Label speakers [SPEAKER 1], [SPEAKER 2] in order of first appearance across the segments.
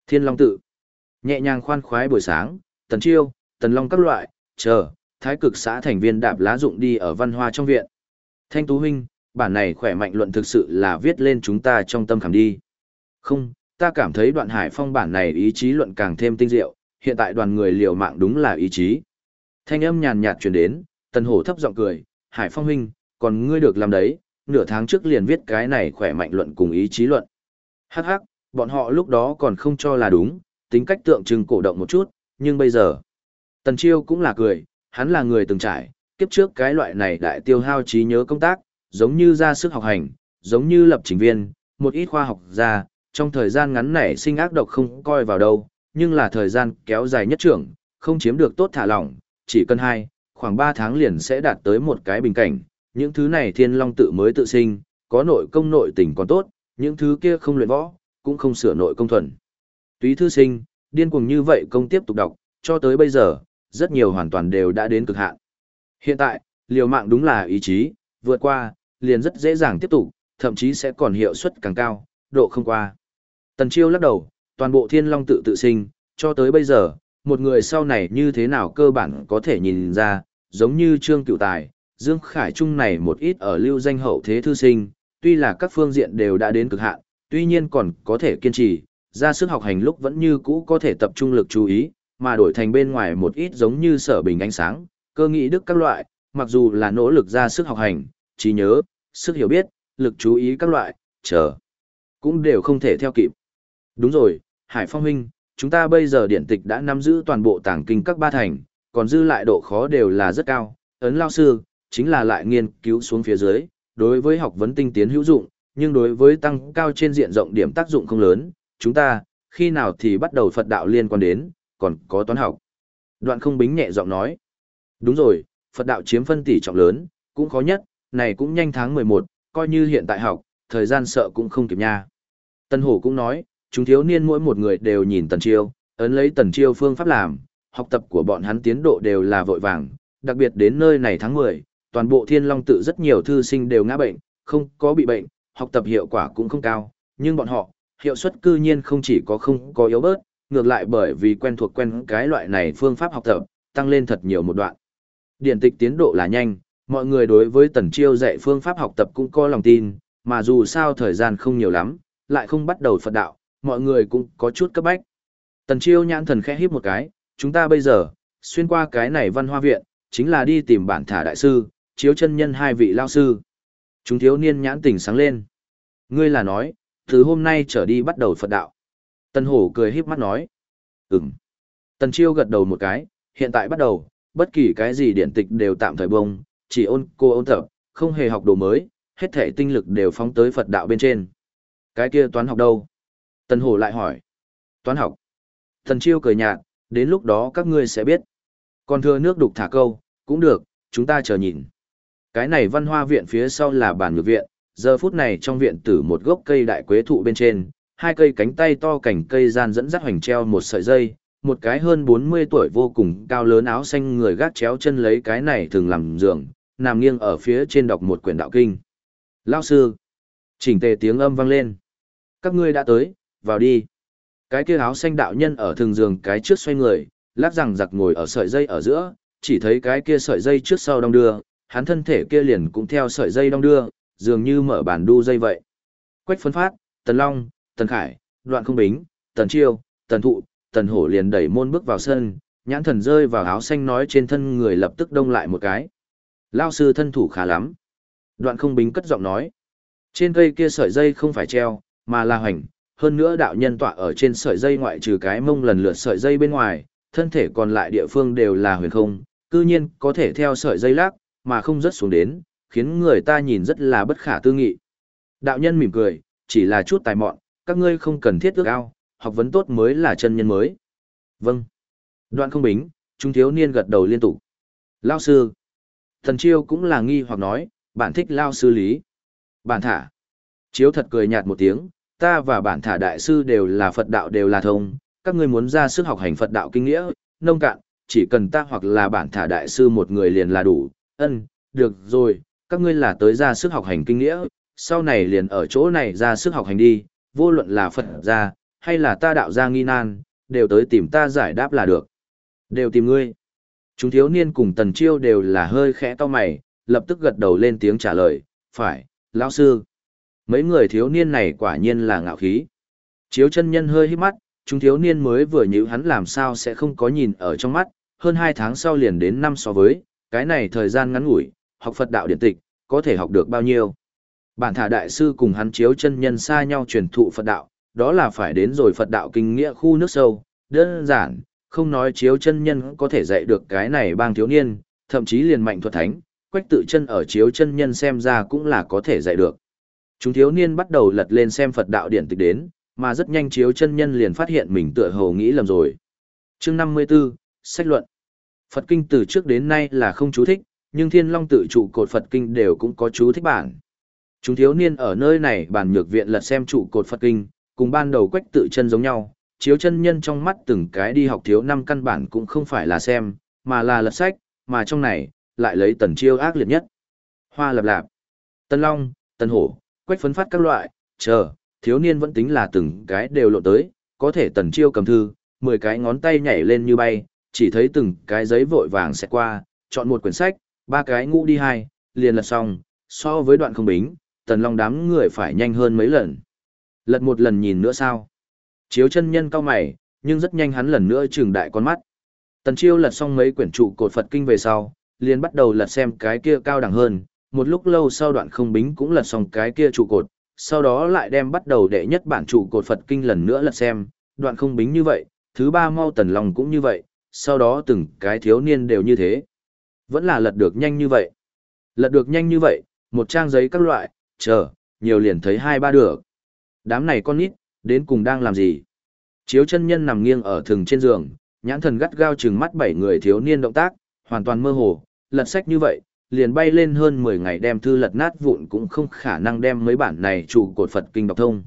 [SPEAKER 1] Thiên Long tự. Nhẹ nhàng khoan khoái buổi sáng, Tần Chiêu, Tần Long các loại, thái cực xã thành viên đạp lá dụng đi ở văn hoa trong viện. Thanh Tú huynh, bản này khỏe mạnh luận thực sự là viết lên chúng ta trong tâm khảm đi. Không, ta cảm thấy đoạn Hải Phong bản này ý chí luận càng thêm tinh diệu, hiện tại đoàn người liều mạng đúng là ý chí. Thanh âm nhàn nhạt truyền đến, Tần Hổ thấp giọng cười, Hải Phong huynh, còn ngươi được làm đấy, nửa tháng trước liền viết cái này khỏe mạnh luận cùng ý chí luận. Hắc hắc, bọn họ lúc đó còn không cho là đúng, tính cách tượng trưng cổ động một chút, nhưng bây giờ. Tần Chiêu cũng là cười, hắn là người từng trải, kiếp trước cái loại này đại tiêu hao trí nhớ công tác, giống như ra sức học hành, giống như lập trình viên, một ít khoa học gia, trong thời gian ngắn này sinh ác độc không coi vào đâu, nhưng là thời gian kéo dài nhất trưởng, không chiếm được tốt thả lỏng, chỉ cần khoảng 3 tháng liền sẽ đạt tới một cái bình cảnh, những thứ này Thiên Long tự mới tự sinh, có nội công nội tình còn tốt, những thứ kia không luyện võ, cũng không sửa nội công thuần. Túy thư sinh, điên cuồng như vậy công tiếp tục đọc, cho tới bây giờ, rất nhiều hoàn toàn đều đã đến cực hạn. Hiện tại, liều mạng đúng là ý chí, vượt qua, liền rất dễ dàng tiếp tục, thậm chí sẽ còn hiệu suất càng cao, độ không qua. Tần Chiêu lắc đầu, toàn bộ Thiên Long tự tự sinh, cho tới bây giờ, một người sau này như thế nào cơ bản có thể nhìn ra, giống như Trương Cửu Tài, Dương Khải Trung này một ít ở lưu danh hậu thế thư sinh, tuy là các phương diện đều đã đến cực hạn, tuy nhiên còn có thể kiên trì, ra sức học hành lúc vẫn như cũ có thể tập trung lực chú ý, mà đổi thành bên ngoài một ít giống như Sở Bình ánh sáng, cơ nghị đức các loại, mặc dù là nỗ lực ra sức học hành, trí nhớ, sức hiểu biết, lực chú ý các loại, cũng đều không thể theo kịp. Đúng rồi, Hải Phong huynh, chúng ta bây giờ điển tịch đã nắm giữ toàn bộ tàng kinh các 3 thành, còn dư lại độ khó đều là rất cao, ấn lao sư, chính là lại nghiên cứu xuống phía dưới, đối với học vấn tinh tiến hữu dụng, nhưng đối với tăng cao trên diện rộng điểm tác dụng không lớn, chúng ta, khi nào thì bắt đầu Phật đạo liên quan đến, còn có toán học. Đoạn Không Bính nhẹ giọng nói, đúng rồi, Phật đạo chiếm phân tỷ trọng lớn, cũng khó nhất, này cũng nhanh tháng 11, coi như hiện tại học, thời gian sợ cũng không kịp nha. Tân Hổ cũng nói, chúng thiếu niên mỗi một người đều nhìn Tần Chiêu, ấn lấy Tần Chiêu phương pháp làm, học tập của bọn hắn tiến độ đều là vội vàng, đặc biệt đến nơi này tháng 10, toàn bộ Thiên Long tự rất nhiều thư sinh đều ngã bệnh, không có bị bệnh, học tập hiệu quả cũng không cao, nhưng bọn họ, hiệu suất cư nhiên không chỉ có không có yếu bớt, ngược lại bởi vì quen thuộc quen cái loại này phương pháp học tập, tăng lên thật nhiều một đoạn. Điển tịch tiến độ là nhanh, mọi người đối với Tần Chiêu dạy phương pháp học tập cũng có lòng tin, mà dù sao thời gian không nhiều lắm, lại không bắt đầu Phật đạo, mọi người cũng có chút cấp bách. Tần Chiêu nhãn thần khẽ híp một cái, chúng ta bây giờ, xuyên qua cái này văn hoa viện, chính là đi tìm bản thả đại sư, chiếu chân nhân 2 vị lao sư. Chúng thiếu niên nhãn tỉnh sáng lên. Ngươi là nói, từ hôm nay trở đi bắt đầu Phật đạo. Tần Hổ cười híp mắt nói. Ừm. Tần Chiêu gật đầu một cái, hiện tại bắt đầu, bất kỳ cái gì điển tịch đều tạm thời bông, chỉ ôn tập, không hề học đồ mới, hết thể tinh lực đều phóng tới Phật đạo bên trên. Cái kia toán học đâu? Tần Hổ lại hỏi. Toán học. Tần Chiêu cười nhạt, đến lúc đó các ngươi sẽ biết. Còn thừa nước đục thả câu, cũng được, chúng ta chờ nhìn. Cái này văn hoa viện phía sau là bản nhược viện, giờ phút này trong viện tử một gốc cây đại quế thụ bên trên, 2 cây cánh tay to cành cây gian dẫn dắt hoành treo một sợi dây, một cái hơn 40 tuổi vô cùng cao lớn áo xanh người gác chéo chân lấy cái này thường làm giường, nằm nghiêng ở phía trên đọc một quyển đạo kinh. Lão sư, chỉnh tề tiếng âm vang lên. Các ngươi đã tới, vào đi. Cái kia áo xanh đạo nhân ở thường giường cái trước xoay người, lắc rằng giặc ngồi ở sợi dây ở giữa, chỉ thấy cái kia sợi dây trước sau đong đưa, hắn thân thể kia liền cũng theo sợi dây đong đưa, dường như mở bản đu dây vậy. Quách Phấn Phát, Tần Long, Tần Khải, Đoạn Không Bính, Tần Chiêu, Tần Thụ, Tần Hổ liền đẩy môn bước vào sân, nhãn thần rơi vào áo xanh nói trên thân người lập tức đông lại một cái. Lao sư thân thủ khá lắm. Đoạn Không Bính cất giọng nói. Trên cây kia sợi dây không phải treo, mà là hoành, hơn nữa đạo nhân tọa ở trên sợi dây ngoại trừ cái mông lần lượt sợi dây bên ngoài, thân thể còn lại địa phương đều là huyền không, cư nhiên có thể theo sợi dây lắc, mà không rớt xuống đến, khiến người ta nhìn rất là bất khả tư nghị. Đạo nhân mỉm cười, chỉ là chút tài mọn, các ngươi không cần thiết ước ao, học vấn tốt mới là chân nhân mới. Vâng. Đoạn Không Bính, chúng thiếu niên gật đầu liên tục. Lao sư. Thần Chiêu cũng là nghi hoặc nói, bạn thích Lao sư lý. Bản thả. Chiếu thật cười nhạt một tiếng, ta và bản thả đại sư đều là Phật đạo đều là thông, các ngươi muốn ra sức học hành Phật đạo kinh nghĩa, nông cạn, chỉ cần ta hoặc là bản thả đại sư một người liền là đủ. Được rồi, các ngươi là tới ra sức học hành kinh nghĩa, sau này liền ở chỗ này ra sức học hành đi, vô luận là Phật gia, hay là ta đạo ra nghi nan, đều tới tìm ta giải đáp là được. Đều tìm ngươi. Chúng thiếu niên cùng Tần Chiêu đều là hơi khẽ to mày, lập tức gật đầu lên tiếng trả lời, phải, lão sư. Mấy người thiếu niên này quả nhiên là ngạo khí. Chiếu chân nhân hơi hít mắt, chúng thiếu niên mới vừa nhíu hắn làm sao sẽ không có nhìn ở trong mắt, hơn 2 tháng sau liền đến năm so với, cái này thời gian ngắn ngủi, học Phật đạo điển tịch, có thể học được bao nhiêu. Bản thả đại sư cùng hắn chiếu chân nhân xa nhau truyền thụ Phật đạo, đó là phải đến rồi Phật đạo kinh nghĩa khu nước sâu, đơn giản, không nói chiếu chân nhân có thể dạy được cái này bang thiếu niên, thậm chí liền mạnh thuật thánh, Quách Tự Chân ở chiếu chân nhân xem ra cũng là có thể dạy được. Chúng thiếu niên bắt đầu lật lên xem Phật đạo điển tịch đến, mà rất nhanh chiếu chân nhân liền phát hiện mình tựa hồ nghĩ lầm rồi. Chương 54, sách luận. Phật kinh từ trước đến nay là không chú thích, nhưng Thiên Long tự trụ cột Phật kinh đều cũng có chú thích bản. Chúng thiếu niên ở nơi này bàn nhược viện lật xem trụ cột Phật kinh, cùng ban đầu Quách Tự Chân giống nhau, chiếu chân nhân trong mắt từng cái đi học thiếu năm căn bản cũng không phải là xem, mà là lật sách, mà trong này, lại lấy Tần Chiêu ác liệt nhất. Hoa Lạp Lạp, Tân Long, Tân Hổ, Quách Phấn Phát các loại, thiếu niên vẫn tính là từng cái đều lộ tới, có thể Tần Chiêu cầm thư, 10 cái ngón tay nhảy lên như bay, chỉ thấy từng cái giấy vội vàng xẹt qua, chọn một quyển sách, 3 cái ngũ đi 2, liền lật xong, so với Đoạn Không Bính, Tần Long đám người phải nhanh hơn mấy lần. Lật một lần nhìn nữa sao? Chiếu chân nhân cau mày, nhưng rất nhanh hắn lần nữa trừng đại con mắt. Tần Chiêu lật xong mấy quyển trụ cột Phật kinh về sau, liền bắt đầu lật xem cái kia cao đẳng hơn, một lúc lâu sau Đoạn Không Bính cũng lật xong cái kia trụ cột, sau đó lại đem bắt đầu đệ nhất bản trụ cột Phật kinh lần nữa lật xem, Đoạn Không Bính như vậy, thứ ba mau Tần Long cũng như vậy, sau đó từng cái thiếu niên đều như thế. Vẫn là lật được nhanh như vậy. Lật được nhanh như vậy, một trang giấy các loại, nhiều liền thấy 2-3 được. Đám này con nít, đến cùng đang làm gì? Chiếu chân nhân nằm nghiêng ở thừng trên giường, nhãn thần gắt gao trừng mắt 7 người thiếu niên động tác, hoàn toàn mơ hồ, lật sách như vậy, liền bay lên hơn 10 ngày đem thư lật nát vụn cũng không khả năng đem mấy bản này trụ cột Phật kinh đọc thông.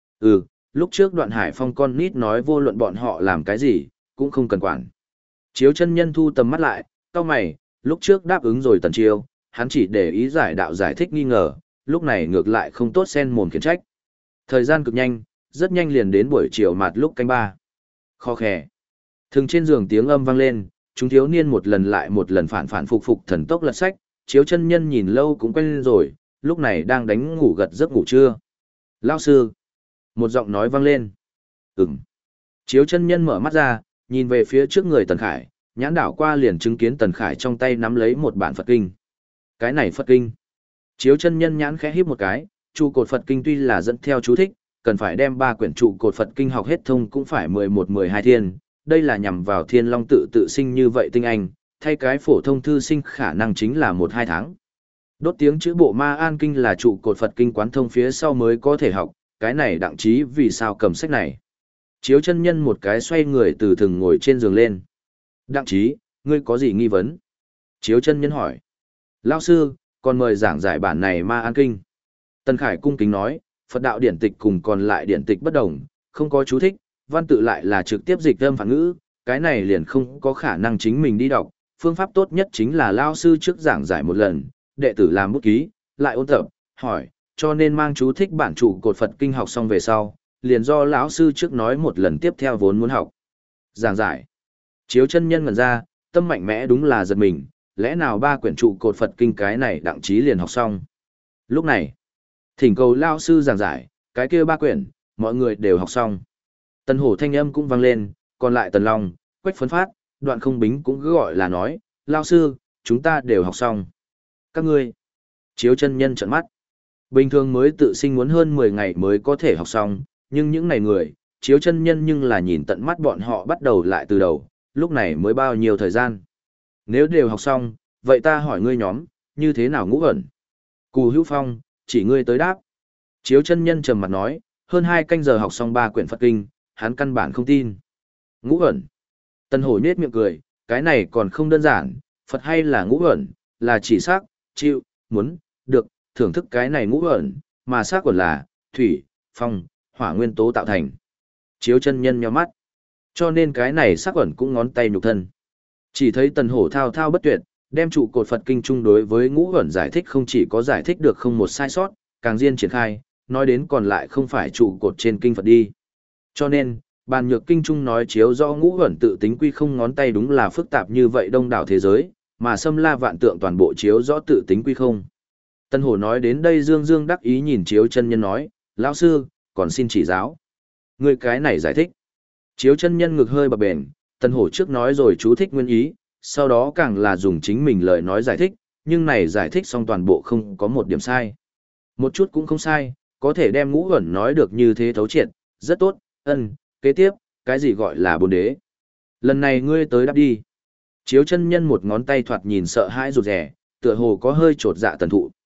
[SPEAKER 1] Lúc trước Đoạn Hải Phong con nít nói vô luận bọn họ làm cái gì, cũng không cần quản. Chiếu chân nhân thu tầm mắt lại, cau mày, lúc trước đáp ứng rồi Tần Chiêu, hắn chỉ để ý giải đạo giải thích nghi ngờ, lúc này ngược lại không tốt xen mồm khiển trách. Thời gian cực nhanh, rất nhanh liền đến buổi chiều mạt lúc canh 3. Kho khè. Thường trên giường tiếng âm vang lên, chúng thiếu niên một lần lại một lần phản phục thần tốc lật sách, chiếu chân nhân nhìn lâu cũng quen rồi, lúc này đang đánh ngủ gật giấc ngủ trưa. Lao sư. Một giọng nói vang lên. Ừm. Chiếu chân nhân mở mắt ra, nhìn về phía trước người Tần Khải, nhãn đảo qua liền chứng kiến Tần Khải trong tay nắm lấy một bản Phật kinh. Cái này Phật kinh. Chiếu chân nhân nhãn khẽ híp một cái, trụ cột Phật kinh tuy là dẫn theo chú thích, cần phải đem 3 quyển trụ cột Phật kinh học hết thông cũng phải 11-12 thiên, đây là nhằm vào Thiên Long tự sinh như vậy tinh anh, thay cái phổ thông thư sinh khả năng chính là 1-2 tháng. Đốt tiếng chữ bộ Ma An kinh là trụ cột Phật kinh quán thông phía sau mới có thể học, cái này đặng chí vì sao cầm sách này. Chiếu chân nhân một cái xoay người từ thừng ngồi trên giường lên. Đặng chí, ngươi có gì nghi vấn? Chiếu chân nhân hỏi. Lão sư, còn mời giảng giải bản này Ma An kinh. Tần Khải cung kính nói, Phật đạo điển tịch cùng còn lại điển tịch bất đồng, không có chú thích, văn tự lại là trực tiếp dịch âm phản ngữ, cái này liền không có khả năng chính mình đi đọc, phương pháp tốt nhất chính là lao sư trước giảng giải một lần, đệ tử làm bút ký, lại ôn tập, hỏi, cho nên mang chú thích bản trụ cột Phật kinh học xong về sau, liền do lão sư trước nói một lần tiếp theo vốn muốn học. Giảng giải. Chiếu chân nhân ngẩn ra, tâm mạnh mẽ đúng là giật mình, lẽ nào 3 quyển trụ cột Phật kinh cái này đặng chí liền học xong. Lúc này, thỉnh cầu lao sư giảng giải, cái kia 3 quyển, mọi người đều học xong. Tần Hổ thanh âm cũng vang lên, còn lại Tần Long, Quách Phấn Phát, Đoạn Không Bính cũng cứ gọi là nói, lao sư, chúng ta đều học xong. Các ngươi, chiếu chân nhân trợn mắt. Bình thường mới tự sinh muốn hơn 10 ngày mới có thể học xong, nhưng những ngày người, chiếu chân nhân nhưng là nhìn tận mắt bọn họ bắt đầu lại từ đầu, lúc này mới bao nhiêu thời gian. Nếu đều học xong, vậy ta hỏi ngươi nhóm, như thế nào ngũ ẩn? Cù Hữu Phong, chỉ ngươi tới đáp. Chiếu chân nhân trầm mặt nói, hơn 2 canh giờ học xong 3 quyển Phật kinh, hắn căn bản không tin. Ngũ ẩn. Tần Hổ nhếch miệng cười, cái này còn không đơn giản, Phật hay là ngũ ẩn, là chỉ sắc, chịu, muốn, được, thưởng thức cái này ngũ ẩn, mà sắc ẩn là thủy, phong, hỏa nguyên tố tạo thành. Chiếu chân nhân nhíu mắt. Cho nên cái này sắc ẩn cũng ngón tay nhục thân. Chỉ thấy Tần Hổ thao thao bất tuyệt, đem trụ cột Phật kinh chung đối với ngũ ẩn giải thích không chỉ có giải thích được không một sai sót, càng diên triển khai, nói đến còn lại không phải trụ cột trên kinh Phật đi. Cho nên, bàn nhược kinh trung nói chiếu rõ ngũ ẩn tự tính quy không ngón tay đúng là phức tạp như vậy đông đảo thế giới, mà xâm la vạn tượng toàn bộ chiếu rõ tự tính quy không. Tân Hổ nói đến đây dương dương đắc ý nhìn Chiếu chân nhân nói, lão sư, còn xin chỉ giáo. Người cái này giải thích. Chiếu chân nhân ngực hơi bập bền, Tân Hổ trước nói rồi chú thích nguyên ý, sau đó càng là dùng chính mình lời nói giải thích, nhưng này giải thích xong toàn bộ không có một điểm sai. Một chút cũng không sai, có thể đem ngũ ẩn nói được như thế thấu triệt, rất tốt, kế tiếp, cái gì gọi là bốn đế. Lần này ngươi tới đáp đi. Chiếu chân nhân một ngón tay thoạt nhìn sợ hãi rụt rẻ, tựa hồ có hơi trột dạ tần thụ.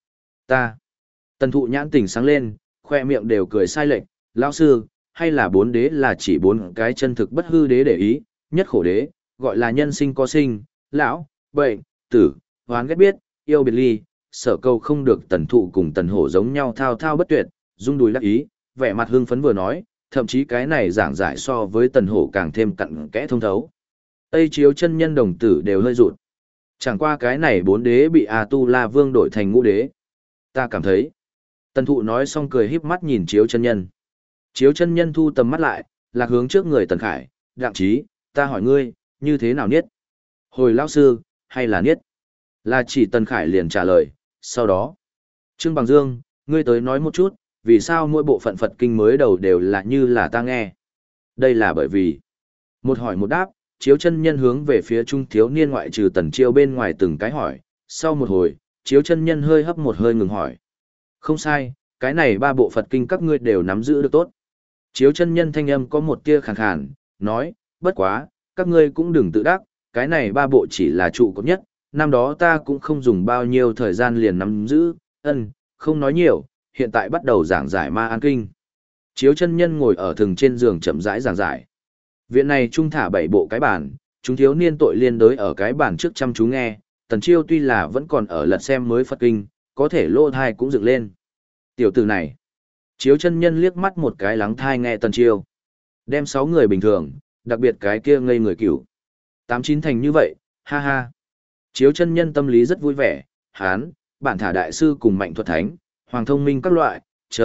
[SPEAKER 1] Tần thụ nhãn tỉnh sáng lên, khoe miệng đều cười sai lệch, lão sư, hay là bốn đế là chỉ bốn cái chân thực bất hư đế để ý, nhất khổ đế, gọi là nhân sinh có sinh, lão, bệnh, tử, hoán ghét biết, yêu biệt ly, sợ câu không được tần thụ cùng tần hổ giống nhau thao thao bất tuyệt, rung đùi đắc ý, vẻ mặt hưng phấn vừa nói, thậm chí cái này giảng giải so với tần hổ càng thêm cặn kẽ thông thấu. Tây chiếu chân nhân đồng tử đều hơi rụt. Chẳng qua cái này bốn đế bị A-tu-la vương đổi thành ngũ đế. Ta cảm thấy. Tần thụ nói xong cười híp mắt nhìn chiếu chân nhân. Chiếu chân nhân thu tầm mắt lại, lạc hướng trước người Tần Khải, đặng chí, ta hỏi ngươi, như thế nào niết? Hồi lão sư, hay là niết? Là chỉ Tần Khải liền trả lời, sau đó. Trương Bằng Dương, ngươi tới nói một chút, vì sao mỗi bộ phận Phật kinh mới đầu đều là như là ta nghe? Đây là bởi vì. Một hỏi một đáp, chiếu chân nhân hướng về phía trung thiếu niên ngoại trừ Tần Chiêu bên ngoài từng cái hỏi, sau một hồi, chiếu chân nhân hơi hấp một hơi ngừng hỏi. Không sai, cái này ba bộ Phật kinh các ngươi đều nắm giữ được tốt. Chiếu chân nhân thanh âm có một tia khàn khàn, nói, bất quá, các ngươi cũng đừng tự đắc, cái này ba bộ chỉ là trụ cột nhất, năm đó ta cũng không dùng bao nhiêu thời gian liền nắm giữ, không nói nhiều, hiện tại bắt đầu giảng giải Ma An Kinh. Chiếu chân nhân ngồi ở thừng trên giường chậm rãi giảng giải. Viện này trung thả 7 bộ cái bản, chúng thiếu niên tội liên đối ở cái bản trước chăm chú nghe, Tần Chiêu tuy là vẫn còn ở lật xem mới Phật kinh, có thể lô thai cũng dựng lên. Tiểu tử này, chiếu chân nhân liếc mắt một cái lắng thai nghe Tần Chiêu. Đem 6 người bình thường, đặc biệt cái kia ngây người cửu. 8-9 thành như vậy, ha ha. Chiếu chân nhân tâm lý rất vui vẻ, hán, bản thả đại sư cùng mạnh thuật thánh, hoàng thông minh các loại,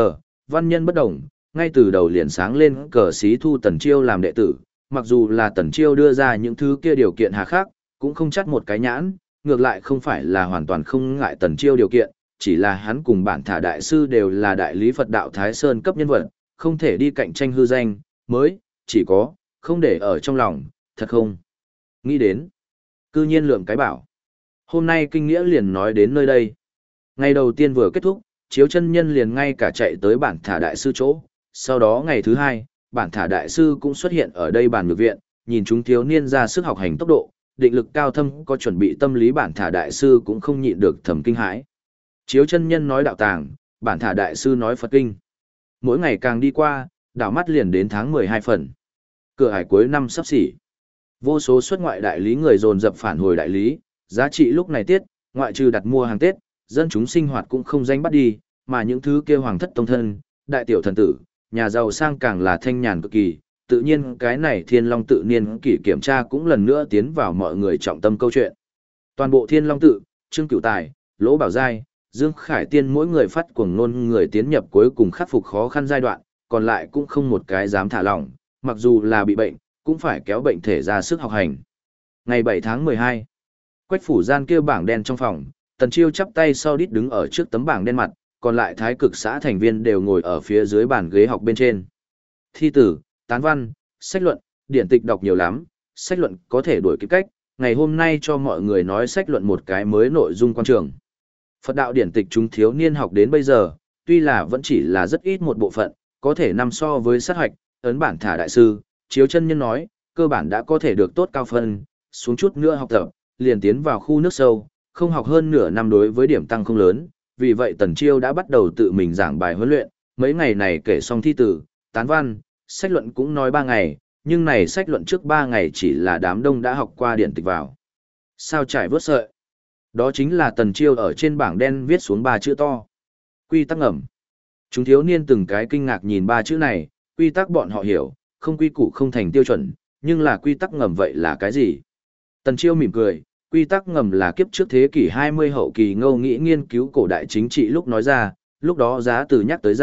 [SPEAKER 1] văn nhân bất đồng, ngay từ đầu liền sáng lên cờ xí thu Tần Chiêu làm đệ tử, mặc dù là Tần Chiêu đưa ra những thứ kia điều kiện hà khắc, cũng không chắc một cái nhãn, ngược lại không phải là hoàn toàn không ngại Tần Chiêu điều kiện, chỉ là hắn cùng bản thả đại sư đều là đại lý Phật đạo Thái Sơn cấp nhân vật, không thể đi cạnh tranh hư danh, mới, chỉ có, không để ở trong lòng, thật không. Nghĩ đến, cư nhiên lượng cái bảo. Hôm nay kinh nghĩa liền nói đến nơi đây. Ngày đầu tiên vừa kết thúc, chiếu chân nhân liền ngay cả chạy tới bản thả đại sư chỗ. Sau đó ngày thứ hai, bản thả đại sư cũng xuất hiện ở đây bàn ngược viện, nhìn chúng thiếu niên ra sức học hành tốc độ, định lực cao thâm có chuẩn bị tâm lý bản thả đại sư cũng không nhịn được thầm kinh hãi. Chiếu chân nhân nói đạo tàng, bản thả đại sư nói Phật kinh. Mỗi ngày càng đi qua, đảo mắt liền đến tháng 12 phần. Cửa hải cuối năm sắp xỉ. Vô số xuất ngoại đại lý người dồn dập phản hồi đại lý, giá trị lúc này tiết, ngoại trừ đặt mua hàng Tết, dân chúng sinh hoạt cũng không danh bắt đi, mà những thứ kia hoàng thất tông thân, đại tiểu thần tử, nhà giàu sang càng là thanh nhàn cực kỳ, tự nhiên cái này Thiên Long tự niên kỷ kiểm tra cũng lần nữa tiến vào mọi người trọng tâm câu chuyện. Toàn bộ Thiên Long tự, Trương Cửu Tài, Lỗ Bảo Giai, Dương Khải Tiên mỗi người phát cuồng nôn người tiến nhập cuối cùng khắc phục khó khăn giai đoạn, còn lại cũng không một cái dám thả lỏng, mặc dù là bị bệnh, cũng phải kéo bệnh thể ra sức học hành. Ngày 7 tháng 12, Quách phủ gian kêu bảng đen trong phòng, Tần Chiêu chắp tay sau đít đứng ở trước tấm bảng đen mặt, còn lại thái cực xã thành viên đều ngồi ở phía dưới bàn ghế học bên trên. Thi tử, tán văn, sách luận, điển tịch đọc nhiều lắm, sách luận có thể đuổi kịp cách, ngày hôm nay cho mọi người nói sách luận một cái mới nội dung quan trường. Phật đạo điển tịch chúng thiếu niên học đến bây giờ, tuy là vẫn chỉ là rất ít một bộ phận, có thể nằm so với sát hoạch, ấn bản thả đại sư, chiếu chân nhân nói, cơ bản đã có thể được tốt cao phân, xuống chút nữa học tập, liền tiến vào khu nước sâu, không học hơn nửa năm đối với điểm tăng không lớn, vì vậy Tần Chiêu đã bắt đầu tự mình giảng bài huấn luyện, mấy ngày này kể xong thi tử, tán văn, sách luận cũng nói 3 ngày, nhưng này sách luận trước 3 ngày chỉ là đám đông đã học qua điển tịch vào. Sao trải vớt sợi? Đó chính là Tần Chiêu ở trên bảng đen viết xuống 3 chữ to. Quy tắc ngầm. Chúng thiếu niên từng cái kinh ngạc nhìn 3 chữ này, quy tắc bọn họ hiểu, không quy củ không thành tiêu chuẩn, nhưng là quy tắc ngầm vậy là cái gì? Tần Chiêu mỉm cười, quy tắc ngầm là kiếp trước thế kỷ 20 hậu kỳ Ngô Nghĩ nghiên cứu cổ đại chính trị lúc nói ra, lúc đó giá từ nhắc tới ra,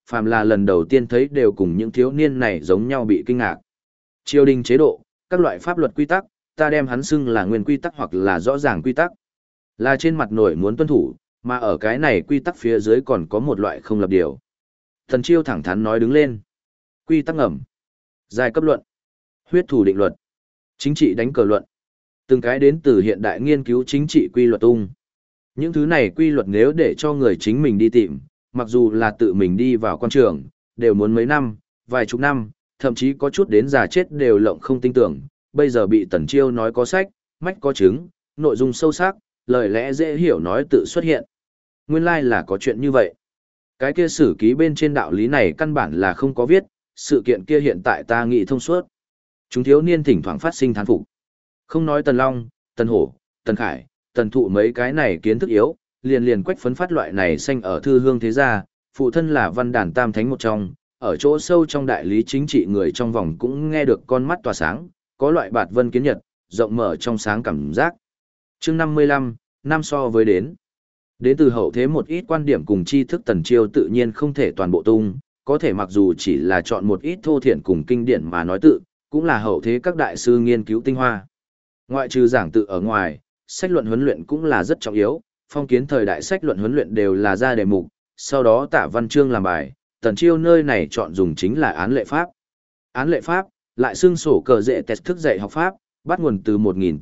[SPEAKER 1] phàm là lần đầu tiên thấy đều cùng những thiếu niên này giống nhau bị kinh ngạc. Triều đình chế độ, các loại pháp luật quy tắc, ta đem hắn xưng là nguyên quy tắc hoặc là rõ ràng quy tắc. Là trên mặt nổi muốn tuân thủ, mà ở cái này quy tắc phía dưới còn có một loại không lập điều. Tần Chiêu thẳng thắn nói đứng lên. Quy tắc ngầm, giai cấp luận, huyết thủ định luật, chính trị đánh cờ luận. Từng cái đến từ hiện đại nghiên cứu chính trị quy luật tung. Những thứ này quy luật nếu để cho người chính mình đi tìm, mặc dù là tự mình đi vào quan trường, đều muốn mấy năm, vài chục năm, thậm chí có chút đến già chết đều lộng không tin tưởng. Bây giờ bị Tần Chiêu nói có sách, mách có chứng, nội dung sâu sắc, lời lẽ dễ hiểu nói tự xuất hiện. Nguyên lai là có chuyện như vậy. Cái kia sử ký bên trên đạo lý này căn bản là không có viết, sự kiện kia hiện tại ta nghĩ thông suốt. Chúng thiếu niên thỉnh thoảng phát sinh thán phục. Không nói Tần Long, Tần Hổ, Tần Khải, Tần Thụ mấy cái này kiến thức yếu, liền Quách Phấn phát loại này xanh ở thư hương thế gia, phụ thân là văn đàn tam thánh một trong, ở chỗ sâu trong đại lý chính trị người trong vòng cũng nghe được con mắt tỏa sáng, có loại bạt vân kiến nhật, rộng mở trong sáng cảm giác. Chương 55, năm so với đến. Đến từ hậu thế một ít quan điểm cùng tri thức Tần Chiêu tự nhiên không thể toàn bộ tung, có thể mặc dù chỉ là chọn một ít thô thiển cùng kinh điển mà nói tự, cũng là hậu thế các đại sư nghiên cứu tinh hoa. Ngoại trừ giảng tự ở ngoài, sách luận huấn luyện cũng là rất trọng yếu, phong kiến thời đại sách luận huấn luyện đều là ra đề mục, sau đó tả văn chương làm bài, Tần Chiêu nơi này chọn dùng chính là án lệ pháp. Án lệ pháp, lại xưng sổ cờ dệ test thức dạy học pháp, bắt nguồn từ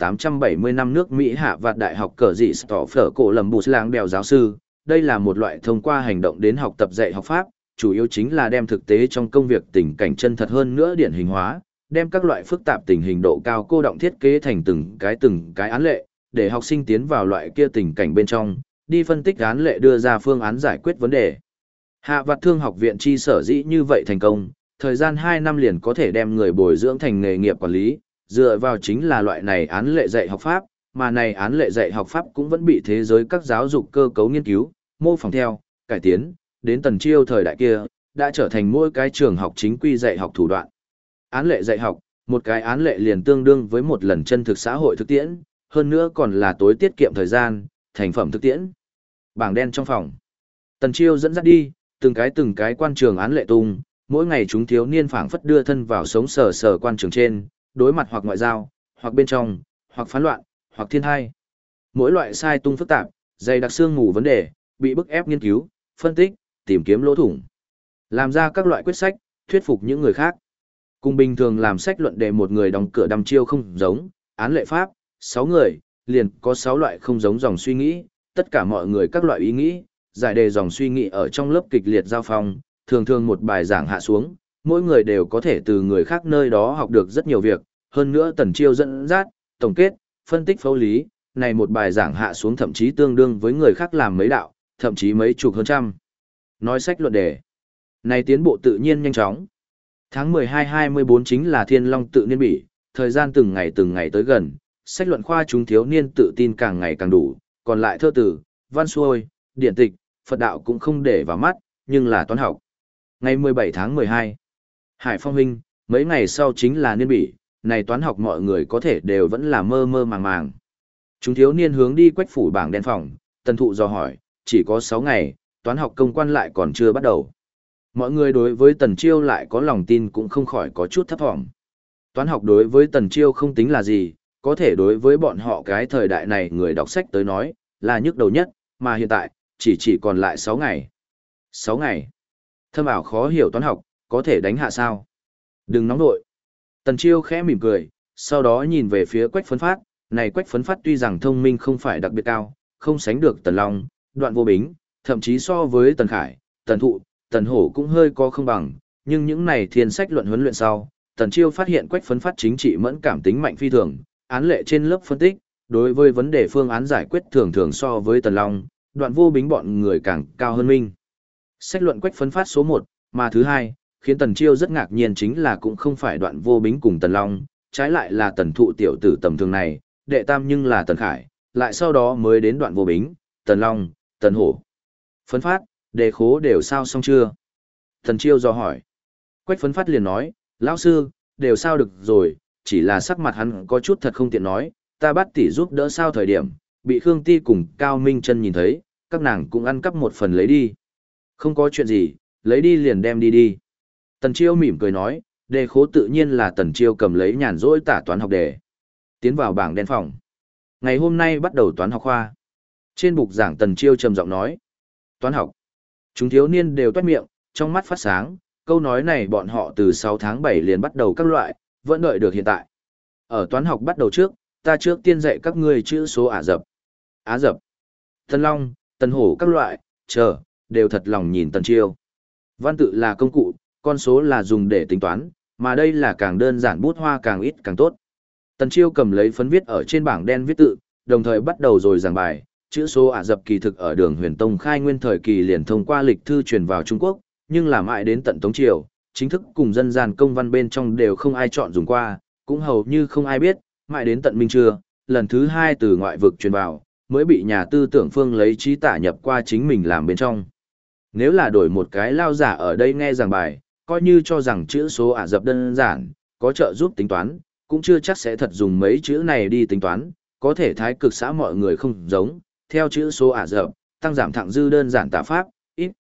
[SPEAKER 1] 1870 năm nước Mỹ Hạ Vạt Đại học cờ dị Stỏ Phở Cổ Lầm Bù Làng Bèo giáo sư. Đây là một loại thông qua hành động đến học tập dạy học pháp, chủ yếu chính là đem thực tế trong công việc tình cảnh chân thật hơn nữa điển hình hóa, đem các loại phức tạp tình hình độ cao cô động thiết kế thành từng cái án lệ, để học sinh tiến vào loại kia tình cảnh bên trong, đi phân tích án lệ đưa ra phương án giải quyết vấn đề. Hạ Vạt Thương học viện chi sở dĩ như vậy thành công, thời gian 2 năm liền có thể đem người bồi dưỡng thành nghề nghiệp quản lý, dựa vào chính là loại này án lệ dạy học pháp, mà này án lệ dạy học pháp cũng vẫn bị thế giới các giáo dục cơ cấu nghiên cứu, mô phỏng theo, cải tiến, đến Tần Chiêu thời đại kia, đã trở thành mỗi cái trường học chính quy dạy học thủ đoạn. Án lệ dạy học, một cái án lệ liền tương đương với một lần chân thực xã hội thực tiễn, hơn nữa còn là tối tiết kiệm thời gian, thành phẩm thực tiễn. Bảng đen trong phòng. Tần Chiêu dẫn dắt đi, từng cái quan trường án lệ tung, mỗi ngày chúng thiếu niên phảng phất đưa thân vào sống sờ quan trường trên, đối mặt hoặc ngoại giao, hoặc bên trong, hoặc phán loạn, hoặc thiên hai. Mỗi loại sai tung phức tạp, dày đặc xương ngủ vấn đề, bị bức ép nghiên cứu, phân tích, tìm kiếm lỗ thủng. Làm ra các loại quyết sách, thuyết phục những người khác. Cùng bình thường làm sách luận đề một người đóng cửa đăm chiêu không giống, án lệ pháp, 6 người, liền có 6 loại không giống dòng suy nghĩ, tất cả mọi người các loại ý nghĩ, giải đề dòng suy nghĩ ở trong lớp kịch liệt giao phong, thường một bài giảng hạ xuống, mỗi người đều có thể từ người khác nơi đó học được rất nhiều việc, hơn nữa Tần Chiêu dẫn dắt, tổng kết, phân tích phẫu lý, này một bài giảng hạ xuống thậm chí tương đương với người khác làm mấy đạo, thậm chí mấy chục hơn trăm. Nói sách luận đề, này tiến bộ tự nhiên nhanh chóng. Tháng 12-24 chính là Thiên Long tự niên bỉ, thời gian từng ngày tới gần, sách luận khoa chúng thiếu niên tự tin càng ngày càng đủ, còn lại thơ tử, văn xuôi, điển tịch, Phật đạo cũng không để vào mắt, nhưng là toán học. Ngày 17 tháng 12, Hải Phong huynh, mấy ngày sau chính là niên bỉ, này toán học mọi người có thể đều vẫn là mơ mơ màng. Chúng thiếu niên hướng đi Quách phủ bảng đen phòng, Tần Thụ dò hỏi, chỉ có 6 ngày, toán học công quan lại còn chưa bắt đầu. Mọi người đối với Tần Chiêu lại có lòng tin cũng không khỏi có chút thấp thỏm. Toán học đối với Tần Chiêu không tính là gì, có thể đối với bọn họ cái thời đại này người đọc sách tới nói, là nhức đầu nhất, mà hiện tại, chỉ còn lại 6 ngày. 6 ngày. Thâm ảo khó hiểu toán học, có thể đánh hạ sao? Đừng nóng nội. Tần Chiêu khẽ mỉm cười, sau đó nhìn về phía Quách Phấn Phát, này Quách Phấn Phát tuy rằng thông minh không phải đặc biệt cao, không sánh được Tần Long, Đoạn Vô Bính, thậm chí so với Tần Khải, Tần Thụ, Tần Hổ cũng hơi có không bằng, nhưng những này thiên sách luận huấn luyện sau, Tần Chiêu phát hiện Quách Phấn Phát chính trị mẫn cảm tính mạnh phi thường, án lệ trên lớp phân tích, đối với vấn đề phương án giải quyết thường so với Tần Long, Đoạn Vô Bính bọn người càng cao hơn minh. Sách luận Quách Phấn Phát số 1, mà thứ hai, khiến Tần Chiêu rất ngạc nhiên chính là cũng không phải Đoạn Vô Bính cùng Tần Long, trái lại là Tần Thụ tiểu tử tầm thường này, đệ tam nhưng là Tần Khải, lại sau đó mới đến Đoạn Vô Bính, Tần Long, Tần Hổ. Phấn Phát, đề khố đều sao xong chưa? Tần Chiêu dò hỏi. Quách Phấn Phát liền nói, lão sư, đều sao được rồi, chỉ là sắc mặt hắn có chút thật không tiện nói, ta bắt tỷ giúp đỡ sao thời điểm, bị Khương Ti cùng Cao Minh Chân nhìn thấy, các nàng cũng ăn cắp một phần lấy đi. Không có chuyện gì, lấy đi liền đem đi đi. Tần Chiêu mỉm cười nói, đề khố tự nhiên là Tần Chiêu cầm lấy nhàn rỗi tả toán học đề. Tiến vào bảng đen phòng. Ngày hôm nay bắt đầu toán học khoa. Trên bục giảng Tần Chiêu trầm giọng nói, toán học. Chúng thiếu niên đều toát miệng, trong mắt phát sáng, câu nói này bọn họ từ 6 tháng 7 liền bắt đầu các loại, vẫn đợi được hiện tại. Ở toán học bắt đầu trước, ta trước tiên dạy các ngươi chữ số Ả Rập. Á Rập, Tân Long, Tân Hổ các loại, đều thật lòng nhìn Tần Chiêu. Văn tự là công cụ, con số là dùng để tính toán, mà đây là càng đơn giản bút hoa càng ít càng tốt. Tần Chiêu cầm lấy phấn viết ở trên bảng đen viết tự, đồng thời bắt đầu rồi giảng bài. Chữ số Ả Rập kỳ thực ở Đường Huyền Tông khai nguyên thời kỳ liền thông qua lịch thư truyền vào Trung Quốc, nhưng là mãi đến tận Tống Triều, chính thức cùng dân gian công văn bên trong đều không ai chọn dùng qua, cũng hầu như không ai biết, mãi đến tận Minh Trưa, lần thứ 2 từ ngoại vực truyền vào, mới bị nhà tư tưởng phương lấy trí tả nhập qua chính mình làm bên trong. Nếu là đổi một cái lao giả ở đây nghe giảng bài, coi như cho rằng chữ số Ả Rập đơn giản, có trợ giúp tính toán, cũng chưa chắc sẽ thật dùng mấy chữ này đi tính toán, có thể thái cực xã mọi người không giống, theo chữ số Ả Rập, tăng giảm thẳng dư đơn giản tả pháp, ít,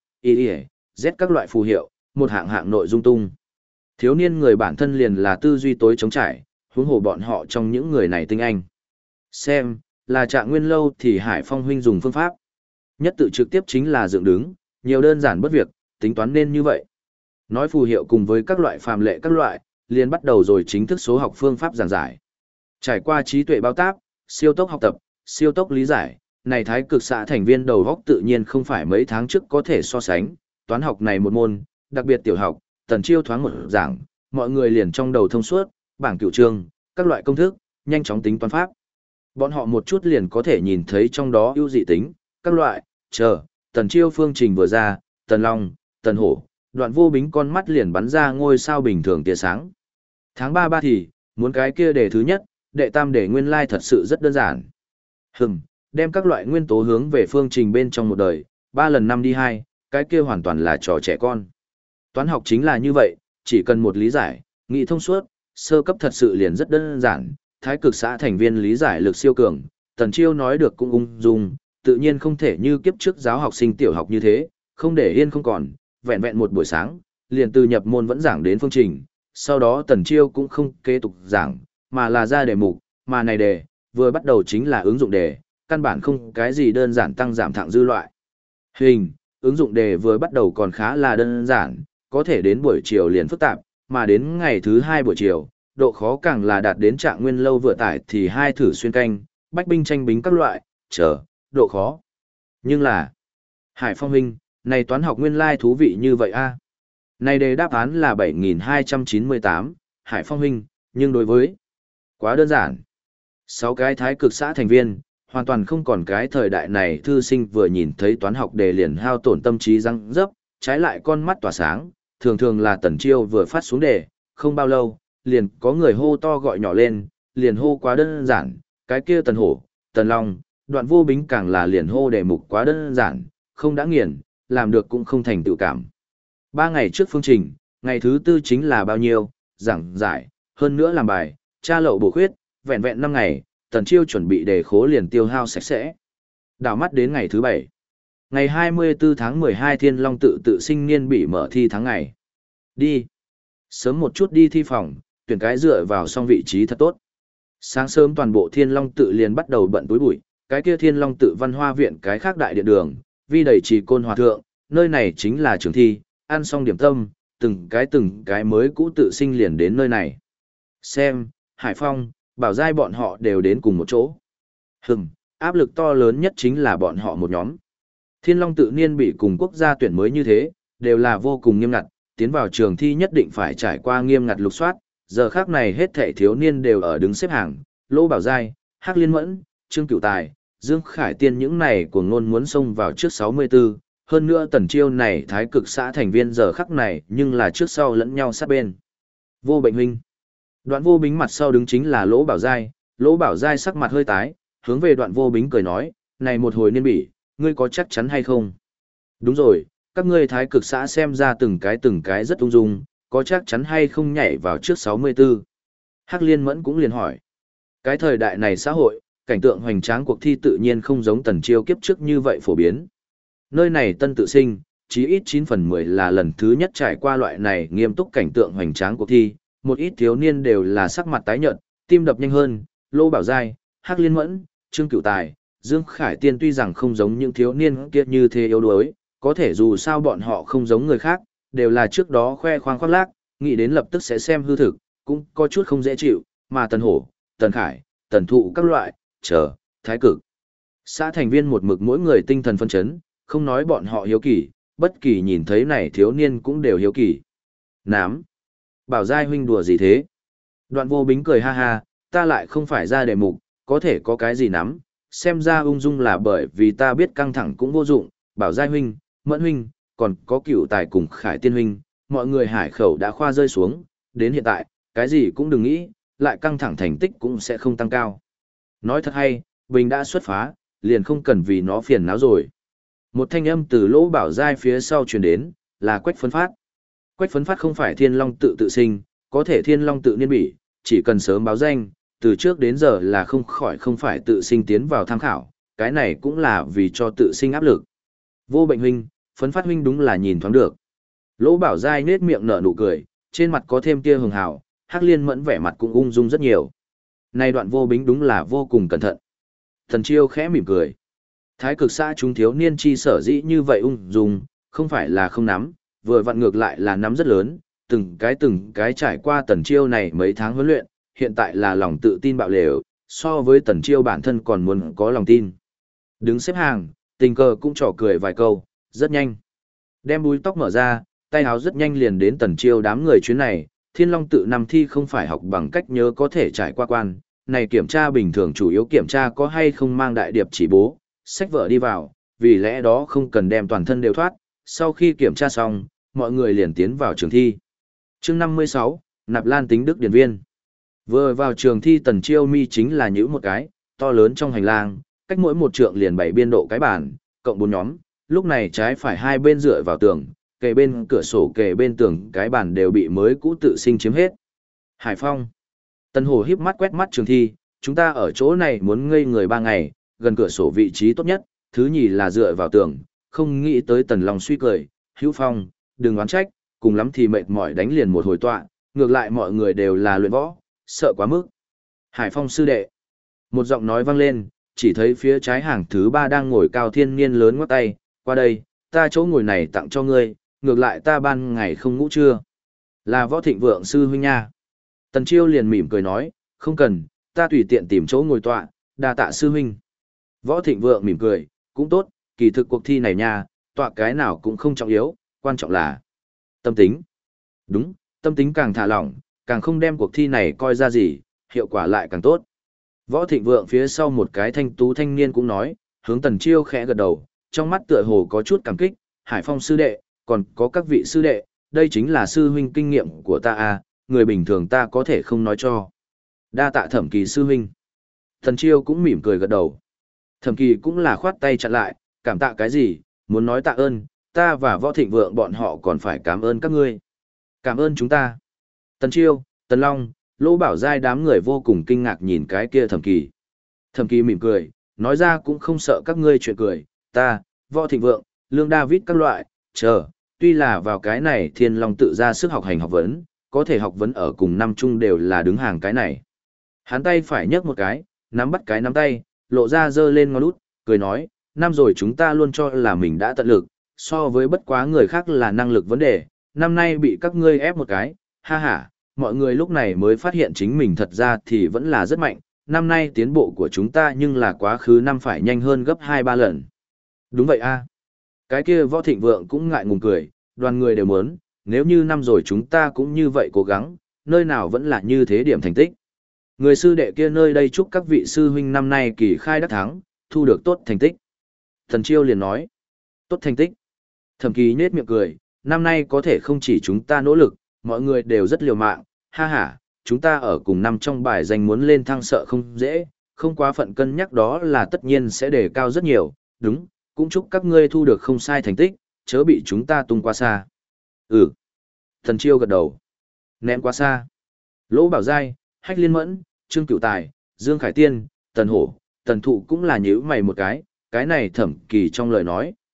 [SPEAKER 1] z các loại phù hiệu, một hạng hạng nội dung tung. Thiếu niên người bản thân liền là tư duy tối chống trải, huống hồ bọn họ trong những người này tinh anh. Xem, là Trạng Nguyên lâu thì Hải Phong huynh dùng phương pháp. Nhất tự trực tiếp chính là dựng đứng, nhiều đơn giản bất việc, tính toán nên như vậy. Nói phù hiệu cùng với các loại phàm lệ các loại, liền bắt đầu rồi chính thức số học phương pháp giảng giải. Trải qua trí tuệ bao táp, siêu tốc học tập, siêu tốc lý giải, này thái cực xã thành viên đầu góc tự nhiên không phải mấy tháng trước có thể so sánh, toán học này một môn, đặc biệt tiểu học, Tần Chiêu thoáng một giảng, mọi người liền trong đầu thông suốt, bảng cửu chương, các loại công thức, nhanh chóng tính toán pháp. Bọn họ một chút liền có thể nhìn thấy trong đó ưu dị tính, các loại, Tần Chiêu phương trình vừa ra, Tần Long, Tần Hổ, Đoạn Vô Bính con mắt liền bắn ra ngôi sao bình thường tia sáng. Tháng 3 thì, muốn cái kia đề thứ nhất, đệ tam đề nguyên lai thật sự rất đơn giản. Đem các loại nguyên tố hướng về phương trình bên trong một đời, 3 lần 5 đi 2, cái kia hoàn toàn là trò trẻ con. Toán học chính là như vậy, chỉ cần một lý giải, nghị thông suốt, sơ cấp thật sự liền rất đơn giản, thái cực xã thành viên lý giải lực siêu cường, Tần Chiêu nói được cũng ung dung, tự nhiên không thể như kiếp trước giáo học sinh tiểu học như thế, không để yên không còn, vẹn vẹn một buổi sáng, liền từ nhập môn vẫn giảng đến phương trình, sau đó Tần Chiêu cũng không kế tục giảng, mà là ra đề mục, mà này đề, vừa bắt đầu chính là ứng dụng đề, căn bản không cái gì đơn giản tăng giảm thẳng dư loại. Ứng dụng đề vừa bắt đầu còn khá là đơn giản, có thể đến buổi chiều liền phức tạp, mà đến ngày thứ 2 buổi chiều, độ khó càng là đạt đến Trạng Nguyên lâu vừa tải thì 2 thử xuyên canh, bách binh tranh bính các loại, độ khó. Nhưng là, Hải Phong huynh, này toán học nguyên lai thú vị như vậy a. Này đề đáp án là 7298, Hải Phong huynh, nhưng đối với quá đơn giản. 6 cái thái cực xã thành viên, hoàn toàn không còn cái thời đại này thư sinh vừa nhìn thấy toán học đề liền hao tổn tâm trí răng dấp, trái lại con mắt tỏa sáng, thường thường là Tần Chiêu vừa phát xuống đề, không bao lâu, liền có người hô to gọi nhỏ lên, liền hô quá đơn giản, cái kia Tần Hổ, Tần Long, Đoạn Vô Bính càng là liền hô đề mục quá đơn giản, không đã nghiền, làm được cũng không thành tựu cảm. 3 ngày trước phương trình, ngày thứ 4 chính là bao nhiêu, giảng giải, hơn nữa làm bài, tra lậu bổ khuyết, vẹn vẹn 5 ngày, Tần Chiêu chuẩn bị đề khố liền tiêu hao sạch sẽ. Đảo mắt đến ngày thứ 7. Ngày 24 tháng 12 Thiên Long tự sinh niên bị mở thi tháng ngày. Đi. Sớm một chút đi thi phòng, tuyển cái dựa vào xong vị trí thật tốt. Sáng sớm toàn bộ Thiên Long tự liền bắt đầu bận túi bụi, cái kia Thiên Long tự văn hoa viện cái khác đại điện đường, vi đầy trì côn hòa thượng, nơi này chính là trường thi, ăn xong điểm tâm, từng cái mới cũ tự sinh liền đến nơi này. Xem, Hải Phong, Bảo Giai bọn họ đều đến cùng một chỗ. Áp lực to lớn nhất chính là bọn họ một nhóm. Thiên Long tự niên bị cùng quốc gia tuyển mới như thế, đều là vô cùng nghiêm ngặt, tiến vào trường thi nhất định phải trải qua nghiêm ngặt lục soát, giờ khác này hết thảy thiếu niên đều ở đứng xếp hàng, Lỗ Bảo Giai, Hắc Liên Mẫn, Trương Cửu Tài, Dương Khải Tiên những này của ngôn muốn xông vào trước 64, hơn nữa Tần Chiêu này thái cực xã thành viên giờ khắc này nhưng là trước sau lẫn nhau sát bên. Vô Bệnh huynh. Đoạn Vô Bính mặt sau đứng chính là Lỗ Bảo Giai sắc mặt hơi tái, hướng về Đoạn Vô Bính cười nói, này một hồi niên bỉ, ngươi có chắc chắn hay không? Đúng rồi, các ngươi thái cực xã xem ra từng cái rất ung dung, có chắc chắn hay không nhảy vào trước 64? Hắc Liên Mẫn cũng liền hỏi. Cái thời đại này xã hội, cảnh tượng hoành tráng cuộc thi tự nhiên không giống Tần Chiêu kiếp trước như vậy phổ biến. Nơi này tân tự sinh, chí ít 9 phần 10 là lần thứ nhất trải qua loại này nghiêm túc cảnh tượng hoành tráng cuộc thi, một ít thiếu niên đều là sắc mặt tái nhợt, tim đập nhanh hơn, Lô Bảo Giai, Hắc Liên Mẫn, Trương Cửu Tài, Dương Khải Tiên tuy rằng không giống những thiếu niên kia như thế yếu đuối, có thể dù sao bọn họ không giống người khác, đều là trước đó khoe khoang khoác lác, nghĩ đến lập tức sẽ xem hư thực, cũng có chút không dễ chịu, mà Tần Hổ, Tần Khải, Tần Thụ các loại, thái cực. Xã thành viên một mực mỗi người tinh thần phân chấn, không nói bọn họ hiếu kỳ, bất kỳ nhìn thấy này thiếu niên cũng đều hiếu kỳ. Nám. Bảo Giai huynh đùa gì thế? Đoạn Vô Bính cười ha ha, ta lại không phải ra đề mục, có thể có cái gì nắm, xem ra ung dung là bởi vì ta biết căng thẳng cũng vô dụng, Bảo Giai huynh, Mẫn huynh, còn có Cửu Tài cùng Khải Tiên huynh, mọi người hải khẩu đã khoa rơi xuống, đến hiện tại, cái gì cũng đừng nghĩ, lại căng thẳng thành tích cũng sẽ không tăng cao. Nói thật hay, Bình đã xuất phá, liền không cần vì nó phiền não rồi. Một thanh âm từ Lỗ Bảo Giai phía sau truyền đến, là Quách Phấn Phát. Quách Phấn Phát không phải Thiên Long tự tự sinh, có thể Thiên Long tự niên bỉ, chỉ cần sớm báo danh, từ trước đến giờ là không phải tự sinh tiến vào tham khảo, cái này cũng là vì cho tự sinh áp lực. Vô Bệnh huynh, Phấn Phát huynh đúng là nhìn thoáng được. Lỗ Bảo Giai nết miệng nở nụ cười, trên mặt có thêm tia hường hào, Hắc Liên Mẫn vẻ mặt cũng ung dung rất nhiều. Này Đoạn Vô Bính đúng là vô cùng cẩn thận. Thần Chiêu khẽ mỉm cười. Thái cực xã chúng thiếu niên chi sở dĩ như vậy ung dung, không phải là không nắm, vừa vặn ngược lại là nắm rất lớn, từng cái trải qua Tần Chiêu này mấy tháng huấn luyện, hiện tại là lòng tự tin bạo lều, so với Tần Chiêu bản thân còn muốn có lòng tin. Đứng xếp hàng, tình cờ cũng trò cười vài câu, rất nhanh. Đem búi tóc mở ra, tay áo rất nhanh liền đến Tần Chiêu đám người chuyến này, Thiên Long tự năm thi không phải học bằng cách nhớ có thể trải qua quan, này kiểm tra bình thường chủ yếu kiểm tra có hay không mang đại điệp chỉ bố, sách vở đi vào, vì lẽ đó không cần đem toàn thân đều thoát, sau khi kiểm tra xong, mọi người liền tiến vào trường thi. Chương 56, Nạp Lan Tính Đức Điển Viên. Vừa vào trường thi Tần Chiêu mi chính là nhữ một cái, to lớn trong hành lang, cách mỗi một trượng liền 7 biên độ cái bàn, cộng 4 nhóm, lúc này trái phải hai bên dựa vào tường, kề bên cửa sổ kề bên tường cái bàn đều bị mới cũ tự sinh chiếm hết. Hải Phong. Tần Hổ híp mắt quét mắt trường thi, chúng ta ở chỗ này muốn ngây người 3 ngày, gần cửa sổ vị trí tốt nhất, thứ nhì là dựa vào tường, không nghĩ tới Tần Long suy cười, Hữu Phong, đừng oán trách, cùng lắm thì mệt mỏi đánh liền một hồi tọa, ngược lại mọi người đều là luyện võ, sợ quá mức. Hải Phong sư đệ. Một giọng nói vang lên, chỉ thấy phía trái hàng thứ 3 đang ngồi cao thiên niên lớn ngoắc tay, qua đây, ta chỗ ngồi này tặng cho ngươi, ngược lại ta ban ngày không ngủ trưa. Là Võ Thịnh Vượng sư huynh nha. Tần Chiêu liền mỉm cười nói, không cần, ta tùy tiện tìm chỗ ngồi tọa, đa tạ sư huynh. Võ Thịnh Vượng mỉm cười, cũng tốt, kỳ thực cuộc thi này nha, tọa cái nào cũng không trọng yếu, quan trọng là tâm tính. Đúng, tâm tính càng thả lỏng, càng không đem cuộc thi này coi ra gì, hiệu quả lại càng tốt. Võ Thịnh Vượng phía sau một cái thanh tú thanh niên cũng nói, hướng Tần Chiêu khẽ gật đầu, trong mắt tựa hồ có chút cảm kích, Hải Phong sư đệ, còn có các vị sư đệ, đây chính là sư huynh kinh nghiệm của ta à, người bình thường ta có thể không nói cho. Đa tạ Thẩm Kỳ sư huynh. Tần Chiêu cũng mỉm cười gật đầu. Thẩm Kỳ cũng là khoát tay chặn lại, cảm tạ cái gì, muốn nói tạ ơn, ta và Võ Thịnh Vượng bọn họ còn phải cảm ơn các ngươi. Cảm ơn chúng ta. Tần Chiêu, Tần Long, Lỗ Bảo Giai đám người vô cùng kinh ngạc nhìn cái kia Thẩm Kỳ. Thẩm Kỳ mỉm cười, nói ra cũng không sợ các ngươi chuyện cười, ta, Võ Thịnh Vượng, Lương David các loại, tuy là vào cái này Thiên Long tự ra sức học hành học vấn, có thể học vấn ở cùng năm chung đều là đứng hàng cái này. Hắn tay phải nhấc một cái, nắm bắt cái nắm tay, lộ ra giơ lên ngón út, cười nói, năm rồi chúng ta luôn cho là mình đã tận lực, so với bất quá người khác là năng lực vấn đề, năm nay bị các ngươi ép một cái, ha ha, mọi người lúc này mới phát hiện chính mình thật ra thì vẫn là rất mạnh, năm nay tiến bộ của chúng ta nhưng là quá khứ năm phải nhanh hơn gấp 2-3 lần. Đúng vậy a. Cái kia Võ Thịnh Vượng cũng ngại ngùng cười, đoàn người đều muốn, nếu như năm rồi chúng ta cũng như vậy cố gắng, nơi nào vẫn là như thế điểm thành tích. Người sư đệ kia nơi đây chúc các vị sư huynh năm nay kỳ khai đắc thắng, thu được tốt thành tích. Thần Chiêu liền nói, tốt thành tích. Thẩm Kỳ nhếch miệng cười, năm nay có thể không chỉ chúng ta nỗ lực, mọi người đều rất liều mạng, ha ha, chúng ta ở cùng năm trong bài danh muốn lên thăng sợ không dễ, không quá phận cân nhắc đó là tất nhiên sẽ đề cao rất nhiều, đúng, cũng chúc các ngươi thu được không sai thành tích, chớ bị chúng ta tung quá xa. Ừ. Thần Chiêu gật đầu. Ném quá xa. Lỗ Bảo Giai, Hách Liên Mẫn, Trương Cửu Tài, Dương Khải Tiên, Tần Hổ, Tần Thụ cũng là nhíu mày một cái này Thẩm Kỳ trong lời nói,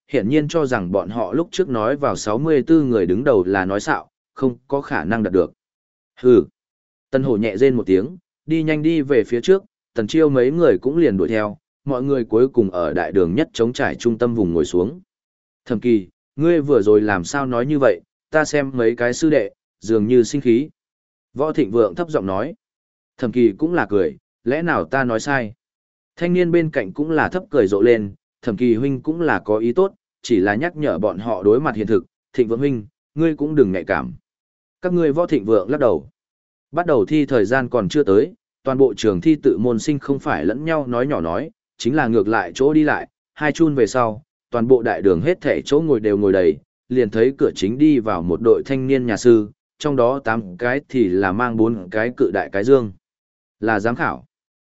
[SPEAKER 1] hiển nhiên cho rằng bọn họ lúc trước nói vào 64 người đứng đầu là nói xạo, không có khả năng đạt được. Hừ. Tần Hổ nhẹ rên một tiếng, đi nhanh đi về phía trước, Tần Chiêu mấy người cũng liền đuổi theo, mọi người cuối cùng ở đại đường nhất trống trải trung tâm vùng ngồi xuống. Thẩm Kỳ, ngươi vừa rồi làm sao nói như vậy, ta xem mấy cái sư đệ, dường như sinh khí. Võ Thịnh Vượng thấp giọng nói. Thẩm Kỳ cũng là cười, lẽ nào ta nói sai? Thanh niên bên cạnh cũng là thấp cười rộ lên, Thẩm Kỳ huynh cũng là có ý tốt, chỉ là nhắc nhở bọn họ đối mặt hiện thực, Thịnh Vượng huynh, ngươi cũng đừng nhạy cảm. Các ngươi Võ Thịnh Vượng lắc đầu. Bắt đầu thi thời gian còn chưa tới, toàn bộ trường thi tự môn sinh không phải lẫn nhau nói nhỏ nói, chính là ngược lại chỗ đi lại, hai chun về sau, toàn bộ đại đường hết thảy chỗ ngồi đều ngồi đầy, liền thấy cửa chính đi vào một đội thanh niên nhà sư, trong đó 8 cái thì là mang 4 cái cự đại cái dương. Là giám khảo.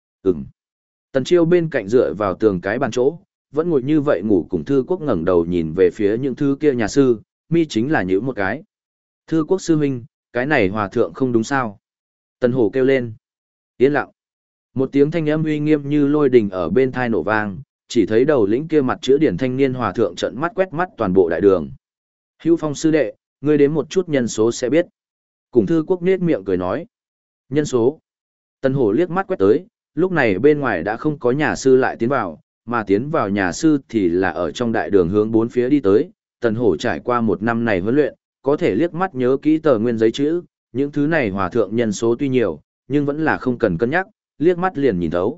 [SPEAKER 1] Tần Chiêu bên cạnh dựa vào tường cái bàn chỗ, vẫn ngồi như vậy ngủ cùng Thư Quốc ngẩng đầu nhìn về phía những thứ kia nhà sư, mi chính là nhíu một cái. Thư Quốc sư huynh, cái này hòa thượng không đúng sao? Tần Hổ kêu lên. Yên lặng. Một tiếng thanh âm uy nghiêm như lôi đình ở bên thai nổ vang, chỉ thấy đầu lĩnh kia mặt chữ điển thanh niên hòa thượng trợn mắt quét mắt toàn bộ đại đường. Hữu Phong sư đệ, ngươi đến một chút nhân số sẽ biết. Cùng Thư Quốc nết miệng cười nói. Nhân số. Tần Hổ liếc mắt quét tới, lúc này bên ngoài đã không có nhà sư lại tiến vào, mà tiến vào nhà sư thì là ở trong đại đường hướng bốn phía đi tới. Tần Hổ trải qua một năm này huấn luyện, có thể liếc mắt nhớ kỹ tờ nguyên giấy chữ, những thứ này hòa thượng nhân số tuy nhiều, nhưng vẫn là không cần cân nhắc, liếc mắt liền nhìn thấu.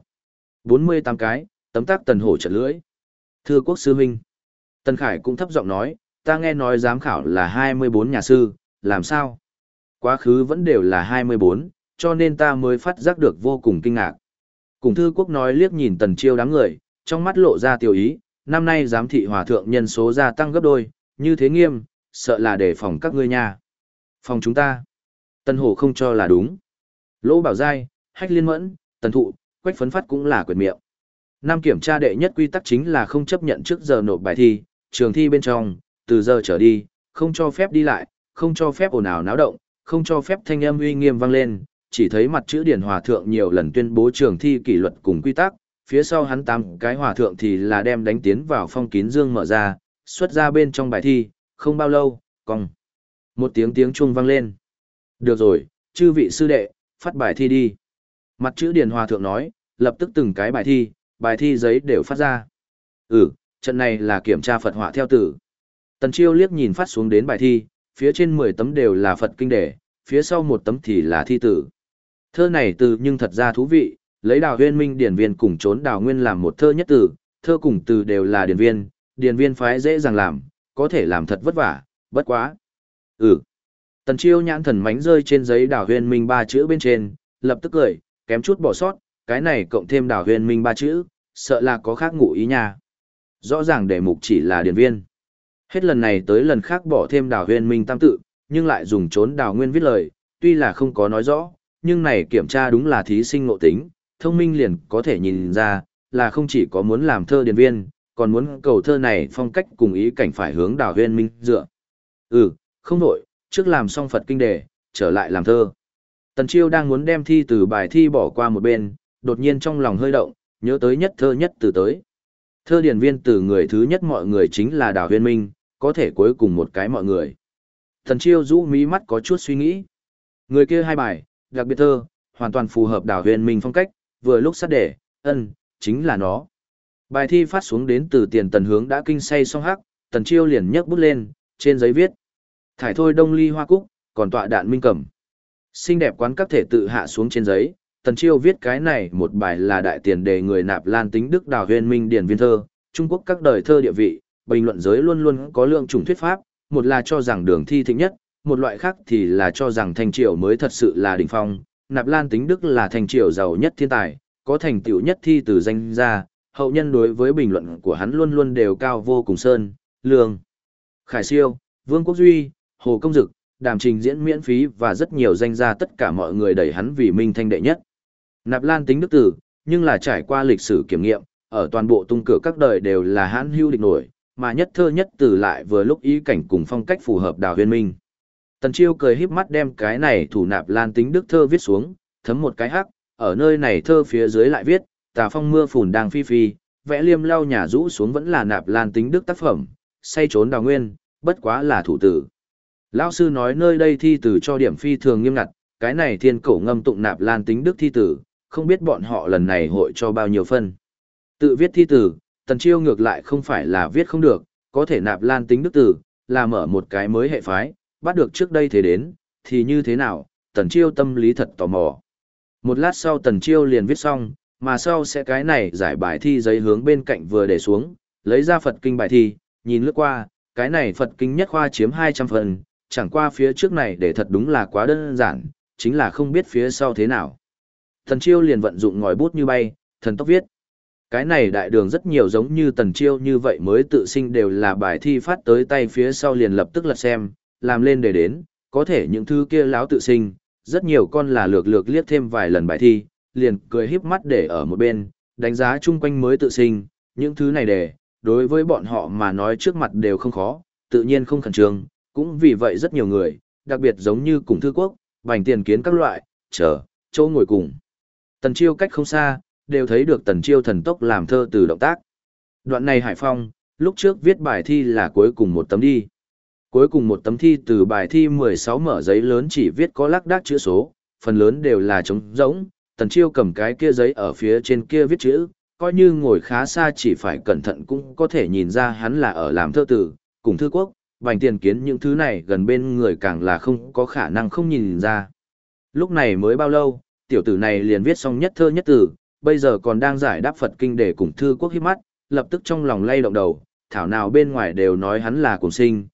[SPEAKER 1] 48 cái, tấm tắc Tần Hổ chật lưỡi. Thưa Quốc sư huynh. Tần Khải cũng thấp giọng nói, ta nghe nói giám khảo là 24 nhà sư, làm sao? Quá khứ vẫn đều là 24, cho nên ta mới phát giác được vô cùng kinh ngạc. Cùng Thư Quốc nói liếc nhìn Tần Chiêu đám người, trong mắt lộ ra tiêu ý, năm nay giám thị hòa thượng nhân số gia tăng gấp đôi, như thế nghiêm, sợ là để phòng các ngươi nha. Phòng chúng ta. Tần Hổ không cho là đúng. Lỗ Bảo Giai, Hách Liên Mẫn, Tần Thụ, Quách Phấn Phát cũng là quyệt miệng. Năm kiểm tra đệ nhất quy tắc chính là không chấp nhận trước giờ nộp bài thi, trường thi bên trong, từ giờ trở đi, không cho phép đi lại, không cho phép ồn ào náo động, không cho phép thanh âm uy nghiêm vang lên, chỉ thấy mặt chữ điển hòa thượng nhiều lần tuyên bố trường thi kỷ luật cùng quy tắc, phía sau hắn 8 cái hòa thượng thì là đem đánh tiến vào phong kín dương mở ra, xuất ra bên trong bài thi, không bao lâu, cong. Một tiếng chuông vang lên. Được rồi, chư vị sư đệ, phát bài thi đi. Mặt chữ điển hòa thượng nói, lập tức từng cái bài thi giấy đều phát ra. Trận này là kiểm tra Phật họa theo tử. Tần Chiêu liếc nhìn phát xuống đến bài thi, phía trên 10 tấm đều là Phật kinh đề, phía sau một tấm thì là thi tử. Thơ này từ nhưng thật ra thú vị, lấy Đào Huyên Minh điển viên cùng trốn Đào Nguyên làm một thơ nhất tử, thơ cùng từ đều là điển viên phái dễ dàng làm, có thể làm thật vất vả, bất quá. Tần Chiêu nhãn thần mánh rơi trên giấy Đào Huyên Minh 3 chữ bên trên, lập tức cười, kém chút bỏ sót, cái này cộng thêm Đào Huyên Minh 3 chữ, sợ là có khác ngụ ý nha. Rõ ràng đề mục chỉ là điển viên. Hết lần này tới lần khác bỏ thêm Đào Huyên Minh tam tự, nhưng lại dùng trốn Đào Nguyên viết lời, tuy là không có nói rõ, nhưng này kiểm tra đúng là thí sinh ngộ tính, thông minh liền có thể nhìn ra, là không chỉ có muốn làm thơ điển viên, còn muốn cầu thơ này phong cách cùng ý cảnh phải hướng Đào Huyên Minh dựa. Không đổi, trước làm xong Phật kinh đề, trở lại làm thơ. Tần Chiêu đang muốn đem thi từ bài thi bỏ qua một bên, đột nhiên trong lòng hơi động, nhớ tới nhất thơ nhất từ tới. Thơ điển viên từ người thứ nhất mọi người chính là Đào Huyên Minh, có thể cuối cùng một cái mọi người. Tần Chiêu rũ mí mắt có chút suy nghĩ. Người kia hai bài, đặc biệt thơ, hoàn toàn phù hợp Đào Huyên Minh phong cách, vừa lúc sát đề, chính là nó. Bài thi phát xuống đến từ Tiền Tần hướng đã kinh say song hắc, Tần Chiêu liền nhấc bút lên, trên giấy viết. Thải thôi đông ly hoa cúc, còn tọa đạn minh cẩm. Xinh đẹp quán các thể tự hạ xuống trên giấy, Tần Chiêu viết cái này một bài là đại tiền đề người Nạp Lan tính Đức Đào Huyên Minh điển viên thơ, Trung Quốc các đời thơ địa vị, bình luận giới luôn luôn có lượng chủng thuyết pháp, một là cho rằng Đường Thi thịnh nhất, một loại khác thì là cho rằng Thanh Triều mới thật sự là đỉnh phong, Nạp Lan tính Đức là Thanh Triều giàu nhất thiên tài, có thành tựu nhất thi từ danh gia, hậu nhân đối với bình luận của hắn luôn luôn đều cao vô cùng sơn, lương. Khải Siêu, Vương Quốc Duy, Hồ Công Dực, Đàm Trình diễn miễn phí và rất nhiều danh gia tất cả mọi người đẩy hắn vì minh thanh đệ nhất. Nạp Lan tính Đức tử, nhưng là trải qua lịch sử kiểm nghiệm, ở toàn bộ tung cửa các đời đều là hãn hữu địch nổi, mà nhất thơ nhất từ lại vừa lúc ý cảnh cùng phong cách phù hợp Đào Huyên Minh. Tần Chiêu cười híp mắt đem cái này thủ Nạp Lan tính Đức thơ viết xuống, thấm một cái hắc, ở nơi này thơ phía dưới lại viết, tà phong mưa phùn đang phi phi, vẽ liêm lau nhà rũ xuống vẫn là Nạp Lan tính Đức tác phẩm, say trốn đào nguyên, bất quá là thủ tử. Lão sư nói nơi đây thi tử cho điểm phi thường nghiêm ngặt, cái này thiên cổ ngâm tụng nạp lan tính đức thi tử, không biết bọn họ lần này hội cho bao nhiêu phân. Tự viết thi tử, Tần Chiêu ngược lại không phải là viết không được, có thể nạp lan tính đức tử, là mở một cái mới hệ phái, bắt được trước đây thế đến, thì như thế nào, Tần Chiêu tâm lý thật tò mò. Một lát sau Tần Chiêu liền viết xong, mà sau sẽ cái này giải bài thi giấy hướng bên cạnh vừa để xuống, lấy ra Phật kinh bài thi, nhìn lướt qua, cái này Phật kinh nhất khoa chiếm 200 phần, chẳng qua phía trước này để thật đúng là quá đơn giản, chính là không biết phía sau thế nào. Tần Chiêu liền vận dụng ngòi bút như bay, thần tốc viết. Cái này đại đường rất nhiều giống như Tần Chiêu như vậy mới tự sinh đều là bài thi phát tới tay phía sau liền lập tức lật xem, làm lên để đến, có thể những thứ kia láo tự sinh, rất nhiều con là lược lược liếc thêm vài lần bài thi, liền cười híp mắt để ở một bên, đánh giá chung quanh mới tự sinh, những thứ này để, đối với bọn họ mà nói trước mặt đều không khó, tự nhiên không khẩn trương, cũng vì vậy rất nhiều người, đặc biệt giống như cùng thư quốc, bành tiền kiến các loại, châu ngồi cùng. Tần Chiêu cách không xa, đều thấy được Tần Chiêu thần tốc làm thơ từ động tác. Đoạn này Hải Phong, lúc trước viết bài thi là cuối cùng một tấm đi. Cuối cùng một tấm thi từ bài thi 16 mở giấy lớn chỉ viết có lác đác chữ số, phần lớn đều là trống rỗng, Tần Chiêu cầm cái kia giấy ở phía trên kia viết chữ, coi như ngồi khá xa chỉ phải cẩn thận cũng có thể nhìn ra hắn là ở làm thơ từ, cùng thư quốc, bành tiền kiến những thứ này gần bên người càng là không có khả năng không nhìn ra. Lúc này mới bao lâu, tiểu tử này liền viết xong nhất thơ nhất từ, bây giờ còn đang giải đáp Phật kinh để cùng thư quốc hít mắt, lập tức trong lòng lay động đầu, thảo nào bên ngoài đều nói hắn là cùng sinh,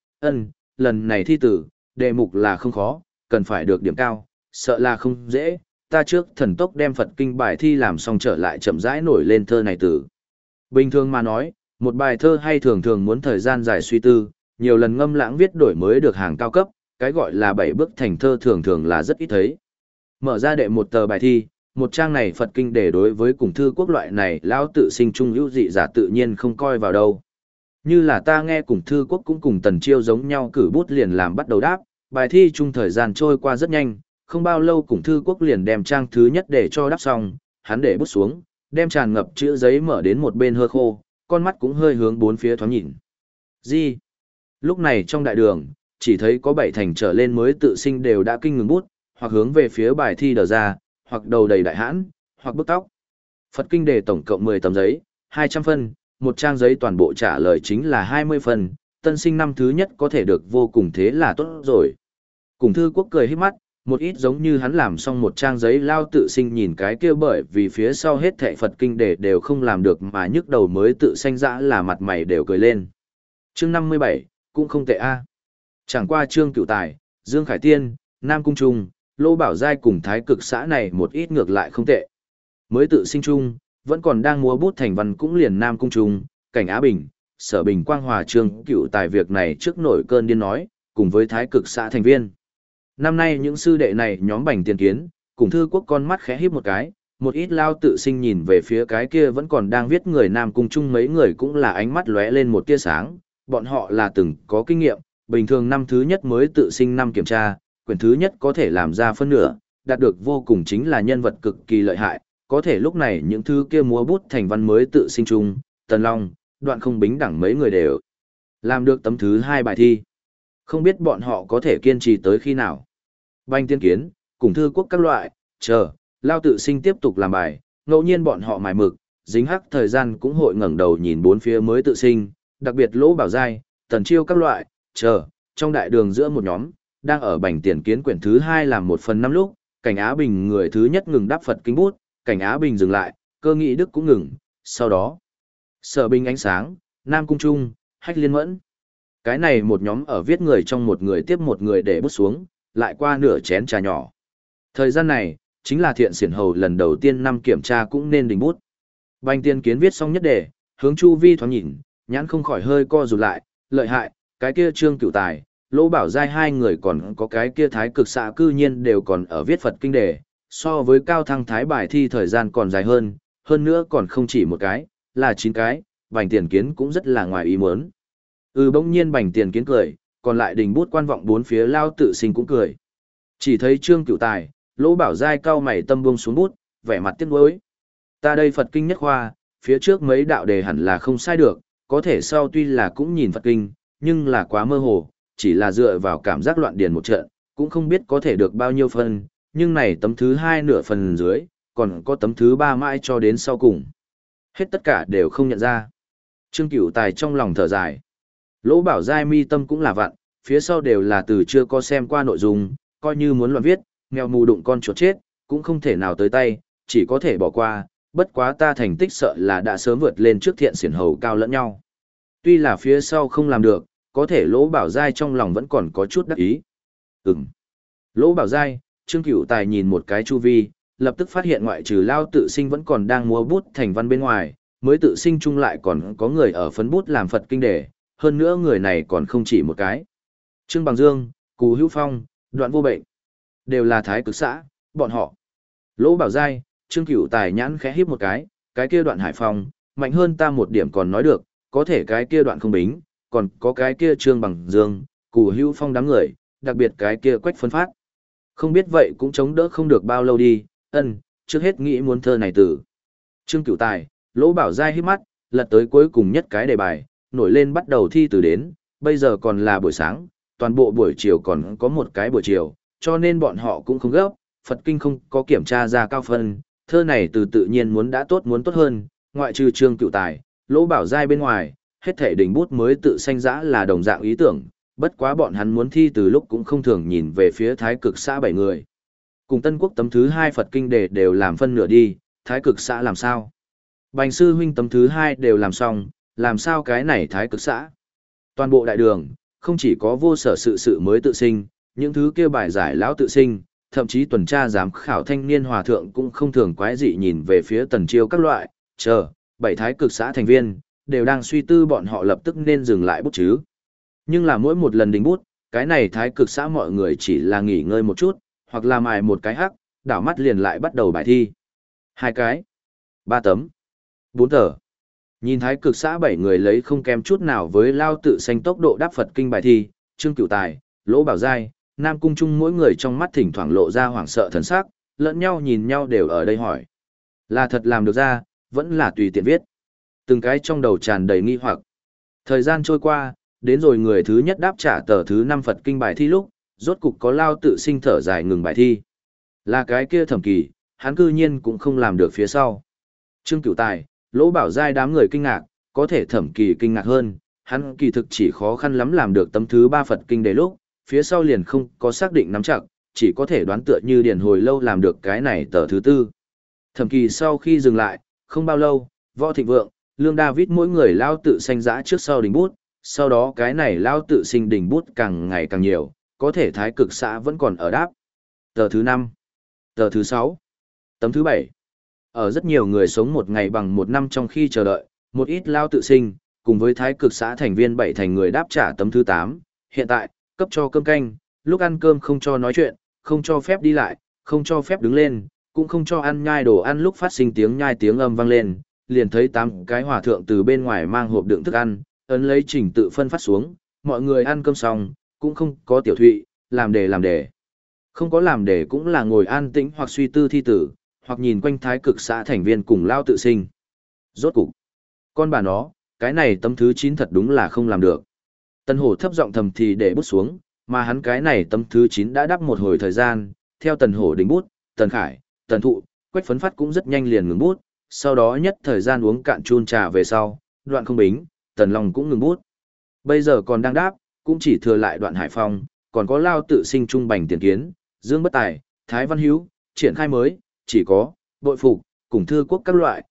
[SPEAKER 1] lần này thi tử, đề mục là không khó, cần phải được điểm cao, sợ là không dễ, ta trước thần tốc đem Phật kinh bài thi làm xong trở lại chậm rãi nổi lên thơ này tử. Bình thường mà nói, một bài thơ hay thường thường muốn thời gian dài suy tư, nhiều lần ngâm lãng viết đổi mới được hàng cao cấp, cái gọi là 7 bước thành thơ thường thường là rất ít thấy. Mở ra đệ một tờ bài thi, một trang này Phật kinh để đối với cùng thư quốc loại này lão tự sinh trung hữu dị giả tự nhiên không coi vào đâu. Như là ta nghe cùng thư quốc cũng cùng Tần Chiêu giống nhau cử bút liền làm bắt đầu đáp, bài thi chung thời gian trôi qua rất nhanh, không bao lâu cùng thư quốc liền đem trang thứ nhất để cho đáp xong, hắn để bút xuống, đem tràn ngập chữ giấy mở đến một bên hơ khô, con mắt cũng hơi hướng bốn phía thoáng nhìn. Gì? Lúc này trong đại đường, chỉ thấy có 7 thành trở lên mới tự sinh đều đã kinh ngừng bút, hoặc hướng về phía bài thi đờ ra, hoặc đầu đầy đại hãn, hoặc bức tóc. Phật kinh đề tổng cộng 10 tấm giấy, 200 phân, một trang giấy toàn bộ trả lời chính là 20 phần, tân sinh năm thứ nhất có thể được vô cùng thế là tốt rồi. Cùng thư quốc cười hít mắt, một ít giống như hắn làm xong một trang giấy lao tự sinh nhìn cái kia bởi vì phía sau hết thệ Phật kinh đề đều không làm được mà nhức đầu mới tự sanh dã là mặt mày đều cười lên. Chương 57, cũng không tệ a. Chẳng qua Trương Cửu Tài, Dương Khải Tiên, Nam Cung Trung, Lô Bảo Giai cùng thái cực xã này một ít ngược lại không tệ. Mới tự sinh chung, vẫn còn đang múa bút thành văn cũng liền Nam Cung Trung, Cảnh Á Bình, Sở Bình Quang Hòa Trương Cửu Tài việc này trước nổi cơn điên nói, cùng với thái cực xã thành viên. Năm nay những sư đệ này nhóm bành tiền kiến, cùng thư quốc con mắt khẽ híp một cái, một ít lao tự sinh nhìn về phía cái kia vẫn còn đang viết người Nam Cung Trung mấy người cũng là ánh mắt lóe lên một tia sáng, bọn họ là từng có kinh nghiệm, bình thường năm thứ nhất mới tự sinh năm kiểm tra, quyển thứ nhất có thể làm ra phân nửa, đạt được vô cùng chính là nhân vật cực kỳ lợi hại, có thể lúc này những thứ kia múa bút thành văn mới tự sinh chung, Tần Long, Đoạn Không Bính đẳng mấy người đều làm được tấm thứ 2 bài thi. Không biết bọn họ có thể kiên trì tới khi nào. Bành tiên kiến, cùng thư quốc các loại, lao tự sinh tiếp tục làm bài, ngẫu nhiên bọn họ mài mực, dính hắc thời gian cũng hội ngẩng đầu nhìn bốn phía mới tự sinh, đặc biệt Lỗ Bảo Giai, Tần Chiêu các loại, trong đại đường giữa một nhóm, đang ở bành tiền kiến quyển thứ 2 làm 1/5 lúc, Cảnh Á Bình người thứ nhất ngừng đáp Phật kinh bút, Cảnh Á Bình dừng lại, Cơ Nghị Đức cũng ngừng, sau đó, Sở Bình Ánh Sáng, Nam Cung Trung, Hách Liên Mẫn. Cái này một nhóm ở viết người trong một người tiếp một người để bút xuống, lại qua nửa chén trà nhỏ. Thời gian này, chính là Thiện Xiển Hầu lần đầu tiên năm kiểm tra cũng nên đình bút. Bành tiền kiến viết xong nhất đề, hướng chu vi thoáng nhìn, nhãn không khỏi hơi co rụt lại, lợi hại, cái kia Trương Cửu Tài, Lỗ Bảo Giai hai người còn có cái kia thái cực xạ cư nhiên đều còn ở viết Phật kinh đề, so với cao thăng thái bài thi thời gian còn dài hơn nữa còn không chỉ một cái, là 9 cái, bành tiền kiến cũng rất là ngoài ý muốn. Bỗng nhiên bành tiền kiến cười, còn lại đình bút quan vọng bốn phía lao tự sinh cũng cười. Chỉ thấy Trương Cửu Tài, Lỗ Bảo Giai cau mày tâm buông xuống bút, vẻ mặt tiếc nuối. Ta đây Phật kinh nhất khoa, phía trước mấy đạo đề hẳn là không sai được, có thể sau tuy là cũng nhìn Phật kinh, nhưng là quá mơ hồ, chỉ là dựa vào cảm giác loạn điền một trận, cũng không biết có thể được bao nhiêu phần, nhưng này tấm thứ 2 nửa phần dưới, còn có tấm thứ 3 mãi cho đến sau cùng. Hết tất cả đều không nhận ra. Trương Cửu Tài trong lòng thở dài. Lỗ Bảo Giai mi tâm cũng là vặn, phía sau đều là từ chưa có xem qua nội dung, coi như muốn loạn viết, mèo mù đụng con chuột chết, cũng không thể nào tới tay, chỉ có thể bỏ qua, bất quá ta thành tích sợ là đã sớm vượt lên trước thiện xiển hầu cao lẫn nhau. Tuy là phía sau không làm được, có thể Lỗ Bảo Giai trong lòng vẫn còn có chút đắc ý. Lỗ Bảo Giai, Trương Cửu Tài nhìn một cái chu vi, lập tức phát hiện ngoại trừ Lao Tự Sinh vẫn còn đang múa bút thành văn bên ngoài, mới tự sinh chung lại còn có người ở phấn bút làm Phật kinh đề, hơn nữa người này còn không chỉ một cái. Trương Bằng Dương, Cù Hữu Phong, Đoạn Vô Bệnh, đều là thái cực xã, bọn họ. Lỗ Bảo Giai, Trương Cửu Tài nhãn khẽ híp một cái kia Đoạn Hải Phong, mạnh hơn ta một điểm còn nói được, có thể cái kia Đoạn Không Bính, còn có cái kia Trương Bằng Dương, Cù Hữu Phong đám người, đặc biệt cái kia Quách Phân Phát. Không biết vậy cũng chống đỡ không được bao lâu đi, trước hết nghĩ muốn thơ này tử. Trương Cửu Tài, Lỗ Bảo Giai hít mắt, lật tới cuối cùng nhất cái đề bài, nổi lên bắt đầu thi từ đến, bây giờ còn là buổi sáng, toàn bộ buổi chiều còn có một cái buổi chiều, cho nên bọn họ cũng không gấp, Phật kinh không có kiểm tra ra cao phân, thơ này từ tự nhiên muốn đã tốt muốn tốt hơn, ngoại trừ Trương Cửu Tài, Lỗ Bảo Giai bên ngoài, hết thể đỉnh bút mới tự sanh dã là đồng dạng ý tưởng, bất quá bọn hắn muốn thi từ lúc cũng không thường nhìn về phía thái cực xã 7 người. Cùng Tân Quốc tấm thứ 2 Phật kinh đề đều làm phân nửa đi, thái cực xã làm sao? Bành sư huynh tấm thứ 2 đều làm xong, làm sao cái này thái cực xã? Toàn bộ đại đường, không chỉ có vô sở sự mới tự sinh, những thứ kia bài giải lão tự sinh, thậm chí tuần tra giám khảo thanh niên hòa thượng cũng không thường quái dị nhìn về phía Tần Chiêu các loại, bảy thái cực xã thành viên, đều đang suy tư bọn họ lập tức nên dừng lại bút chứ. Nhưng là mỗi một lần đính bút, cái này thái cực xã mọi người chỉ là nghỉ ngơi một chút, hoặc là mài một cái hắc, đảo mắt liền lại bắt đầu bài thi. 2 cái, 3 tấm, 4 tờ. Nhìn thái cực xã 7 người lấy không kém chút nào với Lao Tự Xanh tốc độ đáp Phật kinh bài thi, Trương Cửu Tài, Lỗ Bảo Giai, Nam Cung Trung mỗi người trong mắt thỉnh thoảng lộ ra hoảng sợ thần sắc, lẫn nhau nhìn nhau đều ở đây hỏi. Là thật làm được ra, vẫn là tùy tiện viết. Từng cái trong đầu tràn đầy nghi hoặc. Thời gian trôi qua, đến rồi người thứ nhất đáp trả tờ thứ 5 Phật kinh bài thi lúc, rốt cục có Lao Tự Sinh thở dài ngừng bài thi. Là cái kia Thẩm Kỳ, hắn cư nhiên cũng không làm được phía sau. Trương Cửu Tài, Lỗ Bảo Giai đám người kinh ngạc, có thể Thẩm Kỳ kinh ngạc hơn, hắn kỳ thực chỉ khó khăn lắm làm được tấm thứ 3 Phật kinh đề lúc, phía sau liền không có xác định nắm chặt, chỉ có thể đoán tựa như điền hồi lâu làm được cái này tờ thứ 4. Thẩm Kỳ sau khi dừng lại, không bao lâu, Võ Thịnh Vượng, Lương David mỗi người Lao Tự Xanh dã trước sau đỉnh bút, sau đó cái này Lao Tự Sinh đỉnh bút càng ngày càng nhiều, có thể thái cực xã vẫn còn ở đáp. Tờ thứ 5, tờ thứ 6, tấm thứ 7. Ở rất nhiều người sống một ngày bằng một năm trong khi chờ đợi, một ít Lao Tự Sinh, cùng với thái cực xã thành viên 7 thành người đáp trả tấm thứ 8. Hiện tại, cấp cho cơm canh, lúc ăn cơm không cho nói chuyện, không cho phép đi lại, không cho phép đứng lên, cũng không cho ăn nhai đồ ăn lúc phát sinh tiếng nhai tiếng âm vang lên, liền thấy 8 cái hòa thượng từ bên ngoài mang hộp đựng thức ăn, ấn lấy trình tự phân phát xuống, mọi người ăn cơm xong, cũng không có tiểu thụy, làm đề. Không có làm đề cũng là ngồi an tĩnh hoặc suy tư thi tử, hoặc nhìn quanh thái cực xã thành viên cùng Lao Tự Sinh. Rốt cục, con bà nó, cái này tấm thứ 9 thật đúng là không làm được. Tân Hổ thấp giọng thầm thì để bút xuống, mà hắn cái này tấm thứ 9 đã đắp một hồi thời gian, theo Tần Hổ đỉnh bút, Tần Khải, Tần Thụ, Quách Phấn Phát cũng rất nhanh liền ngừng bút, sau đó nhất thời gian uống cạn chun trà về sau, Đoạn Không Bính, Tần Long cũng ngừng bút. Bây giờ còn đang đáp, cũng chỉ thừa lại Đoạn Hải Phong, còn có Lao Tự Sinh Trung Bành Tiền Kiến, Dương Bất Tài, Thái Văn Hữu, triển khai mới, chỉ có, Bội Phục, cùng Thư Quốc các loại,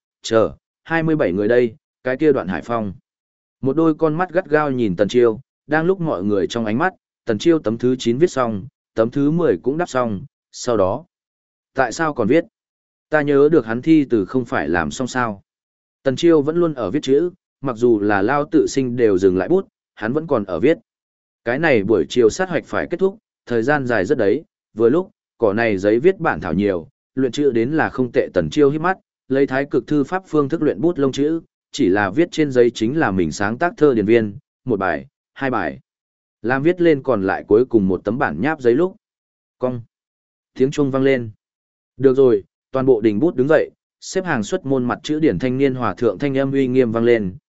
[SPEAKER 1] 27 người đây, cái kia Đoạn Hải Phong. Một đôi con mắt gắt gao nhìn Tần Chiêu, đang lúc mọi người trong ánh mắt, Tần Chiêu tấm thứ 9 viết xong, tấm thứ 10 cũng đáp xong, sau đó. Tại sao còn viết? Ta nhớ được hắn thi từ không phải làm xong sao. Tần Chiêu vẫn luôn ở viết chữ, mặc dù là Lao Tự Sinh đều dừng lại bút, hắn vẫn còn ở viết. Cái này buổi chiều sát hoạch phải kết thúc, thời gian dài rất đấy, vừa lúc, cỏ này giấy viết bản thảo nhiều, luyện chữ đến là không tệ. Tần Chiêu hít mắt, lấy thái cực thư pháp phương thức luyện bút lông chữ, chỉ là viết trên giấy chính là mình sáng tác thơ điển viên, một bài, 2 bài. Làm viết lên còn lại cuối cùng một tấm bản nháp giấy lúc. Cong. Tiếng chuông vang lên. Được rồi, toàn bộ đình bút đứng dậy, xếp hàng xuất môn mặt chữ điển thanh niên hòa thượng thanh âm uy nghiêm vang lên,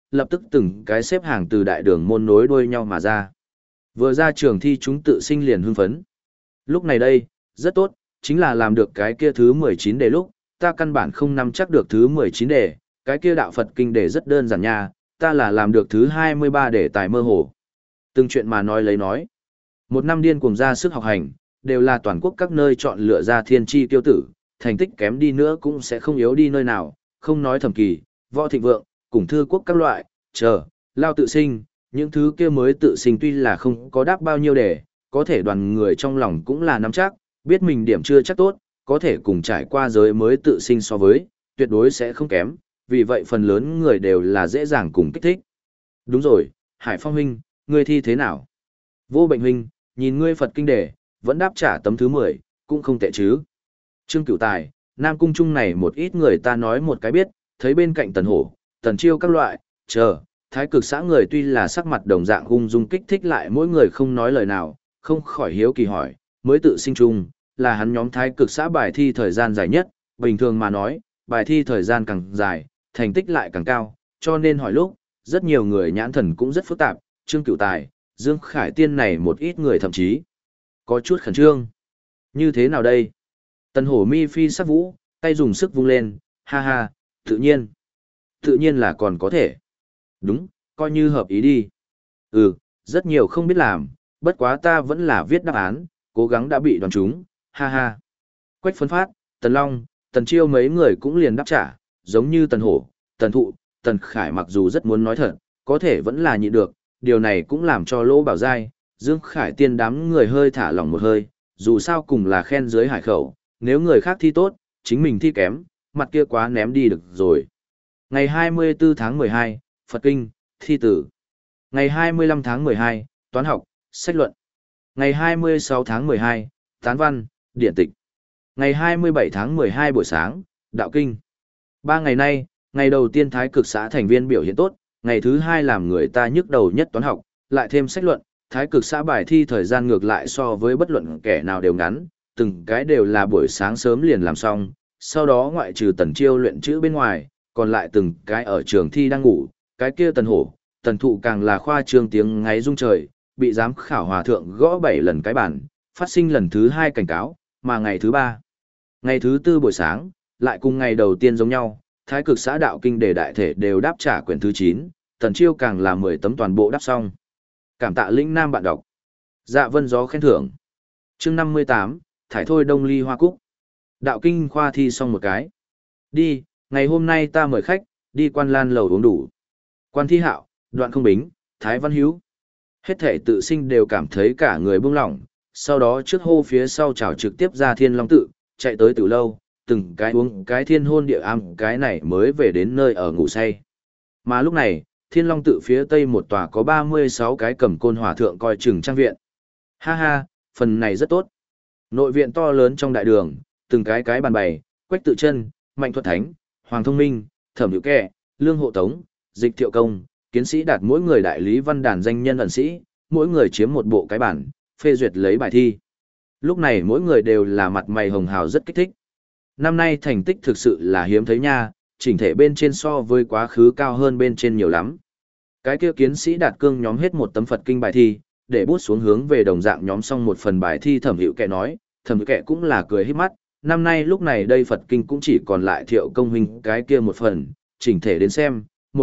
[SPEAKER 1] lập tức từng cái xếp hàng từ đại đường môn nối đuôi nhau mà ra. Vừa ra trường thi chúng tự sinh liền hưng phấn. Lúc này đây, rất tốt, chính là làm được cái kia thứ 19 đề lúc, ta căn bản không nắm chắc được thứ 19 đề, cái kia đạo Phật kinh đề rất đơn giản nha, ta là làm được thứ 23 đề tài mơ hồ. Từng chuyện mà nói lấy nói. Một năm điên cuồng ra sức học hành, đều là toàn quốc các nơi chọn lựa ra thiên tri tiêu tử, thành tích kém đi nữa cũng sẽ không yếu đi nơi nào, không nói thẩm kỳ, võ thịnh vượng, cùng thư quốc các loại, lao tự sinh, những thứ kia mới tự sinh tuy là không có đáp bao nhiêu đề, có thể đoàn người trong lòng cũng là nắm chắc, biết mình điểm chưa chắc tốt, có thể cùng trải qua giới mới tự sinh so với, tuyệt đối sẽ không kém, vì vậy phần lớn người đều là dễ dàng cùng kích thích. Đúng rồi, Hải Phong huynh, ngươi thi thế nào? Vô Bệnh huynh, nhìn ngươi Phật kinh đề, vẫn đáp trả tấm thứ 10, cũng không tệ chứ. Trương Cửu Tài, Nam Cung Trung này một ít người ta nói một cái biết, thấy bên cạnh Tần Hổ, Tần Chiêu các loại, thái cực xã người tuy là sắc mặt đồng dạng ung dung kích thích lại mỗi người không nói lời nào, không khỏi hiếu kỳ hỏi, mới tự sinh chung, là hắn nhóm thái cực xã bài thi thời gian dài nhất, bình thường mà nói, bài thi thời gian càng dài, thành tích lại càng cao, cho nên hỏi lúc, rất nhiều người nhãn thần cũng rất phức tạp, Trương Cửu Tài, Dương Khải Tiên này một ít người thậm chí có chút khẩn trương. Như thế nào đây? Tần Hổ mi phi sắc vũ, tay dùng sức vung lên, ha ha, tự nhiên. Tự nhiên là còn có thể. Đúng, coi như hợp ý đi. Rất nhiều không biết làm, bất quá ta vẫn là viết đáp án, cố gắng đã bị đoán trúng, ha ha. Quách Phấn Phát, Tần Long, Tần Chiêu mấy người cũng liền đáp trả, giống như Tần Hổ, Tần Thụ, Tần Khải mặc dù rất muốn nói thật, có thể vẫn là nhịn được, điều này cũng làm cho Lỗ Bảo Giai, Dương Khải Tiên đám người hơi thả lỏng một hơi, dù sao cùng là khen dưới hải khẩu, nếu người khác thi tốt, chính mình thi kém, mặt kia quá ném đi được rồi. Ngày 24 tháng 12, Phật Kinh, thi tử. Ngày 25 tháng 12, toán học, sách luận. Ngày 26 tháng 12, tán văn, điện tịch. Ngày 27 tháng 12 buổi sáng, đạo kinh. 3 ngày nay, ngày đầu tiên thái cực xã thành viên biểu hiện tốt, ngày thứ 2 làm người ta nhức đầu nhất toán học, lại thêm sách luận, thái cực xã bài thi thời gian ngược lại so với bất luận kẻ nào đều ngắn, từng cái đều là buổi sáng sớm liền làm xong, sau đó ngoại trừ Tần Chiêu luyện chữ bên ngoài, còn lại từng cái ở trường thi đang ngủ, cái kia Tần Hổ, Tần Thụ càng là khoa trương tiếng ngáy rung trời, bị giám khảo hòa thượng gõ 7 lần cái bản, phát sinh lần thứ 2 cảnh cáo, mà ngày thứ 3, ngày thứ 4 buổi sáng, lại cùng ngày đầu tiên giống nhau, thái cực xã đạo kinh đề đại thể đều đáp trả quyển thứ 9, Tần Chiêu càng là 10 tấm toàn bộ đáp xong. Cảm tạ Lĩnh Nam bạn đọc. Dạ Vân gió khen thưởng. Chương 58, thải thôi đông ly hoa cúc. Đạo kinh khoa thi xong một cái. Đi, ngày hôm nay ta mời khách, đi Quan Lan lầu uống đủ. Quan Thi Hạo, Đoạn Không Bính, Thái Văn Hiếu. Hết thể tự sinh đều cảm thấy cả người buông lỏng, sau đó trước hô phía sau chào trực tiếp ra Thiên Long tự, chạy tới từ lâu, từng cái uống cái thiên hôn địa am cái này mới về đến nơi ở ngủ say. Mà lúc này, Thiên Long tự phía tây một tòa có 36 cái cầm côn hòa thượng coi chừng trang viện. Ha ha, phần này rất tốt. Nội viện to lớn trong đại đường, từng cái bàn bày, Quách Tự Chân, Mạnh Thuật Thánh, Hoàng Thông Minh, Thẩm Hữu Kệ, Lương Hộ Tống, Dịch Thiệu Công, Kiến Sĩ Đạt mỗi người đại lý văn đàn danh nhân ẩn sĩ, mỗi người chiếm một bộ cái bản, phê duyệt lấy bài thi. Lúc này mỗi người đều là mặt mày hồng hào rất kích thích. Năm nay thành tích thực sự là hiếm thấy nha, chỉnh thể bên trên so với quá khứ cao hơn bên trên nhiều lắm. Cái kia Kiến Sĩ Đạt cương nhóm hết một tấm Phật kinh bài thi, để bút xuống hướng về đồng dạng nhóm xong một phần bài thi. Thẩm Hữu Kệ nói, Thẩm Hữu Kệ cũng là cười hết mắt, năm nay lúc này đây Phật kinh cũng chỉ còn lại Thiệu Công huynh cái kia một phần, chỉnh thể đến xem,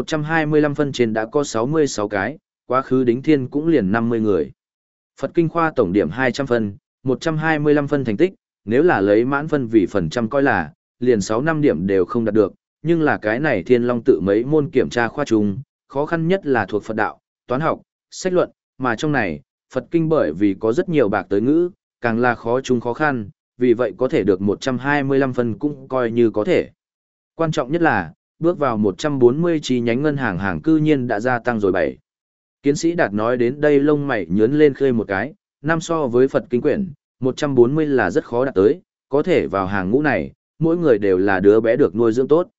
[SPEAKER 1] 125 phân trên đã có 66 cái, quá khứ đính thiên cũng liền 50 người. Phật kinh khoa tổng điểm 200 phân, 125 phân thành tích, nếu là lấy mãn phân vì phần trăm coi là, liền 6-5 điểm đều không đạt được, nhưng là cái này Thiên Long tự mấy môn kiểm tra khoa chung, khó khăn nhất là thuộc Phật đạo, toán học, sách luận, mà trong này, Phật kinh bởi vì có rất nhiều bạc tới ngữ, càng là khó chung khó khăn, vì vậy có thể được 125 phân cũng coi như có thể. Quan trọng nhất là, bước vào 140 chi nhánh ngân hàng hàng cư nhiên đã gia tăng rồi 7. Kiến Sĩ Đạt nói đến đây lông mày nhướn lên khơi một cái, năm so với Phật kinh quyển, 140 là rất khó đạt tới, có thể vào hàng ngũ này, mỗi người đều là đứa bé được nuôi dưỡng tốt.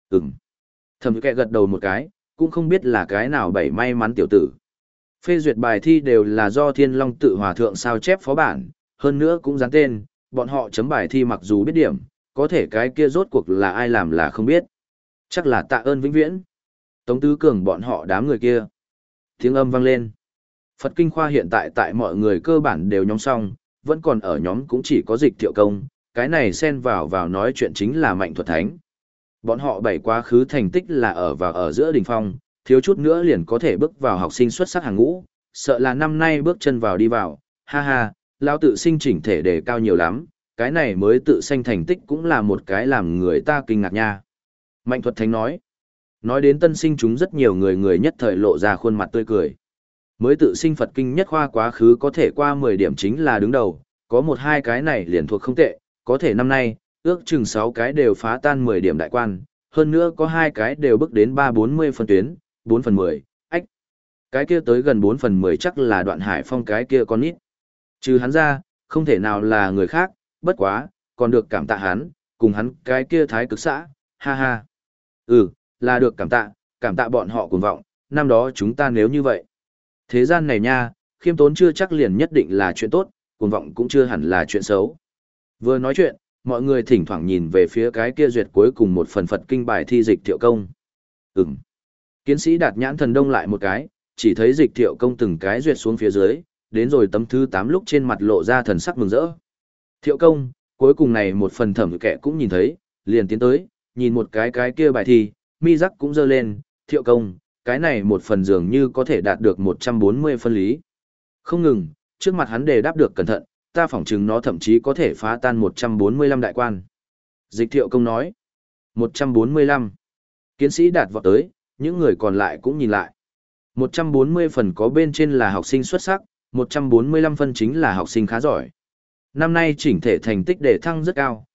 [SPEAKER 1] Thẩm Kệ gật đầu một cái, cũng không biết là cái nào bảy may mắn tiểu tử. Phê duyệt bài thi đều là do Thiên Long tự hòa thượng sao chép phó bản, hơn nữa cũng dán tên, bọn họ chấm bài thi mặc dù biết điểm, có thể cái kia rốt cuộc là ai làm là không biết. Chắc là Tạ Ơn Vĩnh Viễn. Tống Tứ Cường bọn họ đám người kia. Tiếng âm vang lên. Phật Kinh Khoa hiện tại tại mọi người cơ bản đều nhóm xong, vẫn còn ở nhóm cũng chỉ có Dịch Thiệu Công, cái này xen vào nói chuyện chính là Mạnh Thuật Thánh. Bọn họ bảy quá khứ thành tích là ở giữa đỉnh phong, thiếu chút nữa liền có thể bước vào học sinh xuất sắc hàng ngũ, sợ là năm nay bước chân vào đi vào, ha ha, lão tự sinh chỉnh thể đề cao nhiều lắm, cái này mới tự sanh thành tích cũng là một cái làm người ta kinh ngạc nha. Mạnh Thuật Thánh nói đến tân sinh chúng rất nhiều người nhất thời lộ ra khuôn mặt tươi cười. Mới tự sinh Phật Kinh nhất khoa quá khứ có thể qua 10 điểm chính là đứng đầu, có một hai cái này liền thuộc không tệ, có thể năm nay, ước chừng 6 cái đều phá tan 10 điểm đại quan, hơn nữa có 2 cái đều bước đến 3-40 phân tuyến, 4 phần 10, ách. Cái kia tới gần 4 phần 10 chắc là Đoạn Hải Phong cái kia con nít. Trừ hắn ra, không thể nào là người khác, bất quá, còn được cảm tạ hắn, cùng hắn cái kia thái cực xã, ha ha. Là được cảm tạ bọn họ cuồng vọng, năm đó chúng ta nếu như vậy. Thế gian này nha, khiêm tốn chưa chắc liền nhất định là chuyện tốt, cuồng vọng cũng chưa hẳn là chuyện xấu. Vừa nói chuyện, mọi người thỉnh thoảng nhìn về phía cái kia duyệt cuối cùng một phần Phật Kinh bài thi Dịch Thiệu Công. Kiến sĩ Đạt nhãn thần đông lại một cái, chỉ thấy Dịch Thiệu Công từng cái duyệt xuống phía dưới, đến rồi tấm thứ 8 lúc trên mặt lộ ra thần sắc mừng rỡ. Thiệu Công, cuối cùng này một phần thẩm kệ cũng nhìn thấy, liền tiến tới, nhìn một cái kia bài thi, mi rắc cũng dơ lên, Thiệu Công, cái này một phần dường như có thể đạt được 140 phân lý. Không ngừng, trước mặt hắn đề đáp được cẩn thận, ta phỏng chừng nó thậm chí có thể phá tan 145 đại quan. Dịch Thiệu Công nói, 145. Kiến sĩ Đạt vọt tới, những người còn lại cũng nhìn lại. 140 phần có bên trên là học sinh xuất sắc, 145 phân chính là học sinh khá giỏi. Năm nay chỉnh thể thành tích đề thăng rất cao,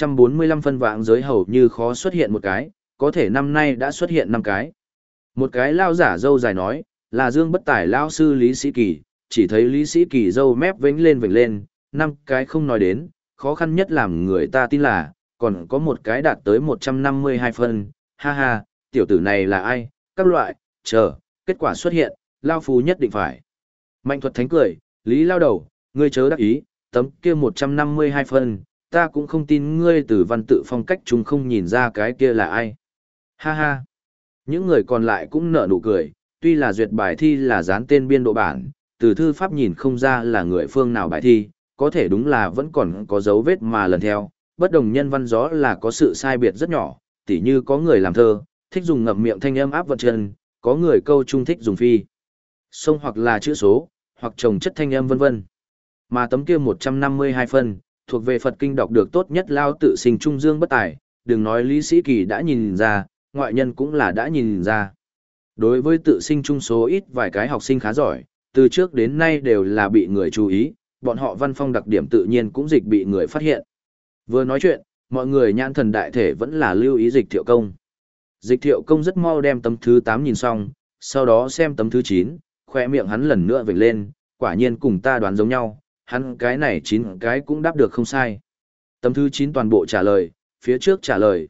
[SPEAKER 1] 145 phân vạng giới hầu như khó xuất hiện một cái, có thể năm nay đã xuất hiện 5 cái. Một cái lao giả dâu dài nói, là Dương Bất Tài lao sư Lý Sĩ Kỳ, chỉ thấy Lý Sĩ Kỳ dâu mép vểnh lên, 5 cái không nói đến, khó khăn nhất làm người ta tin là, còn có một cái đạt tới 152 phân, ha ha, tiểu tử này là ai, các loại, chờ, kết quả xuất hiện, lao phú nhất định phải. Mạnh Thuật Thánh cười, Lý lao đầu, ngươi chớ đắc ý, tấm kia 152 phân, ta cũng không tin ngươi từ văn tự phong cách chúng không nhìn ra cái kia là ai. Ha ha. Những người còn lại cũng nở nụ cười, tuy là duyệt bài thi là dán tên biên độ bản, từ thư pháp nhìn không ra là người phương nào bài thi, có thể đúng là vẫn còn có dấu vết mà lần theo, bất đồng nhân văn gió là có sự sai biệt rất nhỏ, tỉ như có người làm thơ, thích dùng ngậm miệng thanh âm áp vận chân, có người câu trung thích dùng phi. Sông hoặc là chữ số, hoặc trồng chất thanh âm vân vân. Mà tấm kia 152 phân, thuộc về Phật Kinh đọc được tốt nhất lao tự sinh trung dương bất tài, đừng nói Lý Sĩ Kỳ đã nhìn ra, ngoại nhân cũng là đã nhìn ra. Đối với tự sinh trung số ít vài cái học sinh khá giỏi, từ trước đến nay đều là bị người chú ý, bọn họ văn phong đặc điểm tự nhiên cũng dịch bị người phát hiện. Vừa nói chuyện, mọi người nhãn thần đại thể vẫn là lưu ý Dịch Thiệu Công. Dịch Thiệu Công rất mau đem tấm thứ 8 nhìn xong, sau đó xem tấm thứ 9, khoe miệng hắn lần nữa vểnh lên, quả nhiên cùng ta đoán giống nhau, hắn cái này 9 cái cũng đáp được không sai. Tấm thứ 9 toàn bộ trả lời, phía trước trả lời,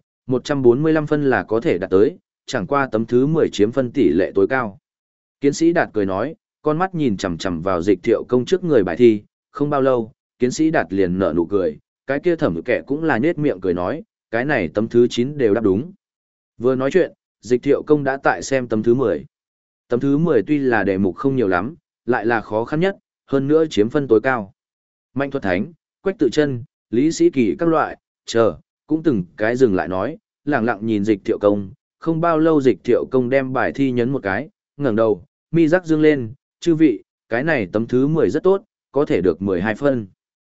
[SPEAKER 1] 145 phân là có thể đạt tới, chẳng qua tấm thứ 10 chiếm phân tỷ lệ tối cao. Kiến sĩ Đạt cười nói, con mắt nhìn chằm chằm vào Dịch Thiệu Công trước người bài thi, không bao lâu, Kiến sĩ Đạt liền nở nụ cười, cái kia thẩm kệ cũng là nhếch miệng cười nói, cái này tấm thứ 9 đều đáp đúng. Vừa nói chuyện, Dịch Thiệu Công đã tại xem tấm thứ 10. Tấm thứ 10 tuy là đề mục không nhiều lắm, lại là khó khăn nhất, hơn nữa chiếm phân tối cao. Mạnh Thuật Thánh, Quách Tự Chân, Lý Sĩ Kỳ các loại, cũng từng cái dừng lại nói, lẳng lặng nhìn Dịch Thiệu Công, không bao lâu Dịch Thiệu Công đem bài thi nhấn một cái, ngẩng đầu, mi rắc dương lên, chư vị, cái này tấm thứ 10 rất tốt, có thể được 12 phân.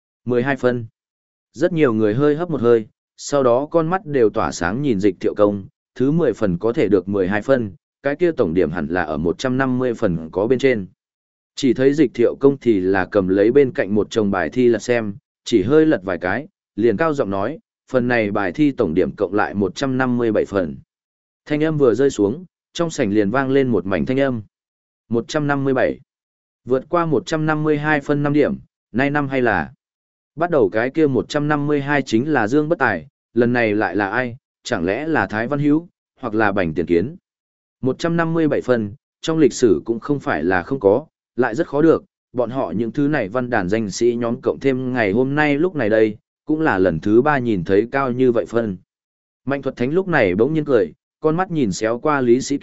[SPEAKER 1] 12 phân. Rất nhiều người hơi hấp một hơi, sau đó con mắt đều tỏa sáng nhìn Dịch Thiệu Công, thứ 10 phần có thể được 12 phân, cái kia tổng điểm hẳn là ở 150 phần có bên trên. Chỉ thấy Dịch Thiệu Công thì là cầm lấy bên cạnh một chồng bài thi lật xem, chỉ hơi lật vài cái, liền cao giọng nói, phần này bài thi tổng điểm cộng lại 157 phần. Thanh âm vừa rơi xuống, trong sảnh liền vang lên một mảnh thanh âm. 157. Vượt qua 152 phân 5 điểm, nay năm hay là. Bắt đầu cái kia 152 chính là Dương Bất Tài, lần này lại là ai, chẳng lẽ là Thái Văn Hữu, hoặc là Bành Tiền Kiến. 157 phân, trong lịch sử cũng không phải là không có, lại rất khó được, bọn họ những thứ này văn đàn danh sĩ nhóm cộng thêm ngày hôm nay lúc này đây, cũng là lần thứ 3 nhìn thấy cao như vậy phân. Mạnh Thuật Thánh lúc này bỗng nhiên cười, con mắt nhìn xéo qua Lý Sĩ Kỳ,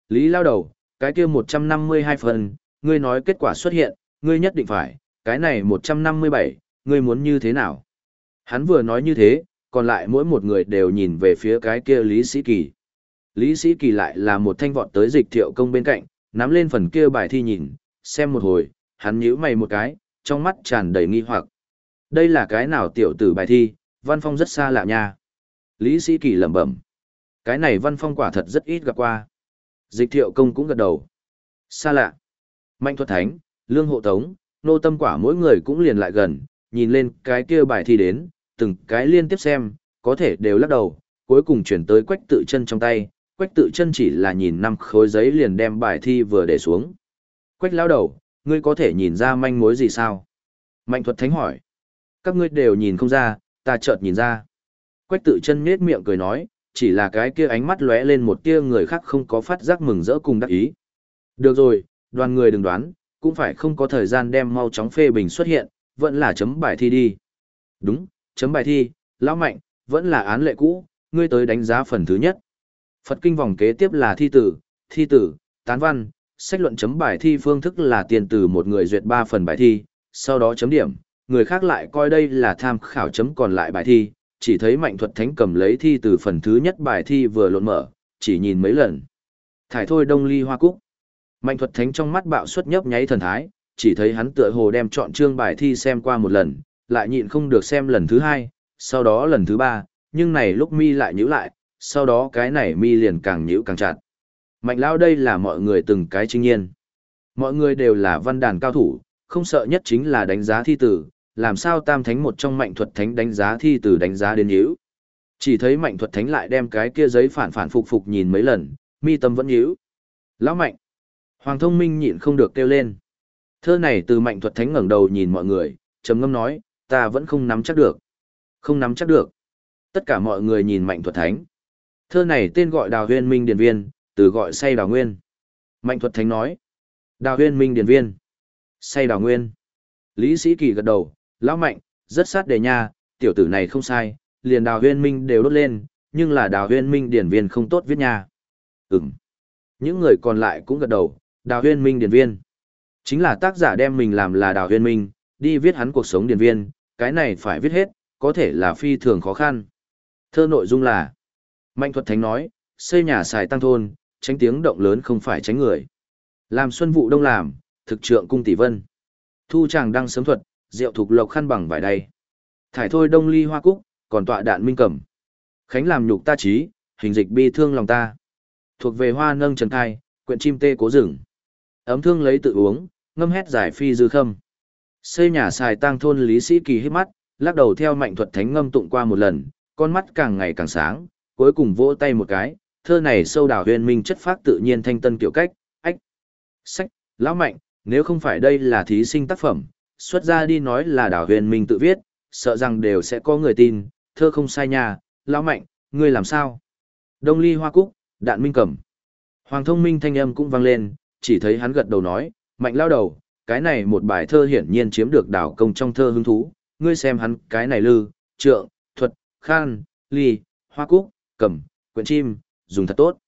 [SPEAKER 1] Lý lao đầu, cái kia 152 phần, ngươi nói kết quả xuất hiện, ngươi nhất định phải, cái này 157, ngươi muốn như thế nào? Hắn vừa nói như thế, còn lại mỗi một người đều nhìn về phía cái kia Lý Sĩ Kỳ. Lý Sĩ Kỳ lại là một thanh vọt tới Dịch Thiệu Công bên cạnh, nắm lên phần kia bài thi nhìn, xem một hồi, hắn nhíu mày một cái, trong mắt tràn đầy nghi hoặc. Đây là cái nào tiểu tử bài thi, văn phong rất xa lạ nha. Lý Sĩ Kỳ lẩm bẩm. Cái này văn phong quả thật rất ít gặp qua. Dịch Thiệu Công cũng gật đầu. Xa lạ. Mạnh Thuật Thánh, Lương Hộ Tống, Nô Tâm Quả mỗi người cũng liền lại gần, nhìn lên cái kia bài thi đến, từng cái liên tiếp xem, có thể đều lắc đầu, cuối cùng chuyển tới Quách Tự Chân trong tay. Quách Tự Chân chỉ là nhìn 5 khối giấy liền đem bài thi vừa để xuống. Quách lão đầu, ngươi có thể nhìn ra manh mối gì sao? Mạnh Thuật Thánh hỏi. Các ngươi đều nhìn không ra, ta chợt nhìn ra. Quách Tự Chân nhếch miệng cười nói, chỉ là cái kia ánh mắt lóe lên một tia người khác không có phát giác mừng rỡ cùng đắc ý. Được rồi, đoàn người đừng đoán, cũng phải không có thời gian đem mau chóng phê bình xuất hiện, vẫn là chấm bài thi đi. Đúng, chấm bài thi, lão Mạnh, vẫn là án lệ cũ, ngươi tới đánh giá phần thứ nhất. Phật kinh vòng kế tiếp là thi tử, tán văn, sách luận chấm bài thi phương thức là tiền từ một người duyệt 3 phần bài thi, sau đó chấm điểm, người khác lại coi đây là tham khảo chấm còn lại bài thi, chỉ thấy Mạnh Thuật Thánh cầm lấy thi từ phần thứ nhất bài thi vừa lộn mở, chỉ nhìn mấy lần. Thải thôi đông ly hoa cúc. Mạnh Thuật Thánh trong mắt bạo suất nhấp nháy thần thái, chỉ thấy hắn tựa hồ đem chọn chương bài thi xem qua một lần, lại nhịn không được xem lần thứ hai, sau đó lần thứ ba, nhưng này lúc mi lại nhíu lại, sau đó cái này mi liền càng nhíu càng chặt. Mạnh lão đây là mọi người từng cái chính nhiên. Mọi người đều là văn đàn cao thủ, không sợ nhất chính là đánh giá thi tử, làm sao Tam Thánh một trong Mạnh Thuật Thánh đánh giá thi tử đánh giá đến nhíu. Chỉ thấy Mạnh Thuật Thánh lại đem cái kia giấy phản phản phục phục nhìn mấy lần, mi tâm vẫn nhíu. Lão Mạnh. Hoàng Thông Minh nhịn không được kêu lên. Thơ này từ Mạnh Thuật Thánh ngẩng đầu nhìn mọi người, trầm ngâm nói, ta vẫn không nắm chắc được. Không nắm chắc được. Tất cả mọi người nhìn Mạnh Thuật Thánh. Thơ này tên gọi Đào Huyên Minh Điền Viên, từ gọi say Đào Nguyên. Mạnh Thuật Thánh nói, Đào Huyên Minh Điền Viên, say Đào Nguyên. Lý Sĩ Kỳ gật đầu, lão Mạnh, rất sát đề nha, tiểu tử này không sai, liền Đào Huyên Minh đều đốt lên, nhưng là Đào Huyên Minh Điền Viên không tốt viết nha. Ừm. Những người còn lại cũng gật đầu, Đào Huyên Minh Điền Viên. Chính là tác giả đem mình làm là Đào Huyên Minh, đi viết hắn cuộc sống điền viên, cái này phải viết hết, có thể là phi thường khó khăn. Thơ nội dung là, Mạnh Thuật Thánh nói, xây nhà xài tăng thôn, tránh tiếng động lớn không phải tránh người. Làm xuân vụ đông làm, thực trượng cung tỷ vân. Thu chàng đăng sớm thuật, rượu thục lộc khăn bằng vải đầy. Thải thôi đông ly hoa cúc, còn tọa đạn minh cẩm. Khánh làm nhục ta trí, hình dịch bi thương lòng ta. Thuộc về hoa nâng trần thai, quyện chim tê cố rừng. Ấm thương lấy tự uống, ngâm hét giải phi dư khâm. Xây nhà xài tang thôn Lý Sĩ Kỳ hít mắt, lắc đầu theo Mạnh Thuật Thánh ngâm tụng qua một lần, con mắt càng ngày càng sáng, cuối cùng vỗ tay một cái, thơ này sâu Đào Huyên Minh chất phác tự nhiên thanh tân kiểu cách, ách. Sách, lão Mạnh, nếu không phải đây là thí sinh tác phẩm, xuất ra đi nói là Đào Huyên Minh tự viết, sợ rằng đều sẽ có người tin, thơ không sai nha, lão Mạnh, ngươi làm sao? Đông ly hoa cúc, đạn minh cẩm. Hoàng Thông Minh thanh âm cũng vang lên, chỉ thấy hắn gật đầu nói, Mạnh lao đầu, cái này một bài thơ hiển nhiên chiếm được Đào công trong thơ hứng thú, ngươi xem hắn cái này lư, trượng, thuật, khan, ly, hoa cúc, cẩm, quyển chim, dùng thật tốt.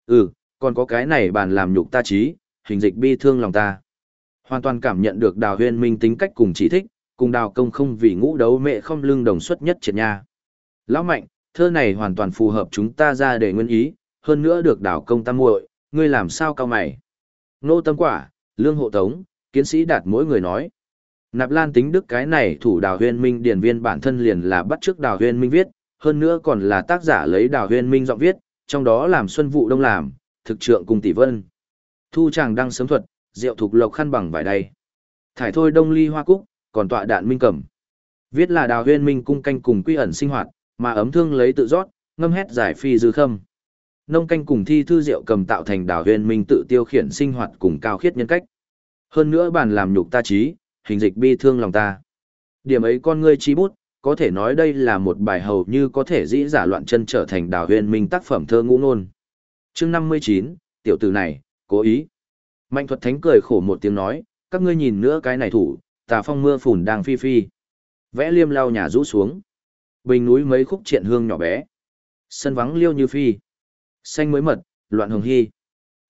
[SPEAKER 1] Còn có cái này bàn làm nhục ta trí, hình dịch bi thương lòng ta. Hoàn toàn cảm nhận được Đào Huyên Minh tính cách cùng chỉ thích, cùng Đào công không vì ngũ đấu mẹ không lưng đồng xuất nhất triệt nha. Lão Mạnh, thơ này hoàn toàn phù hợp chúng ta ra để nguyên ý, hơn nữa được Đào công tam muội, ngươi làm sao cao mày? Nô Tâm Quả, Lương Hộ Tống, Kiến Sĩ Đạt mỗi người nói. Nạp Lan Tính Đức cái này thủ Đào Huyên Minh điển viên bản thân liền là bắt chước Đào Huyên Minh viết, hơn nữa còn là tác giả lấy Đào Huyên Minh giọng viết, trong đó làm xuân vụ đông làm, thực trượng cùng tỷ vân. Thu chàng đăng sớm thuật, rượu thục lộc khăn bằng vải đầy. Thải thôi đông ly hoa cúc, còn tọa đạn minh cẩm. Viết là Đào Huyên Minh cung canh cùng quy ẩn sinh hoạt, mà ấm thương lấy tự rót, ngâm hét giải phi dư khâm. Nông canh cùng thi thư rượu cầm tạo thành Đào Huyên Minh tự tiêu khiển sinh hoạt cùng cao khiết nhân cách. Hơn nữa bàn làm nhục ta trí, hình dịch bi thương lòng ta. Điểm ấy con ngươi chi bút, có thể nói đây là một bài hầu như có thể dĩ giả loạn chân trở thành Đào Huyên Minh tác phẩm thơ ngũ nôn. Chương 59, tiểu tử này, cố ý. Mạnh Thuật Thánh cười khổ một tiếng nói, các ngươi nhìn nữa cái này thủ, tà phong mưa phùn đang phi phi. Vẽ liêm lau nhà rũ xuống. Bình núi mấy khúc triện hương nhỏ bé. Sân vắng liêu như phi. Xanh mới mật, loạn hồng hy.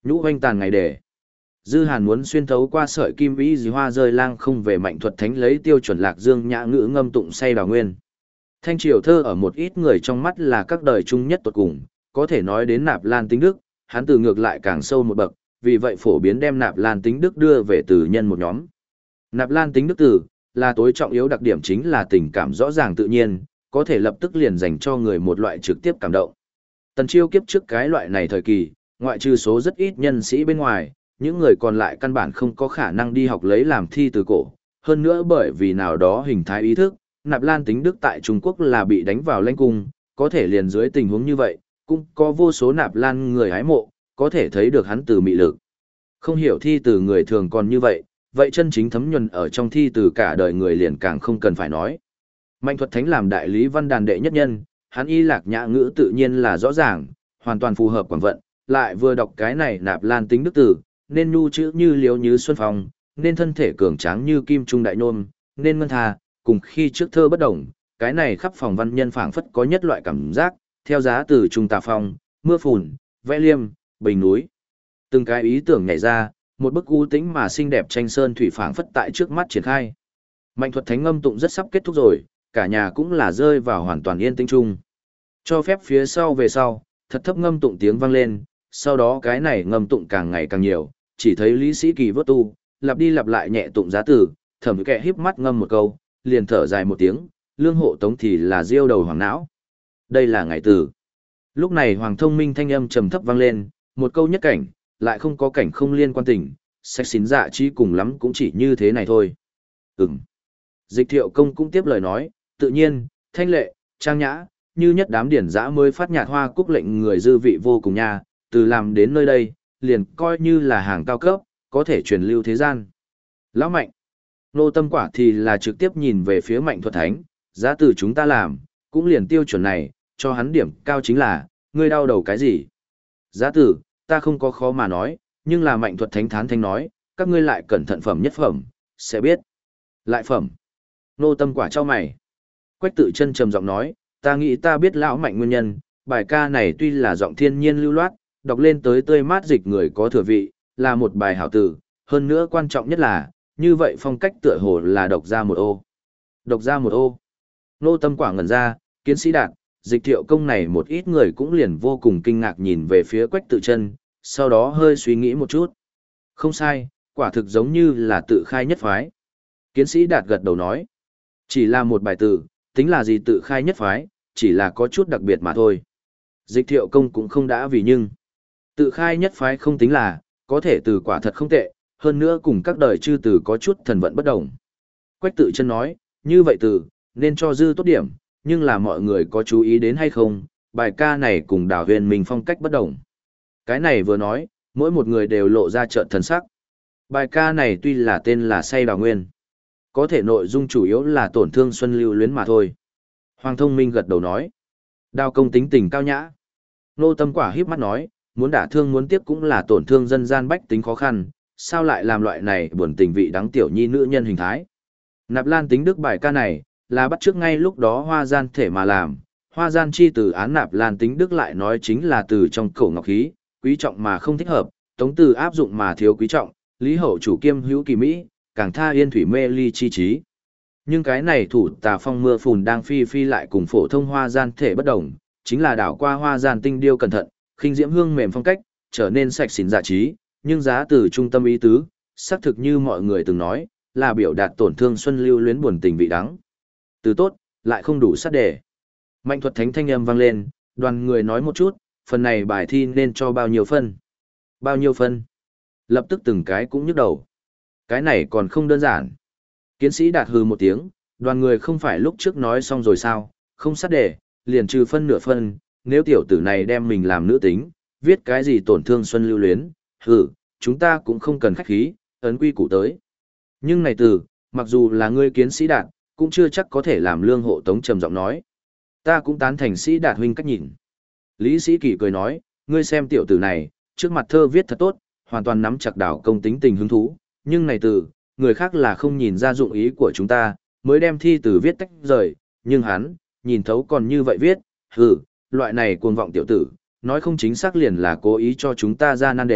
[SPEAKER 1] Nhũ hoanh tàn ngày đề. Dư Hàn muốn xuyên thấu qua sợi kim vĩ dì hoa rơi lang không về Mạnh Thuật Thánh lấy tiêu chuẩn lạc dương nhã ngữ ngâm tụng say đào nguyên. Thanh triều thơ ở một ít người trong mắt là các đời chung nhất tuột cùng, có thể nói đến Nạp Lan Tính Đức, hắn từ ngược lại càng sâu một bậc, vì vậy phổ biến đem Nạp Lan Tính Đức đưa về từ nhân một nhóm. Nạp Lan Tính Đức từ là tối trọng yếu đặc điểm chính là tình cảm rõ ràng tự nhiên, có thể lập tức liền dành cho người một loại trực tiếp cảm động. Tần Chiêu kiếp trước cái loại này thời kỳ, ngoại trừ số rất ít nhân sĩ bên ngoài, những người còn lại căn bản không có khả năng đi học lấy làm thi từ cổ. Hơn nữa bởi vì nào đó hình thái ý thức, Nạp Lan Tính Đức tại Trung Quốc là bị đánh vào lãnh cung, có thể liền dưới tình huống như vậy, cũng có vô số Nạp Lan người hái mộ, có thể thấy được hắn từ mị lực. Không hiểu thi từ người thường còn như vậy chân chính thấm nhuần ở trong thi từ cả đời người liền càng không cần phải nói. Mạnh Thuật Thánh làm đại lý văn đàn đệ nhất nhân, hắn y lạc nhã ngữ tự nhiên là rõ ràng, hoàn toàn phù hợp quảng vận, lại vừa đọc cái này Nạp Lan Tính Đức từ, nên nhu chữ như liếu như xuân phong, nên thân thể cường tráng như kim trung đại nôm, nên ngân tha, cùng khi trước thơ bất đồng, cái này khắp phòng văn nhân phảng phất có nhất loại cảm giác, theo giá từ trung tà phong, mưa phùn, vẽ liêm, bình núi. Từng cái ý tưởng nhảy ra, một bức u tĩnh mà xinh đẹp tranh sơn thủy phảng phất tại trước mắt triển khai. Mạnh Thuật Thánh ngâm tụng rất sắp kết thúc rồi, cả nhà cũng là rơi vào hoàn toàn yên tĩnh chung. Cho phép phía sau về sau, thật thấp ngâm tụng tiếng vang lên, sau đó cái này ngâm tụng càng ngày càng nhiều, chỉ thấy Lý Sĩ Kỳ vớt tu, lặp đi lặp lại nhẹ tụng giá tử, Thẩm Kệ híp mắt ngâm một câu, liền thở dài một tiếng, Lương Hộ Tống thì là diêu đầu hoàng não. Đây là ngày tử. Lúc này Hoàng Thông Minh thanh âm trầm thấp vang lên, một câu nhất cảnh, lại không có cảnh không liên quan tình, sách xín dạ chi cùng lắm cũng chỉ như thế này thôi. Dịch Thiệu Công cũng tiếp lời nói, tự nhiên, thanh lệ, trang nhã, như nhất đám điển dã mới phát nhạt hoa cúc lệnh người dư vị vô cùng nha, từ làm đến nơi đây, liền coi như là hàng cao cấp, có thể truyền lưu thế gian. Lão Mạnh, Nô Tâm Quả thì là trực tiếp nhìn về phía Mạnh Thuật Thánh, giá từ chúng ta làm, cũng liền tiêu chuẩn này, cho hắn điểm cao chính là, ngươi đau đầu cái gì? Giá từ, ta không có khó mà nói, nhưng là Mạnh Thuật Thánh thán thanh nói, các ngươi lại cẩn thận phẩm nhất phẩm, sẽ biết. Lại phẩm. Nô Tâm Quả cho mày. Quách Tự Chân trầm giọng nói, ta nghĩ ta biết lão Mạnh nguyên nhân, bài ca này tuy là giọng thiên nhiên lưu loát, đọc lên tới tươi mát dịch người có thừa vị, là một bài hảo tử, hơn nữa quan trọng nhất là, như vậy phong cách tựa hồ là độc ra một ô. Độc ra một ô. Nô Tâm Quả ngẩn ra, Kiến Sĩ Đạt, Dịch Thiệu Công này một ít người cũng liền vô cùng kinh ngạc nhìn về phía Quách Tự Chân, sau đó hơi suy nghĩ một chút. Không sai, quả thực giống như là tự khai nhất phái. Kiến Sĩ Đạt gật đầu nói, chỉ là một bài tử, tính là gì tự khai nhất phái, chỉ là có chút đặc biệt mà thôi. Dịch Thiệu Công cũng không đã vì nhưng. Tự khai nhất phái không tính là, có thể từ quả thật không tệ, hơn nữa cùng các đời chư từ có chút thần vận bất đồng. Quách Tự Chân nói, như vậy từ, nên cho dư tốt điểm, nhưng là mọi người có chú ý đến hay không, bài ca này cùng Đào Huyền Minh phong cách bất đồng. Cái này vừa nói, mỗi một người đều lộ ra trợn thần sắc. Bài ca này tuy là tên là Say Đào Nguyên, có thể nội dung chủ yếu là tổn thương xuân lưu luyến mà thôi. Hoàng Thông Minh gật đầu nói, Đào công tính tình cao nhã. Nô Tâm Quả híp mắt nói, muốn đả thương muốn tiếp cũng là tổn thương dân gian bách tính khó khăn, sao lại làm loại này buồn tình vị đáng tiểu nhi nữ nhân hình thái. Nạp Lan Tính Đức bài ca này, là bắt chước ngay lúc đó hoa gian thể mà làm, hoa gian chi từ án Nạp Lan Tính Đức lại nói chính là từ trong cổ ngọc khí, quý trọng mà không thích hợp, tống từ áp dụng mà thiếu quý trọng, lý hậu chủ kiêm hữu kỳ mỹ, càng tha yên thủy mê ly chi trí. Nhưng cái này thủ tà phong mưa phùn đang phi phi lại cùng phổ thông hoa gian thể bất đồng, chính là đảo qua hoa gian tinh điêu cẩn thận, khinh diễm hương mềm phong cách, trở nên sạch xỉn dạ trí, nhưng giá từ trung tâm ý tứ, xác thực như mọi người từng nói, là biểu đạt tổn thương xuân lưu luyến buồn tình vị đắng. Từ tốt, lại không đủ sát đề. Mạnh Thuật Thánh thanh âm vang lên, đoàn người nói một chút, phần này bài thi nên cho bao nhiêu phân? Bao nhiêu phân? Lập tức từng cái cũng nhức đầu. Cái này còn không đơn giản. Kiến Sĩ Đạt hừ một tiếng, đoàn người không phải lúc trước nói xong rồi sao, không sát đề, liền trừ phân nửa phân, nếu tiểu tử này đem mình làm nữ tính, viết cái gì tổn thương xuân lưu luyến, chúng ta cũng không cần khách khí, ấn quy củ tới. Nhưng này từ, mặc dù là ngươi Kiến Sĩ Đạt, cũng chưa chắc có thể làm Lương Hộ Tống trầm giọng nói. Ta cũng tán thành Sĩ Đạt huynh cách nhìn. Lý Sĩ Kỳ cười nói, ngươi xem tiểu tử này, trước mặt thơ viết thật tốt, hoàn toàn nắm chặt đảo công tính tình hứng thú, nhưng này từ, người khác là không nhìn ra dụng ý của chúng ta, mới đem thi từ viết tách rời, nhưng hắn, nhìn thấu còn như vậy viết, loại này cuồng vọng tiểu tử, nói không chính xác liền là cố ý cho chúng ta ra nan đề,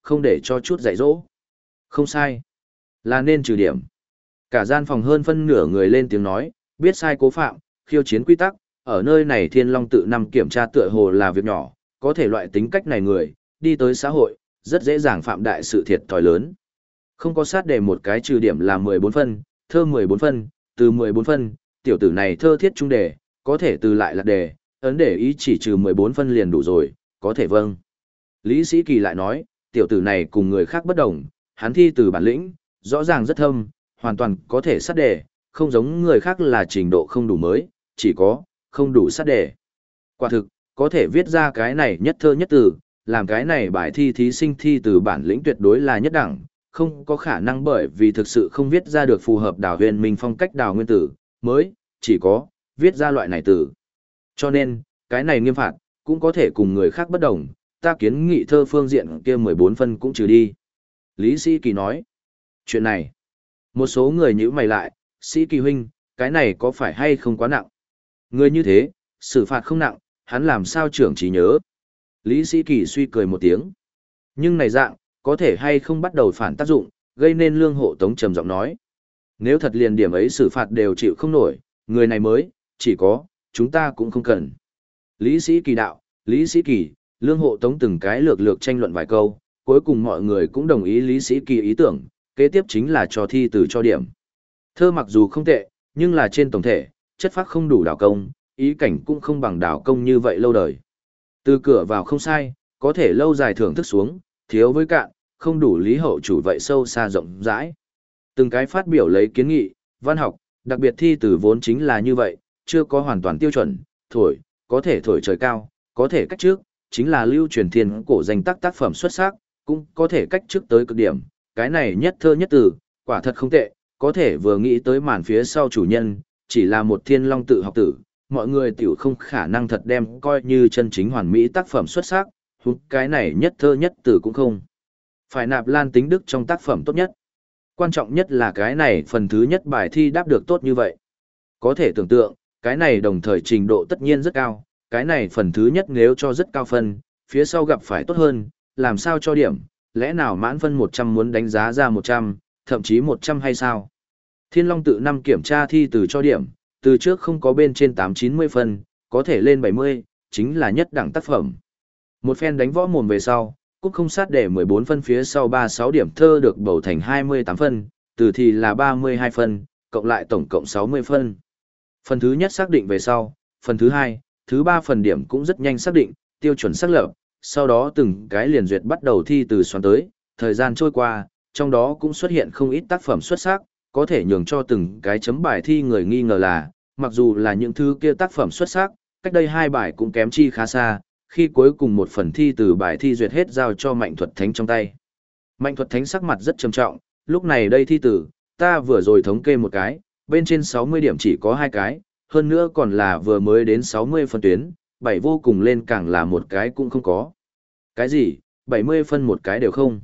[SPEAKER 1] không để cho chút dạy dỗ. Không sai. Là nên trừ điểm. Cả gian phòng hơn phân nửa người lên tiếng nói, biết sai cố phạm, khiêu chiến quy tắc, ở nơi này Thiên Long tự năm kiểm tra tựa hồ là việc nhỏ, có thể loại tính cách này người, đi tới xã hội, rất dễ dàng phạm đại sự thiệt thòi lớn. Không có sát đề một cái trừ điểm là 14 phân, thơ 14 phân, từ 14 phân, tiểu tử này thơ thiết trung đề, có thể từ lại lạc đề, ấn để ý chỉ trừ 14 phân liền đủ rồi, có thể vâng. Lý Sĩ Kỳ lại nói, tiểu tử này cùng người khác bất đồng, hắn thi từ bản lĩnh, rõ ràng rất thâm, hoàn toàn có thể sát đề, không giống người khác là trình độ không đủ mới, chỉ có, không đủ sát đề. Quả thực, có thể viết ra cái này nhất thơ nhất từ, làm cái này bài thi thí sinh thi từ bản lĩnh tuyệt đối là nhất đẳng, không có khả năng bởi vì thực sự không viết ra được phù hợp Đào Huyền Minh phong cách đào nguyên tử, mới, chỉ có, viết ra loại này từ. Cho nên, cái này nghiêm phạt, cũng có thể cùng người khác bất đồng, ta kiến nghị thơ phương diện kia 14 phân cũng trừ đi. Lý Sĩ Kỳ nói, chuyện này, một số người nhíu mày lại, Sĩ Kỳ huynh, cái này có phải hay không quá nặng? Người như thế, xử phạt không nặng, hắn làm sao trưởng trí nhớ? Lý Sĩ Kỳ suy cười một tiếng. Nhưng này dạng, có thể hay không bắt đầu phản tác dụng, gây nên Lương Hộ Tống trầm giọng nói. Nếu thật liền điểm ấy xử phạt đều chịu không nổi, người này mới, chỉ có, chúng ta cũng không cần. Lý Sĩ Kỳ đạo, Lý Sĩ Kỳ, Lương Hộ Tống từng cái lược lược tranh luận vài câu, cuối cùng mọi người cũng đồng ý Lý Sĩ Kỳ ý tưởng, kế tiếp chính là cho thi từ cho điểm. Thơ mặc dù không tệ, nhưng là trên tổng thể, chất phác không đủ đảo công, ý cảnh cũng không bằng đảo công như vậy lâu đời. Từ cửa vào không sai, có thể lâu dài thưởng thức xuống, thiếu với cạn, không đủ lý hậu chủ vậy sâu xa rộng rãi. Từng cái phát biểu lấy kiến nghị, văn học, đặc biệt thi từ vốn chính là như vậy, chưa có hoàn toàn tiêu chuẩn, thổi, có thể thổi trời cao, có thể cách trước, chính là lưu truyền thiên cổ danh tác phẩm xuất sắc, cũng có thể cách trước tới cực điểm, cái này nhất thơ nhất từ, quả thật không tệ, có thể vừa nghĩ tới màn phía sau chủ nhân, chỉ là một Thiên Long tự học tử, mọi người tiểu không khả năng thật đem coi như chân chính hoàn mỹ tác phẩm xuất sắc, cái này nhất thơ nhất từ cũng không. Phải nạp Lan Tính Đức trong tác phẩm tốt nhất. Quan trọng nhất là cái này phần thứ nhất bài thi đáp được tốt như vậy. Có thể tưởng tượng, cái này đồng thời trình độ tất nhiên rất cao, cái này phần thứ nhất nếu cho rất cao phân, phía sau gặp phải tốt hơn, làm sao cho điểm, lẽ nào mãn phân 100 muốn đánh giá ra 100, thậm chí 100 hay sao? Thiên Long tự năm kiểm tra thi từ cho điểm, từ trước không có bên trên 8-90 phân, có thể lên 70, chính là nhất đẳng tác phẩm. Một phen đánh võ mồm về sau, cũng không sát để 14 phân phía sau 36 điểm thơ được bầu thành 28 phân, từ thì là 32 phân, cộng lại tổng cộng 60 phân. Phần thứ nhất xác định về sau, phần thứ hai, thứ ba phần điểm cũng rất nhanh xác định, tiêu chuẩn xác lập, sau đó từng cái liền duyệt bắt đầu thi từ xoắn tới, thời gian trôi qua, trong đó cũng xuất hiện không ít tác phẩm xuất sắc, có thể nhường cho từng cái chấm bài thi người nghi ngờ là, mặc dù là những thứ kia tác phẩm xuất sắc, cách đây hai bài cũng kém chi khá xa, khi cuối cùng một phần thi từ bài thi duyệt hết giao cho Mạnh Thuật Thánh trong tay. Mạnh Thuật Thánh sắc mặt rất trầm trọng, lúc này đây thi từ, ta vừa rồi thống kê một cái, bên trên 60 điểm chỉ có 2 cái, hơn nữa còn là vừa mới đến 60 phân tuyến, 7 vô cùng lên càng là một cái cũng không có. Cái gì, 70 phân một cái đều không?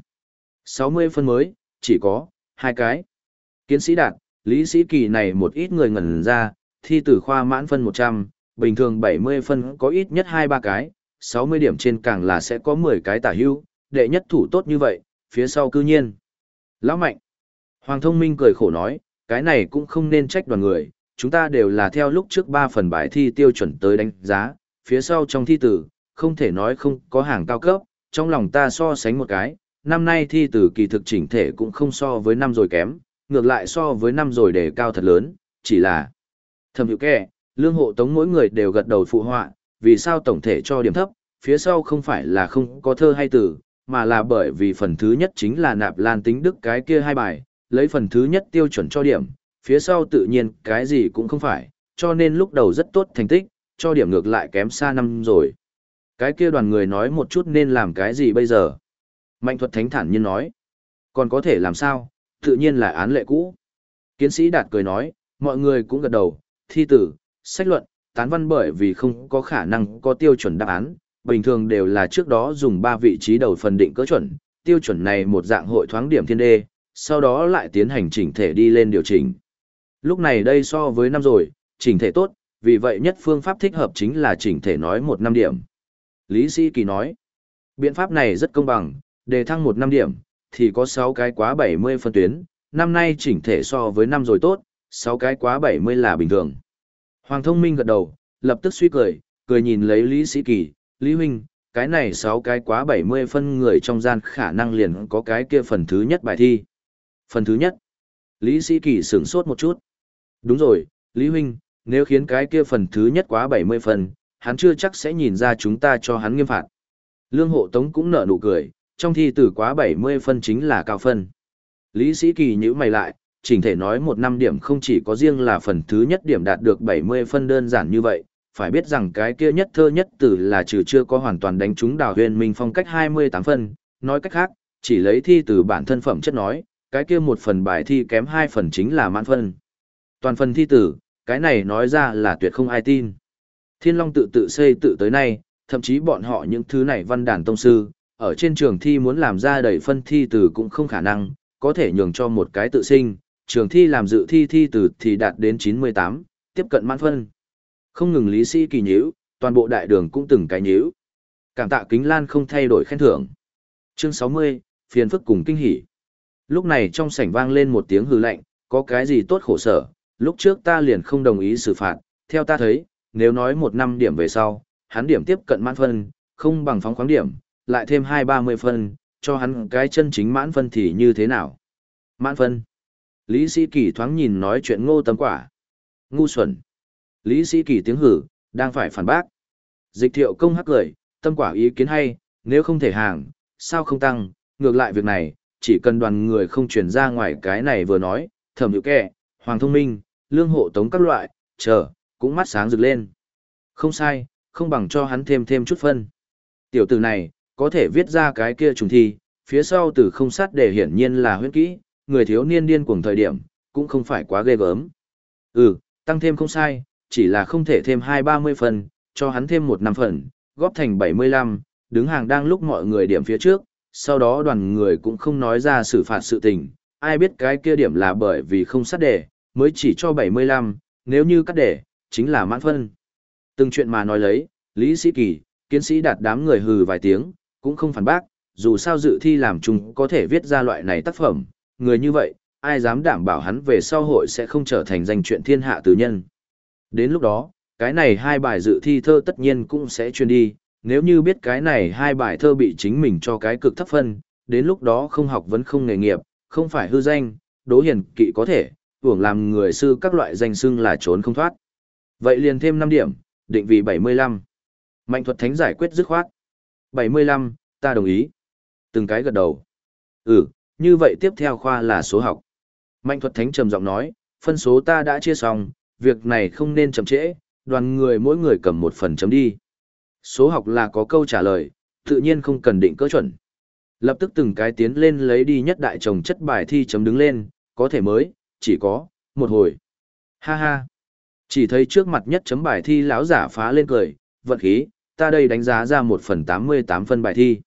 [SPEAKER 1] 60 phân mới, chỉ có 2 cái. Kiến sĩ Đạt, Lý Sĩ Kỳ này một ít người ngẩn ra, thi từ khoa mãn phân 100, bình thường 70 phân có ít nhất 2-3 cái, 60 điểm trên càng là sẽ có 10 cái tả hữu, đệ nhất thủ tốt như vậy, phía sau cư nhiên. Lão Mạnh. Hoàng Thông Minh cười khổ nói, cái này cũng không nên trách đoàn người, chúng ta đều là theo lúc trước 3 phần bài thi tiêu chuẩn tới đánh giá, phía sau trong thi tử, không thể nói không có hàng cao cấp, trong lòng ta so sánh một cái, năm nay thi tử kỳ thực chỉnh thể cũng không so với năm rồi kém, ngược lại so với năm rồi đề cao thật lớn, chỉ là Thẩm Hữu Kẻ, Lương Hộ Tống mỗi người đều gật đầu phụ họa, vì sao tổng thể cho điểm thấp, phía sau không phải là không có thơ hay từ, mà là bởi vì phần thứ nhất chính là Nạp Lan Tính Đức cái kia hai bài, lấy phần thứ nhất tiêu chuẩn cho điểm, phía sau tự nhiên cái gì cũng không phải, cho nên lúc đầu rất tốt thành tích, cho điểm ngược lại kém xa năm rồi. Cái kia đoàn người nói một chút nên làm cái gì bây giờ? Mạnh Thuật Thánh thản nhiên nói, còn có thể làm sao, tự nhiên là án lệ cũ. Kiến sĩ Đạt cười nói, mọi người cũng gật đầu, thi tử, sách luận, tán văn bởi vì không có khả năng có tiêu chuẩn đáp án, bình thường đều là trước đó dùng 3 vị trí đầu phần định cỡ chuẩn, tiêu chuẩn này một dạng hội thoáng điểm thiên đê, sau đó lại tiến hành chỉnh thể đi lên điều chỉnh. Lúc này đây so với năm rồi, chỉnh thể tốt, vì vậy nhất phương pháp thích hợp chính là chỉnh thể nói 1 năm điểm. Lý Sĩ Kỳ nói, biện pháp này rất công bằng, Đề thăng 1 năm điểm, thì có 6 cái quá 70 phân tuyến, năm nay chỉnh thể so với năm rồi tốt, 6 cái quá 70 là bình thường. Hoàng Thông Minh gật đầu, lập tức suy cười, cười nhìn lấy Lý Sĩ Kỳ, Lý Huynh, cái này 6 cái quá 70 phân người trong gian khả năng liền có cái kia phần thứ nhất bài thi. Phần thứ nhất. Lý Sĩ Kỳ sửng sốt một chút. Đúng rồi, Lý Huynh, nếu khiến cái kia phần thứ nhất quá 70 phần, hắn chưa chắc sẽ nhìn ra chúng ta cho hắn nghiêm phạt. Lương Hộ Tống cũng nở nụ cười, trong thi từ quá 70 phân chính là cao phân. Lý Sĩ Kỳ nhíu mày lại, chỉnh thể nói 1 năm điểm không chỉ có riêng là phần thứ nhất điểm đạt được 70 phân đơn giản như vậy, phải biết rằng cái kia nhất thơ nhất tử là trừ chưa có hoàn toàn đánh trúng Đào Huyền Minh phong cách 28 phân, nói cách khác, chỉ lấy thi từ bản thân phẩm chất nói, cái kia một phần bài thi kém 2 phần chính là mãn phân. Toàn phần thi tử, cái này nói ra là tuyệt không ai tin. Thiên Long tự xây tự tới nay, thậm chí bọn họ những thứ này văn đàn tông sư, ở trên trường thi muốn làm ra đầy phân thi từ cũng không khả năng, có thể nhường cho một cái tự sinh, trường thi làm dự thi thi từ thì đạt đến 98, tiếp cận mãn phân. Không ngừng Lý Sĩ Kỳ nhíu, toàn bộ đại đường cũng từng cái nhíu. Cảm tạ Kính Lan không thay đổi khen thưởng. Chương 60, phiền phức cùng kinh hỉ. Lúc này trong sảnh vang lên một tiếng hừ lạnh, có cái gì tốt khổ sở, lúc trước ta liền không đồng ý xử phạt, theo ta thấy, nếu nói 1 năm điểm về sau, hắn điểm tiếp cận mãn phân, không bằng phóng khoáng điểm, lại thêm 20-30 phân, cho hắn cái chân chính mãn phân thì như thế nào? Mãn phân. Lý Sĩ Kỳ thoáng nhìn nói chuyện Ngô Tâm Quả. Ngu xuẩn. Lý Sĩ Kỳ tiếng hử, đang phải phản bác. Dịch Thiệu Công hắc cười, Tâm Quả ý kiến hay, nếu không thể hàng, sao không tăng, ngược lại việc này, chỉ cần đoàn người không chuyển ra ngoài cái này vừa nói, Thẩm Hữu Kệ, Hoàng Thông Minh, Lương Hộ Tống các loại, chờ, cũng mắt sáng rực lên. Không sai, không bằng cho hắn thêm chút phân. Tiểu tử này, có thể viết ra cái kia trùng thi, phía sau từ không sát để hiển nhiên là huyễn kỹ, người thiếu niên điên cuồng thời điểm, cũng không phải quá ghê gớm. Tăng thêm không sai, chỉ là không thể thêm 20-30 phần, cho hắn thêm 1 năm phần, góp thành 75, đứng hàng đang lúc mọi người điểm phía trước, sau đó đoàn người cũng không nói ra xử phạt sự tình, ai biết cái kia điểm là bởi vì không sát đề, mới chỉ cho 75, nếu như cắt đề, chính là mãn phân. Từng chuyện mà nói lấy, Lý Sĩ Kỳ, Kiến Sĩ Đạt đám người hừ vài tiếng, cũng không phản bác, dù sao dự thi làm chung có thể viết ra loại này tác phẩm, người như vậy, ai dám đảm bảo hắn về sau hội sẽ không trở thành danh chuyện thiên hạ tứ nhân. Đến lúc đó, cái này 2 bài dự thi thơ tất nhiên cũng sẽ truyền đi, nếu như biết cái này 2 bài thơ bị chính mình cho cái cực thấp phân, đến lúc đó không học vẫn không nghề nghiệp, không phải hư danh, đố hiền kỵ có thể, hưởng làm người sư các loại danh xưng là trốn không thoát. Vậy liền thêm 5 điểm, định vì 75. Mạnh Thuật Thánh giải quyết dứt khoát. 75, ta đồng ý. Từng cái gật đầu. Như vậy tiếp theo khoa là số học. Mạnh Thuật Thánh trầm giọng nói, phân số ta đã chia xong, việc này không nên chậm trễ, đoàn người mỗi người cầm 1 phần chấm đi. Số học là có câu trả lời, tự nhiên không cần định cỡ chuẩn. Lập tức từng cái tiến lên lấy đi nhất đại chồng chất bài thi chấm đứng lên, có thể mới, chỉ có, 1 hồi. Ha ha. Chỉ thấy trước mặt nhất chấm bài thi lão giả phá lên cười, vận khí, ta đây đánh giá ra 1 phần 88 phân bài thi.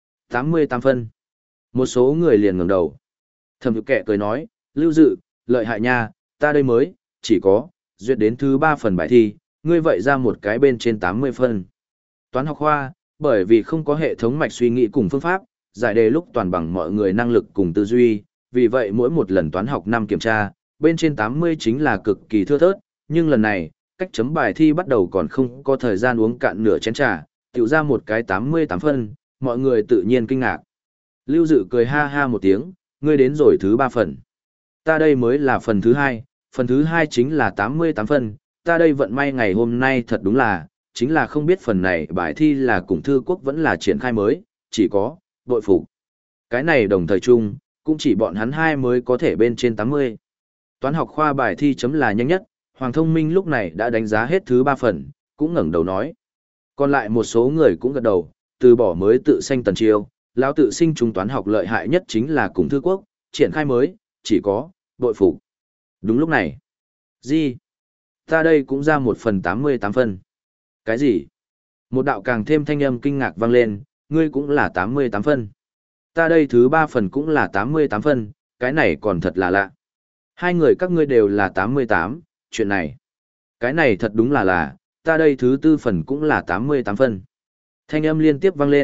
[SPEAKER 1] 88 phân. Một số người liền ngẩng đầu. Thẩm Hữu Kệ cười nói, Lưu Dự, lợi hại nha, ta đây mới, chỉ có, duyệt đến thứ 3 phần bài thi, ngươi vậy ra một cái bên trên 80 phân. Toán học khoa, bởi vì không có hệ thống mạch suy nghĩ cùng phương pháp, giải đề lúc toàn bằng mọi người năng lực cùng tư duy, vì vậy mỗi một lần toán học năm kiểm tra, bên trên 80 chính là cực kỳ thưa thớt, nhưng lần này, cách chấm bài thi bắt đầu còn không có thời gian uống cạn nửa chén trà, tiểu ra một cái 88 phân, mọi người tự nhiên kinh ngạc. Lưu Dự cười ha ha một tiếng, ngươi đến rồi thứ 3 phần. Ta đây mới là phần thứ 2 chính là 88 phân, ta đây vận may ngày hôm nay thật đúng là, chính là không biết phần này bài thi là cùng thư quốc vẫn là triển khai mới, chỉ có, bội phục. Cái này đồng thời chung, cũng chỉ bọn hắn 2 mới có thể bên trên 80. Toán học khoa bài thi chấm là nhanh nhất, Hoàng Thông Minh lúc này đã đánh giá hết thứ 3 phần, cũng ngẩng đầu nói. Còn lại một số người cũng gật đầu, từ bỏ mới tự sanh Tần Chiêu, lão tự sinh trung toán học lợi hại nhất chính là cùng thư quốc, triển khai mới, chỉ có, bội phục. Đúng lúc này. Gì? Ta đây cũng ra 1 phần 88 phân. Cái gì? Một đạo càng thêm thanh âm kinh ngạc vang lên, ngươi cũng là 88 phân. Ta đây thứ 3 phần cũng là 88 phân, cái này còn thật là lạ. 2 người các ngươi đều là 88, chuyện này. Cái này thật đúng là ta đây thứ 4 phần cũng là 88 phân. Thanh âm liên tiếp vang lên,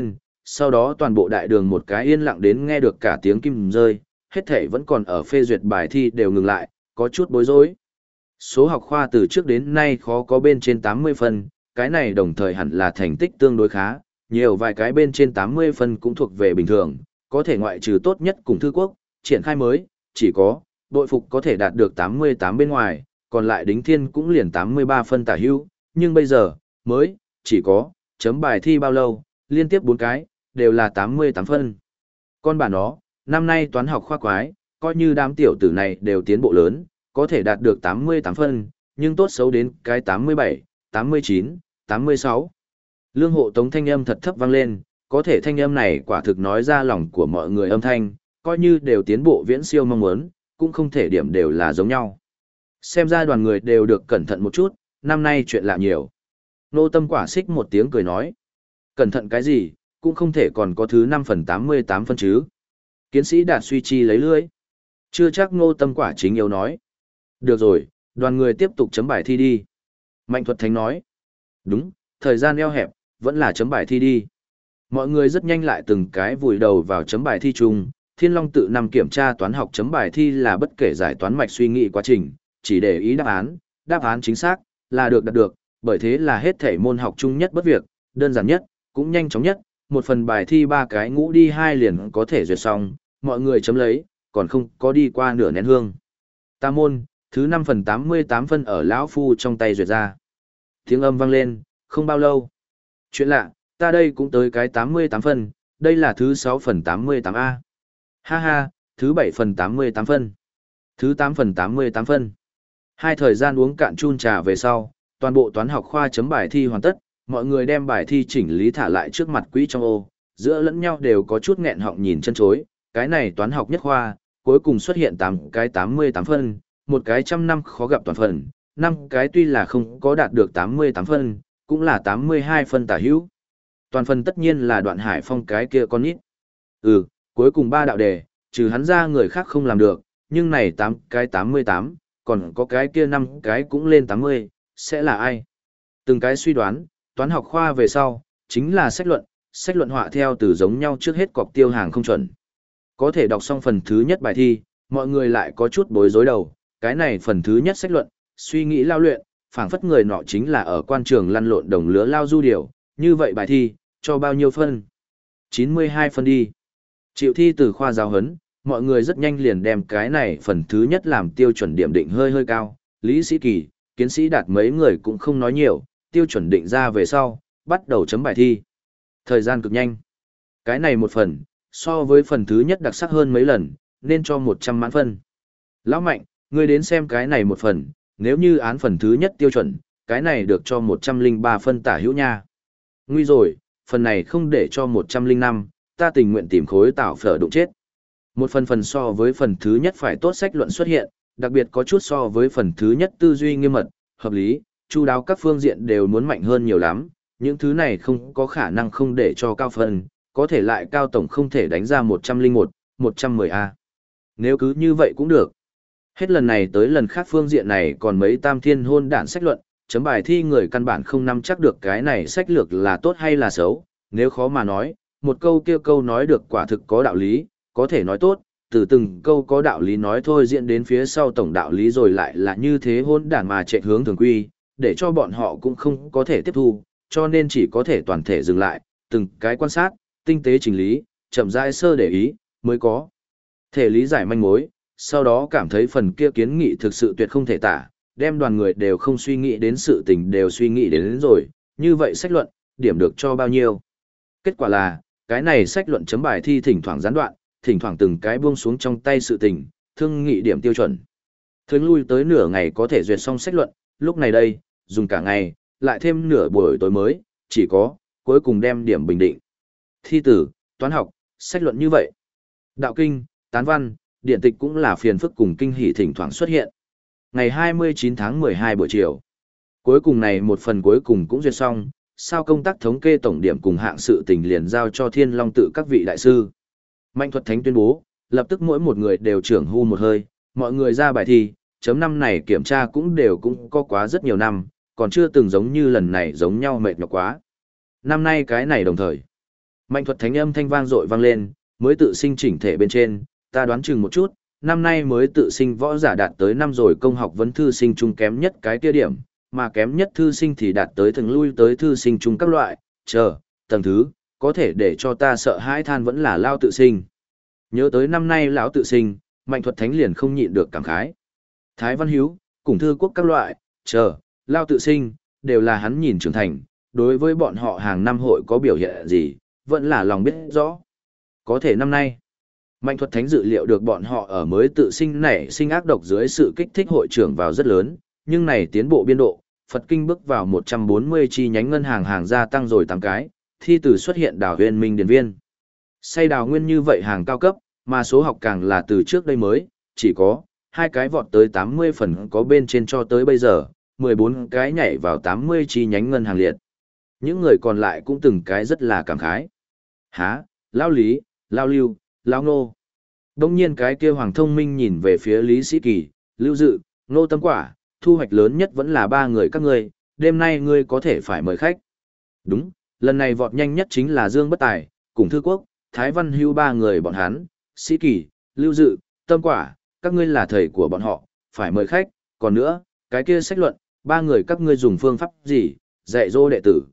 [SPEAKER 1] sau đó toàn bộ đại đường một cái yên lặng đến nghe được cả tiếng kim rơi, hết thể vẫn còn ở phê duyệt bài thi đều ngừng lại, có chút bối rối. Số học khoa từ trước đến nay khó có bên trên 80 phân, cái này đồng thời hẳn là thành tích tương đối khá, nhiều vài cái bên trên 80 phân cũng thuộc về bình thường, có thể ngoại trừ tốt nhất cùng thư quốc, triển khai mới, chỉ có, bội phục có thể đạt được 88 bên ngoài, còn lại đính thiên cũng liền 83 phân tả hữu, nhưng bây giờ, mới, chỉ có, chấm bài thi bao lâu, liên tiếp 4 cái, đều là 88 phân. Con bà nó, năm nay toán học khoa quái, coi như đám tiểu tử này đều tiến bộ lớn, có thể đạt được 88 phân, nhưng tốt xấu đến cái 87, 89, 86. Lương hộ tống thanh âm thật thấp vang lên, có thể thanh âm này quả thực nói ra lòng của mọi người âm thanh, coi như đều tiến bộ viễn siêu mong muốn, cũng không thể điểm đều là giống nhau. Xem ra đoàn người đều được cẩn thận một chút, năm nay chuyện lạ nhiều. Nô Tâm quả xích một tiếng cười nói. Cẩn thận cái gì, cũng không thể còn có thứ 5 phần 88 phân chứ. Kiến sĩ Đạt suy chi lấy lưỡi. Chưa chắc Nô Tâm quả chính yếu nói. Được rồi, đoàn người tiếp tục chấm bài thi đi. Mạnh Thuật Thánh nói. Đúng, thời gian eo hẹp, vẫn là chấm bài thi đi. Mọi người rất nhanh lại từng cái vùi đầu vào chấm bài thi chung. Thiên Long tự nằm kiểm tra toán học chấm bài thi là bất kể giải toán mạch suy nghĩ quá trình, chỉ để ý đáp án chính xác, là được đạt được, bởi thế là hết thể môn học chung nhất bất việc, đơn giản nhất, cũng nhanh chóng nhất, một phần bài thi 3 cái ngũ đi 2 liền có thể duyệt xong, mọi người chấm lấy, còn không có đi qua nửa nén hương. Ta môn, thứ 5 phần 88 phân ở lão phu trong tay duyệt ra. Tiếng âm vang lên, không bao lâu. Chuyện lạ, ta đây cũng tới cái 88 phân, đây là thứ 6 phần 88A. Ha ha, thứ 7 phần 88 phân. Thứ 8 phần 88 phân. Hai thời gian uống cạn chun trà về sau, toàn bộ toán học khoa chấm bài thi hoàn tất, mọi người đem bài thi chỉnh lý thả lại trước mặt quỹ trong ô, giữa lẫn nhau đều có chút nghẹn họng nhìn chân chối, cái này toán học nhất khoa, cuối cùng xuất hiện 8 cái 88 phân, một cái trăm năm khó gặp toàn phần, 5 cái tuy là không có đạt được 88 phân, cũng là 82 phân tả hữu. Toàn phần tất nhiên là Đoạn Hải Phong cái kia con nít. Cuối cùng 3 đạo đề, trừ hắn ra người khác không làm được, nhưng này 8 cái 88, còn có cái kia 5 cái cũng lên 80, sẽ là ai? Từng cái suy đoán, toán học khoa về sau, chính là sách luận họa theo từ giống nhau trước hết cọc tiêu hàng không chuẩn. Có thể đọc xong phần thứ nhất bài thi, mọi người lại có chút bối rối đầu, cái này phần thứ nhất sách luận, suy nghĩ lao luyện, phảng phất người nọ chính là ở quan trường lăn lộn đồng lứa lao du điều, như vậy bài thi, cho bao nhiêu phân? 92 phân đi. Chịu thi từ khoa giáo huấn, mọi người rất nhanh liền đem cái này phần thứ nhất làm tiêu chuẩn điểm định hơi hơi cao, Lý Sĩ Kỳ, Kiến sĩ Đạt mấy người cũng không nói nhiều, tiêu chuẩn định ra về sau, bắt đầu chấm bài thi. Thời gian cực nhanh. Cái này một phần, so với phần thứ nhất đặc sắc hơn mấy lần, nên cho 100 mãn phân. Lão Mạnh, ngươi đến xem cái này một phần, nếu như án phần thứ nhất tiêu chuẩn, cái này được cho 103 phân tả hữu nha. Nguy rồi, phần này không để cho 105, ta tình nguyện tìm khối tảo phở đụng chết. Một phần so với phần thứ nhất phải tốt sách luận xuất hiện, đặc biệt có chút so với phần thứ nhất tư duy nghiêm mật, hợp lý, chu đáo các phương diện đều muốn mạnh hơn nhiều lắm, những thứ này không có khả năng không để cho cao phần, có thể lại cao tổng không thể đánh ra 101, 110A. Nếu cứ như vậy cũng được. Hết lần này tới lần khác phương diện này còn mấy tam thiên hôn đản sách luận, chấm bài thi người căn bản không nắm chắc được cái này sách lược là tốt hay là xấu, nếu khó mà nói, một câu kia câu nói được quả thực có đạo lý, có thể nói tốt, từ từng câu có đạo lý nói thôi diễn đến phía sau tổng đạo lý rồi lại là như thế hôn đản mà chạy hướng thường quy, để cho bọn họ cũng không có thể tiếp thu, cho nên chỉ có thể toàn thể dừng lại, từng cái quan sát, tinh tế chỉnh lý, chậm rãi sơ để ý, mới có thể lý giải manh mối, sau đó cảm thấy phần kia kiến nghị thực sự tuyệt không thể tả, đem đoàn người đều không suy nghĩ đến sự tình đều suy nghĩ đến rồi, như vậy sách luận, điểm được cho bao nhiêu. Kết quả là, cái này sách luận chấm bài thi thỉnh thoảng gián đoạn, thỉnh thoảng từng cái buông xuống trong tay sự tình, thương nghị điểm tiêu chuẩn. Thường lui tới nửa ngày có thể duyệt xong sách luận, lúc này đây, dùng cả ngày, lại thêm nửa buổi tối mới, chỉ có, cuối cùng đem điểm bình định. Thi tử, toán học, sách luận như vậy. Đạo kinh, tán văn, điện tịch cũng là phiền phức cùng kinh hỉ thỉnh thoảng xuất hiện. Ngày 29 tháng 12 buổi chiều. Cuối cùng này một phần cuối cùng cũng duyệt xong, sao công tác thống kê tổng điểm cùng hạng sự tình liền giao cho Thiên Long tự các vị đại sư. Mạnh Thuật Thánh tuyên bố, lập tức mỗi một người đều trưởng hu một hơi, mọi người ra bài thi, chấm năm này kiểm tra cũng có quá rất nhiều năm, còn chưa từng giống như lần này giống nhau mệt nhọc quá. Năm nay cái này đồng thời. Mạnh thuật thánh âm thanh vang dội vang lên, mới tự sinh chỉnh thể bên trên, ta đoán chừng một chút, năm nay mới tự sinh võ giả đạt tới năm rồi công học vấn thư sinh trung kém nhất cái kia điểm, mà kém nhất thư sinh thì đạt tới thường lui tới thư sinh trung các loại, tầng thứ, có thể để cho ta sợ hãi than vẫn là lao tự sinh. Nhớ tới năm nay lão tự sinh, Mạnh thuật thánh liền không nhịn được cảm khái. Thái Văn Hiếu, cùng thư quốc các loại, lao tự sinh, đều là hắn nhìn trưởng thành, đối với bọn họ hàng năm hội có biểu hiện gì, vẫn là lòng biết rõ. Có thể năm nay, Mạnh thuật thánh dự liệu được bọn họ ở mới tự sinh nảy sinh ác độc dưới sự kích thích hội trưởng vào rất lớn, nhưng này tiến bộ biên độ, Phật Kinh bước vào 140 chi nhánh ngân hàng gia tăng rồi 8 cái, thi từ xuất hiện đào huyền minh điển viên. Say đào nguyên như vậy hàng cao cấp, mà số học càng là từ trước đây mới, chỉ có 2 cái vọt tới 80 phần có bên trên cho tới bây giờ, 14 cái nhảy vào 80 chi nhánh ngân hàng liệt. Những người còn lại cũng từng cái rất là cảm khái. Hả, Lao Lý, Lao Lưu, Lao Ngô. Đông nhiên cái kia Hoàng Thông Minh nhìn về phía Lý Sĩ Kỳ, Lưu Dự, Ngô Tâm Quả, thu hoạch lớn nhất vẫn là 3 người các ngươi, đêm nay ngươi có thể phải mời khách. Đúng, lần này vọt nhanh nhất chính là Dương Bất Tài, cùng Thư Quốc, Thái Văn Hưu 3 người bọn hắn, Sĩ Kỳ, Lưu Dự, Tâm Quả, các ngươi là thầy của bọn họ, phải mời khách, còn nữa, cái kia sách luận, 3 người các ngươi dùng phương pháp gì, dạy dỗ đệ tử,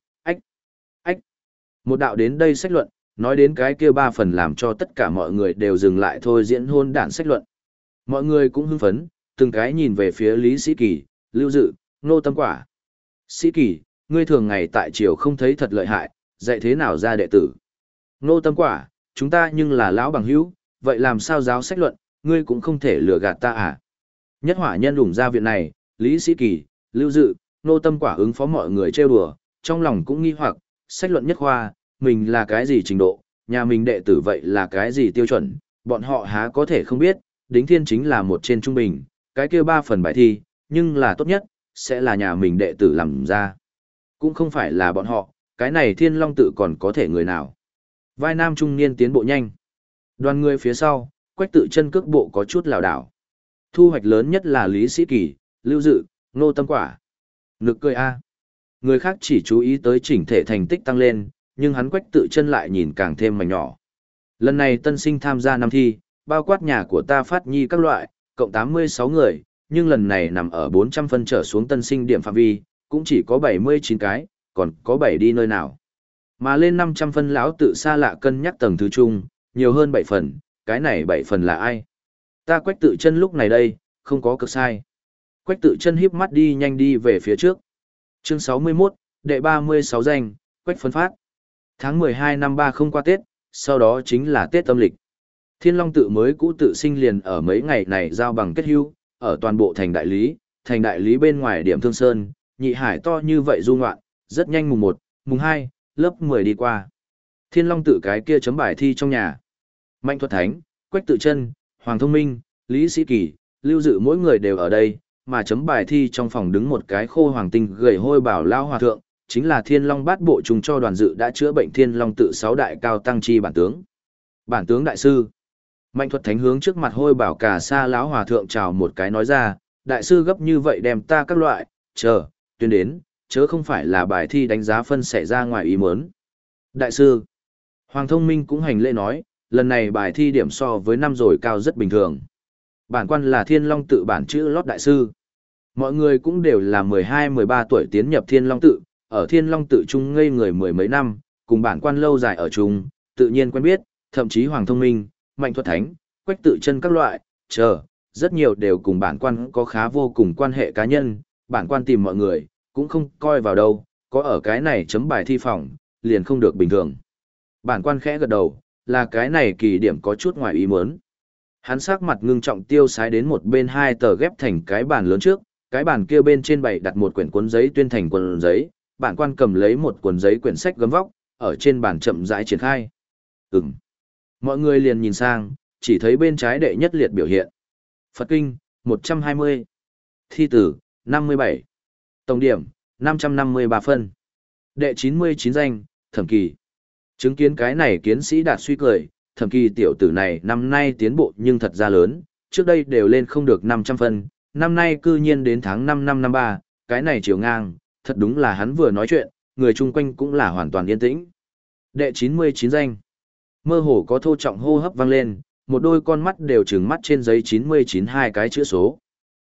[SPEAKER 1] ách. Một đạo đến đây sách luận, nói đến cái kia 3 phần làm cho tất cả mọi người đều dừng lại thôi diễn hôn đản sách luận. Mọi người cũng hưng phấn, từng cái nhìn về phía Lý Sĩ Kỳ, Lưu Dự, Ngô Tâm Quả. Sĩ Kỳ, ngươi thường ngày tại triều không thấy thật lợi hại, dạy thế nào ra đệ tử. Ngô Tâm Quả, chúng ta nhưng là lão bằng hữu, vậy làm sao giáo sách luận, ngươi cũng không thể lừa gạt ta à. Nhất hỏa nhân đủng ra viện này, Lý Sĩ Kỳ, Lưu Dự, Ngô Tâm Quả ứng phó mọi người trêu đùa, trong lòng cũng nghi hoặc, sách luận nhất khoa, mình là cái gì trình độ, nhà mình đệ tử vậy là cái gì tiêu chuẩn, bọn họ há có thể không biết, đính thiên chính là một trên trung bình, cái kia 3 phần bài thi, nhưng là tốt nhất, sẽ là nhà mình đệ tử làm ra. Cũng không phải là bọn họ, cái này Thiên Long tự còn có thể người nào. Vai nam trung niên tiến bộ nhanh. Đoàn người phía sau, Quách Tự Chân cước bộ có chút lảo đảo. Thu hoạch lớn nhất là Lý Sĩ Kỳ, Lưu Dự, Ngô Tâm Quả. Nực cười a. Người khác chỉ chú ý tới chỉnh thể thành tích tăng lên, nhưng hắn Quách Tự Chân lại nhìn càng thêm mảnh nhỏ. Lần này tân sinh tham gia năm thi, bao quát nhà của ta Phát Nhi các loại, cộng 86 người, nhưng lần này nằm ở 400 phân trở xuống tân sinh điểm phạm vi, cũng chỉ có 79 cái, còn có 7 đi nơi nào. Mà lên 500 phân lão tự xa lạ cân nhắc tầng thứ chung, nhiều hơn 7 phần, cái này 7 phần là ai? Ta Quách Tự Chân lúc này đây, không có cực sai. Quách Tự Chân híp mắt đi nhanh đi về phía trước. Chương 61, đệ 36 danh, Quách phân phát. Tháng 12 năm 30 qua Tết, sau đó chính là Tết âm lịch. Thiên Long tự mới cũ tự sinh liền ở mấy ngày này giao bằng kết hưu, ở toàn bộ thành đại lý bên ngoài điểm Thương Sơn, nhị hải to như vậy du ngoạn, rất nhanh mùng 1, mùng 2, lớp 10 đi qua. Thiên Long tự cái kia chấm bài thi trong nhà. Mạnh Thuật Thánh, Quách Tự Chân, Hoàng Thông Minh, Lý Sĩ Kỳ, Lưu Dự mỗi người đều ở đây, mà chấm bài thi trong phòng đứng một cái khô hoàng tinh gầy hôi bảo lao hòa thượng, chính là Thiên Long Bát Bộ trùng cho đoàn dự đã chữa bệnh Thiên Long tự 6 đại cao tăng chi bản tướng. Bản tướng đại sư. Mạnh Thuật Thánh hướng trước mặt hôi bảo cà sa lão hòa thượng chào một cái nói ra, đại sư gấp như vậy đem ta các loại, tuyên đến, chớ không phải là bài thi đánh giá phân xảy ra ngoài ý muốn. Đại sư. Hoàng Thông Minh cũng hành lễ nói, lần này bài thi điểm so với năm rồi cao rất bình thường. Bản quan là Thiên Long tự bản chữ lót đại sư. Mọi người cũng đều là 12-13 tuổi tiến nhập Thiên Long tự, ở Thiên Long tự chung ngây người mười mấy năm, cùng bản quan lâu dài ở chung, tự nhiên quen biết, thậm chí Hoàng Thông Minh, Mạnh Thuật Thánh, Quách Tự Chân các loại, rất nhiều đều cùng bản quan có khá vô cùng quan hệ cá nhân, bản quan tìm mọi người, cũng không coi vào đâu, có ở cái này chấm bài thi phòng, liền không được bình thường. Bản quan khẽ gật đầu, là cái này kỳ điểm có chút ngoài ý muốn. Hắn sắc mặt ngưng trọng tiêu sái đến một bên 2 tờ ghép thành cái bàn lớn trước, cái bàn kia bên trên bày đặt một quyển cuốn giấy tuyên thành quần giấy, bản quan cầm lấy một cuốn giấy quyển sách gấm vóc, ở trên bàn chậm rãi triển khai. Mọi người liền nhìn sang, chỉ thấy bên trái đệ nhất liệt biểu hiện. Phật Kinh, 120. Thi tử, 57. Tổng điểm, 553 phân. Đệ 99 danh, Thẩm Kỳ. Chứng kiến cái này kiến sĩ đạt suy cười, Thẩm Kỳ tiểu tử này năm nay tiến bộ nhưng thật ra lớn, trước đây đều lên không được 500 phân, năm nay cư nhiên đến tháng 5 năm 53, cái này chiều ngang, thật đúng là hắn vừa nói chuyện, người chung quanh cũng là hoàn toàn yên tĩnh. Đệ 99 danh. Mơ hồ có thô trọng hô hấp vang lên, một đôi con mắt đều trừng mắt trên giấy 99 hai cái chữ số.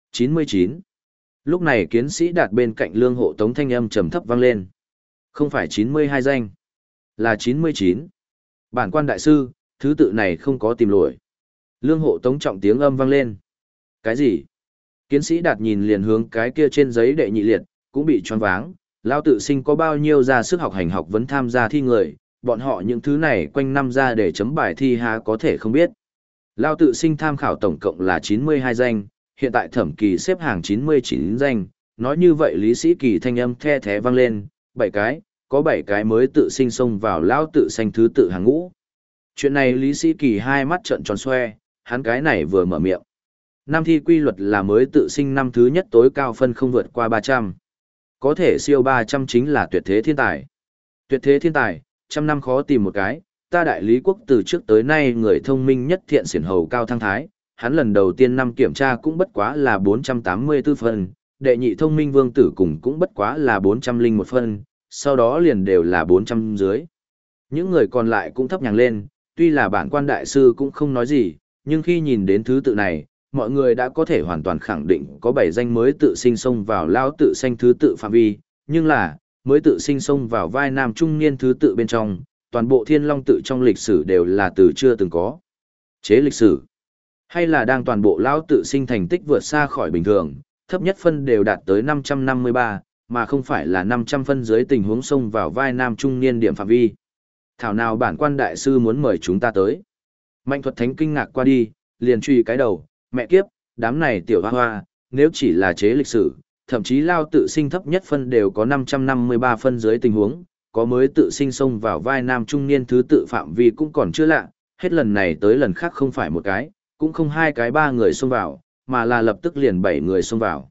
[SPEAKER 1] 99. Lúc này Kiến Sĩ Đạt bên cạnh Lương Hộ Tống thanh âm trầm thấp vang lên. Không phải 92 danh, là 99. Bản quan đại sư, thứ tự này không có tìm lỗi. Lương Hộ Tống trọng tiếng âm vang lên. Cái gì? Kiến Sĩ Đạt nhìn liền hướng cái kia trên giấy đệ nhị liệt, cũng bị choáng váng. Lao tự sinh có bao nhiêu ra sức học hành học vấn tham gia thi người, bọn họ những thứ này quanh năm ra để chấm bài thi há có thể không biết. Lao tự sinh tham khảo tổng cộng là 92 danh, hiện tại thẩm kỳ xếp hàng 99 danh, nói như vậy Lý Sĩ Kỳ thanh âm the thé vang lên, 7 cái, có 7 cái mới tự sinh xông vào Lao tự sanh thứ tự hàng ngũ. Chuyện này Lý Sĩ Kỳ hai mắt trợn tròn xoe, hắn cái này vừa mở miệng. Năm thi quy luật là mới tự sinh năm thứ nhất tối cao phân không vượt qua 300. Có thể siêu 300 chính là tuyệt thế thiên tài. Tuyệt thế thiên tài, trăm năm khó tìm một cái, ta đại lý quốc từ trước tới nay người thông minh nhất thiện xiển hầu cao thăng thái, hắn lần đầu tiên năm kiểm tra cũng bất quá là 484 phân, đệ nhị thông minh vương tử cùng cũng bất quá là 401 phân, sau đó liền đều là 400 dưới. Những người còn lại cũng thấp nhàng lên, tuy là bản quan đại sư cũng không nói gì, nhưng khi nhìn đến thứ tự này, mọi người đã có thể hoàn toàn khẳng định có 7 danh mới tự sinh xông vào lao tự sanh thứ tự phạm vi, nhưng là, mới tự sinh xông vào vai nam trung niên thứ tự bên trong, toàn bộ thiên long tự trong lịch sử đều là từ chưa từng có. Chế lịch sử, hay là đang toàn bộ lao tự sinh thành tích vượt xa khỏi bình thường, thấp nhất phân đều đạt tới 553, mà không phải là 500 phân dưới tình huống xông vào vai nam trung niên điểm phạm vi. Thảo nào bản quan đại sư muốn mời chúng ta tới. Mạnh Thuật Thánh kinh ngạc qua đi, liền truy cái đầu, mẹ kiếp, đám này tiểu hoa hoa, nếu chỉ là chế lịch sử, thậm chí lao tự sinh thấp nhất phân đều có 553 phân dưới tình huống, có mới tự sinh xông vào vai nam trung niên thứ tự phạm vi cũng còn chưa lạ, hết lần này tới lần khác không phải một cái, cũng không hai cái ba người xông vào, mà là lập tức liền 7 người xông vào.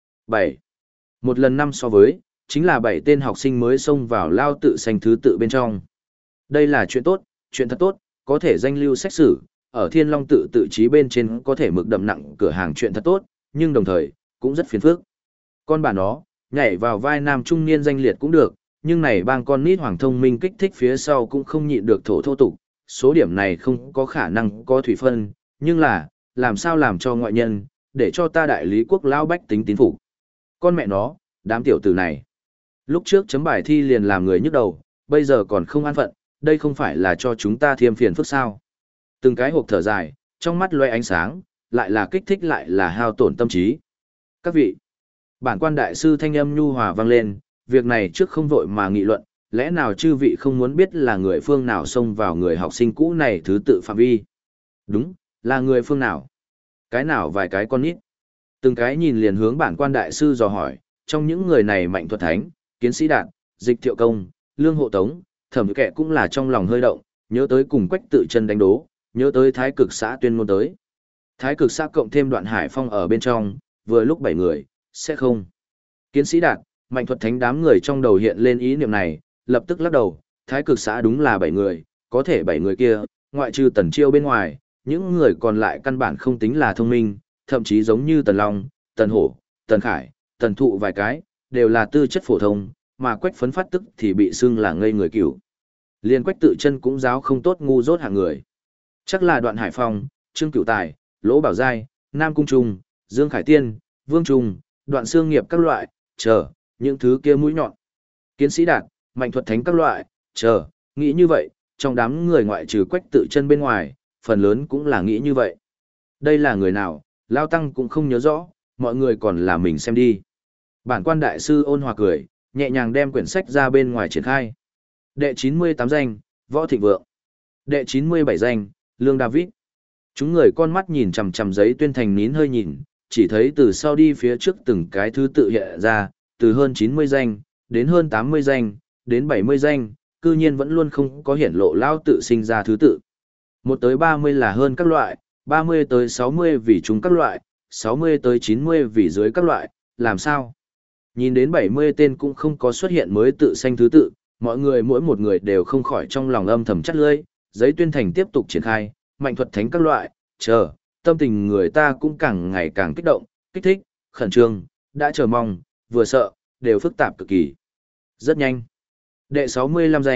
[SPEAKER 1] 7. Một lần năm so với, chính là 7 tên học sinh mới xông vào lao tự sanh thứ tự bên trong. Đây là chuyện tốt, chuyện thật tốt, có thể danh lưu sách sử, ở Thiên Long tự tự chí bên trên có thể mực đậm nặng cửa hàng chuyện thật tốt, nhưng đồng thời, cũng rất phiền phức. Con bà nó, nhảy vào vai nam trung niên danh liệt cũng được, nhưng này bang con nít hoàng thông minh kích thích phía sau cũng không nhịn được thổ thô tục, số điểm này không có khả năng có thủy phân, nhưng là, làm sao làm cho ngoại nhân, để cho ta đại lý quốc lao bách tính tín phục. Con mẹ nó, đám tiểu tử này. Lúc trước chấm bài thi liền làm người nhức đầu, bây giờ còn không an phận, đây không phải là cho chúng ta thêm phiền phức sao. Từng cái hộp thở dài, trong mắt loe ánh sáng, lại là kích thích lại là hao tổn tâm trí. Các vị, bản quan đại sư thanh âm nhu hòa vang lên, việc này trước không vội mà nghị luận, lẽ nào chư vị không muốn biết là người phương nào xông vào người học sinh cũ này thứ tự phạm vi? Đúng, là người phương nào? Cái nào vài cái con nít? Từng cái nhìn liền hướng bản quan đại sư dò hỏi, trong những người này Mạnh Thuật Thánh, Kiến Sĩ Đạt, Dịch Thiệu Công, Lương Hộ Tống, Thẩm Kệ cũng là trong lòng hơi động, nhớ tới cùng Quách Tự Chân đánh đố, nhớ tới Thái Cực xã tuyên ngôn tới. Thái Cực xã cộng thêm Đoạn Hải Phong ở bên trong, vừa lúc 7 người, sẽ không. Kiến Sĩ Đạt, Mạnh Thuật Thánh đám người trong đầu hiện lên ý niệm này, lập tức lắc đầu, Thái Cực xã đúng là 7 người, có thể 7 người kia, ngoại trừ Tần Chiêu bên ngoài, những người còn lại căn bản không tính là thông minh, thậm chí giống như Tần Long, Tần Hổ, Tần Khải, Tần Thụ vài cái, đều là tư chất phổ thông, mà Quách Phấn phát tức thì bị xưng là ngây người cửu. Liên Quách Tự Chân cũng giáo không tốt ngu dốt hạng người. Chắc là Đoạn Hải Phong, Trương Cửu Tài, Lỗ Bảo Giai, Nam Cung Trung, Dương Khải Tiên, Vương Trung, Đoạn Xương Nghiệp các loại, chờ, những thứ kia mũi nhọn. Kiến Sĩ Đạt, Mạnh Thuật Thánh các loại, chờ, nghĩ như vậy, trong đám người ngoại trừ Quách Tự Chân bên ngoài, phần lớn cũng là nghĩ như vậy. Đây là người nào, Lao Tăng cũng không nhớ rõ, mọi người còn là mình xem đi. Bản quan đại sư ôn hòa cười, nhẹ nhàng đem quyển sách ra bên ngoài triển khai. Đệ 98 danh, Võ Thịnh Vượng. Đệ 97 danh, Lương David. Chúng người con mắt nhìn chằm chằm giấy tuyên thành nín hơi nhìn, chỉ thấy từ sau đi phía trước từng cái thứ tự hiện ra, từ hơn 90 danh, đến hơn 80 danh, đến 70 danh, cư nhiên vẫn luôn không có hiển lộ lao tự sinh ra thứ tự. 1 tới 30 là hơn các loại, 30 tới 60 vì chúng các loại, 60 tới 90 vì dưới các loại, làm sao? Nhìn đến 70 tên cũng không có xuất hiện mới tự sanh thứ tự, mọi người mỗi một người đều không khỏi trong lòng âm thầm chắt lưỡi, giấy tuyên thành tiếp tục triển khai, Mạnh Thuật Thánh các loại, chờ, tâm tình người ta cũng càng ngày càng kích động, kích thích, khẩn trương, đã chờ mong, vừa sợ, đều phức tạp cực kỳ. Rất nhanh. Đệ 65 danh,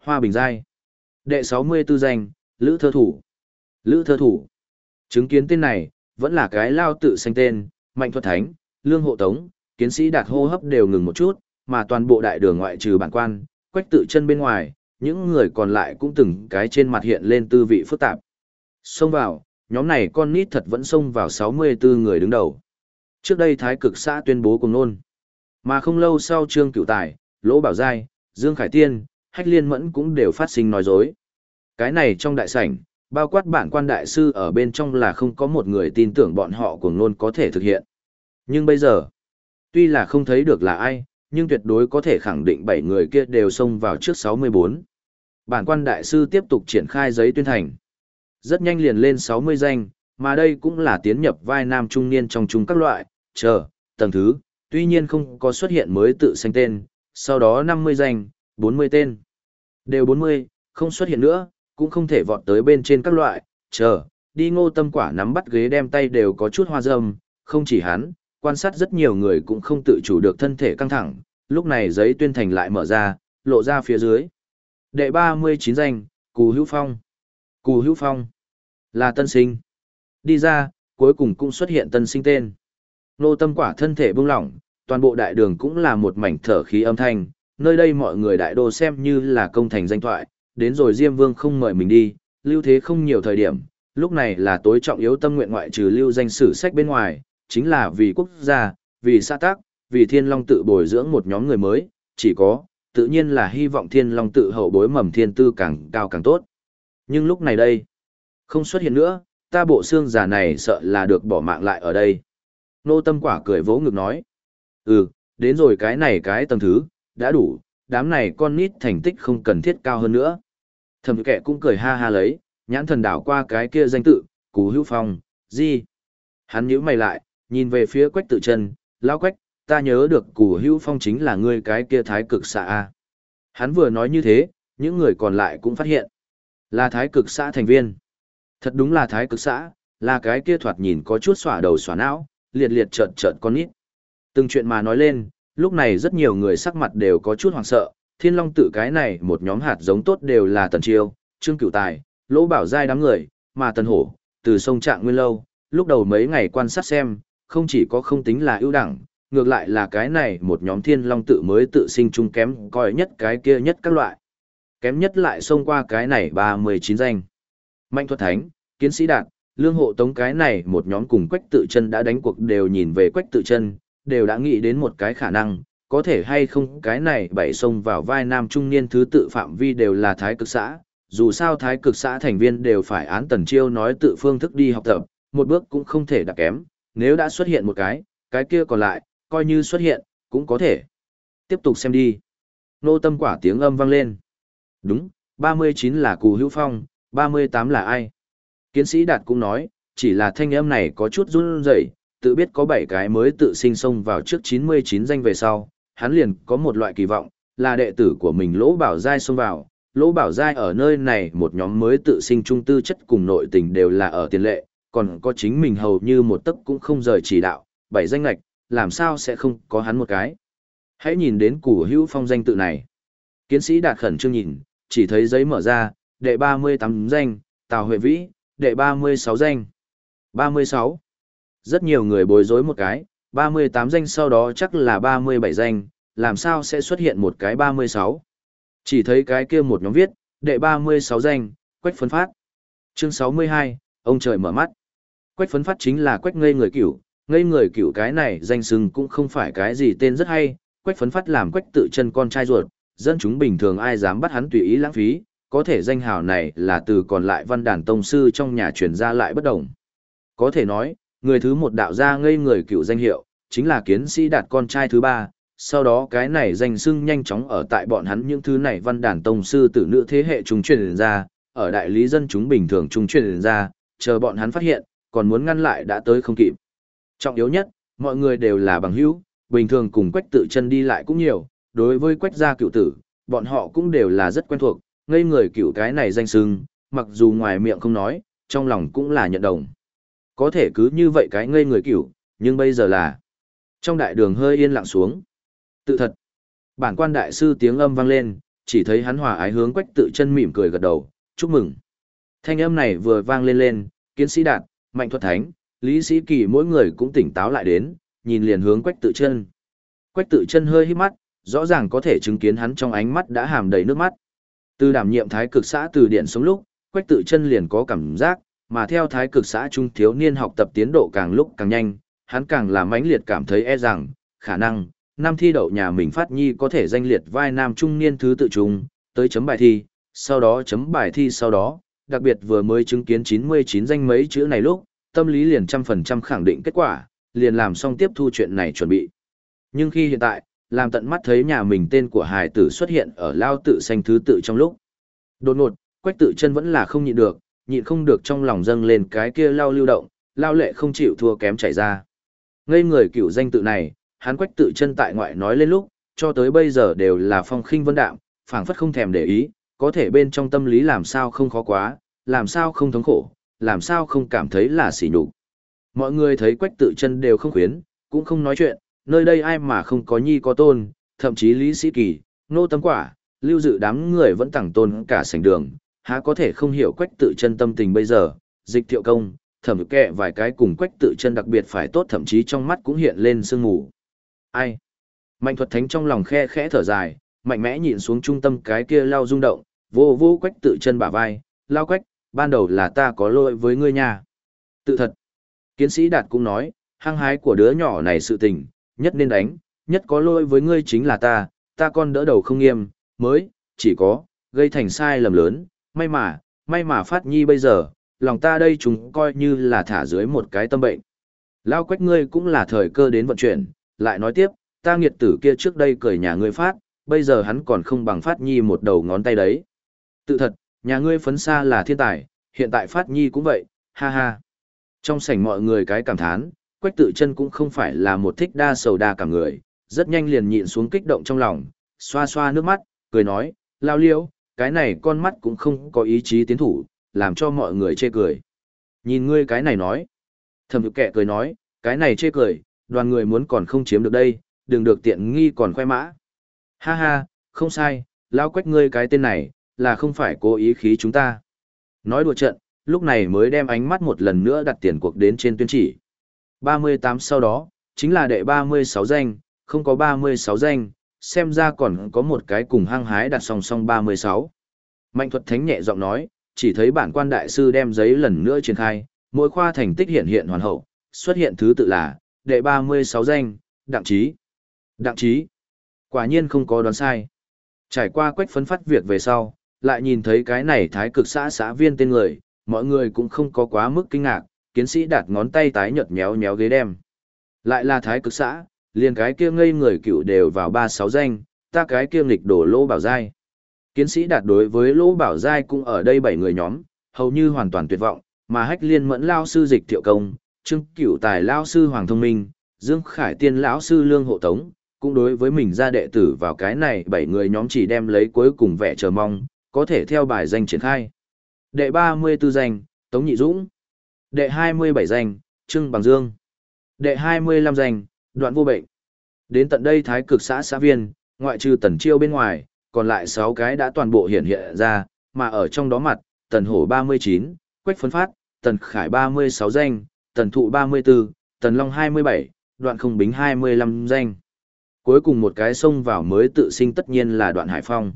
[SPEAKER 1] Hoa Bình Giai. Đệ 64 danh, Lữ Thơ Thủ. Lữ Thơ Thủ. Chứng kiến tên này, vẫn là cái lao tự xanh tên, Mạnh Thuật Thánh, Lương Hộ Tống, Kiến Sĩ Đạt hô hấp đều ngừng một chút, mà toàn bộ đại đường ngoại trừ bản quan, Quách Tự Chân bên ngoài, những người còn lại cũng từng cái trên mặt hiện lên tư vị phức tạp. Xông vào, nhóm này con nít thật vẫn xông vào 64 người đứng đầu. Trước đây Thái Cực xã tuyên bố cùng nôn. Mà không lâu sau Trương Cửu Tài, Lỗ Bảo Giai, Dương Khải Tiên, Hách Liên Mẫn cũng đều phát sinh nói dối. Cái này trong đại sảnh, bao quát bản quan đại sư ở bên trong là không có một người tin tưởng bọn họ cuồng nôn có thể thực hiện. Nhưng bây giờ, tuy là không thấy được là ai, nhưng tuyệt đối có thể khẳng định 7 người kia đều xông vào trước 64. Bản quan đại sư tiếp tục triển khai giấy tuyên thành. Rất nhanh liền lên 60 danh, mà đây cũng là tiến nhập vai nam trung niên trong chúng các loại, tầng thứ, tuy nhiên không có xuất hiện mới tự xanh tên, sau đó 50 danh, 40 tên. Đều 40, không xuất hiện nữa, cũng không thể vọt tới bên trên các loại, đi Ngô Tâm Quả nắm bắt ghế đem tay đều có chút hoa râm, không chỉ hắn, quan sát rất nhiều người cũng không tự chủ được thân thể căng thẳng, lúc này giấy tuyên thành lại mở ra, lộ ra phía dưới. Đệ 39 danh, Cù Hữu Phong. Cù Hữu Phong là tân sinh. Đi ra, cuối cùng cũng xuất hiện tân sinh tên. Ngô Tâm Quả thân thể buông lỏng, toàn bộ đại đường cũng là một mảnh thở khí âm thanh, nơi đây mọi người đại đô xem như là công thành danh thoại, đến rồi Diêm Vương không mời mình đi, lưu thế không nhiều thời điểm, lúc này là tối trọng yếu tâm nguyện ngoại trừ lưu danh sử sách bên ngoài, chính là vì quốc gia, vì xã tác, vì Thiên Long tự bồi dưỡng một nhóm người mới, chỉ có, tự nhiên là hy vọng Thiên Long tự hậu bối mầm thiên tư càng cao càng tốt. Nhưng lúc này đây, không xuất hiện nữa, ta bộ xương giả này sợ là được bỏ mạng lại ở đây. Nô Tâm Quả cười vỗ ngực nói, đến rồi cái này cái tầng thứ, đã đủ, đám này con nít thành tích không cần thiết cao hơn nữa. Thẩm Kệ cũng cười ha ha lấy, nhãn thần đảo qua cái kia danh tự, Cù Hữu Phong, gì? Hắn nhíu mày lại, nhìn về phía Quách Tự Chân, lão Quách, ta nhớ được Cù Hữu Phong chính là ngươi cái kia Thái Cực xã a. Hắn vừa nói như thế, những người còn lại cũng phát hiện, là Thái Cực xã thành viên. Thật đúng là Thái Cực xã, là cái kia thoạt nhìn có chút xỏa đầu xỏa não, liệt liệt trợn trợn con nít. Từng chuyện mà nói lên, lúc này rất nhiều người sắc mặt đều có chút hoảng sợ, Thiên Long tự cái này một nhóm hạt giống tốt đều là Tần Chiêu, Trương Cửu Tài, Lỗ Bảo Giai đám người, mà Tần Hổ, từ sông Trạng Nguyên Lâu, lúc đầu mấy ngày quan sát xem, không chỉ có không tính là ưu đẳng, ngược lại là cái này một nhóm Thiên Long tự mới tự sinh chung kém coi nhất cái kia nhất các loại. Kém nhất lại xông qua cái này 39 danh. Mạnh Thuật Thánh, Kiến Sĩ Đạt, Lương Hộ Tống cái này một nhóm cùng Quách Tự Chân đã đánh cuộc đều nhìn về Quách Tự Chân, đều đã nghĩ đến một cái khả năng, có thể hay không cái này bảy xông vào vai nam trung niên thứ tự phạm vi đều là Thái Cực xã, dù sao Thái Cực xã thành viên đều phải án Tần Chiêu nói tự phương thức đi học tập, một bước cũng không thể đạt kém, nếu đã xuất hiện một cái kia còn lại, coi như xuất hiện, cũng có thể. Tiếp tục xem đi. Nô Tâm Quả tiếng âm vang lên. Đúng, 39 là Cù Hữu Phong, 38 là ai? Kiến Sĩ Đạt cũng nói, chỉ là thanh âm này có chút run rẩy, tự biết có 7 cái mới tự sinh xông vào trước 99 danh về sau, hắn liền có một loại kỳ vọng, là đệ tử của mình Lỗ Bảo Giai xông vào. Lỗ Bảo Giai ở nơi này một nhóm mới tự sinh trung tư chất cùng nội tình đều là ở tiền lệ, còn có chính mình hầu như một tấc cũng không rời chỉ đạo, 7 danh lạch, làm sao sẽ không có hắn một cái. Hãy nhìn đến Cù Hữu Phong danh tự này. Kiến Sĩ Đạt khẩn trương nhìn, chỉ thấy giấy mở ra, đệ 38 danh, Tào Huệ Vĩ, đệ 36 danh. 36. Rất nhiều người bối rối một cái, 38 danh sau đó chắc là 37 danh, làm sao sẽ xuất hiện một cái 36. Chỉ thấy cái kia một nhóm viết, đệ 36 danh, Quách Phấn Phát. Chương 62, ông trời mở mắt. Quách Phấn Phát chính là Quách ngây người cửu cái này danh xưng cũng không phải cái gì tên rất hay, Quách Phấn Phát làm Quách Tự Chân con trai ruột, dân chúng bình thường ai dám bắt hắn tùy ý lãng phí, có thể danh hào này là từ còn lại văn đàn tông sư trong nhà truyền ra lại bất đồng. Có thể nói, người thứ một đạo ra ngây người cựu danh hiệu, chính là Kiến Sĩ Đạt con trai thứ ba, sau đó cái này danh xưng nhanh chóng ở tại bọn hắn những thứ này văn đàn tông sư tử nữ thế hệ trung truyền ra, ở đại lý dân chúng bình thường trung truyền ra, chờ bọn hắn phát hiện, còn muốn ngăn lại đã tới không kịp. Trọng yếu nhất, mọi người đều là bằng hữu, bình thường cùng Quách Tự Chân đi lại cũng nhiều, đối với Quách gia cựu tử, bọn họ cũng đều là rất quen thuộc, ngây người cựu cái này danh xưng, mặc dù ngoài miệng không nói, trong lòng cũng là nhận đồng. Có thể cứ như vậy cái ngây người cựu, nhưng bây giờ là trong đại đường hơi yên lặng xuống. Tự thật, bản quan đại sư tiếng âm vang lên, chỉ thấy hắn hòa ái hướng Quách Tự Chân mỉm cười gật đầu, chúc mừng. Thanh âm này vừa vang lên, Kiến Sĩ Đạt, Mạnh Thuật Thánh, Lý Sĩ Kỳ mỗi người cũng tỉnh táo lại đến, nhìn liền hướng Quách Tự Chân. Quách Tự Chân hơi híp mắt, rõ ràng có thể chứng kiến hắn trong ánh mắt đã hàm đầy nước mắt. Từ đảm nhiệm Thái Cực xã từ điển sống lúc, Quách Tự Chân liền có cảm giác, mà theo Thái Cực xã trung thiếu niên học tập tiến độ càng lúc càng nhanh, hắn càng là mãnh liệt cảm thấy e rằng, khả năng, năm thi đậu nhà mình Phát Nhi có thể danh liệt vai nam trung niên thứ tự trung, tới chấm bài thi, sau đó chấm bài thi sau đó, đặc biệt vừa mới chứng kiến 99 danh mấy chữ này lúc, tâm lý liền 100% khẳng định kết quả, liền làm xong tiếp thu chuyện này chuẩn bị. Nhưng khi hiện tại, làm tận mắt thấy nhà mình tên của hài tử xuất hiện ở lao tự xanh thứ tự trong lúc. Đột ngột, Quách Tự Chân vẫn là không nhịn không được trong lòng dâng lên cái kia lao lưu động, lao lệ không chịu thua kém chảy ra. Ngây người cựu danh tự này, hắn Quách Tự Chân tại ngoại nói lên lúc, cho tới bây giờ đều là phong khinh vân đạm, phảng phất không thèm để ý, có thể bên trong tâm lý làm sao không khó quá, làm sao không thống khổ, làm sao không cảm thấy là sỉ nhục. Mọi người thấy Quách Tự Chân đều không khuyến, cũng không nói chuyện, nơi đây ai mà không có nhi có tôn, thậm chí Lý Sĩ Kỳ, Nô Tấm Quả, Lưu Dự đám người vẫn tặng tôn cả sảnh đường, há có thể không hiểu Quách Tự Chân tâm tình bây giờ. Dịch Thiệu Công, Thẩm Kệ vài cái cùng Quách Tự Chân đặc biệt phải tốt, thậm chí trong mắt cũng hiện lên sương mù. Ai? Mạnh Thuật Thánh trong lòng khe khẽ thở dài, mạnh mẽ nhìn xuống trung tâm cái kia lao rung động, vô vô Quách Tự Chân bả vai, lao Quách, ban đầu là ta có lỗi với ngươi nha. Tự thật. Kiến Sĩ Đạt cũng nói, hăng hái của đứa nhỏ này sự tình, nhất nên đánh, nhất có lỗi với ngươi chính là ta con đỡ đầu không nghiêm, mới, chỉ có, gây thành sai lầm lớn, may mà Phát Nhi bây giờ, lòng ta đây chúng coi như là thả dưới một cái tâm bệnh. Lao Quách ngươi cũng là thời cơ đến vận chuyển, lại nói tiếp, ta nghiệt tử kia trước đây cười nhà ngươi Phát, bây giờ hắn còn không bằng Phát Nhi một đầu ngón tay đấy. Tự thật, nhà ngươi phấn xa là thiên tài, hiện tại Phát Nhi cũng vậy, ha ha. Trong sảnh mọi người cái cảm thán, Quách Tự Chân cũng không phải là một thích đa sầu đa cảm người, rất nhanh liền nhịn xuống kích động trong lòng, xoa xoa nước mắt, cười nói, lao liễu, cái này con mắt cũng không có ý chí tiến thủ, làm cho mọi người chê cười. Nhìn ngươi cái này nói. Thẩm Kệ cười nói, cái này chê cười, đoàn người muốn còn không chiếm được đây, đừng được tiện nghi còn khoe mã. Ha ha, không sai, lao Quách ngươi cái tên này, là không phải cố ý khí chúng ta. Nói đùa trận, lúc này mới đem ánh mắt một lần nữa đặt tiền cuộc đến trên tuyên chỉ. 38 sau đó, chính là đệ 36 danh, không có 36 danh, xem ra còn có một cái cùng hăng hái đặt song song 36. Mạnh Thuật Thánh nhẹ giọng nói, chỉ thấy bản quan đại sư đem giấy lần nữa triển khai, mỗi khoa thành tích hiện hiện hoàn hậu, xuất hiện thứ tự là, đệ 36 danh, Đặng Trí. Đặng Trí. Quả nhiên không có đoán sai. Trải qua Quách phấn phát việc về sau, lại nhìn thấy cái này Thái Cực xã viên tên người, mọi người cũng không có quá mức kinh ngạc, Kiến Sĩ Đạt ngón tay tái nhợt nhéo nhéo ghế đem. Lại là Thái Cực xã, liền cái kia ngây người cựu đều vào 36 danh, ta cái kia nghịch đổ Lỗ Bảo Giai. Kiến Sĩ Đạt đối với Lỗ Bảo Giai cũng ở đây 7 người nhóm, hầu như hoàn toàn tuyệt vọng, mà Hách Liên Mẫn lao sư Dịch Thiệu Công, Trương Cửu Tài lao sư Hoàng Thông Minh, Dương Khải Tiên lão sư Lương Hộ Tống, cũng đối với mình ra đệ tử vào cái này 7 người nhóm chỉ đem lấy cuối cùng vẻ chờ mong, có thể theo bài danh triển khai. Đệ 34 danh, Tống Nhị Dũng. Đệ 27 danh, Trương Bằng Dương. Đệ 25 danh, Đoạn Vô Bệnh. Đến tận đây Thái Cực xã viên, ngoại trừ Tần Chiêu bên ngoài, còn lại 6 cái đã toàn bộ hiện ra, mà ở trong đó mặt, Tần Hổ 39, Quách Phấn Phát, Tần Khải 36 danh, Tần Thụ 34, Tần Long 27, Đoạn Không Bính 25 danh. Cuối cùng một cái xông vào mới tự sinh tất nhiên là Đoạn Hải Phong.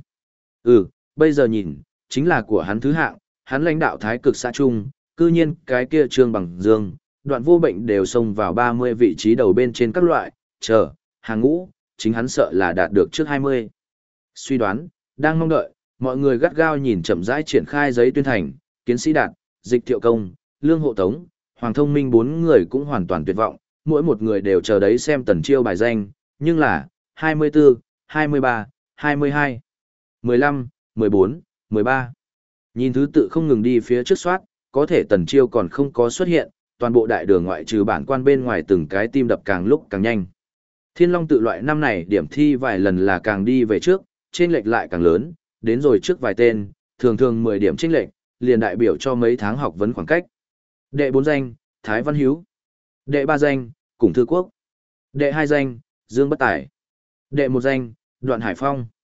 [SPEAKER 1] Bây giờ nhìn, chính là của hắn thứ hạng, hắn lãnh đạo Thái Cực xã trung, cư nhiên cái kia Trương Bằng Dương, Đoạn Vô Bệnh đều xông vào 30 vị trí đầu bên trên các loại, hàng ngũ, chính hắn sợ là đạt được trước 20. Suy đoán, đang mong đợi, mọi người gắt gao nhìn chậm rãi triển khai giấy tuyên thành, Kiến Sĩ Đạt, Dịch Thiệu Công, Lương Hộ Tống, Hoàng Thông Minh 4 người cũng hoàn toàn tuyệt vọng, mỗi một người đều chờ đấy xem Tần Chiêu bài danh, nhưng là 24, 23, 22, 15, 14, 13. Nhìn thứ tự không ngừng đi phía trước soát, có thể Tần Chiêu còn không có xuất hiện, toàn bộ đại đường ngoại trừ bản quan bên ngoài từng cái tim đập càng lúc càng nhanh. Thiên Long tự loại năm này điểm thi vài lần là càng đi về trước, chênh lệch lại càng lớn, đến rồi trước vài tên, thường thường 10 điểm chênh lệch, liền đại biểu cho mấy tháng học vấn khoảng cách. Đệ 4 danh, Thái Văn Hiếu. Đệ 3 danh, Củng Thư Quốc. Đệ 2 danh, Dương Bất Tài. Đệ 1 danh, Đoạn Hải Phong.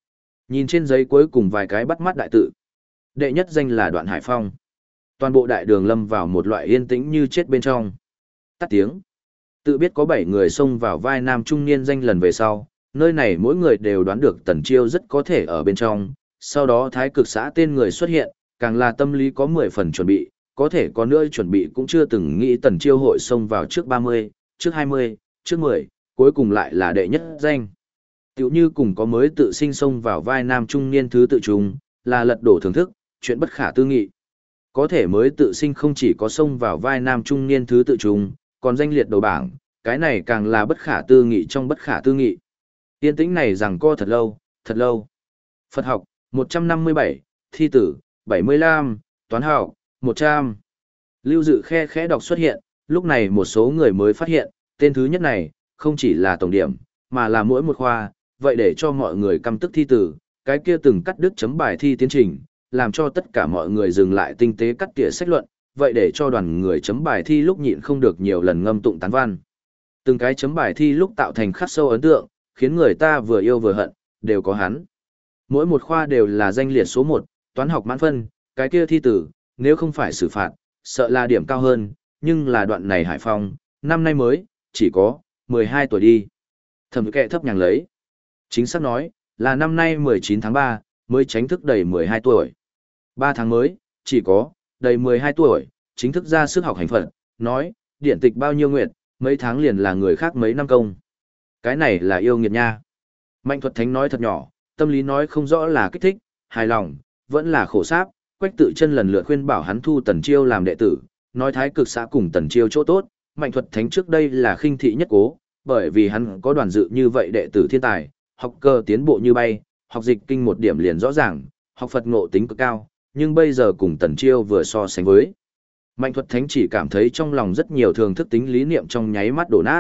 [SPEAKER 1] Nhìn trên giấy cuối cùng vài cái bắt mắt đại tự. Đệ nhất danh là Đoạn Hải Phong. Toàn bộ đại đường lâm vào một loại yên tĩnh như chết bên trong. Tắt tiếng. Tự biết có 7 người xông vào vai nam trung niên danh lần về sau, nơi này mỗi người đều đoán được Tần Chiêu rất có thể ở bên trong, sau đó thái cực xã tên người xuất hiện, càng là tâm lý có 10 phần chuẩn bị, có thể có nữa chuẩn bị cũng chưa từng nghĩ Tần Chiêu hội xông vào trước 30, trước 20, trước 10, cuối cùng lại là đệ nhất danh. Tiểu như cùng có mới tự sinh xông vào vai nam trung niên thứ tự trùng, là lật đổ thưởng thức, chuyện bất khả tư nghị. Có thể mới tự sinh không chỉ có xông vào vai nam trung niên thứ tự trùng, còn danh liệt đầu bảng, cái này càng là bất khả tư nghị trong bất khả tư nghị. Yên tĩnh này rằng co thật lâu, thật lâu. Phật học, 157, thi tử, 75, toán học, 100. Lưu Dự khe khẽ đọc xuất hiện, lúc này một số người mới phát hiện, tên thứ nhất này, không chỉ là tổng điểm, mà là mỗi một khoa, vậy để cho mọi người căm tức thi tử, cái kia từng cắt đứt chấm bài thi tiến trình, làm cho tất cả mọi người dừng lại tinh tế cắt tỉa sách luận, vậy để cho đoàn người chấm bài thi lúc nhịn không được nhiều lần ngâm tụng tán văn. Từng cái chấm bài thi lúc tạo thành khắc sâu ấn tượng, khiến người ta vừa yêu vừa hận, đều có hắn. Mỗi một khoa đều là danh liệt số 1, toán học mãn phân, cái kia thi tử, nếu không phải xử phạt, sợ là điểm cao hơn, nhưng là đoạn này Hải Phong, năm nay mới, chỉ có 12 tuổi đi. Thẩm Kệ thấp nhàng lấy. Chính xác nói, là năm nay 19 tháng 3, mới chính thức đầy 12 tuổi. 3 tháng mới, chỉ có, đầy 12 tuổi, chính thức ra sức học hành phận, nói, điển tịch bao nhiêu nguyện, mấy tháng liền là người khác mấy năm công. Cái này là yêu nghiệt nha. Mạnh Thuật Thánh nói thật nhỏ, tâm lý nói không rõ là kích thích, hài lòng, vẫn là khổ sáp, Quách Tự Chân lần lượt khuyên bảo hắn thu Tần Chiêu làm đệ tử, nói thái cực xã cùng Tần Chiêu chỗ tốt, Mạnh Thuật Thánh trước đây là khinh thị nhất cố, bởi vì hắn có đoàn dự như vậy đệ tử thiên tài, học cơ tiến bộ như bay, học dịch kinh một điểm liền rõ ràng, học Phật ngộ tính cực cao, nhưng bây giờ cùng Tần Chiêu vừa so sánh với. Mạnh Thuật Thánh chỉ cảm thấy trong lòng rất nhiều thường thức tính lý niệm trong nháy mắt đổ nát.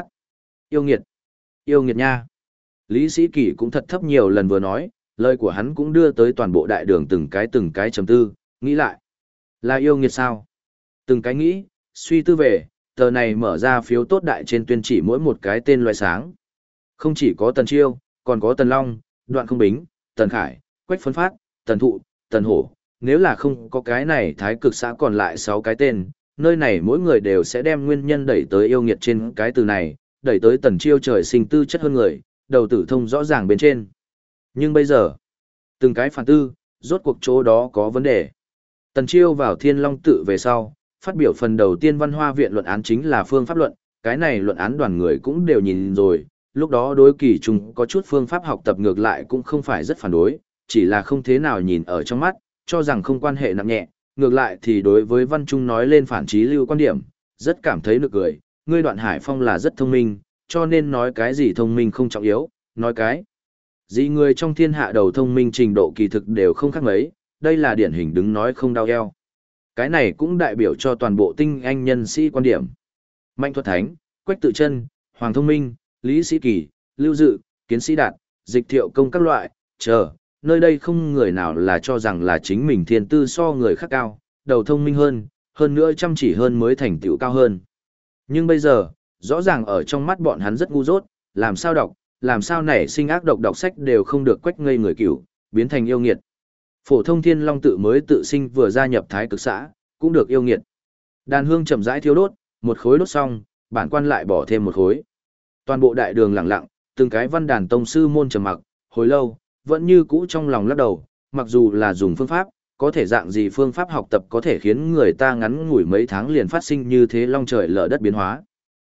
[SPEAKER 1] Yêu nghiệt nha. Lý Sĩ Kỳ cũng thật thấp nhiều lần vừa nói, lời của hắn cũng đưa tới toàn bộ đại đường từng cái trầm tư, nghĩ lại. Là yêu nghiệt sao? Từng cái nghĩ, suy tư về, tờ này mở ra phiếu tốt đại trên tuyên chỉ mỗi một cái tên loại sáng. Không chỉ có Tần Chiêu, còn có Tần Long, Đoạn Không Bính, Tần Khải, Quách Phấn Phát, Tần Thụ, Tần Hổ. Nếu là không có cái này thái cực xã còn lại 6 cái tên, nơi này mỗi người đều sẽ đem nguyên nhân đẩy tới yêu nghiệt trên cái từ này, đẩy tới Tần Chiêu trời sinh tư chất hơn người, đầu tử thông rõ ràng bên trên. Nhưng bây giờ, từng cái phản tư, rốt cuộc chỗ đó có vấn đề. Tần Chiêu vào Thiên Long tự về sau, phát biểu phần đầu tiên Văn Hoa viện luận án chính là phương pháp luận, cái này luận án đoàn người cũng đều nhìn rồi, lúc đó đối kỳ trùng có chút phương pháp học tập ngược lại cũng không phải rất phản đối, chỉ là không thế nào nhìn ở trong mắt, cho rằng không quan hệ nặng nhẹ, ngược lại thì đối với Văn Trung nói lên phản trí lưu quan điểm, rất cảm thấy nực cười, ngươi Đoạn Hải Phong là rất thông minh, cho nên nói cái gì thông minh không trọng yếu, nói cái gì người trong thiên hạ đầu thông minh trình độ kỳ thực đều không khác mấy, đây là điển hình đứng nói không đau eo. Cái này cũng đại biểu cho toàn bộ tinh anh nhân sĩ quan điểm. Mạnh Thuật Thánh, Quách Tự Chân, Hoàng Thông Minh, Lý Sĩ Kỳ, Lưu Dự, Kiến Sĩ Đạt, Dịch Thiệu Công các loại, nơi đây không người nào là cho rằng là chính mình thiên tư so người khác cao, đầu thông minh hơn nữa chăm chỉ hơn mới thành tựu cao hơn. Nhưng bây giờ, rõ ràng ở trong mắt bọn hắn rất ngu dốt, làm sao đọc, làm sao nảy sinh ác độc đọc sách đều không được quách ngây người cửu, biến thành yêu nghiệt. Phổ thông Thiên Long tự mới tự sinh vừa gia nhập thái cực xã, cũng được yêu nghiệt. Đàn hương chậm rãi thiêu đốt, một khối đốt xong, bản quan lại bỏ thêm một khối. Toàn bộ đại đường lặng lặng, từng cái văn đàn tông sư môn trầm mặc, hồi lâu, vẫn như cũ trong lòng lắc đầu, mặc dù là dùng phương pháp, có thể dạng gì phương pháp học tập có thể khiến người ta ngắn ngủi mấy tháng liền phát sinh như thế long trời lở đất biến hóa.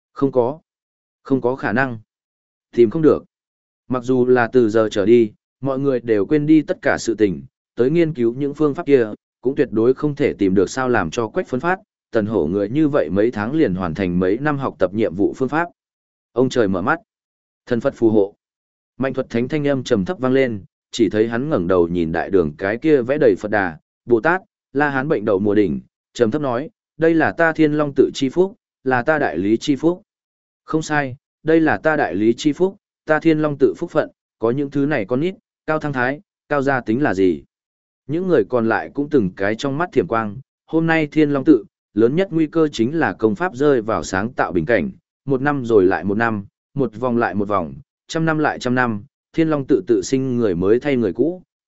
[SPEAKER 1] Không có khả năng. Tìm không được. Mặc dù là từ giờ trở đi, mọi người đều quên đi tất cả sự tình, tới nghiên cứu những phương pháp kia, cũng tuyệt đối không thể tìm được sao làm cho Quách Phấn Phát, Tần Hổ người như vậy mấy tháng liền hoàn thành mấy năm học tập nhiệm vụ phương pháp. Ông trời mở mắt. Thần Phật phù hộ. Mạnh Thuật Thánh thanh âm trầm thấp vang lên, chỉ thấy hắn ngẩng đầu nhìn đại đường cái kia vẽ đầy Phật Đà, Bồ Tát, La Hán bệnh đầu mùa đỉnh, trầm thấp nói, đây là ta Thiên Long tự chi phúc, là ta đại lý chi phúc. Không sai, đây là ta đại lý chi phúc, ta Thiên Long tự phúc phận, có những thứ này con nít, cao thăng thái, cao gia tính là gì? Những người còn lại cũng từng cái trong mắt thiểm quang, hôm nay Thiên Long tự, lớn nhất nguy cơ chính là công pháp rơi vào sáng tạo bình cảnh, một năm rồi lại một năm, một vòng lại một vòng, trăm năm lại trăm năm, Thiên Long tự tự sinh người mới thay người cũ,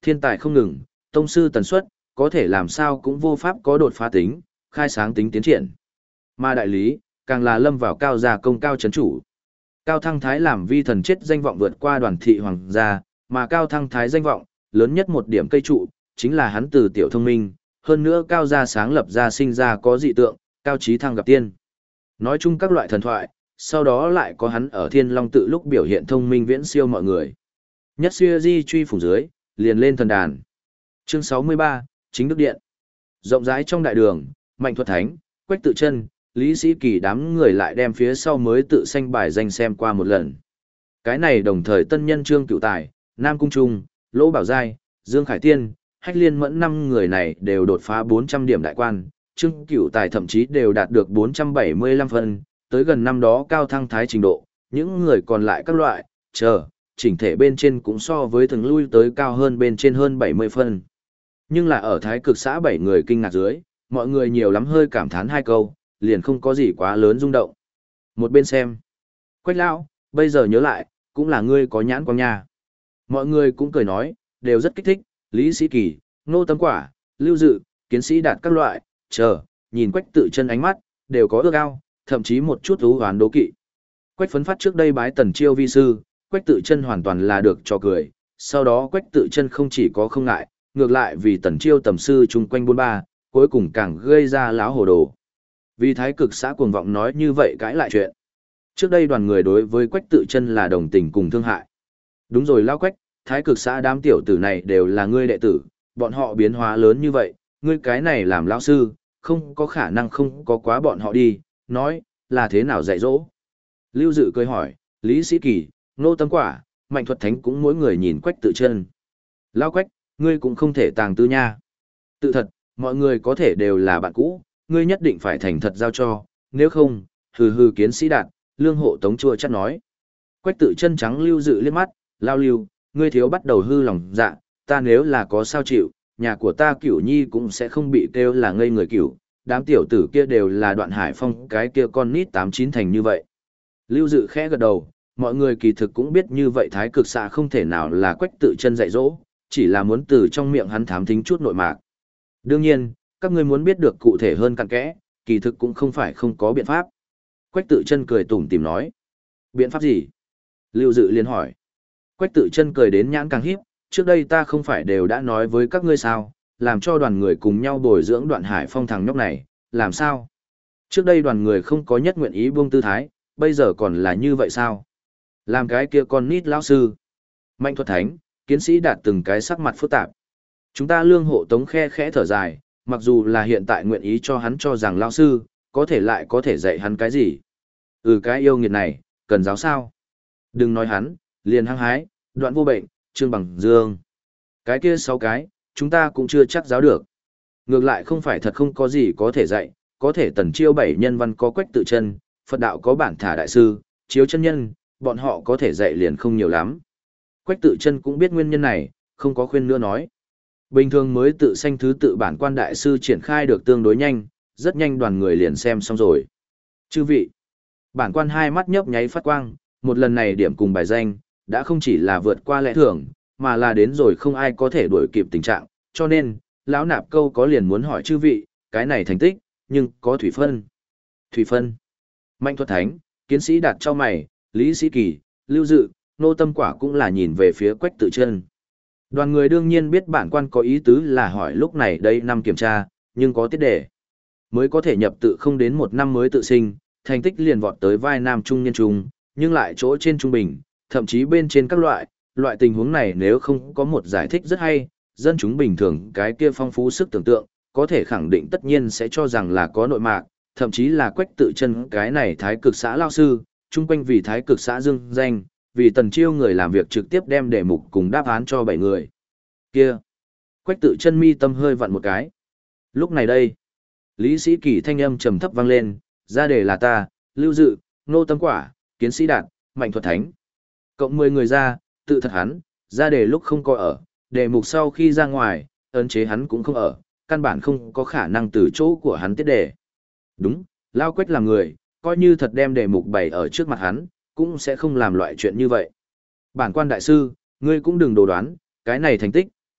[SPEAKER 1] thiên tài không ngừng, tông sư tần suất, có thể làm sao cũng vô pháp có đột phá tính, khai sáng tính tiến triển. Mà đại lý, càng là lâm vào cao gia công cao chấn chủ. Cao Thăng Thái làm vi thần chết danh vọng vượt qua đoàn thị hoàng gia, mà Cao Thăng Thái danh vọng, lớn nhất một điểm cây trụ, chính là hắn từ tiểu thông minh, hơn nữa Cao gia sáng lập ra sinh ra có dị tượng, Cao Chí Thăng gặp tiên. Nói chung các loại thần thoại, sau đó lại có hắn ở Thiên Long tự lúc biểu hiện thông minh viễn siêu mọi người. Nhất xuya di truy phủ dưới, liền lên thần đàn. Chương 63, Chính Đức Điện. Rộng rãi trong đại đường, Mạnh Thuật Thánh, Quách Tự Chân, Lý Sĩ Kỳ đám người lại đem phía sau mới tự sanh bài danh xem qua một lần. Cái này đồng thời tân nhân Trương Cửu Tài, Nam Cung Trung, Lỗ Bảo Giai, Dương Khải Tiên, Hách Liên Mẫn 5 người này đều đột phá 400 điểm đại quan, Trương Cửu Tài thậm chí đều đạt được 475 phân, tới gần năm đó Cao Thăng Thái trình độ, những người còn lại các loại, chỉnh thể bên trên cũng so với thường lui tới cao hơn bên trên hơn 70 phân. Nhưng là ở Thái Cực xã 7 người kinh ngạc dưới, mọi người nhiều lắm hơi cảm thán hai câu, liền không có gì quá lớn rung động. Một bên xem. Quách lão, bây giờ nhớ lại, cũng là ngươi có nhãn quang nha. Mọi người cũng cười nói, đều rất kích thích, Lý Sĩ Kỳ, Ngô Tâm Quả, Lưu Dự, Kiến Sĩ Đạt các loại, nhìn Quách Tự Chân ánh mắt, đều có ước ao, thậm chí một chút ú hoán đố kỵ. Quách Phấn Phát trước đây bái Tần Chiêu vi sư, Quách Tự Chân hoàn toàn là được cho cười, sau đó Quách Tự Chân không chỉ có không ngại, ngược lại vì Tần Chiêu tầm sư chung quanh bốn ba, cuối cùng càng gây ra láo hồ đồ. Vì Thái Cực xã cuồng vọng nói như vậy cãi lại chuyện. Trước đây đoàn người đối với Quách Tự Chân là đồng tình cùng thương hại. Đúng rồi lao Quách, Thái Cực xã đám tiểu tử này đều là ngươi đệ tử, bọn họ biến hóa lớn như vậy, ngươi cái này làm lão sư, không có khả năng không có quá bọn họ đi, nói, là thế nào dạy dỗ. Lưu Dự cười hỏi, Lý Sĩ Kỳ, Ngô Tâm Quả, Mạnh Thuật Thánh cũng mỗi người nhìn Quách Tự Chân. Lao Quách, ngươi cũng không thể tàng tư nha. Tự thật, mọi người có thể đều là bạn cũ, ngươi nhất định phải thành thật giao cho, nếu không, hừ Kiến Sĩ Đạt, Lương Hộ Tống chua chắc nói. Quách Tự Chân trắng Lưu Dự liếc mắt, lao Lưu, ngươi thiếu bắt đầu hư lòng dạ, ta nếu là có sao chịu, nhà của ta Cửu Nhi cũng sẽ không bị kêu là ngây người cửu, đám tiểu tử kia đều là Đoạn Hải Phong cái kia con nít 89 thành như vậy. Lưu Dự khẽ gật đầu, mọi người kỳ thực cũng biết như vậy Thái Cực xã không thể nào là Quách Tự Chân dạy dỗ, chỉ là muốn từ trong miệng hắn thám thính chút nội mạc. Đương nhiên, các ngươi muốn biết được cụ thể hơn cặn kẽ, kỳ thực cũng không phải không có biện pháp. Quách Tự Chân cười tủm tỉm nói. Biện pháp gì? Lưu Dự liền hỏi. Quách Tự Chân cười đến nhãn càng híp, trước đây ta không phải đều đã nói với các ngươi sao, làm cho đoàn người cùng nhau bồi dưỡng Đoạn Hải Phong thằng nhóc này, làm sao? Trước đây đoàn người không có nhất nguyện ý buông tư thái, bây giờ còn là như vậy sao? Làm cái kia con nít lão sư. Mạnh Thuật Thánh, Kiến Sĩ Đạt từng cái sắc mặt phức tạp. Chúng ta Lương Hộ Tống khe khẽ thở dài, mặc dù là hiện tại nguyện ý cho hắn cho rằng lão sư, có thể lại có thể dạy hắn cái gì? Cái yêu nghiệt này, cần giáo sao? Đừng nói hắn, liền hăng hái, Đoạn Vô Bệnh, Trương Bằng Dương. Cái kia 6 cái, chúng ta cũng chưa chắc giáo được. Ngược lại không phải thật không có gì có thể dạy, có thể Tần Chiêu 7 nhân văn có Quách Tự Chân, Phật đạo có Bản Thả đại sư, Chiếu chân nhân, bọn họ có thể dạy liền không nhiều lắm. Quách Tự Chân cũng biết nguyên nhân này, không có khuyên nữa nói. Bình thường mới tự sanh thứ tự bản quan đại sư triển khai được tương đối nhanh, rất nhanh đoàn người liền xem xong rồi. Chư vị, bản quan hai mắt nhấp nháy phát quang, một lần này điểm cùng bài danh, đã không chỉ là vượt qua lẽ thường, mà là đến rồi không ai có thể đuổi kịp tình trạng, cho nên, lão nạp câu có liền muốn hỏi chư vị, cái này thành tích, nhưng có thủy phân. Thủy phân. Mạnh Thuật Thánh, Kiến Sĩ Đạt cho mày, Lý Sĩ Kỳ, Lưu Dự, Ngô Tâm Quả cũng là nhìn về phía Quách Tự Chân. Đoàn người đương nhiên biết bản quan có ý tứ là hỏi lúc này đây năm kiểm tra, nhưng có tiết đề. Mới có thể nhập tự không đến một năm mới tự sinh, thành tích liền vọt tới vai nam trung niên trung, nhưng lại chỗ trên trung bình, thậm chí bên trên các loại tình huống này nếu không có một giải thích rất hay, dân chúng bình thường cái kia phong phú sức tưởng tượng, có thể khẳng định tất nhiên sẽ cho rằng là có nội mạc, thậm chí là Quách Tự Chân cái này Thái Cực xã lao sư, chung quanh vì Thái Cực xã dương danh, vì Tần Chiêu người làm việc trực tiếp đem đề mục cùng đáp án cho 7 người. Kia, Quách Tự Chân mi tâm hơi vặn một cái. Lúc này đây, Lý Sĩ Kỳ thanh âm trầm thấp vang lên, ra đề là ta, Lưu Dự, Ngô Tâm Quả, Kiến Sĩ Đạt, Mạnh Thuật Thánh. Cộng 10 người ra, tự thật hắn, ra đề lúc không có ở, đề mục sau khi ra ngoài, ấn chế hắn cũng không ở, căn bản không có khả năng từ chỗ của hắn tiết đề. Đúng, Lao Quách là người, coi như thật đem đề mục bày ở trước mặt hắn, cũng sẽ không làm loại chuyện như vậy. Bản quan đại sư, ngươi cũng đừng đồ đoán, cái này thành tích,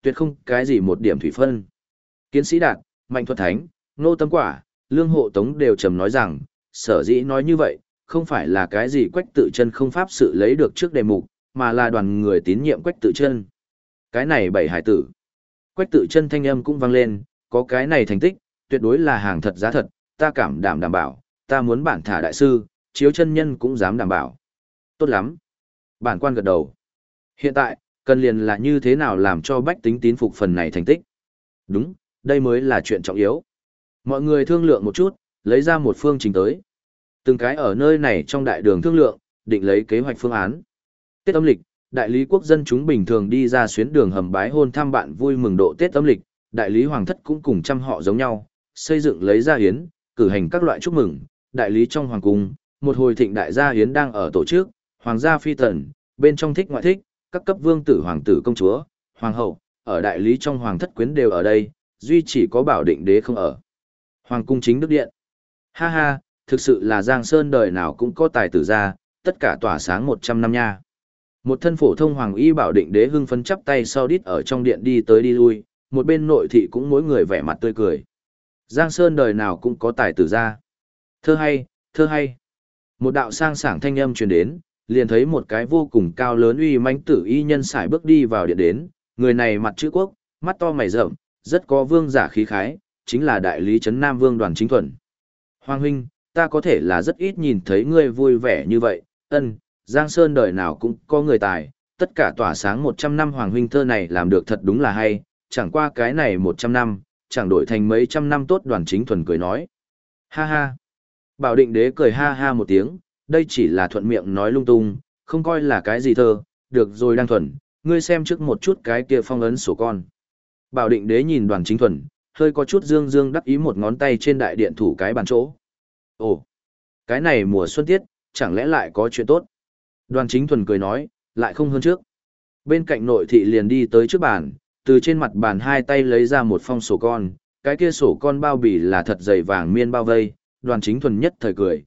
[SPEAKER 1] tuyệt không cái gì một điểm thủy phân. Kiến sĩ Đạt, Mạnh Thuật Thánh, Ngô Tâm Quả, Lương Hộ Tống đều trầm nói rằng, sở dĩ nói như vậy, không phải là cái gì Quách Tự Chân không pháp sự lấy được trước đề mục, mà là đoàn người tín nhiệm Quách Tự Chân. Cái này bảy hải tử. Quách Tự Chân thanh âm cũng vang lên, có cái này thành tích, tuyệt đối là hàng thật giá thật, ta cảm đảm bảo, ta muốn bản thả đại sư, Chiếu chân nhân cũng dám đảm bảo. Tốt lắm. Bản quan gật đầu. Hiện tại, cần liền là như thế nào làm cho bách tính tín phục phần này thành tích. Đúng, đây mới là chuyện trọng yếu. Mọi người thương lượng một chút, lấy ra một phương trình tới. Từng cái ở nơi này trong đại đường thương lượng, định lấy kế hoạch phương án. Tết âm lịch, đại lý quốc dân chúng bình thường đi ra xuyến đường hầm bái hôn thăm bạn vui mừng độ Tết âm lịch, đại lý hoàng thất cũng cùng trăm họ giống nhau, xây dựng lấy gia hiến, cử hành các loại chúc mừng, đại lý trong hoàng cung, một hồi thịnh đại gia hiến đang ở tổ chức, hoàng gia phi tần, bên trong thích ngoại thích, các cấp vương tử hoàng tử công chúa, hoàng hậu, ở đại lý trong hoàng thất quyến đều ở đây, duy chỉ có Bảo Định đế không ở. Hoàng cung chính đức điện. Ha ha, thực sự là Giang Sơn đời nào cũng có tài tử ra, tất cả tỏa sáng 100 năm nha. Một thân phổ thông hoàng y Bảo Định đế hưng phấn chắp tay sau đít ở trong điện đi tới đi lui, một bên nội thị cũng mỗi người vẻ mặt tươi cười. Giang Sơn đời nào cũng có tài tử ra. Thơ hay, thơ hay. Một đạo sang sảng thanh âm truyền đến, liền thấy một cái vô cùng cao lớn uy mãnh tử y nhân sải bước đi vào điện đến, người này mặt chữ quốc, mắt to mày rậm, rất có vương giả khí khái, chính là đại lý trấn Nam Vương Đoàn Chính Thuần. Hoàng huynh, ta có thể là rất ít nhìn thấy ngươi vui vẻ như vậy, Giang Sơn đời nào cũng có người tài, tất cả tỏa sáng 100 năm Hoàng huynh thơ này làm được thật đúng là hay, chẳng qua cái này 100 năm, chẳng đổi thành mấy trăm năm tốt. Đoàn Chính Thuần cười nói. Ha ha. Bảo Định đế cười ha ha một tiếng, đây chỉ là thuận miệng nói lung tung, không coi là cái gì thơ, được rồi Đang Thuần, ngươi xem trước một chút cái kia phong ấn sổ con. Bảo Định đế nhìn Đoàn Chính Thuần, hơi có chút dương dương đắc ý một ngón tay trên đại điện thủ cái bàn chỗ. Ồ, cái này mùa xuân tiết, chẳng lẽ lại có chuyện tốt? Đoàn Chính Thuần cười nói, lại không hơn trước. Bên cạnh nội thị liền đi tới trước bàn, từ trên mặt bàn hai tay lấy ra một phong sổ con, cái kia sổ con bao bì là thật dày vàng miên bao vây. Đoàn Chính Thuần nhất thời cười,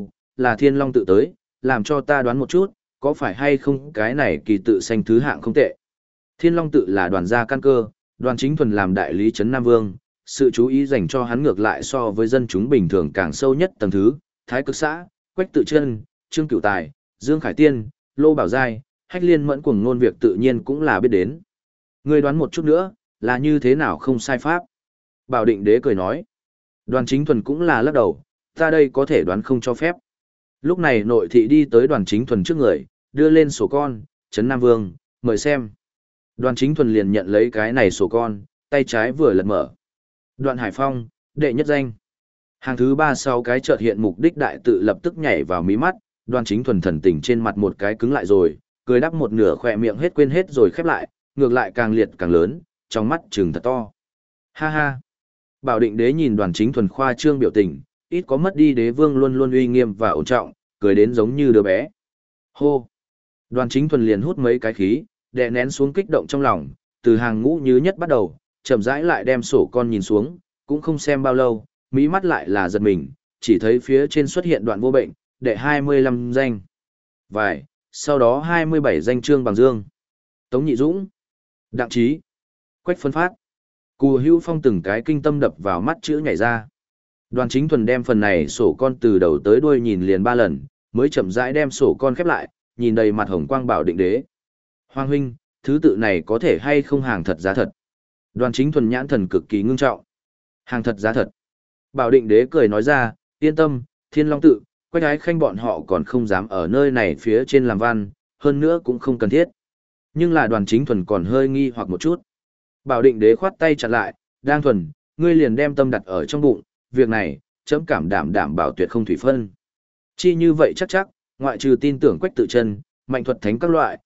[SPEAKER 1] là Thiên Long tự tới, làm cho ta đoán một chút, có phải hay không cái này kỳ tự xanh thứ hạng không tệ. Thiên Long tự là đoàn gia căn cơ, Đoàn Chính Thuần làm đại lý trấn Nam Vương, sự chú ý dành cho hắn ngược lại so với dân chúng bình thường càng sâu nhất tầng thứ, Thái Cực xã, Quách Tự Chân, Trương Cửu Tài, Dương Khải Tiên, Lô Bảo Giai, Hách Liên Mẫn cuồng ngôn việc tự nhiên cũng là biết đến. Ngươi đoán một chút nữa, là như thế nào không sai pháp? Bảo Định đế cười nói. Đoàn Chính Thuần cũng là lắc đầu, ta đây có thể đoán không cho phép. Lúc này nội thị đi tới Đoàn Chính Thuần trước người, đưa lên sổ con, Trấn Nam Vương, mời xem. Đoàn Chính Thuần liền nhận lấy cái này sổ con, tay trái vừa lật mở. Đoạn Hải Phong, đệ nhất danh. Hàng thứ 36 cái chợt hiện mục đích đại tự lập tức nhảy vào mí mắt, Đoàn Chính Thuần thần tình trên mặt một cái cứng lại rồi, cười đắp một nửa khỏe miệng hết quên hết rồi khép lại, ngược lại càng liệt càng lớn, trong mắt trừng thật to. Ha ha. Bảo Định đế nhìn Đoàn Chính Thuần khoa trương biểu tình, ít có mất đi đế vương luôn luôn uy nghiêm và ổn trọng, cười đến giống như đứa bé. Hô. Đoàn Chính Thuần liền hút mấy cái khí, đè nén xuống kích động trong lòng, từ hàng ngũ như nhất bắt đầu, chậm rãi lại đem sổ con nhìn xuống, cũng không xem bao lâu, mỹ mắt lại là giật mình, chỉ thấy phía trên xuất hiện đoạn vô bệnh, đệ 25 danh. Vài, sau đó 27 danh Trương Bằng Dương, Tống Nhị Dũng, Đặng Trí, Quách Phân Phát. Cù Hữu Phong từng cái kinh tâm đập vào mắt chữ nhảy ra. Đoàn Chính Thuần đem phần này sổ con từ đầu tới đuôi nhìn liền 3 lần, mới chậm rãi đem sổ con khép lại, nhìn đầy mặt hồng quang Bảo Định đế. Hoàng huynh, thứ tự này có thể hay không hàng thật giá thật? Đoàn Chính Thuần nhãn thần cực kỳ ngưng trọng. Hàng thật giá thật. Bảo Định đế cười nói ra, yên tâm, Thiên Long tự, Quách Ái Khanh bọn họ còn không dám ở nơi này phía trên làm văn, hơn nữa cũng không cần thiết. Nhưng là Đoàn Chính Thuần còn hơi nghi hoặc một chút. Bảo Định đế khoát tay chặn lại, Đang Thuần, ngươi liền đem tâm đặt ở trong bụng, việc này, chấm cảm đảm bảo tuyệt không thủy phân. Chi như vậy chắc, ngoại trừ tin tưởng Quách Tự Chân, Mạnh Thuật Thánh các loại,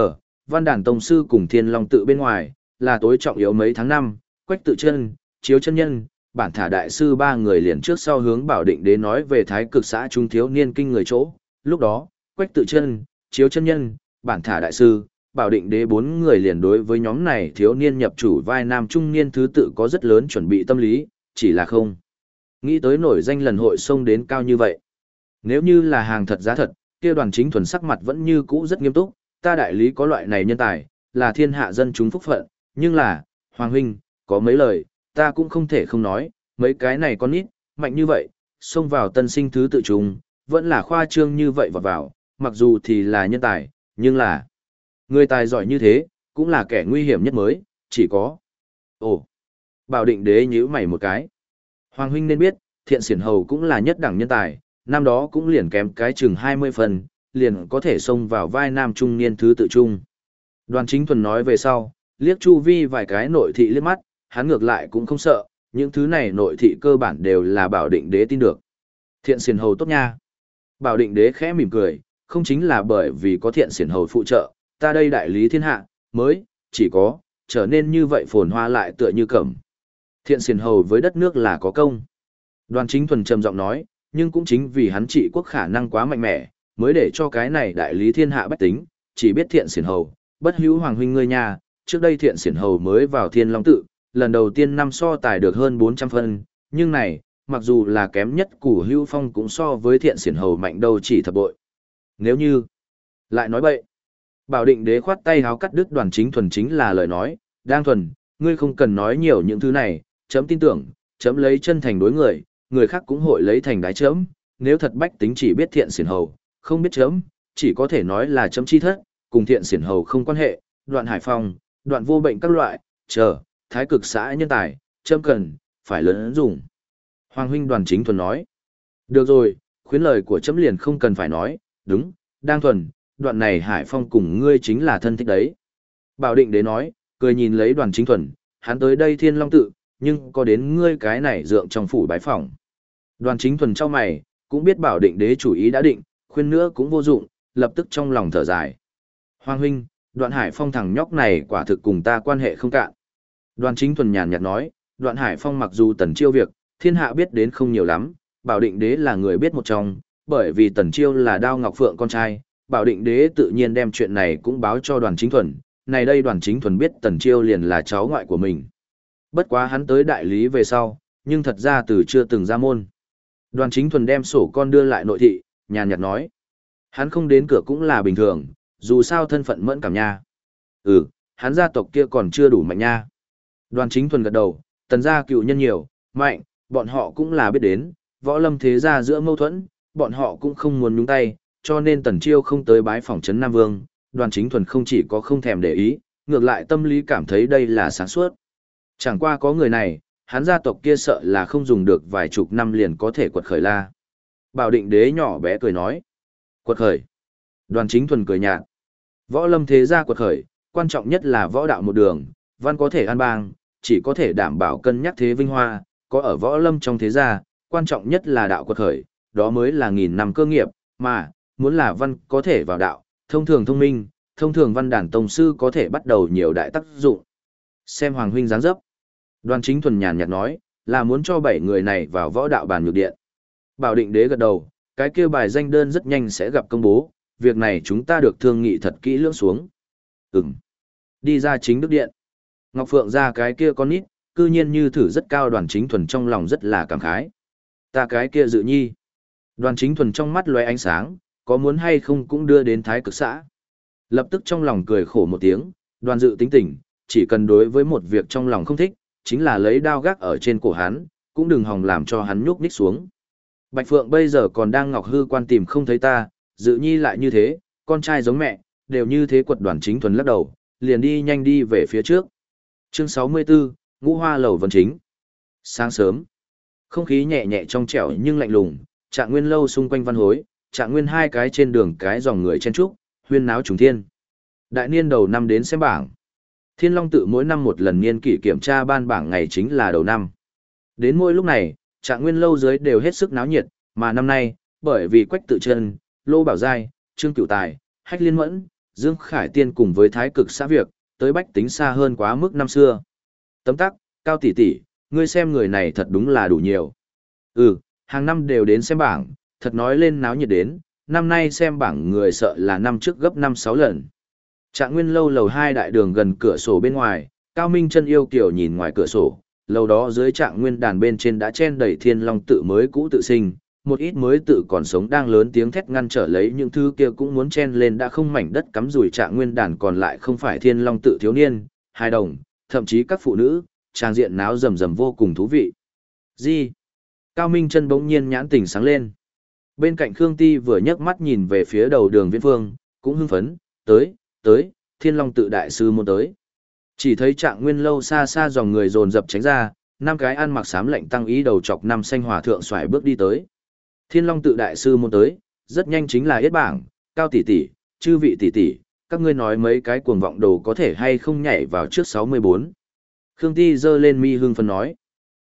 [SPEAKER 1] Văn Đàn Tông Sư cùng Thiên Long tự bên ngoài, là tối trọng yếu mấy tháng năm, Quách Tự Chân, Chiếu chân nhân, Bản Thả đại sư ba người liền trước sau hướng Bảo Định đế nói về Thái Cực xã trung thiếu niên kinh người chỗ, lúc đó, Quách Tự Chân, Chiếu chân nhân, Bản Thả đại sư, Bảo Định đế bốn người liền đối với nhóm này thiếu niên nhập chủ vai nam trung niên thứ tự có rất lớn chuẩn bị tâm lý, chỉ là không nghĩ tới nổi danh lần hội xông đến cao như vậy. Nếu như là hàng thật giá thật, kia Đoàn Chính Thuần sắc mặt vẫn như cũ rất nghiêm túc, ta đại lý có loại này nhân tài, là thiên hạ dân chúng phúc phận, nhưng là, Hoàng huynh, có mấy lời, ta cũng không thể không nói, mấy cái này con nít, mạnh như vậy, xông vào tân sinh thứ tự trùng, vẫn là khoa trương như vậy vào, mặc dù thì là nhân tài, nhưng là, người tài giỏi như thế, cũng là kẻ nguy hiểm nhất mới, chỉ có. Ồ, Bảo Định Đế nhíu mày một cái. Hoàng huynh nên biết, Thiện Xiển Hầu cũng là nhất đẳng nhân tài, năm đó cũng liền kém cái chừng 20 phần, liền có thể xông vào vai nam trung niên thứ tự trung. Đoàn Chính Thuần nói về sau, liếc chu vi vài cái nội thị liếc mắt, hắn ngược lại cũng không sợ, những thứ này nội thị cơ bản đều là Bảo Định Đế tin được. Thiện Xiển Hầu tốt nha. Bảo Định Đế khẽ mỉm cười, không chính là bởi vì có Thiện Xiển Hầu phụ trợ, ta đây đại lý thiên hạ, mới, chỉ có, trở nên như vậy phồn hoa lại tựa như cẩm. Thiện Xiển Hầu với đất nước là có công. Đoàn Chính Thuần trầm giọng nói, nhưng cũng chính vì hắn trị quốc khả năng quá mạnh mẽ, mới để cho cái này đại lý thiên hạ bách tính, chỉ biết Thiện Xiển Hầu, bất hữu Hoàng huynh ngươi nhà, trước đây Thiện Xiển Hầu mới vào Thiên Long tự, lần đầu tiên năm so tài được hơn 400 phân, nhưng này, mặc dù là kém nhất Củ Hữu Phong cũng so với Thiện Xiển Hầu mạnh đâu chỉ thập bội. Nếu như, lại nói bậy, Bảo Định Đế khoát tay háo cắt đứt Đoàn Chính Thuần chính là lời nói, đang thuần, ngươi không cần nói nhiều những thứ này, chấm tin tưởng, chấm lấy chân thành đối người, người khác cũng hội lấy thành đái chấm, nếu thật bách tính chỉ biết Thiện Xiển Hầu, không biết chấm, chỉ có thể nói là chấm chi thất, cùng Thiện Xiển Hầu không quan hệ, Đoạn Hải Phong, Đoạn Vô Bệnh các loại, chờ, thái cực xã nhân tài, chấm cần, phải lớn dùng. Hoàng huynh Đoàn Chính Thuần nói, được rồi, khuyến lời của chấm liền không cần phải nói, đúng, đang thuần, đoạn này Hải Phong cùng ngươi chính là thân thích đấy. Bảo Định Đế nói, cười nhìn lấy Đoàn Chính Thuần, hắn tới đây Thiên Long tự, nhưng có đến ngươi cái này dượng trong phủ bái phỏng. Đoàn Chính Thuần trao mày, cũng biết Bảo Định Đế chủ ý đã định, khuyên nữa cũng vô dụng, lập tức trong lòng thở dài. Hoàng huynh, Đoạn Hải Phong thằng nhóc này quả thực cùng ta quan hệ không cạn. Đoàn Chính Thuần nhàn nhạt nói, Đoạn Hải Phong mặc dù Tần Chiêu việc, thiên hạ biết đến không nhiều lắm, Bảo Định Đế là người biết một trong, bởi vì Tần Chiêu là Đao Ngọc Phượng con trai, Bảo Định Đế tự nhiên đem chuyện này cũng báo cho Đoàn Chính Thuần, này đây Đoàn Chính Thuần biết Tần Chiêu liền là cháu ngoại của mình. Bất quá hắn tới đại lý về sau, nhưng thật ra từ chưa từng ra môn. Đoàn Chính Thuần đem sổ con đưa lại nội thị, nhàn nhạt nói. Hắn không đến cửa cũng là bình thường, dù sao thân phận mẫn cảm nha. Hắn gia tộc kia còn chưa đủ mạnh nha. Đoàn Chính Thuần gật đầu, Tần gia cựu nhân nhiều, mạnh, bọn họ cũng là biết đến, võ lâm thế gia giữa mâu thuẫn, bọn họ cũng không muốn nhúng tay, cho nên Tần Chiêu không tới bái phỏng trấn Nam Vương. Đoàn Chính Thuần không chỉ có không thèm để ý, ngược lại tâm lý cảm thấy đây là sáng suốt. Chẳng qua có người này, hắn gia tộc kia sợ là không dùng được vài chục năm liền có thể quật khởi la. Bảo Định Đế nhỏ bé cười nói. Quật khởi. Đoàn Chính Thuần cười nhạt. Võ lâm thế gia quật khởi, quan trọng nhất là võ đạo một đường, văn có thể an bang, chỉ có thể đảm bảo cân nhắc thế vinh hoa, có ở võ lâm trong thế gia, quan trọng nhất là đạo quật khởi, đó mới là nghìn năm cơ nghiệp, mà, muốn là văn có thể vào đạo, thông thường thông minh, thông thường văn đàn tông sư có thể bắt đầu nhiều đại tác dụng. Xem Hoàng huynh dáng dấp. Đoàn Chính Thuần nhàn nhạt nói, là muốn cho 7 người này vào võ đạo bàn nhược điện. Bảo Định Đế gật đầu, cái kia bài danh đơn rất nhanh sẽ gặp công bố, việc này chúng ta được thương nghị thật kỹ lưỡng xuống. Đi ra chính đức điện. Ngọc Phượng ra cái kia con nít, cư nhiên như thử rất cao. Đoàn Chính Thuần trong lòng rất là cảm khái. Ta cái kia Dự Nhi. Đoàn Chính Thuần trong mắt lóe ánh sáng, có muốn hay không cũng đưa đến thái cực xã. Lập tức trong lòng cười khổ một tiếng, Đoàn Dự tính tình, chỉ cần đối với một việc trong lòng không thích, chính là lấy đao gác ở trên cổ hắn, cũng đừng hòng làm cho hắn nhúc nhích xuống. Bạch Phượng bây giờ còn đang Ngọc Hư quan tìm không thấy ta, Dự Nhi lại như thế, con trai giống mẹ, đều như thế. Quật Đoàn Chính Thuần lắc đầu, liền đi nhanh đi về phía trước. Chương 64, Ngũ Hoa Lầu Vân Chính. Sáng sớm, không khí nhẹ nhẹ trong trẻo nhưng lạnh lùng, Trạng Nguyên lâu xung quanh văn hối, Trạng Nguyên hai cái trên đường cái dòng người chen trúc, huyên náo trùng thiên. Đại niên đầu năm đến xem bảng. Thiên Long tự mỗi năm một lần niên kỷ kiểm tra ban bảng ngày chính là đầu năm. Đến mỗi lúc này, Trạng Nguyên lâu dưới đều hết sức náo nhiệt, mà năm nay, bởi vì Quách Tự Chân, Lô Bảo Giai, Trương Cửu Tài, Hách Liên Mẫn, Dương Khải Tiên cùng với Thái Cực xã việc, tới bách tính xa hơn quá mức năm xưa. Tấm tắc, Cao tỷ tỷ, ngươi xem người này thật đúng là đủ nhiều. Hàng năm đều đến xem bảng, thật nói lên náo nhiệt đến, năm nay xem bảng người sợ là năm trước gấp 5-6 lần. Trạng Nguyên lâu lầu 2 đại đường gần cửa sổ bên ngoài, Cao Minh Chân yêu kiều nhìn ngoài cửa sổ, lầu đó dưới Trạng Nguyên đàn bên trên đã chen đầy Thiên Long tự mới cũ tự sinh, một ít mới tự còn sống đang lớn tiếng thét ngăn trở lấy những thứ kia cũng muốn chen lên đã không mảnh đất cắm rủi Trạng Nguyên đàn còn lại không phải Thiên Long tự thiếu niên, hài đồng, thậm chí các phụ nữ, trang diện náo rầm rầm vô cùng thú vị. Gì? Cao Minh Chân bỗng nhiên nhãn tình sáng lên. Bên cạnh Khương Ti vừa nhấc mắt nhìn về phía đầu đường Viễn Phương, cũng hưng phấn, tới, Thiên Long tự đại sư môn tới. Chỉ thấy Trạng Nguyên lâu xa xa dòng người dồn dập tránh ra, năm cái ăn mặc xám lệnh tăng ý đầu chọc năm xanh hòa thượng xoài bước đi tới. Thiên Long tự đại sư môn tới, rất nhanh chính là yết bảng, Cao tỷ tỷ, chư vị tỷ tỷ, các ngươi nói mấy cái cuồng vọng đồ có thể hay không nhảy vào trước 64. Khương Ti giơ lên mi hưng phấn nói.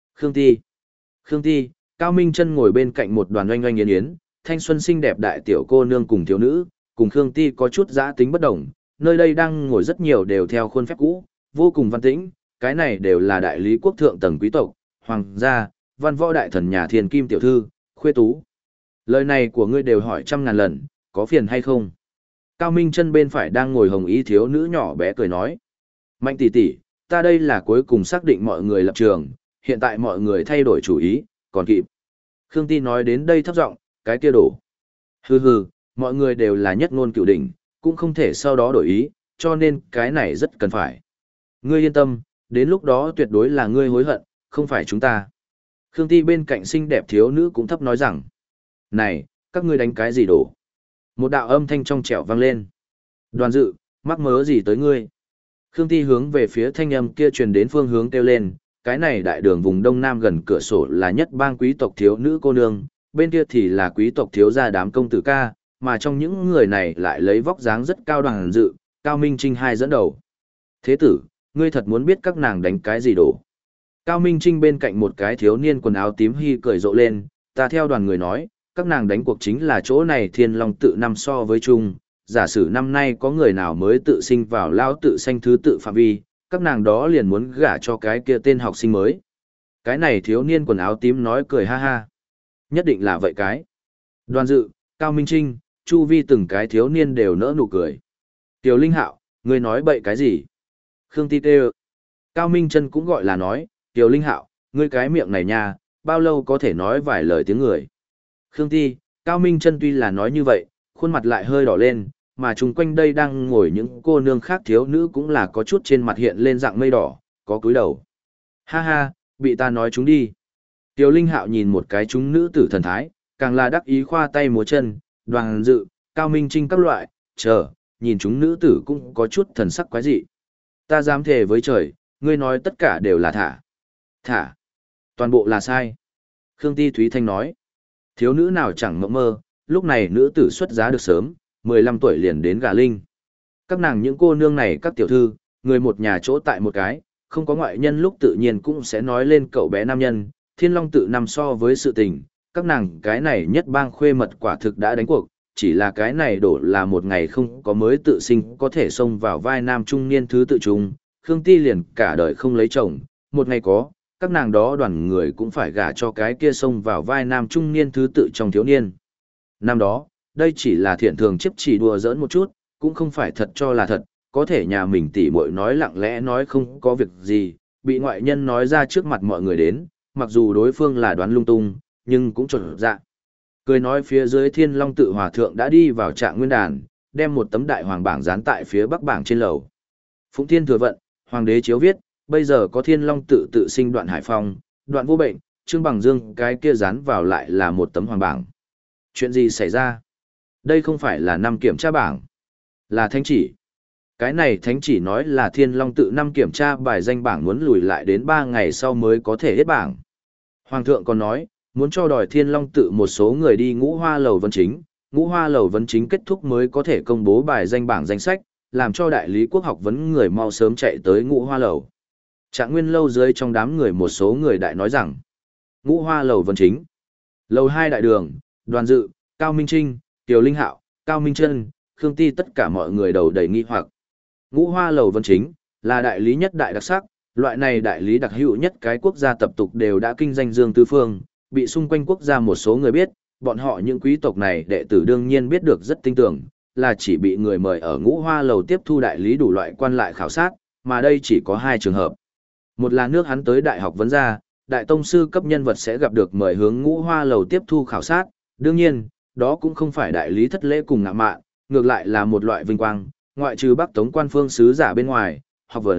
[SPEAKER 1] Khương Ti, Cao Minh Chân ngồi bên cạnh một đoàn oanh oanh yến yến, thanh xuân xinh đẹp đại tiểu cô nương cùng thiếu nữ, cùng Khương Ti có chút giã tính bất đồng, nơi đây đang ngồi rất nhiều đều theo khuôn phép cũ, vô cùng văn tĩnh, cái này đều là đại lý quốc thượng tầng quý tộc, hoàng gia, văn võ đại thần nhà thiên kim tiểu thư, khuê tú. Lời này của ngươi đều hỏi 100.000 lần, có phiền hay không? Cao Minh Chân bên phải đang ngồi hồng y thiếu nữ nhỏ bé cười nói. Mạnh tỷ tỷ, ta đây là cuối cùng xác định mọi người lập trường, hiện tại mọi người thay đổi chủ ý, còn kịp. Khương Ti nói đến đây thấp giọng, cái kia đổ. Hừ, mọi người đều là nhất ngôn cửu đỉnh, cũng không thể sau đó đổi ý, cho nên cái này rất cần phải. Ngươi yên tâm, đến lúc đó tuyệt đối là ngươi hối hận, không phải chúng ta. Khương Ti bên cạnh xinh đẹp thiếu nữ cũng thấp nói rằng. Này, các ngươi đánh cái gì đổ? Một đạo âm thanh trong trẻo vang lên. Đoàn Dự, mắc mớ gì tới ngươi? Khương Ti hướng về phía thanh âm kia truyền đến phương hướng kêu lên, cái này đại đường vùng đông nam gần cửa sổ là nhất bang quý tộc thiếu nữ cô nương, bên kia thì là quý tộc thiếu gia đám công tử ca, mà trong những người này lại lấy vóc dáng rất cao Đoàn Dự, Cao Minh Trinh hai dẫn đầu. Thế tử, ngươi thật muốn biết các nàng đánh cái gì đổ? Cao Minh Trinh bên cạnh một cái thiếu niên quần áo tím hy cười rộ lên, ta theo đoàn người nói, các nàng đánh cuộc chính là chỗ này Thiên Long tự năm so với chung, giả sử năm nay có người nào mới tự sinh vào lao tự sanh thứ tự phạm vi, các nàng đó liền muốn gả cho cái kia tên học sinh mới. Cái này thiếu niên quần áo tím nói cười ha ha. Nhất định là vậy cái. Đoàn Dự, Cao Minh Trinh, chu vi từng cái thiếu niên đều nỡ nụ cười. Tiểu Linh Hạo, ngươi nói bậy cái gì? Khương Ti kêu. Cao Minh Chân cũng gọi là nói, Tiểu Linh Hạo, ngươi cái miệng này nha, bao lâu có thể nói vài lời tiếng người. Khương Ti, Cao Minh Chân tuy là nói như vậy, khuôn mặt lại hơi đỏ lên, mà chung quanh đây đang ngồi những cô nương khác thiếu nữ cũng là có chút trên mặt hiện lên dạng mây đỏ, có cúi đầu. Ha ha, bị ta nói chúng đi. Tiểu Linh Hạo nhìn một cái chúng nữ tử thần thái, càng là đắc ý khoa tay múa chân, Đoàn Dự, Cao Minh Trinh các loại, nhìn chúng nữ tử cũng có chút thần sắc quái dị. Ta dám thề với trời, ngươi nói tất cả đều là thả. Toàn bộ là sai. Khương Ti Thúy Thanh nói. Thiếu nữ nào chẳng mộng mơ, lúc này nữ tử xuất giá được sớm, 15 tuổi liền đến gà linh. Các nàng những cô nương này các tiểu thư, người một nhà chỗ tại một cái, không có ngoại nhân lúc tự nhiên cũng sẽ nói lên cậu bé nam nhân, Thiên Long tự nằm so với sự tình, các nàng cái này nhất bang khuê mật quả thực đã đánh cuộc, chỉ là cái này đổ là một ngày không có mới tự sinh có thể xông vào vai nam trung niên thứ tự trung, Khương Ti liền cả đời không lấy chồng, một ngày có, các nàng đó đoàn người cũng phải gả cho cái kia xông vào vai nam trung niên thứ tự trong thiếu niên. Năm đó, đây chỉ là thiện thường chấp chỉ đùa giỡn một chút, cũng không phải thật cho là thật, có thể nhà mình tỉ muội nói lặng lẽ nói không có việc gì, bị ngoại nhân nói ra trước mặt mọi người đến, mặc dù đối phương là đoán lung tung, nhưng cũng trột dạ. Cười nói phía dưới Thiên Long tự hòa thượng đã đi vào Trạng Nguyên đàn, đem một tấm đại hoàng bảng dán tại phía bắc bảng trên lầu. Phụng Thiên thừa vận, hoàng đế chiếu viết, bây giờ có Thiên Long tự tự sinh Đoạn Hải Phong, Đoạn Vô Bệnh, Trương Bằng Dương, cái kia dán vào lại là một tấm hoàng bảng. Chuyện gì xảy ra? Đây không phải là năm kiểm tra bảng, là thánh chỉ. Cái này thánh chỉ nói là Thiên Long tự năm kiểm tra bài danh bảng muốn lùi lại đến 3 ngày sau mới có thể hết bảng. Hoàng thượng còn nói, muốn cho đòi Thiên Long tự một số người đi Ngũ Hoa lầu vấn chính, Ngũ Hoa lầu vấn chính kết thúc mới có thể công bố bài danh bảng danh sách, làm cho đại lý quốc học vấn người mau sớm chạy tới Ngũ Hoa lầu. Trạng Nguyên lâu dưới trong đám người một số người đại nói rằng, Ngũ Hoa lầu vấn chính, lầu 2 đại đường, Đoàn Dự, Cao Minh Trinh, Tiểu Linh Hạo, Cao Minh Trân, Khương Ti tất cả mọi người đầu đầy nghi hoặc. Ngũ Hoa lầu vấn chính là đại lý nhất đại đặc sắc, loại này đại lý đặc hữu nhất cái quốc gia tập tục đều đã kinh danh dương tứ phương, bị xung quanh quốc gia một số người biết, bọn họ những quý tộc này đệ tử đương nhiên biết được rất tinh tưởng, là chỉ bị người mời ở Ngũ Hoa lầu tiếp thu đại lý đủ loại quan lại khảo sát, mà đây chỉ có 2 trường hợp. Một là nước hắn tới đại học vấn gia, đại tông sư cấp nhân vật sẽ gặp được mời hướng Ngũ Hoa lầu tiếp thu khảo sát, đương nhiên, đó cũng không phải đại lý thất lễ cùng ngạ mạn, ngược lại là một loại vinh quang, ngoại trừ Bắc Tống quan phương sứ giả bên ngoài, học vấn,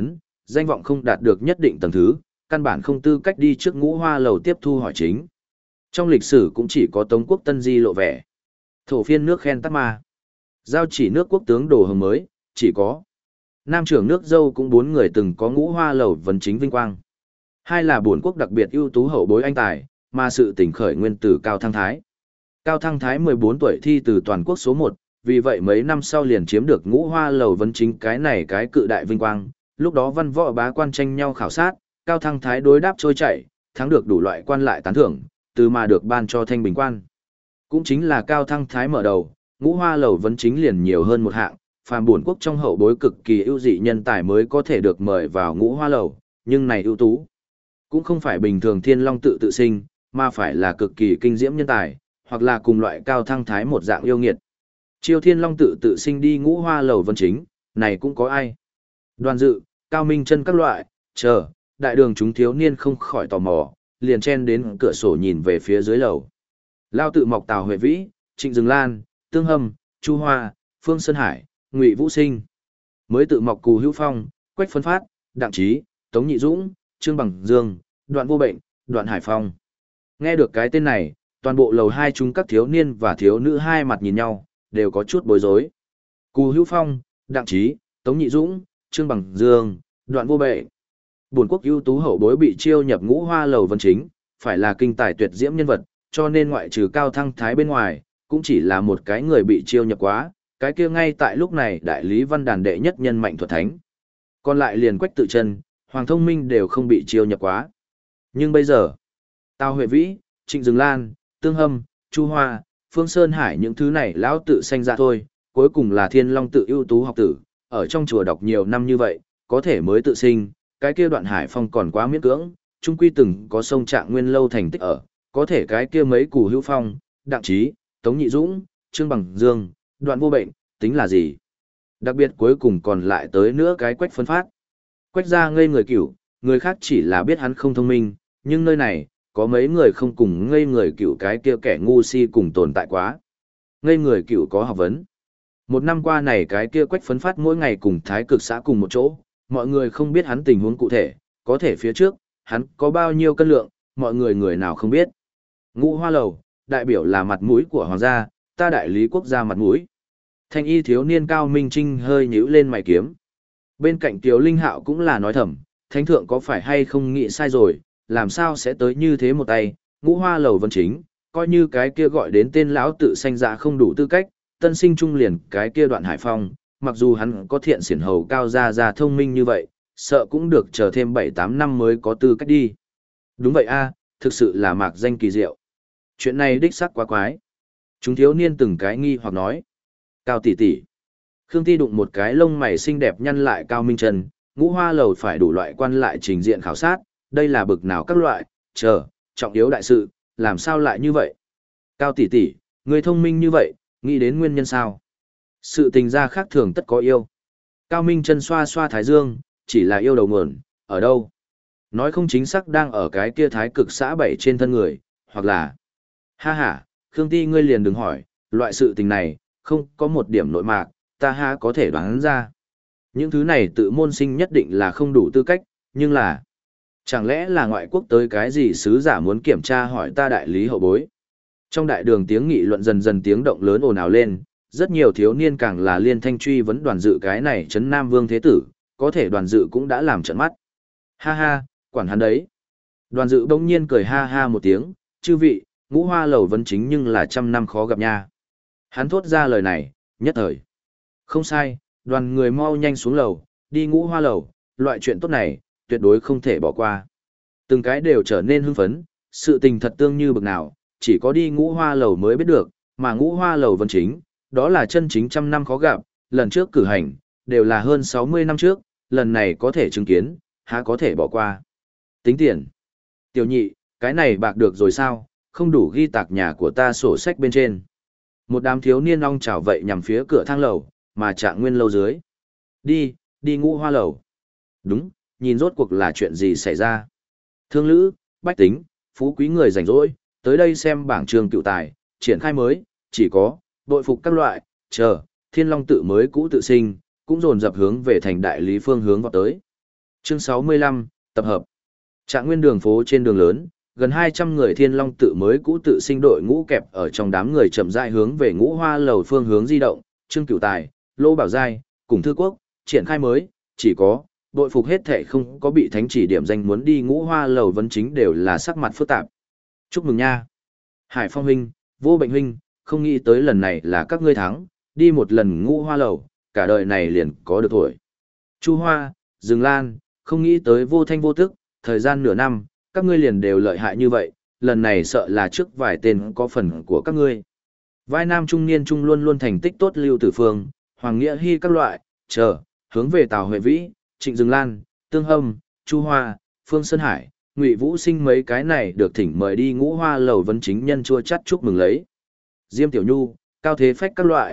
[SPEAKER 1] danh vọng không đạt được nhất định tầng thứ, căn bản không tư cách đi trước Ngũ Hoa lầu tiếp thu hỏi chính. Trong lịch sử cũng chỉ có Tống quốc Tân Di lộ vẻ. Thổ phiên nước khen tắc ma. Giao chỉ nước quốc tướng đồ hồng mới, chỉ có. Nam trưởng nước dâu cũng 4 người từng có Ngũ Hoa lầu vấn chính vinh quang. Hai là bổn quốc đặc biệt ưu tú hậu bối anh tài, mà sự tỉnh khởi nguyên từ Cao Thăng Thái. Cao Thăng Thái 14 tuổi thi từ toàn quốc số 1, vì vậy mấy năm sau liền chiếm được Ngũ Hoa lầu vấn chính cái này cái cự đại vinh quang. Lúc đó văn võ bá quan tranh nhau khảo sát, Cao Thăng Thái đối đáp trôi chảy, thắng được đủ loại quan lại tán thưởng, từ mà được ban cho thanh bình quan. Cũng chính là Cao Thăng Thái mở đầu, Ngũ Hoa lầu vấn chính liền nhiều hơn một hạng, phàm bổn quốc trong hậu bối cực kỳ ưu dị nhân tài mới có thể được mời vào Ngũ Hoa lầu, nhưng này ưu tú cũng không phải bình thường thiên long tự tự sinh, mà phải là cực kỳ kinh diễm nhân tài, hoặc là cùng loại Cao Thăng Thái một dạng yêu nghiệt. Chiêu thiên long tự tự sinh đi Ngũ Hoa lầu vấn chính, này cũng có ai? Đoàn Dự, Cao Minh Chân các loại, chờ, đại đường chúng thiếu niên không khỏi tò mò, liền chen đến cửa sổ nhìn về phía dưới lầu. Lao tự mọc Tào Huệ Vĩ, Trịnh Dừng Lan, Tương Hâm, Chu Hoa, Phương Sơn Hải, Ngụy Vũ Sinh. Mới tự mọc Cù Hữu Phong, Quách Phân Phát, Đặng Trí, Tống Nhị Dũng, Trương Bằng Dương, Đoạn Vô Bệnh, Đoạn Hải Phong. Nghe được cái tên này, toàn bộ lầu 2 chúng các thiếu niên và thiếu nữ hai mặt nhìn nhau, đều có chút bối rối. Cù Hữu Phong, Đặng Trí, Tống Nhị Dũng, Trương Bằng Dương, Đoạn Vô Bệnh. Bổn quốc ưu tú hậu bối bị chiêu nhập Ngũ Hoa lầu vấn chính, phải là kinh tài tuyệt diễm nhân vật, cho nên ngoại trừ Cao Thăng Thái bên ngoài, cũng chỉ là một cái người bị chiêu nhập quá, cái kia ngay tại lúc này đại lý văn đàn đệ nhất nhân mạnh thuật thánh. Còn lại liền Quách Tự Chân, Hoàng Thông Minh đều không bị chiêu nhập quá. Nhưng bây giờ, Tào Huệ Vĩ, Trịnh Dừng Lan, Tương Hâm, Chu Hoa, Phương Sơn Hải những thứ này lão tự sanh ra thôi, cuối cùng là Thiên Long tự ưu tú học tử, ở trong chùa đọc nhiều năm như vậy, có thể mới tự sinh, cái kia Đoạn Hải Phong còn quá miễn cưỡng, chung quy từng có sông Trạng Nguyên lâu thành tích ở, có thể cái kia mấy Cù Hữu Phong, Đặng Trí, Tống Nhị Dũng, Trương Bằng Dương, Đoạn Vô Bệnh, tính là gì? Đặc biệt cuối cùng còn lại tới nữa cái Quách Phân Phát. Quách ra ngây người cửu, người khác chỉ là biết hắn không thông minh, nhưng nơi này, có mấy người không cùng ngây người cửu cái kia kẻ ngu si cùng tồn tại quá. Ngây người cửu có học vấn. Một năm qua này cái kia Quách Phân Phát mỗi ngày cùng Thái Cực xã cùng một chỗ, mọi người không biết hắn tình huống cụ thể, có thể phía trước, hắn có bao nhiêu cân lượng, mọi người người nào không biết. Ngũ Hoa lầu, đại biểu là mặt mũi của hoàng gia, ta đại lý quốc gia mặt mũi. Thanh y thiếu niên Cao Minh Trinh hơi nhíu lên mày kiếm. Bên cạnh Tiếu Linh Hạo cũng là nói thầm, thánh thượng có phải hay không nghĩ sai rồi, làm sao sẽ tới như thế một tay, Ngũ Hoa lầu vấn chính, coi như cái kia gọi đến tên lão tự sanh dạ không đủ tư cách, tân sinh trung liền cái kia Đoạn Hải Phong, mặc dù hắn có thiện xiển hầu cao gia thông minh như vậy, sợ cũng được chờ thêm 7-8 năm mới có tư cách đi. Đúng vậy a, thực sự là mạc danh kỳ diệu. Chuyện này đích xác quá quái. Chúng thiếu niên từng cái nghi hoặc nói. Cao tỷ tỷ. Khương Ti đụng một cái lông mày xinh đẹp nhăn lại Cao Minh Trần, Ngũ Hoa lầu phải đủ loại quan lại trình diện khảo sát, đây là bực nào các loại, trọng yếu đại sự, làm sao lại như vậy? Cao tỷ tỷ, người thông minh như vậy, nghĩ đến nguyên nhân sao? Sự tình ra khác thường tất có yêu. Cao Minh Trân xoa xoa thái dương, chỉ là yêu đầu nguồn, ở đâu? Nói không chính xác đang ở cái kia Thái Cực xã 7 trên thân người, hoặc là... Ha ha, Khương Ti ngươi liền đừng hỏi, loại sự tình này, không có một điểm nội mạc, ta ha có thể đoán ra. Những thứ này tự môn sinh nhất định là không đủ tư cách, nhưng là... Chẳng lẽ là ngoại quốc tới cái gì sứ giả muốn kiểm tra hỏi ta đại lý hậu bối? Trong đại đường tiếng nghị luận dần dần tiếng động lớn ồn ào lên, rất nhiều thiếu niên càng là liên thanh truy vấn Đoàn Dự cái này trấn Nam Vương Thế Tử, có thể Đoàn Dự cũng đã làm trận mắt. Ha ha, quản hắn đấy. Đoàn Dự bỗng nhiên cười ha ha một tiếng, chư vị, Ngũ Hoa lầu vấn chính nhưng là 100 năm khó gặp nha. Hắn thốt ra lời này, nhất thời. Không sai, đoàn người mau nhanh xuống lầu, đi Ngũ Hoa lầu, loại chuyện tốt này, tuyệt đối không thể bỏ qua. Từng cái đều trở nên hưng phấn, sự tình thật tương như bực nào, chỉ có đi Ngũ Hoa lầu mới biết được, mà Ngũ Hoa lầu vấn chính, đó là chân chính 100 năm khó gặp, lần trước cử hành, đều là hơn 60 năm trước, lần này có thể chứng kiến, há có thể bỏ qua. Tính tiền. Tiểu nhị, cái này bạc được rồi sao, không đủ ghi tạc nhà của ta sổ sách bên trên. Một đám thiếu niên ong chảo vậy nhằm phía cửa thang lầu, mà Trạng Nguyên lâu dưới. Đi Ngũ Hoa lầu. Đúng, nhìn rốt cuộc là chuyện gì xảy ra. Thương lữ, bách tính, phú quý người rảnh rỗi, tới đây xem bảng trường cựu tài, triển khai mới, chỉ có, bội phục các loại, Thiên Long tự mới cũ tự sinh, cũng dồn dập hướng về thành đại lý phương hướng vào tới. Chương 65, tập hợp. Trạng nguyên đường phố trên đường lớn, gần 200 người Thiên Long tự mới cũ tự sinh đội ngũ kẹp ở trong đám người chậm rãi hướng về Ngũ Hoa lầu phương hướng di động, Trương Cửu Tài, Lô Bảo Giai, cùng Thư Quốc, triển khai mới, chỉ có, đội phục hết thệ không có bị thánh chỉ điểm danh muốn đi Ngũ Hoa lầu vấn chính đều là sắc mặt phức tạp. Chúc mừng nha. Hải Phong huynh, Vô Bệnh huynh, không nghĩ tới lần này là các ngươi thắng, đi một lần Ngũ Hoa lầu, cả đời này liền có được tuổi. Chu Hoa, Dương Lan, không nghĩ tới vô thanh vô tức, thời gian nửa năm, các ngươi liền đều lợi hại như vậy, lần này sợ là trước vài tên có phần của các ngươi. Vai nam trung niên trung luôn luôn thành tích tốt Lưu Tử Phương, Hoàng Nghĩa Hy các loại, hướng về Tào Huệ Vĩ, Trịnh Dương Lan, Tương Hâm, Chu Hoa, Phương Sơn Hải, Ngụy Vũ Sinh mấy cái này được thỉnh mời đi Ngũ Hoa lầu vấn chính nhân chua chắt chúc mừng lấy. Diêm Tiểu Nhu, Cao Thế Phách các loại,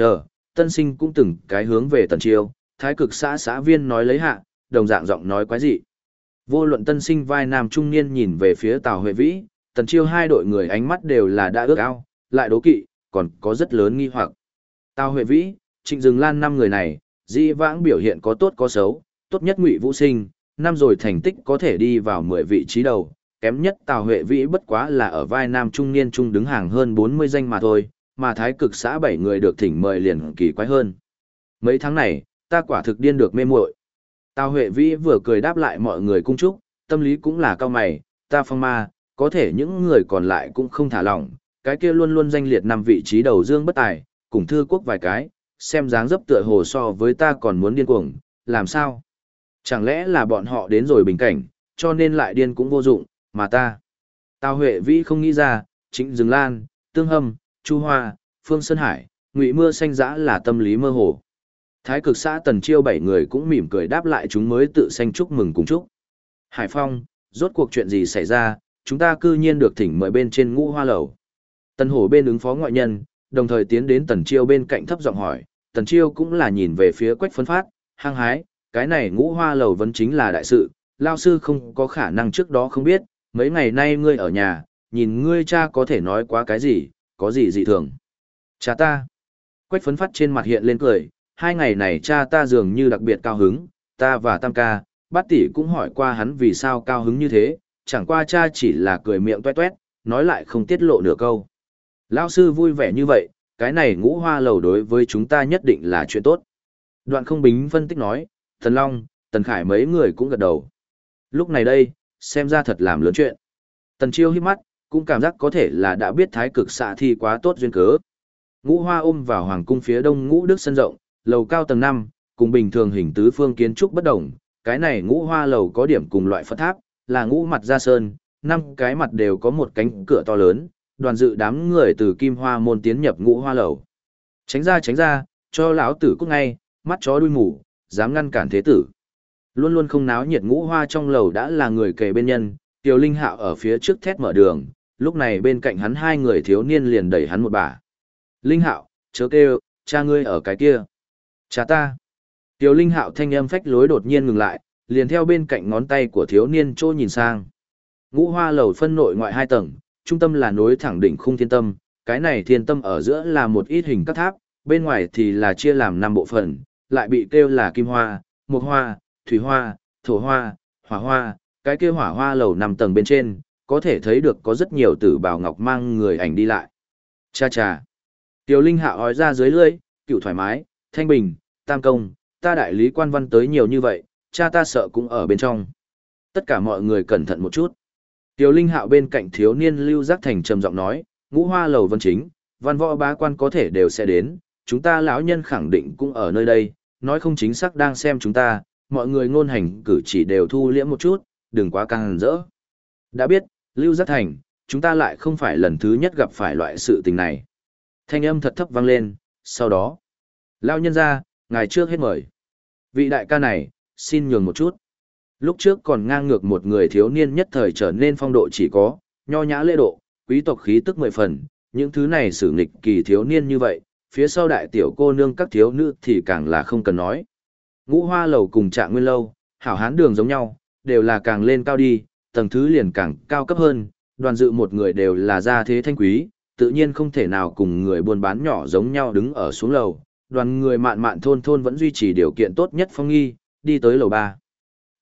[SPEAKER 1] Tân Sinh cũng từng cái hướng về Tần Chiêu, Thái Cực xã viên nói lấy hạ, đồng dạng giọng nói quái dị. Vô luận Tân Sinh vai nam trung niên nhìn về phía Tào Huệ Vĩ, Tần Chiêu hai đội người ánh mắt đều là đã ước ao, lại đố kỵ, còn có rất lớn nghi hoặc. Tào Huệ Vĩ, Trịnh Dương Lan năm người này, dĩ vãng biểu hiện có tốt có xấu, tốt nhất Ngụy Vũ Sinh, năm rồi thành tích có thể đi vào 10 vị trí đầu, kém nhất Tào Huệ Vĩ bất quá là ở vai nam trung niên trung đứng hàng hơn 40 danh mà thôi, mà Thái Cực xã 7 người được thỉnh mời liền kỳ quái hơn. Mấy tháng này, ta quả thực điên được mê muội. Tào Huệ Vĩ vừa cười đáp lại mọi người cung chúc, tâm lý cũng là cao mày, ta phong ma, có thể những người còn lại cũng không thả lỏng, cái kia luôn luôn danh liệt 5 vị trí đầu dương bất tài, cùng Thư Quốc vài cái, xem dáng dấp tựa hồ so với ta còn muốn điên cuồng, làm sao? Chẳng lẽ là bọn họ đến rồi bình cảnh, cho nên lại điên cũng vô dụng, mà ta. Tào Huệ Vĩ không nghĩ ra, Trịnh Dương Lan, Tương Hâm, Chu Hoa, Phương Sơn Hải, Ngụy Mưa Xanh dã là tâm lý mơ hồ. Thái Cực xã Tần Chiêu 7 người cũng mỉm cười đáp lại chúng mới tự xanh chúc mừng cùng chúc. Hải Phong, rốt cuộc chuyện gì xảy ra, chúng ta cư nhiên được thỉnh mời bên trên Ngũ Hoa lầu. Tần Hổ bên ứng phó ngoại nhân, đồng thời tiến đến Tần Chiêu bên cạnh thấp giọng hỏi, Tần Chiêu cũng là nhìn về phía Quách Phấn Phát, hăng hái, cái này Ngũ Hoa lầu vẫn chính là đại sự, lao sư không có khả năng trước đó không biết, mấy ngày nay ngươi ở nhà, nhìn ngươi cha có thể nói quá cái gì, có gì dị thường. Cha ta. Quách Phấn Phát trên mặt hiện lên cười, 2 ngày này cha ta dường như đặc biệt cao hứng, ta và Tam ca, Bát tỷ cũng hỏi qua hắn vì sao cao hứng như thế, chẳng qua cha chỉ là cười miệng toét toét, nói lại không tiết lộ nửa câu. Lão sư vui vẻ như vậy, cái này Ngũ Hoa lầu đối với chúng ta nhất định là chuyện tốt. Đoạn Không Bính phân tích nói, Thần Long, Tần Khải mấy người cũng gật đầu. Lúc này đây, xem ra thật làm lớn chuyện. Tần Chiêu hít mắt, cũng cảm giác có thể là đã biết Thái Cực xã thi quá tốt duyên cớ. Ngũ Hoa ôm vào hoàng cung phía đông Ngũ Đức sân rộng, lầu cao tầng 5, cùng bình thường hình tứ phương kiến trúc bất đồng, cái này Ngũ Hoa lầu có điểm cùng loại Phật tháp, là ngũ mặt ra sơn, 5 cái mặt đều có một cánh cửa to lớn, đoàn dự đám người từ Kim Hoa môn tiến nhập Ngũ Hoa lầu. Tránh ra, cho lão tử cút ngay, mắt chó đuôi mù, dám ngăn cản thế tử. Luôn luôn không náo nhiệt Ngũ Hoa trong lầu đã là người kề bên nhân, Tiêu Linh Hạo ở phía trước thét mở đường, lúc này bên cạnh hắn 2 người thiếu niên liền đẩy hắn một bà. Linh Hạo, chớ kêu, cha ngươi ở cái kia. Cha ta. Tiêu Linh Hạo thanh âm phách lối đột nhiên ngừng lại, liền theo bên cạnh ngón tay của thiếu niên trô nhìn sang. Ngũ Hoa lầu phân nội ngoại 2 tầng, trung tâm là nối thẳng đỉnh khung thiên tâm, cái này thiên tâm ở giữa là một ít hình các tháp, bên ngoài thì là chia làm 5 bộ phận, lại bị kêu là kim hoa, mộc hoa, thủy hoa, thổ hoa, hỏa hoa, cái kia hỏa hoa lầu 5 tầng bên trên, có thể thấy được có rất nhiều tử bào ngọc mang người ảnh đi lại. Cha. Tiêu Linh Hạo hói ra dưới lưỡi, cựu thoải mái, thanh bình, tam công, ta đại lý quan văn tới nhiều như vậy, cha ta sợ cũng ở bên trong. Tất cả mọi người cẩn thận một chút. Tiêu Linh Hạo bên cạnh thiếu niên Lưu Giác Thành trầm giọng nói, Ngũ Hoa lầu vân chính, văn võ bá quan có thể đều sẽ đến, chúng ta lão nhân khẳng định cũng ở nơi đây, nói không chính xác đang xem chúng ta, mọi người ngôn hành cử chỉ đều thu liễm một chút, đừng quá căng rỡ. Đã biết, Lưu Giác Thành, chúng ta lại không phải lần thứ nhất gặp phải loại sự tình này. Thanh âm thật thấp vang lên, sau đó, lão nhân ra, ngài trước hết mời. Vị đại ca này, xin nhường một chút. Lúc trước còn ngang ngược một người thiếu niên nhất thời trở nên phong độ chỉ có, nho nhã lễ độ, quý tộc khí tức 10 phần, những thứ này xử nghịch kỳ thiếu niên như vậy, phía sau đại tiểu cô nương các thiếu nữ thì càng là không cần nói. Ngũ Hoa lầu cùng Trạng Nguyên lâu, hảo hán đường giống nhau, đều là càng lên cao đi, tầng thứ liền càng cao cấp hơn, đoàn dự một người đều là gia thế thanh quý, tự nhiên không thể nào cùng người buôn bán nhỏ giống nhau đứng ở xuống lầu, đoàn người mạn thôn vẫn duy trì điều kiện tốt nhất phong nghi, đi tới lầu 3.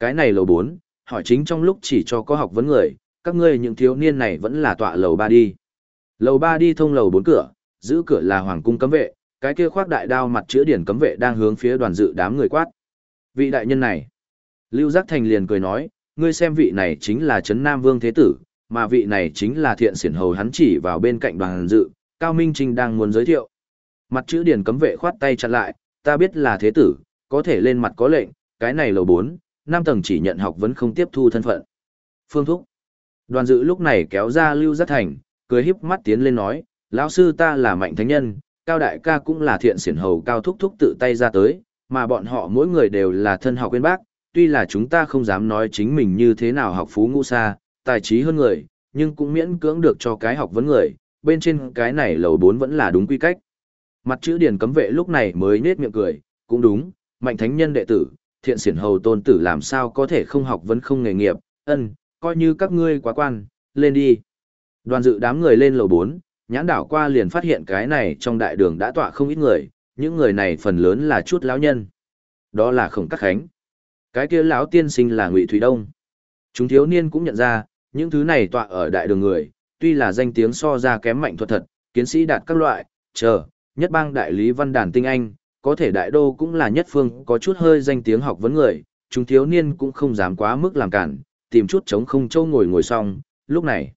[SPEAKER 1] Cái này lầu 4, hỏi chính trong lúc chỉ cho có học vấn người, các ngươi những thiếu niên này vẫn là tọa lầu 3 đi. Lầu 3 đi thông lầu 4 cửa, giữ cửa là hoàng cung cấm vệ, cái kia khoác đại đao mặt chữ điển cấm vệ đang hướng phía đoàn dự đám người quát. Vị đại nhân này, Lưu Giác Thành liền cười nói, ngươi xem vị này chính là Trấn Nam Vương Thế Tử, mà vị này chính là Thiện Xiển Hầu, hắn chỉ vào bên cạnh đoàn dự, Cao Minh Trinh đang muốn giới thiệu. Mặt chữ điển cấm vệ khoát tay chặn lại, ta biết là Thế Tử, có thể lên mặt có lệnh, cái này lầu 4, 5 tầng chỉ nhận học vấn không tiếp thu thân phận. Phương Thúc. Đoàn dự lúc này kéo ra Lưu Giác Thành, cười híp mắt tiến lên nói, lão sư ta là Mạnh Thánh Nhân, Cao Đại ca cũng là Thiện Xiển Hầu Cao Thúc Thúc tự tay ra tới, mà bọn họ mỗi người đều là thân học bên bác, tuy là chúng ta không dám nói chính mình như thế nào học phú ngũ xa, tài trí hơn người, nhưng cũng miễn cưỡng được cho cái học vấn người, bên trên cái này lầu 4 vẫn là đúng quy cách. Mặt chữ điển cấm vệ lúc này mới nết miệng cười, cũng đúng, Mạnh Thánh Nhân đệ tử, Thiện Xiển Hầu tôn tử làm sao có thể không học vấn không nghề nghiệp, coi như các ngươi quá quan, lên đi. Đoàn dự đám người lên lầu 4, nhãn đảo qua liền phát hiện cái này trong đại đường đã tọa không ít người, những người này phần lớn là chút lão nhân. Đó là Khổng Cát Khánh. Cái kia lão tiên sinh là Ngụy Thủy Đông. Chúng thiếu niên cũng nhận ra, những thứ này tọa ở đại đường người, tuy là danh tiếng so ra kém Mạnh Thuật thật, kiến sĩ đạt các loại, nhất bang đại lý văn đàn tinh anh, có thể đại đô cũng là nhất phương có chút hơi danh tiếng học vấn người, chúng thiếu niên cũng không dám quá mức làm cản, tìm chút trống không châu ngồi xong, lúc này.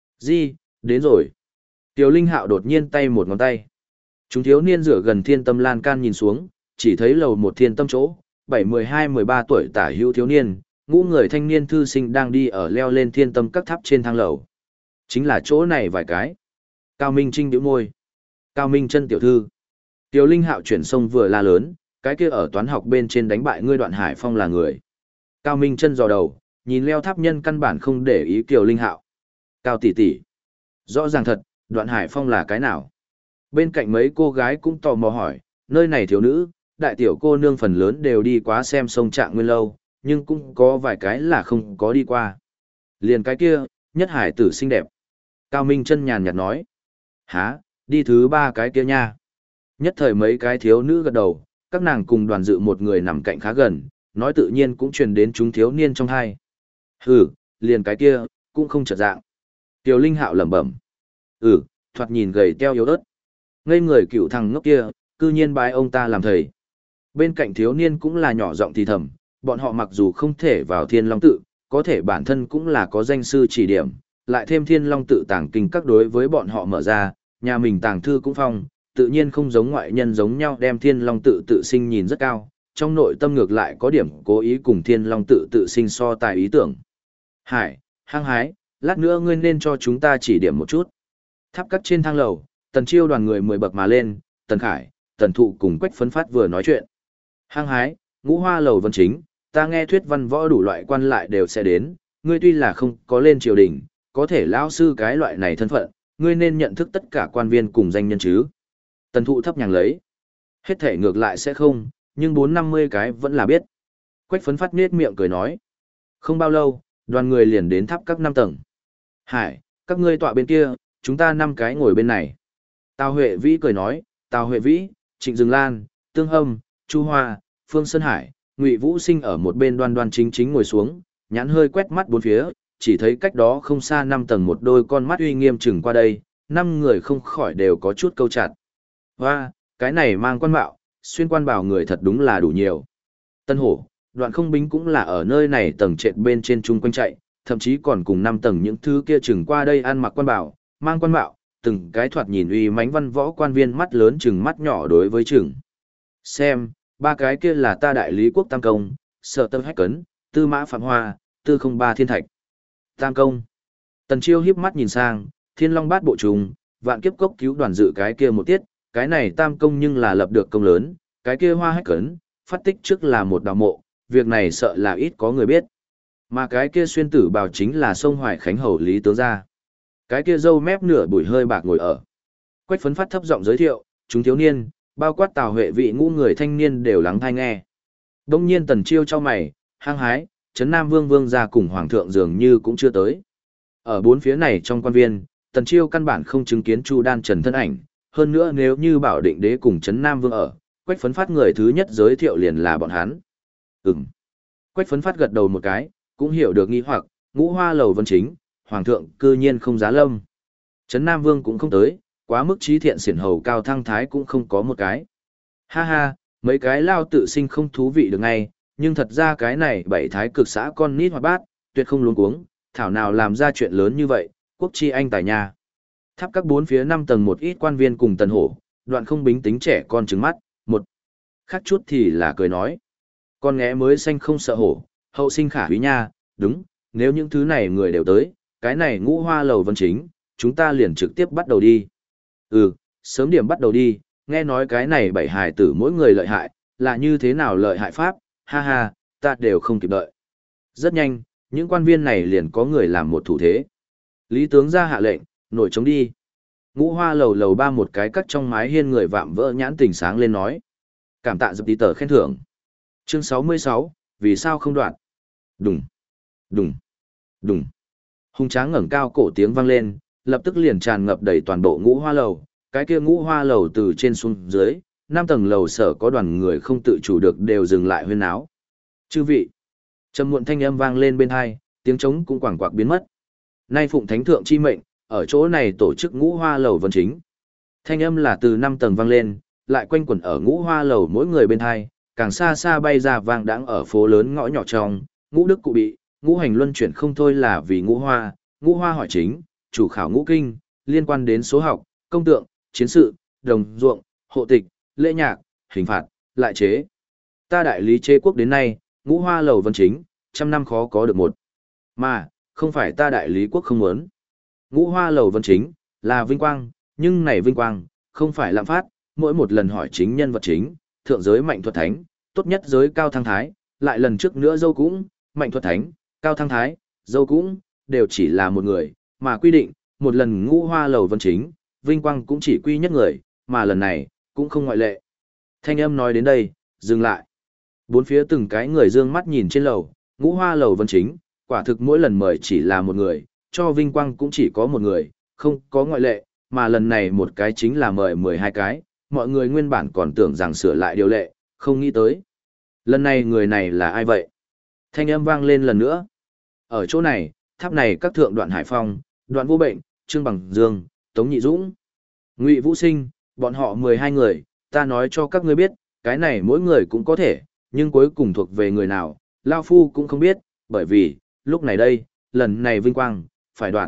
[SPEAKER 1] Đến rồi. Tiểu Linh Hạo đột nhiên tay một ngón tay. Chúng thiếu niên rửa gần Thiên Tâm lan can nhìn xuống, chỉ thấy lầu một Thiên Tâm chỗ, 12-13 tuổi tả hữu thiếu niên, ngũ người thanh niên thư sinh đang đi ở leo lên Thiên Tâm các tháp trên thang lầu. Chính là chỗ này vài cái. Cao Minh Trinh nhíu môi. Cao Minh Chân tiểu thư. Tiểu Linh Hạo chuyển sông vừa la lớn, cái kia ở toán học bên trên đánh bại ngươi Đoạn Hải Phong là người. Cao Minh Chân dò đầu, nhìn leo tháp nhân căn bản không để ý Kiều Linh Hạo. Cao tỷ tỷ. Rõ ràng thật, Đoạn Hải Phong là cái nào? Bên cạnh mấy cô gái cũng tò mò hỏi, nơi này thiếu nữ, đại tiểu cô nương phần lớn đều đi quá xem sông Trạng Nguyên lâu, nhưng cũng có vài cái là không có đi qua. Liền cái kia, nhất hải tử xinh đẹp. Cao Minh Chân nhàn nhạt nói. Hả, đi thứ 3 cái kia nha. Nhất thời mấy cái thiếu nữ gật đầu, các nàng cùng Đoàn dự một người nằm cạnh khá gần, nói tự nhiên cũng truyền đến chúng thiếu niên trong hai. Hừ, liền cái kia, cũng không chợt dạng. Tiểu Linh Hạo lẩm bẩm. Thoạt nhìn gầy teo yếu ớt. Ngây người cựu thằng ngốc kia, cư nhiên bái ông ta làm thầy. Bên cạnh thiếu niên cũng là nhỏ giọng thì thầm, bọn họ mặc dù không thể vào Thiên Long tự, có thể bản thân cũng là có danh sư chỉ điểm, lại thêm Thiên Long tự tàng kinh các đối với bọn họ mở ra, nhà mình tàng thư cũng phong, tự nhiên không giống ngoại nhân giống nhau đem Thiên Long tự tự sinh nhìn rất cao, trong nội tâm ngược lại có điểm cố ý cùng Thiên Long tự tự sinh so tài ý tưởng. Hải, hăng hái, lát nữa ngươi nên cho chúng ta chỉ điểm một chút. Tháp cắt trên thang lầu, Tần Chiêu đoàn người 10 bậc mà lên, Tần Khải, Tần Thụ cùng Quách Phấn Phát vừa nói chuyện. Hăng hái, Ngũ Hoa lầu vân chính, ta nghe thuyết văn võ đủ loại quan lại đều sẽ đến, ngươi tuy là không có lên triều đình, có thể lão sư cái loại này thân phận, ngươi nên nhận thức tất cả quan viên cùng danh nhân chứ. Tần Thụ thấp nhàng lấy. Hết thể ngược lại sẽ không, nhưng 4-50 cái vẫn là biết. Quách Phấn Phát nết miệng cười nói. Không bao lâu, đoàn người liền đến tháp các 5 tầng. Hải, các ngươi tọa bên kia, chúng ta 5 cái ngồi bên này. Tào Huệ Vĩ cười nói, Tào Huệ Vĩ, Trịnh Dương Lan, Tương Hâm, Chu Hoa, Phương Sơn Hải, Ngụy Vũ Sinh ở một bên đoan đoan chính chính ngồi xuống, nhãn hơi quét mắt bốn phía, chỉ thấy cách đó không xa 5 tầng một đôi con mắt uy nghiêm chừng qua đây, 5 người không khỏi đều có chút câu chặt. Hoa, cái này mang quan mạo, xuyên quan bảo người thật đúng là đủ nhiều. Tân Hổ, Đoạn Không Bính cũng là ở nơi này tầng trệt bên trên chung quanh chạy, thậm chí còn cùng 5 tầng những thứ kia chừng qua đây ăn mặc quan bảo, mang quan mạo, từng cái thoạt nhìn uy mãnh văn võ quan viên mắt lớn chừng mắt nhỏ đối với chừng. Xem, 3 cái kia là ta đại lý quốc Tam Công, Sở Tâm Hách Cấn, Tư Mã Phạm Hoa, Tư Không Ba Thiên Thạch. Tam Công. Tần Chiêu hiếp mắt nhìn sang, Thiên Long Bát Bộ Trùng, Vạn Kiếp Cốc cứu đoàn dự cái kia một tiết, cái này Tam Công nhưng là lập được công lớn, cái kia Hoa Hách Cấn, phát tích trước là một đào mộ, việc này sợ là ít có người biết. Mà cái kia xuyên tử bào chính là sông Hoài Khánh hầu Lý Tướng gia. Cái kia râu mép nửa bụi hơi bạc ngồi ở. Quách Phấn Phát thấp giọng giới thiệu, chúng thiếu niên, bao quát Tào Huệ Vị ngũ người thanh niên đều lắng tai nghe. Đông nhiên Tần Chiêu cho mày, hăng hái, Trấn Nam Vương Vương gia cùng Hoàng thượng dường như cũng chưa tới. Ở bốn phía này trong quan viên, Tần Chiêu căn bản không chứng kiến Chu Đan Trần thân ảnh, hơn nữa nếu như Bảo Định Đế cùng Trấn Nam Vương ở, Quách Phấn Phát người thứ nhất giới thiệu liền là bọn hắn. Quách phấn phát gật đầu một cái, cũng hiểu được nghi hoặc, Ngũ Hoa Lầu Vân Chính, Hoàng thượng cư nhiên không giá lâm. Trấn Nam Vương cũng không tới, quá mức trí thiện xiển hầu Cao Thăng Thái cũng không có một cái. Ha ha, mấy cái lao tự sinh không thú vị được ngay, nhưng thật ra cái này bảy thái cực xã con nít hoạt bát, tuyệt không luống cuống, thảo nào làm ra chuyện lớn như vậy, quốc chi anh tài nhà. Tháp các bốn phía 5 tầng một ít quan viên cùng Tần Hổ, Đoạn Không Bính tính trẻ con trừng mắt, một khác chút thì là cười nói. Con nghé mới xanh không sợ hổ, hậu sinh khả húy nha, đúng, nếu những thứ này người đều tới, cái này Ngũ Hoa Lầu Vân Chính, chúng ta liền trực tiếp bắt đầu đi. Ừ, sớm điểm bắt đầu đi, nghe nói cái này bảy hài tử mỗi người lợi hại, là như thế nào lợi hại pháp, ha ha, ta đều không kịp đợi. Rất nhanh, những quan viên này liền có người làm một thủ thế. Lý tướng ra hạ lệnh, nổi trống đi. Ngũ Hoa Lầu lầu ba một cái cắt trong mái hiên người vạm vỡ nhãn tình sáng lên nói. Cảm tạ dập tí tờ khen thưởng. Chương 66, vì sao không đoạn? Đùng, đùng, đùng. Hùng tráng ngẩng cao cổ tiếng vang lên, lập tức liền tràn ngập đầy toàn bộ Ngũ Hoa Lầu. Cái kia Ngũ Hoa Lầu từ trên xuống dưới, 5 tầng lầu sở có đoàn người không tự chủ được đều dừng lại huyên náo. Chư vị, trầm muộn thanh âm vang lên bên hai, tiếng trống cũng quảng quạc biến mất. Nay phụng thánh thượng chi mệnh, ở chỗ này tổ chức Ngũ Hoa Lầu Vân Chính. Thanh âm là từ 5 tầng vang lên, lại quanh quẩn ở Ngũ Hoa Lầu mỗi người bên hai, càng xa xa bay ra vang đãng ở phố lớn ngõ nhỏ trong, ngũ đức cụ bị, ngũ hành luân chuyển không thôi là vì Ngũ Hoa hỏi chính, chủ khảo ngũ kinh, liên quan đến số học, công tượng, chiến sự, đồng ruộng, hộ tịch, lễ nhạc, hình phạt, lại chế. Ta đại lý chế quốc đến nay, Ngũ Hoa Lầu Vân Chính, trăm năm khó có được một. Mà, không phải ta đại lý quốc không muốn. Ngũ Hoa Lầu Vân Chính, là vinh quang, nhưng này vinh quang, không phải lạm phát, mỗi một lần hỏi chính nhân vật chính, thượng giới Mạnh Thuật Thánh, tốt nhất giới Cao Thăng Thái, lại lần trước nữa dâu cũng, Mạnh Thuật Thánh, Cao Thăng Thái, dâu cũng, đều chỉ là một người, mà quy định, một lần Ngũ Hoa Lầu Vân Chính, vinh quang cũng chỉ quy nhất người, mà lần này, cũng không ngoại lệ. Thanh âm nói đến đây, dừng lại. Bốn phía từng cái người dương mắt nhìn trên lầu, Ngũ Hoa Lầu Vân Chính, quả thực mỗi lần mời chỉ là một người, cho vinh quang cũng chỉ có một người, không có ngoại lệ, mà lần này một cái chính là mời 12 cái, mọi người nguyên bản còn tưởng rằng sửa lại điều lệ, không nghĩ tới. Lần này người này là ai vậy? Thanh âm vang lên lần nữa. Ở chỗ này, tháp này các thượng Đoạn Hải Phong, Đoạn Vô Bệnh, Trương Bằng Dương, Tống Nhị Dũng, Ngụy Vũ Sinh, bọn họ 12 người, ta nói cho các ngươi biết, cái này mỗi người cũng có thể, nhưng cuối cùng thuộc về người nào, Lao Phu cũng không biết, bởi vì, lúc này đây, lần này vinh quang, phải đoạt.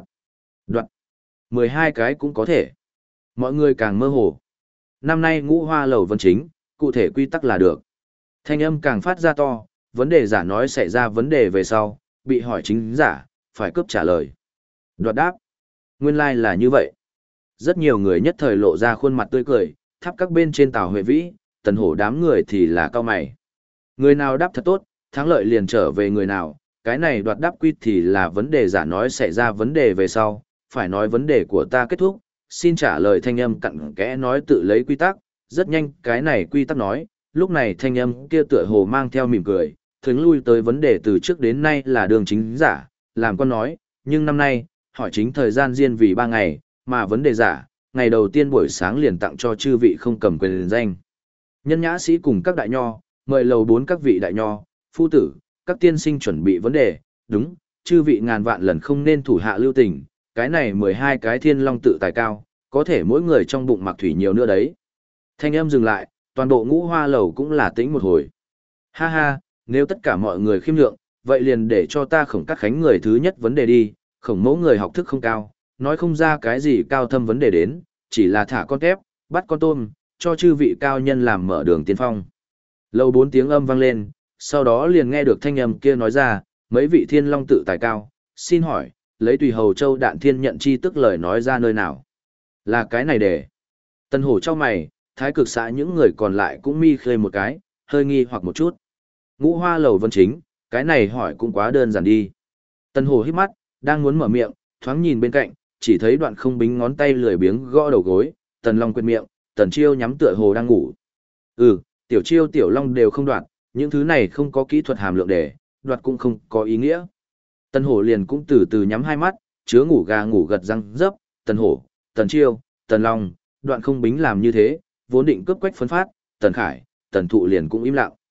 [SPEAKER 1] 12 cái cũng có thể. Mọi người càng mơ hồ. Năm nay Ngũ Hoa Lầu Vân Chính, cụ thể quy tắc là được. Thanh âm càng phát ra to, vấn đề giả nói xảy ra vấn đề về sau, bị hỏi chính giả, phải cướp trả lời. Đoạt đáp. Nguyên lai là như vậy. Rất nhiều người nhất thời lộ ra khuôn mặt tươi cười, tháp các bên trên Tào Huệ Vĩ, Tần Hổ đám người thì là cao mày. Người nào đáp thật tốt, thắng lợi liền trở về người nào, cái này đoạt đáp quy thì là vấn đề giả nói xảy ra vấn đề về sau, phải nói vấn đề của ta kết thúc, xin trả lời thanh âm cặn kẽ nói tự lấy quy tắc, rất nhanh cái này quy tắc nói, lúc này thanh âm kia tựa hồ mang theo mỉm cười, thường lui tới vấn đề từ trước đến nay là đường chính giả, làm con nói, nhưng năm nay, hỏi chính thời gian riêng vì 3 ngày, mà vấn đề giả, ngày đầu tiên buổi sáng liền tặng cho chư vị không cầm quyền danh. Nhân nhã sĩ cùng các đại nho, mời lầu 4 các vị đại nho, phu tử, các tiên sinh chuẩn bị vấn đề, đúng, chư vị ngàn vạn lần không nên thủ hạ lưu tình, cái này 12 cái thiên long tự tài cao, có thể mỗi người trong bụng mặc thủy nhiều nữa đấy. Thanh âm dừng lại, toàn bộ Ngũ Hoa Lầu cũng là tĩnh một hồi. Ha ha, nếu tất cả mọi người khiêm nhượng, vậy liền để cho ta Khổng Cát Khánh người thứ nhất vấn đề đi, Khổng mẫu người học thức không cao, nói không ra cái gì cao thâm vấn đề đến, chỉ là thả con tép, bắt con tôm, cho chư vị cao nhân làm mở đường tiên phong. Lầu 4 tiếng âm vang lên, sau đó liền nghe được thanh âm kia nói ra, mấy vị thiên long tự tài cao, xin hỏi, lấy tùy hầu châu đạn thiên nhận chi tức lời nói ra nơi nào? Là cái này để. Tân hổ cho mày, thái cực xã những người còn lại cũng mi khơi một cái, hơi nghi hoặc một chút. Ngũ Hoa Lầu Vân Chính, cái này hỏi cũng quá đơn giản đi. Tân hổ hít mắt, đang muốn mở miệng, thoáng nhìn bên cạnh, chỉ thấy Đoạn Không Bính ngón tay lười biếng gõ đầu gối, Tần Long quệt miệng, Tần Chiêu nhắm tựa hồ đang ngủ. Tiểu Chiêu Tiểu Long đều không đoạt, những thứ này không có kỹ thuật hàm lượng để, đoạt cũng không có ý nghĩa. Tần Hổ liền cũng từ từ nhắm hai mắt, chứa ngủ gà ngủ gật răng dấp, Tần Hổ, Tần Chiêu, Tần Long, Đoạn Không Bính làm như thế, vốn định cướp Quách Phấn Phát, Tần Khải, Tần Thụ liền cũng im lặng.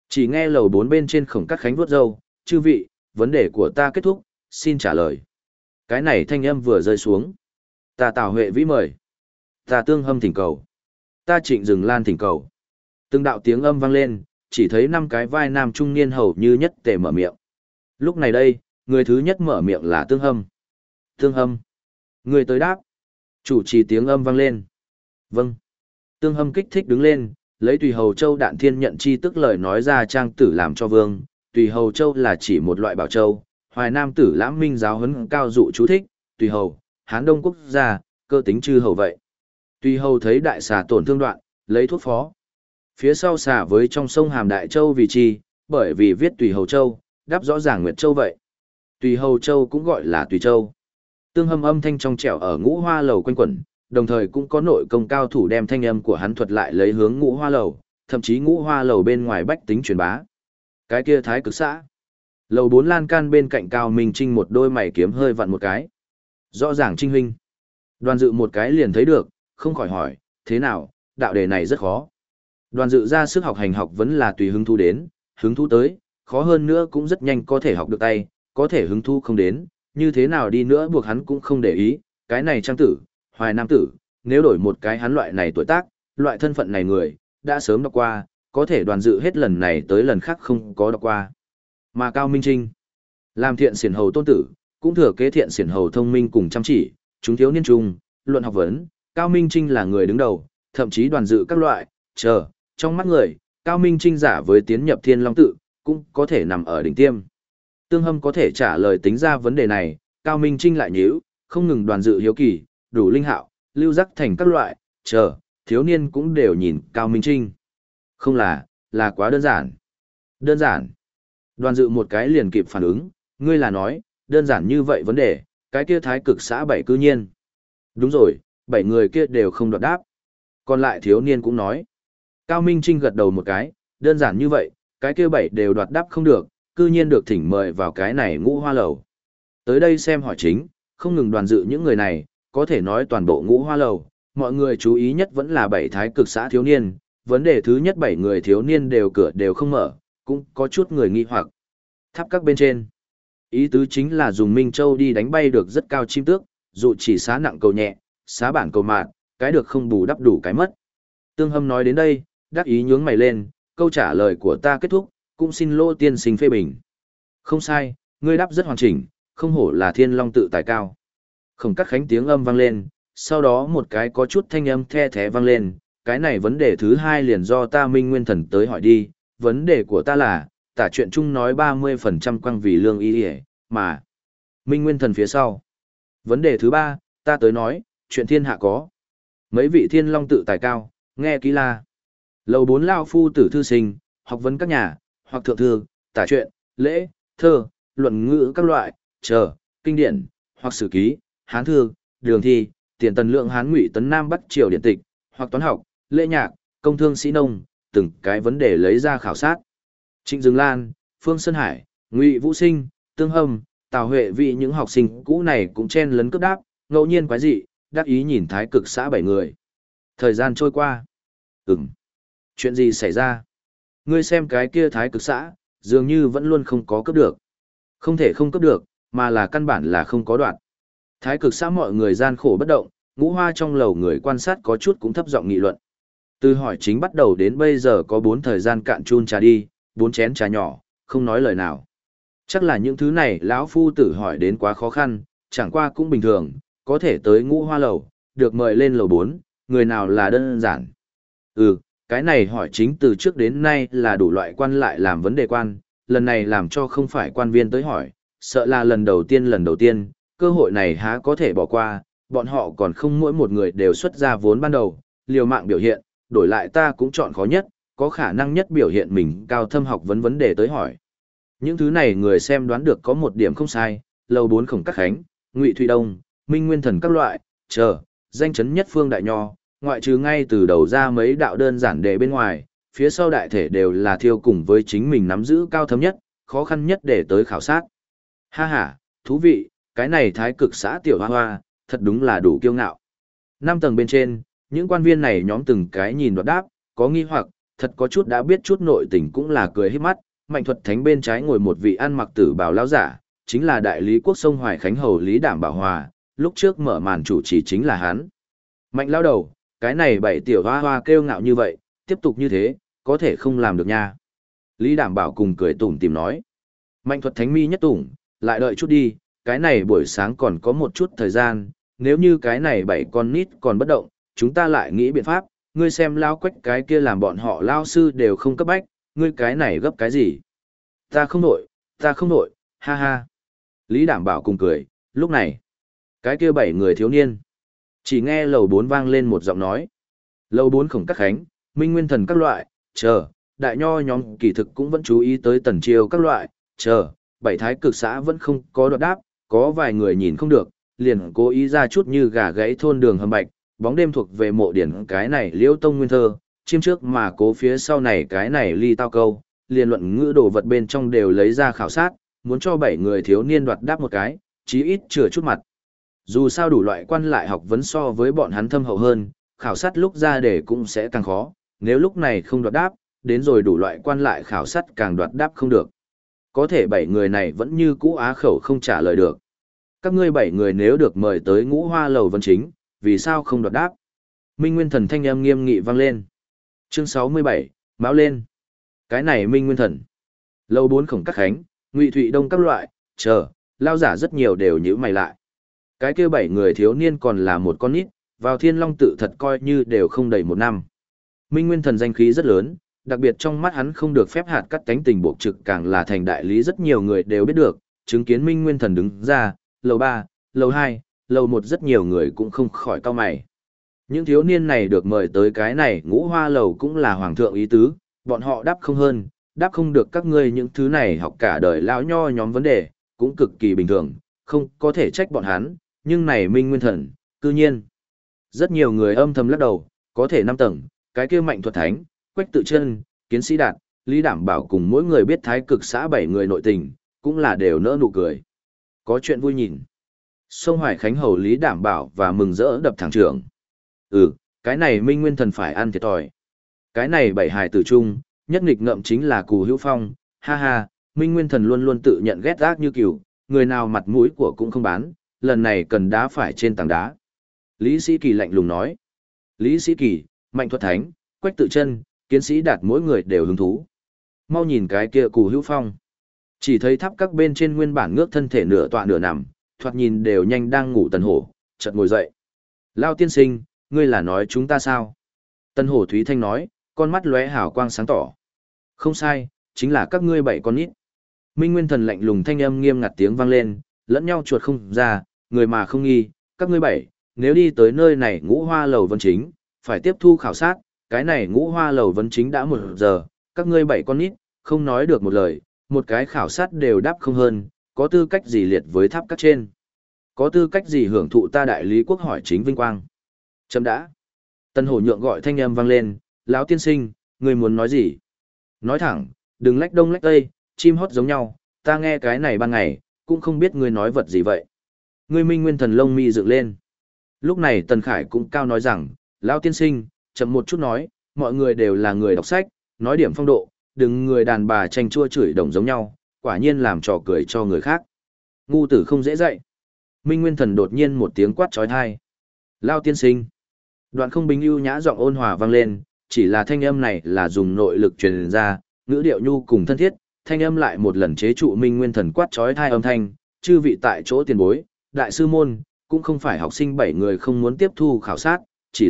[SPEAKER 1] Chỉ nghe lầu 4 bên trên Khổng Cát Khánh vuốt râu, chư vị, vấn đề của ta kết thúc, xin trả lời. Cái này thanh âm vừa rơi xuống. Ta Tào Huệ Vĩ mời. Ta Tương Hâm thỉnh cầu. Ta Trịnh Dừng Lan thỉnh cầu. Từng đạo tiếng âm vang lên, chỉ thấy 5 cái vai nam trung niên hầu như nhất tề mở miệng. Lúc này đây, người thứ nhất mở miệng là Tương Hâm. Tương Hâm. Người tới đáp. Chủ trì tiếng âm vang lên. Vâng. Tương Hâm kích thích đứng lên, lấy Tùy Hầu Châu Đạn Thiên nhận chi tức lời nói ra trang tử làm cho vương. Tùy Hầu Châu là chỉ một loại bảo châu, Hoài Nam tử Lãm Minh giáo huấn cao dụ chú thích, Tùy Hầu, Hán Đông quốc gia, cơ tính chư hầu vậy. Tùy Hầu thấy đại xà tổn thương đoạn, lấy thuốc phó. Phía sau xà với trong sông Hàm Đại Châu vì chi, bởi vì viết Tùy Hầu Châu, đáp rõ ràng Nguyệt Châu vậy. Tùy Hầu Châu cũng gọi là Tùy Châu. Tương Hâm âm thanh trong trẻo ở Ngũ Hoa lầu quanh quẩn, đồng thời cũng có nội công cao thủ đem thanh âm của hắn thuật lại lấy hướng Ngũ Hoa lầu, thậm chí Ngũ Hoa lầu bên ngoài bách tính truyền bá. Cái kia Thái Cực xã. Lầu 4 lan can bên cạnh Cao Minh Trinh một đôi mày kiếm hơi vặn một cái. Rõ ràng Trinh huynh. Đoàn Dự một cái liền thấy được, không khỏi hỏi, thế nào, đạo đề này rất khó. Đoàn Dự ra sức học hành học vẫn là tùy hứng thú đến, hứng thú tới, khó hơn nữa cũng rất nhanh có thể học được tay, có thể hứng thú không đến, như thế nào đi nữa buộc hắn cũng không để ý, cái này trang tử, Hoài Nam tử, nếu đổi một cái hắn loại này tuổi tác, loại thân phận này người, đã sớm đọc qua, có thể Đoàn Dự hết lần này tới lần khác không có đọc qua. Mà Cao Minh Trinh, làm thiện xiển hầu tôn tử, cũng thừa kế thiện xiển hầu thông minh cùng chăm chỉ, chúng thiếu niên trung, luận học vấn, Cao Minh Trinh là người đứng đầu, thậm chí Đoàn Dự các loại, trong mắt người, Cao Minh Trinh giả với tiến nhập Thiên Long tự, cũng có thể nằm ở đỉnh tiêm. Tương Hâm có thể trả lời tính ra vấn đề này, Cao Minh Trinh lại nhíu, không ngừng Đoàn Dự hiếu kỳ, đủ linh hạo, lưu giác thành các loại, thiếu niên cũng đều nhìn Cao Minh Trinh. Không là quá đơn giản. Đơn giản. Đoàn Dự một cái liền kịp phản ứng, ngươi là nói, đơn giản như vậy vấn đề, cái kia Thái Cực xã 7 cư nhiên. Đúng rồi, 7 người kia đều không đoạt đáp. Còn lại thiếu niên cũng nói. Cao Minh Trinh gật đầu một cái, đơn giản như vậy, cái kia 7 đều đoạt đáp không được, cư nhiên được thỉnh mời vào cái này Ngũ Hoa lầu. Tới đây xem hỏi chính, không ngừng Đoàn Dự những người này, có thể nói toàn bộ Ngũ Hoa lầu, mọi người chú ý nhất vẫn là 7 Thái Cực xã thiếu niên, vấn đề thứ nhất 7 người thiếu niên đều cửa đều không mở, cũng có chút người nghi hoặc. Tháp các bên trên, ý tứ chính là dùng Minh Châu đi đánh bay được rất cao chim tước, dụ chỉ xá nặng cầu nhẹ, xá bản cầu mạn, cái được không bù đắp đủ cái mất. Tương Hâm nói đến đây, đắc ý nhướng mày lên, câu trả lời của ta kết thúc, cũng xin lô tiên sinh phê bình. Không sai, ngươi đáp rất hoàn chỉnh, không hổ là Thiên Long tự tài cao. Khổng Cát Khánh tiếng âm vang lên, sau đó một cái có chút thanh âm the thé vang lên, cái này vấn đề thứ hai liền do ta Minh Nguyên Thần tới hỏi đi, vấn đề của ta là, tả chuyện chung nói 30% quăng vì lương y hề, mà Minh Nguyên Thần phía sau. Vấn đề thứ ba, ta tới nói, chuyện thiên hạ có. Mấy vị Thiên Long tự tài cao, nghe kỹ la. Lầu 4 lao phu tử thư sinh, học vấn các nhà, hoặc thượng thư, tả truyện, lễ, thơ, luận ngữ các loại, kinh điển, hoặc sử ký, hán thư, đường thi, tiền tần lượng hán ngụy tấn nam bắc triều điện tịch, hoặc toán học, lễ nhạc, công thương sĩ nông, từng cái vấn đề lấy ra khảo sát. Trịnh Dừng Lan, Phương Sơn Hải, Ngụy Vũ Sinh, Tương Hâm, Tào Huệ vì những học sinh cũ này cũng chen lấn cướp đáp, ngẫu nhiên quái dị, đắc ý nhìn Thái Cực xã 7 người. Thời gian trôi qua. Chuyện gì xảy ra? Ngươi xem cái kia Thái Cực xã, dường như vẫn luôn không có cướp được. Không thể không cướp được, mà là căn bản là không có đoạn. Thái Cực xã mọi người gian khổ bất động, Ngũ Hoa trong lầu người quan sát có chút cũng thấp giọng nghị luận. Từ hỏi chính bắt đầu đến bây giờ có 4 thời gian cạn chun trà đi, 4 chén trà nhỏ, không nói lời nào. Chắc là những thứ này lão phu tử hỏi đến quá khó khăn, chẳng qua cũng bình thường, có thể tới Ngũ Hoa lầu, được mời lên lầu 4, người nào là đơn giản. Cái này hỏi chính từ trước đến nay là đủ loại quan lại làm vấn đề quan, lần này làm cho không phải quan viên tới hỏi, sợ là lần đầu tiên, cơ hội này há có thể bỏ qua, bọn họ còn không mỗi một người đều xuất ra vốn ban đầu, liều mạng biểu hiện, đổi lại ta cũng chọn khó nhất, có khả năng nhất biểu hiện mình cao thâm học vấn đề tới hỏi. Những thứ này người xem đoán được có một điểm không sai, lầu 4 Khổng Cát Khánh, Ngụy Thụy Đông, Minh Nguyên Thần các loại, danh chấn nhất phương đại nho, ngoại trừ ngay từ đầu ra mấy đạo đơn giản đề bên ngoài, phía sau đại thể đều là thiêu cùng với chính mình nắm giữ cao thâm nhất, khó khăn nhất để tới khảo sát. Ha ha, thú vị, cái này Thái Cực xã tiểu hoa hoa, thật đúng là đủ kiêu ngạo. 5 tầng bên trên, những quan viên này nhóm từng cái nhìn đoạt đáp, có nghi hoặc, thật có chút đã biết chút nội tình cũng là cười hết mắt. Mạnh Thuật Thánh bên trái ngồi một vị ăn mặc tử bào lão giả, chính là đại lý quốc sông Hoài Khánh hầu Lý Đảm Bảo Hòa, lúc trước mở màn chủ trì chính là hắn. Mạnh lão đầu, cái này bảy tiểu hoa hoa kêu ngạo như vậy, tiếp tục như thế, có thể không làm được nha. Lý Đảm Bảo cùng cười tủm tìm nói. Mạnh Thuật Thánh mi nhất tủng, lại đợi chút đi, cái này buổi sáng còn có một chút thời gian, nếu như cái này bảy con nít còn bất động, chúng ta lại nghĩ biện pháp, ngươi xem lao quách cái kia làm bọn họ lao sư đều không cấp bách, ngươi cái này gấp cái gì? Ta không nổi, ha ha. Lý Đảm Bảo cùng cười, lúc này, cái kia bảy người thiếu niên. Chỉ nghe lầu 4 vang lên một giọng nói. Lầu 4 Khổng Cát Khánh, Minh Nguyên Thần các loại, chờ, đại nho nhóm kỳ thực cũng vẫn chú ý tới Tần Chiêu các loại, chờ, bảy thái cực xã vẫn không có đoạt đáp, có vài người nhìn không được, liền cố ý ra chút như gà gãy thôn đường hầm bạch, bóng đêm thuộc về mộ điển cái này liễu tông nguyên thơ, chiêm trước mà cố phía sau này cái này ly tao câu, liền luận ngữ đồ vật bên trong đều lấy ra khảo sát, muốn cho bảy người thiếu niên đoạt đáp một cái, chí ít chừa chút mặt. Dù sao đủ loại quan lại học vấn so với bọn hắn thâm hậu hơn, khảo sát lúc ra đề cũng sẽ càng khó, nếu lúc này không đoạt đáp, đến rồi đủ loại quan lại khảo sát càng đoạt đáp không được. Có thể bảy người này vẫn như cũ á khẩu không trả lời được. Các ngươi bảy người nếu được mời tới Ngũ Hoa lầu Vân Chính, vì sao không đoạt đáp? Minh Nguyên Thần thanh âm nghiêm nghị vang lên. Chương 67, báo lên. Cái này Minh Nguyên Thần. Lầu 4 Khổng Cát Khánh, Ngụy Thụy Đông các loại, chờ, lao giả rất nhiều đều nhíu mày lại. Cái kia bảy người thiếu niên còn là một con nít, vào Thiên Long tự thật coi như đều không đầy một năm. Minh Nguyên Thần danh khí rất lớn, đặc biệt trong mắt hắn không được phép hạt cắt tánh tình buộc trực càng là thành đại lý rất nhiều người đều biết được, chứng kiến Minh Nguyên Thần đứng ra, lầu 3, lầu 2, lầu 1 rất nhiều người cũng không khỏi cau mày. Những thiếu niên này được mời tới cái này Ngũ Hoa lầu cũng là hoàng thượng ý tứ, bọn họ đáp không hơn, đáp không được các ngươi những thứ này học cả đời lão nho nhóm vấn đề, cũng cực kỳ bình thường, không có thể trách bọn hắn, nhưng này Minh Nguyên Thần, cư nhiên. Rất nhiều người âm thầm lắc đầu, có thể 5 tầng, cái kia Mạnh Thuật Thánh, Quách Tự Chân, Kiến Sĩ Đạt, Lý Đảm Bảo cùng mỗi người biết thái cực xã 7 người nội tình, cũng là đều nỡ nụ cười. Có chuyện vui nhìn. Sông Hoài Khánh hầu Lý Đảm Bảo và mừng rỡ đập thẳng trưởng. Cái này Minh Nguyên Thần phải ăn thiệt thòi. Cái này bảy hài tử chung, nhất nghịch ngợm chính là Cù Hữu Phong, ha ha, Minh Nguyên Thần luôn luôn tự nhận ghét ác như cừu, người nào mặt mũi của cũng không bán, lần này cần đá phải trên tảng đá. Lý Sĩ Kỳ lạnh lùng nói. Lý Sĩ Kỳ, Mạnh Thuật Thánh, Quách Tự Chân, Kiến Sĩ Đạt mỗi người đều hứng thú. Mau nhìn cái kia Cù Hữu Phong. Chỉ thấy tháp các bên trên nguyên bản ngước thân thể nửa tọa nửa nằm, thoạt nhìn đều nhanh đang ngủ Tần Hổ, chợt ngồi dậy. Lao tiên sinh, ngươi là nói chúng ta sao? Tần Hổ Thúy Thanh nói, con mắt lóe hào quang sáng tỏ. Không sai, chính là các ngươi bảy con nít. Minh Nguyên Thần lạnh lùng thanh âm nghiêm ngặt tiếng vang lên, lẫn nhau chuột không ra, người mà không nghi, các ngươi bảy, nếu đi tới nơi này Ngũ Hoa lầu Vân Chính, phải tiếp thu khảo sát, cái này Ngũ Hoa lầu Vân Chính đã 1 giờ, các ngươi bảy con nít, không nói được một lời, một cái khảo sát đều đáp không hơn, có tư cách gì liệt với tháp các trên? Có tư cách gì hưởng thụ ta đại lý quốc hỏi chính vinh quang? Chấm đã. Tân Hổ nhượng gọi thanh âm vang lên, lão tiên sinh, ngươi muốn nói gì? Nói thẳng, đừng lách đông lách tây, chim hót giống nhau, ta nghe cái này ban ngày, cũng không biết ngươi nói vật gì vậy. Ngươi Minh Nguyên Thần lông mi dựng lên. Lúc này Tần Khải cũng cao nói rằng, lão tiên sinh, chậm một chút nói, mọi người đều là người đọc sách, nói điểm phong độ, đừng người đàn bà tranh chua chửi đồng giống nhau, quả nhiên làm trò cười cho người khác. Ngu tử không dễ dạy. Minh Nguyên Thần đột nhiên một tiếng quát trói thai. Lao tiên sinh. Đoạn không bình ưu nhã giọng ôn hòa vang lên, chỉ là thanh âm này là dùng nội lực truyền ra, ngữ điệu nhu cùng thân thiết, thanh âm lại một lần chế trụ Minh Nguyên Thần quát trói thai âm thanh, chư vị tại chỗ tiền bối, đại sư môn, cũng không phải học sinh 7 người không muốn tiếp thu khảo sát, chỉ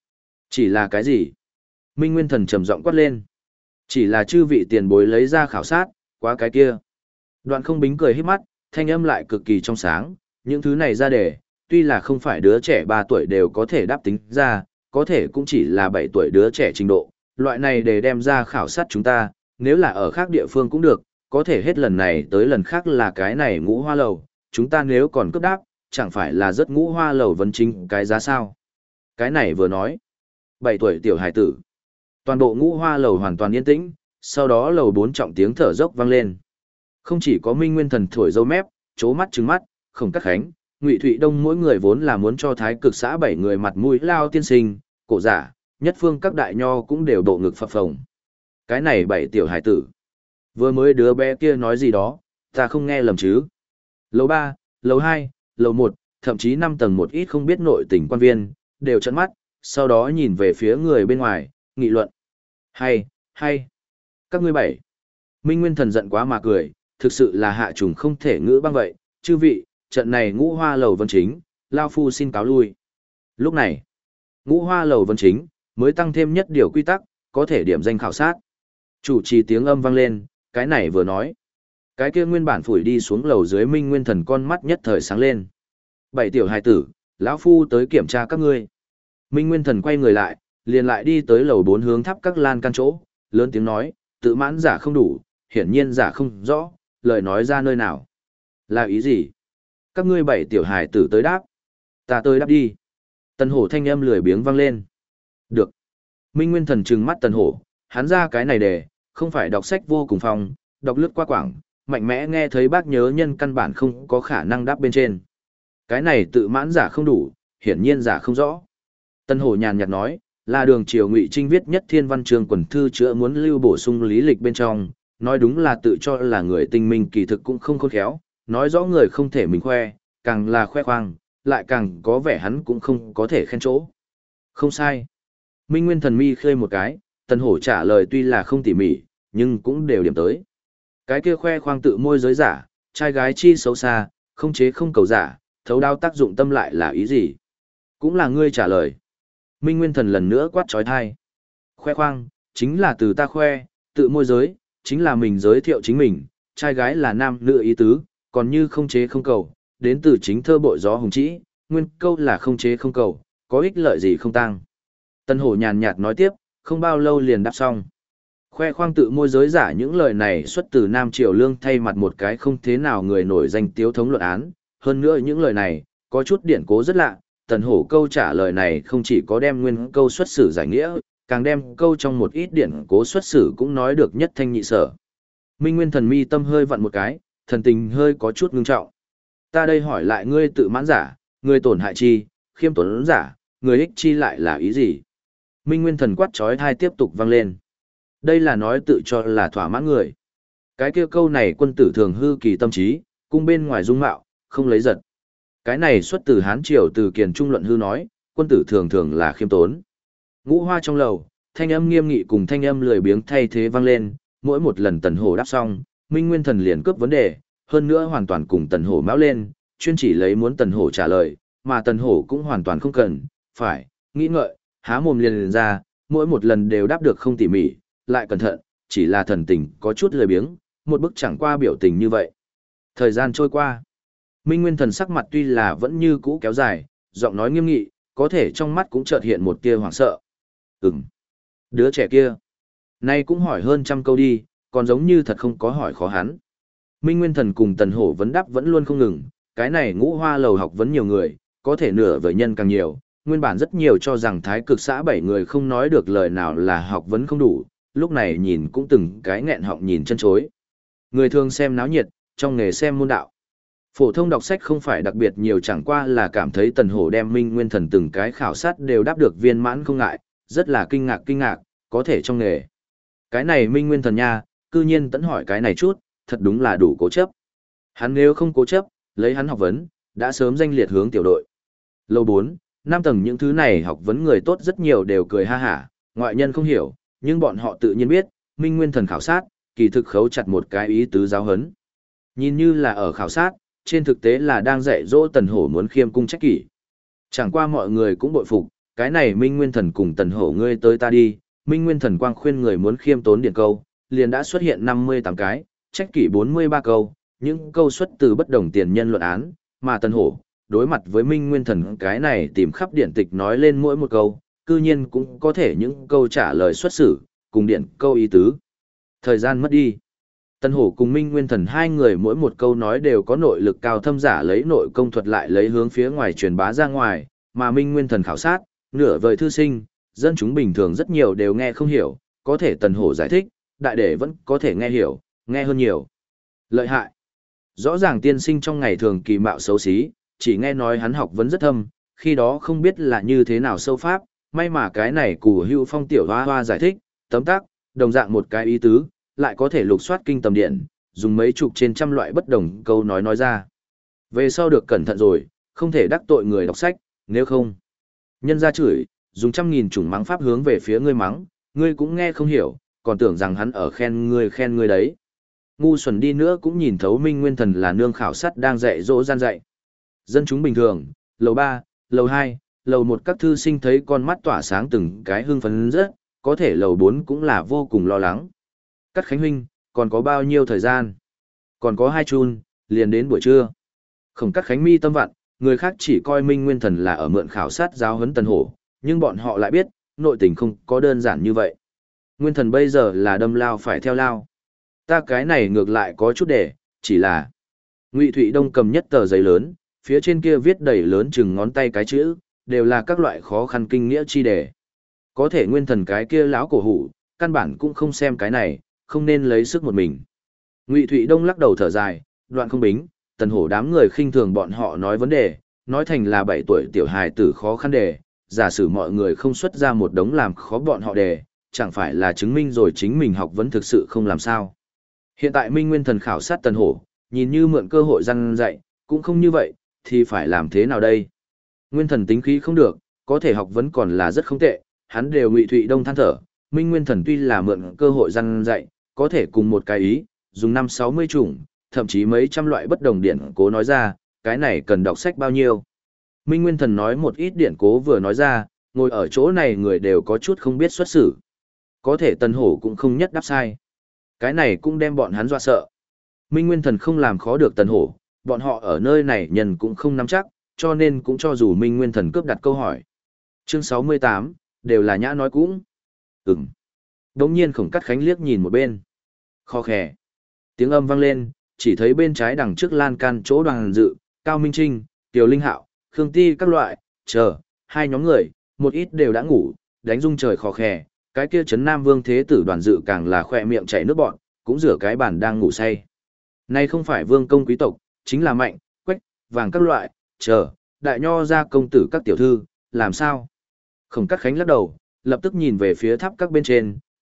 [SPEAKER 1] là cái gì? Minh Nguyên Thần trầm giọng quát lên. Chỉ là chư vị tiền bối lấy ra khảo sát, quá cái kia. Đoạn không bính cười híp mắt, thanh âm lại cực kỳ trong sáng, những thứ này ra đề, tuy là không phải đứa trẻ 3 tuổi đều có thể đáp tính ra, có thể cũng chỉ là 7 tuổi đứa trẻ trình độ, loại này để đem ra khảo sát chúng ta, nếu là ở khác địa phương cũng được, có thể hết lần này tới lần khác là cái này Ngũ Hoa lầu, chúng ta nếu còn cướp đáp, chẳng phải là rất Ngũ Hoa lầu vấn chính cái giá sao. Cái này vừa nói, 7 tuổi tiểu hải tử. Toàn bộ Ngũ Hoa lầu hoàn toàn yên tĩnh, sau đó lầu 4 trọng tiếng thở dốc vang lên. Không chỉ có Minh Nguyên Thần thổi râu mép, chố mắt trừng mắt, Khổng Cát Khánh, Ngụy Thụy Đông mỗi người vốn là muốn cho thái cực xã 7 người mặt mũi lao tiên sinh, cổ giả, nhất phương các đại nho cũng đều độ ngực phập phồng. Cái này 7 tiểu hải tử. Vừa mới đứa bé kia nói gì đó, ta không nghe lầm chứ. Lầu 3, lầu 2, lầu 1, thậm chí 5 tầng một ít không biết nội tình quan viên, đều trợn mắt, sau đó nhìn về phía người bên ngoài, nghị luận. Hay. Các ngươi bảy. Minh Nguyên Thần giận quá mà cười, thực sự là hạ trùng không thể ngữ băng vậy. Chư vị, trận này Ngũ Hoa Lầu Vân Chính, Lao Phu xin cáo lui. Lúc này, Ngũ Hoa Lầu Vân Chính, mới tăng thêm nhất điều quy tắc, có thể điểm danh khảo sát. Chủ trì tiếng âm vang lên, cái này vừa nói. Cái kia nguyên bản phủi đi xuống lầu dưới Minh Nguyên Thần con mắt nhất thời sáng lên. 7 tiểu hài tử, lão Phu tới kiểm tra các ngươi. Minh Nguyên Thần quay người lại, liền lại đi tới lầu 4 hướng tháp các lan can chỗ, lớn tiếng nói, tự mãn giả không đủ, hiển nhiên giả không rõ, lời nói ra nơi nào. Là ý gì? Các ngươi 7 tiểu hài tử tới đáp. Ta tới đáp đi. Tần Hổ thanh âm lười biếng vang lên. Được. Minh Nguyên Thần trừng mắt Tần Hổ, hắn ra cái này để, không phải đọc sách vô cùng phong, đọc lướt qua quảng, mạnh mẽ nghe thấy bác nhớ nhân căn bản không có khả năng đáp bên trên. Cái này tự mãn giả không đủ, hiển nhiên giả không rõ. Tần Hổ nhàn nhạt nói, là đường triều Ngụy Trinh viết nhất thiên văn chương quần thư chữa muốn lưu bổ sung lý lịch bên trong, nói đúng là tự cho là người tinh minh kỳ thực cũng không khôn khéo, nói rõ người không thể mình khoe, càng là khoe khoang, lại càng có vẻ hắn cũng không có thể khen chỗ. Không sai. Minh Nguyên Thần mi khơi một cái, Tần Hổ trả lời tuy là không tỉ mỉ, nhưng cũng đều điểm tới. Cái kia khoe khoang tự môi giới giả, trai gái chi xấu xa, không chế không cầu giả, thấu đao tác dụng tâm lại là ý gì? Cũng là ngươi trả lời. Minh Nguyên Thần lần nữa quát trói thai. Khoe khoang, chính là từ ta khoe, tự môi giới, chính là mình giới thiệu chính mình, trai gái là nam nữ ý tứ, còn như không chế không cầu, đến từ chính thơ bội gió hùng trĩ, nguyên câu là không chế không cầu, có ích lợi gì không tăng. Tân Hổ nhàn nhạt nói tiếp, không bao lâu liền đáp xong. Khoe khoang tự môi giới giả những lời này xuất từ Nam Triều Lương thay mặt một cái không thế nào người nổi danh tiếu thống luận án, hơn nữa những lời này, có chút điển cố rất lạ, Tần Hổ câu trả lời này không chỉ có đem nguyên câu xuất xử giải nghĩa, càng đem câu trong một ít điển cố xuất xử cũng nói được nhất thanh nhị sở. Minh Nguyên Thần mi tâm hơi vặn một cái, thần tình hơi có chút ngưng trọng. Ta đây hỏi lại ngươi tự mãn giả, ngươi tổn hại chi, khiêm tốn giả, người ích chi lại là ý gì? Minh Nguyên Thần quát chói tai tiếp tục vang lên. Đây là nói tự cho là thỏa mãn người. Cái kia câu này quân tử thường hư kỳ tâm trí, cung bên ngoài dung mạo, không lấy giật. Cái này xuất từ Hán Triều từ Kiền Trung luận hư nói, quân tử thường thường là khiêm tốn. Ngũ Hoa trong lầu, thanh âm nghiêm nghị cùng thanh âm lười biếng thay thế vang lên, mỗi một lần Tần Hổ đáp xong, Minh Nguyên Thần liền cướp vấn đề, hơn nữa hoàn toàn cùng Tần Hổ mão lên, chuyên chỉ lấy muốn Tần Hổ trả lời, mà Tần Hổ cũng hoàn toàn không cần, phải, nghĩ ngợi, há mồm liền ra, mỗi một lần đều đáp được không tỉ mỉ, lại cẩn thận, chỉ là thần tình có chút lười biếng, một bức chẳng qua biểu tình như vậy. Thời gian trôi qua, Minh Nguyên Thần sắc mặt tuy là vẫn như cũ kéo dài, giọng nói nghiêm nghị, có thể trong mắt cũng chợt hiện một tia hoảng sợ. Đứa trẻ kia, nay cũng hỏi hơn trăm câu đi, còn giống như thật không có hỏi khó hắn. Minh Nguyên Thần cùng Tần Hổ vấn đáp vẫn luôn không ngừng, cái này Ngũ Hoa lầu học vấn nhiều người, có thể nửa vời nhân càng nhiều, nguyên bản rất nhiều cho rằng Thái Cực xã 7 người không nói được lời nào là học vấn không đủ, lúc này nhìn cũng từng cái nghẹn họng nhìn chân chối. Người thường xem náo nhiệt, trong nghề xem môn đạo. Phổ thông đọc sách không phải đặc biệt nhiều, chẳng qua là cảm thấy Tần Hổ đem Minh Nguyên Thần từng cái khảo sát đều đáp được viên mãn không ngại, rất là kinh ngạc, có thể trong nghề. Cái này Minh Nguyên Thần nha, cư nhiên tẫn hỏi cái này chút, thật đúng là đủ cố chấp. Hắn nếu không cố chấp, lấy hắn học vấn, đã sớm danh liệt hướng tiểu đội. Lầu 4, 5 tầng những thứ này học vấn người tốt rất nhiều đều cười ha hả, ngoại nhân không hiểu, nhưng bọn họ tự nhiên biết, Minh Nguyên Thần khảo sát, kỳ thực khấu chặt một cái ý tứ giáo hấn. Nhìn như là ở khảo sát, trên thực tế là đang dạy dỗ Tần Hổ muốn khiêm cung trách kỷ. Chẳng qua mọi người cũng bội phục, cái này Minh Nguyên Thần cùng Tần Hổ ngươi tới ta đi, Minh Nguyên Thần quang khuyên người muốn khiêm tốn điển câu, liền đã xuất hiện 58 cái, trách kỷ 43 câu, những câu xuất từ bất đồng tiền nhân luận án, mà Tần Hổ, đối mặt với Minh Nguyên Thần cái này tìm khắp điển tịch nói lên mỗi một câu, cư nhiên cũng có thể những câu trả lời xuất xử, cùng điển câu ý tứ. Thời gian mất đi. Tần Hổ cùng Minh Nguyên Thần hai người mỗi một câu nói đều có nội lực cao thâm giả lấy nội công thuật lại lấy hướng phía ngoài truyền bá ra ngoài, mà Minh Nguyên Thần khảo sát, nửa vời thư sinh, dân chúng bình thường rất nhiều đều nghe không hiểu, có thể Tần Hổ giải thích, đại đệ vẫn có thể nghe hiểu, nghe hơn nhiều. Lợi hại. Rõ ràng tiên sinh trong ngày thường kỳ mạo xấu xí, chỉ nghe nói hắn học vấn rất thâm, khi đó không biết là như thế nào sâu pháp, may mà cái này Cù Hưu Phong tiểu hoa hoa giải thích, tấm tắc, đồng dạng một cái ý tứ, lại có thể lục soát kinh tầm điện, dùng mấy chục trên trăm loại bất đồng câu nói ra. Về sau được cẩn thận rồi, không thể đắc tội người đọc sách, nếu không. Nhân ra chửi, dùng trăm nghìn chủng mắng pháp hướng về phía ngươi mắng, ngươi cũng nghe không hiểu, còn tưởng rằng hắn ở khen ngươi đấy. Ngu xuẩn đi nữa cũng nhìn thấu Minh Nguyên Thần là nương khảo sát đang dạy dỗ gian dạy. Dân chúng bình thường, lầu 3, lầu 2, lầu 1 các thư sinh thấy con mắt tỏa sáng từng cái hưng phấn rất, có thể lầu 4 cũng là vô cùng lo lắng. Cắt Khánh huynh, còn có bao nhiêu thời gian? Còn có 2 chun, liền đến buổi trưa. Khổng Cắt Khánh mi tâm vặn, người khác chỉ coi Minh Nguyên Thần là ở mượn khảo sát giáo huấn Tần Hổ, nhưng bọn họ lại biết, nội tình không có đơn giản như vậy. Nguyên Thần bây giờ là đâm lao phải theo lao. Ta cái này ngược lại có chút để, chỉ là Ngụy Thụy Đông cầm nhất tờ giấy lớn, phía trên kia viết đầy lớn chừng ngón tay cái chữ, đều là các loại khó khăn kinh nghĩa chi đề. Có thể Nguyên Thần cái kia lão cổ hủ, căn bản cũng không xem cái này, không nên lấy sức một mình. Ngụy Thụy Đông lắc đầu thở dài, Đoạn Không Bính, Tần Hổ đám người khinh thường bọn họ nói vấn đề, nói thành là 7 tuổi tiểu hài tử khó khăn đề, giả sử mọi người không xuất ra một đống làm khó bọn họ đề, chẳng phải là chứng minh rồi chính mình học vấn thực sự không làm sao. Hiện tại Minh Nguyên Thần khảo sát Tần Hổ, nhìn như mượn cơ hội răn dạy, cũng không như vậy, thì phải làm thế nào đây? Nguyên Thần tính khí không được, có thể học vấn còn là rất không tệ, hắn đều Ngụy Thụy Đông than thở, Minh Nguyên Thần tuy là mượn cơ hội răn dạy, có thể cùng một cái ý, dùng 5-60 chủng, thậm chí mấy trăm loại bất đồng điển cố nói ra, cái này cần đọc sách bao nhiêu. Minh Nguyên Thần nói một ít điển cố vừa nói ra, ngồi ở chỗ này người đều có chút không biết xuất xử. Có thể Tần Hổ cũng không nhất đáp sai. Cái này cũng đem bọn hắn dọa sợ. Minh Nguyên Thần không làm khó được Tần Hổ, bọn họ ở nơi này nhân cũng không nắm chắc, cho nên cũng cho dù Minh Nguyên Thần cướp đặt câu hỏi. Chương 68, đều là nhã nói cũng. Đống nhiên Khổng Cắt Khánh liếc nhìn một bên. Kho khè. Tiếng âm vang lên, chỉ thấy bên trái đằng trước lan can chỗ Đoàn Dự, Cao Minh Trinh, Tiểu Linh Hạo, Khương Ti các loại, chờ, hai nhóm người, một ít đều đã ngủ, đánh rung trời kho khè. Cái kia Trấn Nam Vương Thế Tử Đoàn Dự càng là khỏe miệng chảy nước bọn, cũng rửa cái bàn đang ngủ say. Nay không phải vương công quý tộc, chính là Mạnh, Quách, Vàng các loại, chờ, đại nho gia công tử các tiểu thư, làm sao? Khổng Cắt Khánh lắc đầu, lập tức nhìn về phía tháp các bên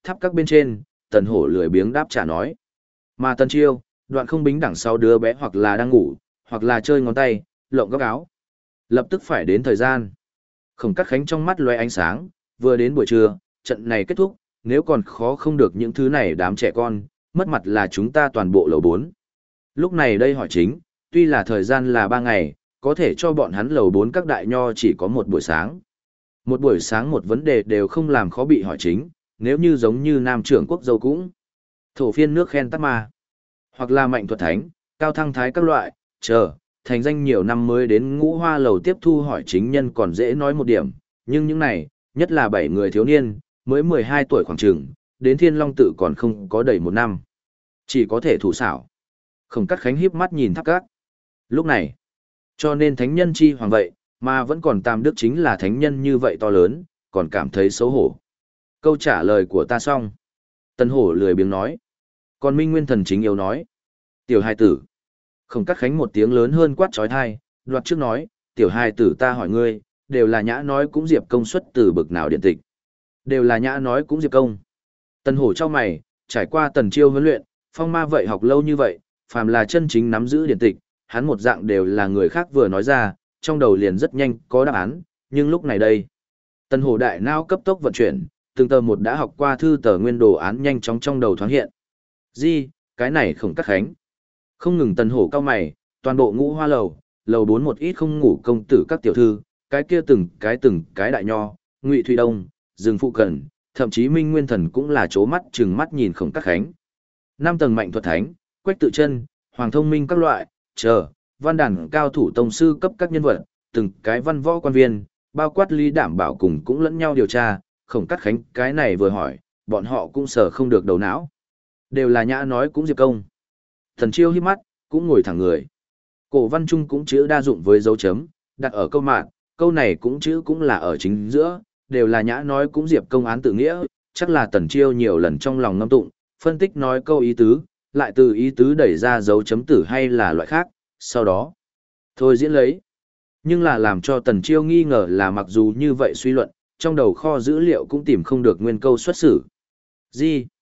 [SPEAKER 1] trên, Tần Hổ lười biếng đáp trả nói. Mà Tần Chiêu, Đoạn Không Bính đằng sau đứa bé hoặc là đang ngủ, hoặc là chơi ngón tay, lộng góc áo. Lập tức phải đến thời gian. Khổng Cắt Khánh trong mắt lóe ánh sáng, vừa đến buổi trưa, trận này kết thúc, nếu còn khó không được những thứ này đám trẻ con, mất mặt là chúng ta toàn bộ lầu 4. Lúc này đây hỏi chính, tuy là thời gian là 3 ngày, có thể cho bọn hắn lầu 4 các đại nho chỉ có một buổi sáng. Một buổi sáng một vấn đề đều không làm khó bị hỏi chính, nếu như giống như Nam trưởng quốc dâu cũng. Thổ phiên nước khen tắt ma. Hoặc là Mạnh Thuật Thánh, Cao Thăng Thái các loại, chờ, thành danh nhiều năm mới đến Ngũ Hoa lầu tiếp thu hỏi chính nhân còn dễ nói một điểm, nhưng những này, nhất là 7 người thiếu niên, mới 12 tuổi khoảng chừng, đến Thiên Long tự còn không có đầy 1 năm. Chỉ có thể thủ xảo. Khổng Cắt Khánh híp mắt nhìn tháp các. Lúc này, cho nên thánh nhân chi hoàng vậy, mà vẫn còn tam đức chính là thánh nhân như vậy to lớn, còn cảm thấy xấu hổ. Câu trả lời của ta xong. Tần Hổ lười biếng nói. Còn Minh Nguyên Thần chính yêu nói. Tiểu hài tử. Khổng Cắt Khánh một tiếng lớn hơn quát trói thai, đoạt trước nói, tiểu hài tử ta hỏi ngươi, đều là nhã nói cũng diệp công xuất từ bực nào điện tịch. Đều là nhã nói cũng diệp công. Tần Hổ cho mày, trải qua Tần Chiêu huấn luyện, phong ma vậy học lâu như vậy, phàm là chân chính nắm giữ điện tịch, hắn một dạng đều là người khác vừa nói ra, trong đầu liền rất nhanh có đáp án, nhưng lúc này đây. Tần Hổ đại não cấp tốc vận chuyển, từng tờ một đã học qua thư tờ nguyên đồ án nhanh chóng trong đầu thoáng hiện. Gì, cái này Khổng Cắt Khánh. Không ngừng Tần Hổ cao mày, toàn bộ Ngũ Hoa lầu, lầu 4 một ít không ngủ công tử các tiểu thư, cái kia từng cái đại nho, Ngụy Thụy Đông, Dương Phụ Cẩn, thậm chí Minh Nguyên Thần cũng là chố mắt trừng mắt nhìn Khổng Cắt Khánh. 5 tầng Mạnh Thuật Thánh, Quách Tự Chân, Hoàng Thông Minh các loại, chờ, văn đàn cao thủ tông sư cấp các nhân vật, từng cái văn võ quan viên, bao quát Lý Đảm Bảo cùng cũng lẫn nhau điều tra, Khổng Cắt Khánh cái này vừa hỏi, bọn họ cũng sờ không được đầu não. Đều là nhã nói cũng diệp công. Thần Chiêu híp mắt, cũng ngồi thẳng người. Cổ văn trung cũng chữ đa dụng với dấu chấm, đặt ở câu mạng, câu này cũng chữ cũng là ở chính giữa, đều là nhã nói cũng diệp công án tự nghĩa, chắc là Tần Chiêu nhiều lần trong lòng ngâm tụng, phân tích nói câu ý tứ, lại từ ý tứ đẩy ra dấu chấm tử hay là loại khác, sau đó thôi diễn lấy. Nhưng là làm cho Tần Chiêu nghi ngờ là mặc dù như vậy suy luận, trong đầu kho dữ liệu cũng tìm không được nguyên câu xuất xử. Gì?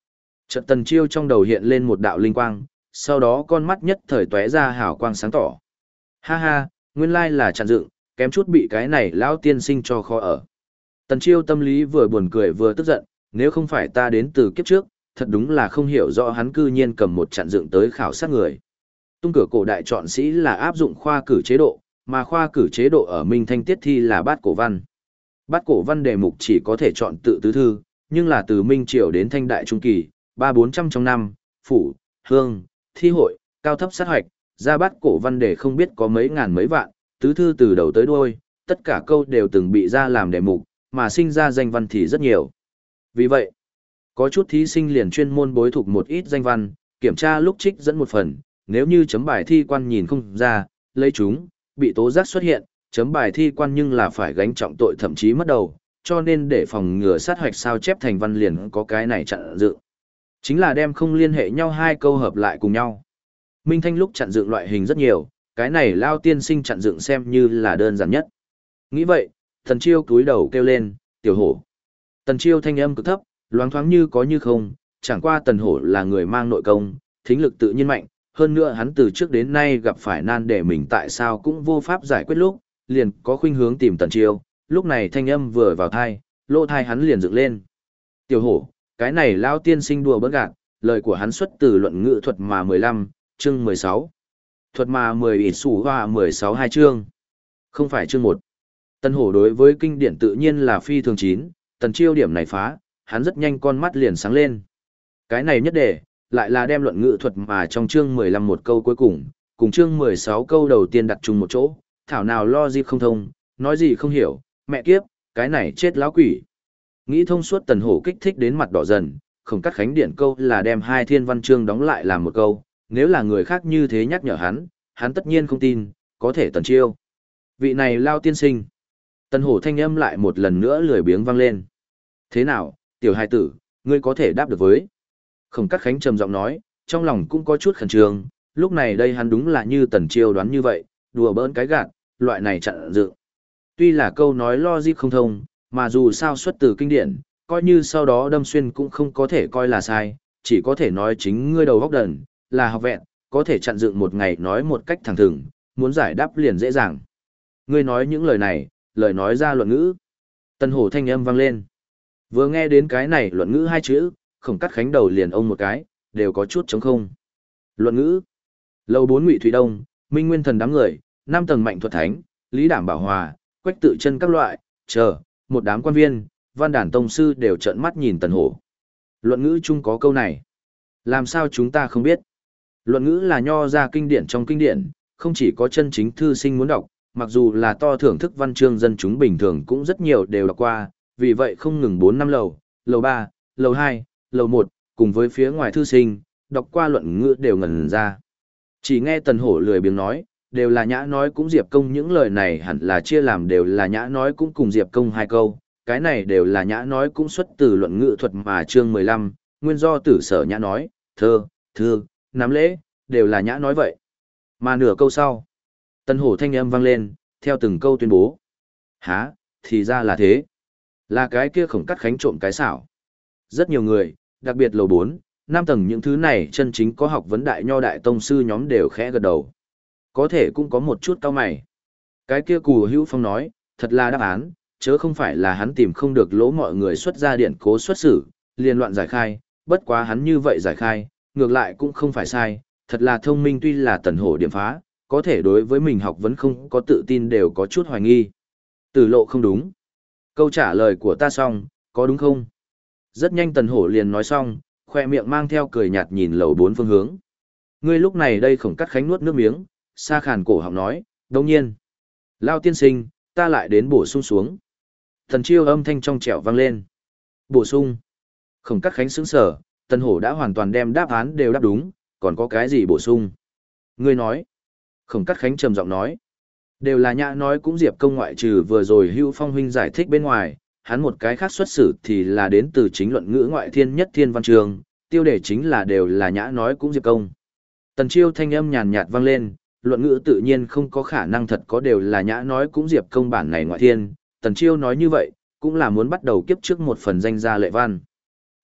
[SPEAKER 1] Chợt Tần Chiêu trong đầu hiện lên một đạo linh quang, sau đó con mắt nhất thời tóe ra hào quang sáng tỏ. Ha ha, nguyên lai là chặn dựng, kém chút bị cái này lão tiên sinh cho khó ở. Tần Chiêu tâm lý vừa buồn cười vừa tức giận, nếu không phải ta đến từ kiếp trước, thật đúng là không hiểu rõ hắn cư nhiên cầm một chặn dựng tới khảo sát người. Tung cửa cổ đại chọn sĩ là áp dụng khoa cử chế độ, mà khoa cử chế độ ở Minh Thanh tiết thi là bát cổ văn. Bát cổ văn đề mục chỉ có thể chọn tự tứ thư, nhưng là từ Minh Triều đến Thanh Đại Trung Kỳ, 300-400 trong năm, phủ, hương, thi hội, cao thấp sát hoạch, ra bát cổ văn đề không biết có mấy ngàn mấy vạn, tứ thư từ đầu tới đuôi, tất cả câu đều từng bị ra làm đề mục, mà sinh ra danh văn thì rất nhiều. Vì vậy, có chút thí sinh liền chuyên môn bối thuộc một ít danh văn, kiểm tra lúc trích dẫn một phần, nếu như chấm bài thi quan nhìn không ra, lấy chúng, bị tố giác xuất hiện, chấm bài thi quan nhưng là phải gánh trọng tội thậm chí mất đầu, cho nên để phòng ngừa sát hoạch sao chép thành văn liền có cái này chặn dựng. Chính là đem không liên hệ nhau hai câu hợp lại cùng nhau. Minh Thanh lúc chặn dựng loại hình rất nhiều, cái này Lao tiên sinh chặn dựng xem như là đơn giản nhất. Nghĩ vậy, Tần Chiêu cúi đầu kêu lên, tiểu hổ. Tần Chiêu thanh âm cực thấp, loáng thoáng như có như không, chẳng qua Tần Hổ là người mang nội công, thính lực tự nhiên mạnh, hơn nữa hắn từ trước đến nay gặp phải nan đề mình tại sao cũng vô pháp giải quyết lúc, liền có khuynh hướng tìm Tần Chiêu, lúc này thanh âm vừa vào thai, lỗ thai hắn liền dựng lên. Tiểu Hổ, cái này Lao tiên sinh đùa bỡn gạt, lời của hắn xuất từ luận ngữ thuật mà 15, chương 16. Thuật mà 10 ít sủ hoa 16 hai chương. Không phải chương 1. Tần Hổ đối với kinh điển tự nhiên là phi thường chín, Tần Chiêu điểm này phá, hắn rất nhanh con mắt liền sáng lên. Cái này nhất đề, lại là đem luận ngữ thuật mà trong chương 15 một câu cuối cùng chương 16 câu đầu tiên đặt chung một chỗ, thảo nào lo gì không thông, nói gì không hiểu, mẹ kiếp, cái này chết lão quỷ. Nghĩ thông suốt Tần Hổ kích thích đến mặt đỏ dần, Khổng Cắt Khánh điển câu là đem hai thiên văn chương đóng lại làm một câu, nếu là người khác như thế nhắc nhở hắn tất nhiên không tin, có thể Tần Chiêu. Vị này Lao tiên sinh. Tần Hổ thanh âm lại một lần nữa lười biếng vang lên. Thế nào, tiểu hài tử, ngươi có thể đáp được với. Khổng Cắt Khánh trầm giọng nói, trong lòng cũng có chút khẩn trương, lúc này đây hắn đúng là như Tần Chiêu đoán như vậy, đùa bỡn cái gạt, loại này chặn dựng. Tuy là câu nói logic không thông, mà dù sao xuất từ kinh điển, coi như sau đó đâm xuyên cũng không có thể coi là sai, chỉ có thể nói chính ngươi đầu góc đần, là học vẹn, có thể chặn dựng một ngày nói một cách thẳng thừng, muốn giải đáp liền dễ dàng. Ngươi nói những lời này, lời nói ra luận ngữ. Tần Hổ thanh âm vang lên. Vừa nghe đến cái này luận ngữ hai chữ, Khổng Cắt Khánh đầu liền ông một cái, đều có chút trống không. Luận ngữ. Lầu 4 Ngụy Thủy Đông, Minh Nguyên Thần đám người, 5 tầng Mạnh Thuật Thánh, Lý Đảm Bảo Hòa, Quách Tự Chân các loại, chờ, một đám quan viên, văn đàn tông sư đều trợn mắt nhìn Tần Hổ. Luận ngữ chung có câu này. Làm sao chúng ta không biết? Luận ngữ là nho ra kinh điển trong kinh điển, không chỉ có chân chính thư sinh muốn đọc, mặc dù là to thưởng thức văn chương dân chúng bình thường cũng rất nhiều đều đọc qua, vì vậy không ngừng 4 năm lầu, lầu 3, lầu 2, lầu 1, cùng với phía ngoài thư sinh, đọc qua luận ngữ đều ngẩn ra. Chỉ nghe Tần Hổ lười biếng nói, đều là nhã nói cũng Diệp Công, những lời này hẳn là chia làm đều là nhã nói cũng cùng Diệp Công hai câu, cái này đều là nhã nói cũng xuất từ luận ngữ thuật mà chương 15, nguyên do tử sở nhã nói, thơ, thư, nắm lễ, đều là nhã nói vậy. Mà nửa câu sau, Tần Hổ thanh âm vang lên, theo từng câu tuyên bố. Hả, thì ra là thế. Là cái kia Khổng Cắt Khánh trộm cái xảo. Rất nhiều người, đặc biệt lầu 4, 5 tầng những thứ này chân chính có học vấn đại nho đại tông sư nhóm đều khẽ gật đầu. Có thể cũng có một chút cao mày. Cái kia Cù Hữu Phong nói, thật là đáp án, chớ không phải là hắn tìm không được lỗ mọi người xuất ra điện cố xuất xử, liên loạn giải khai, bất quá hắn như vậy giải khai, ngược lại cũng không phải sai, thật là thông minh. Tuy là Tần Hổ điểm phá, có thể đối với mình học vẫn không có tự tin đều có chút hoài nghi. Tử lộ không đúng. Câu trả lời của ta xong, có đúng không? Rất nhanh Tần Hổ liền nói xong, khoe miệng mang theo cười nhạt nhìn lầu 4 phương hướng. Ngươi lúc này đây Khổng Cắt Khánh nuốt nước miếng, xa khàn cổ họng nói, đồng nhiên. Lao tiên sinh, ta lại đến bổ sung xuống. Tần Chiêu âm thanh trong trẻo vang lên. Bổ sung. Khổng Cắt Khánh sững sờ, Tần Hổ đã hoàn toàn đem đáp án đều đáp đúng, còn có cái gì bổ sung? Ngươi nói. Khổng Cắt Khánh trầm giọng nói. Đều là nhã nói cũng Diệp Công ngoại trừ vừa rồi Hữu Phong huynh giải thích bên ngoài, hắn một cái khác xuất xử thì là đến từ chính luận ngữ ngoại thiên nhất thiên văn trường, tiêu đề chính là đều là nhã nói cũng Diệp Công. Tần Chiêu thanh âm nhàn nhạt vang lên, luận ngữ tự nhiên không có khả năng thật có đều là nhã nói cũng Diệp Công bản này ngoại thiên, Tần Chiêu nói như vậy, cũng là muốn bắt đầu kiếp trước một phần danh gia lệ văn.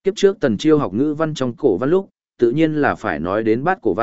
[SPEAKER 1] Kiếp trước Tần Chiêu học ngữ văn trong cổ văn lúc, tự nhiên là phải nói đến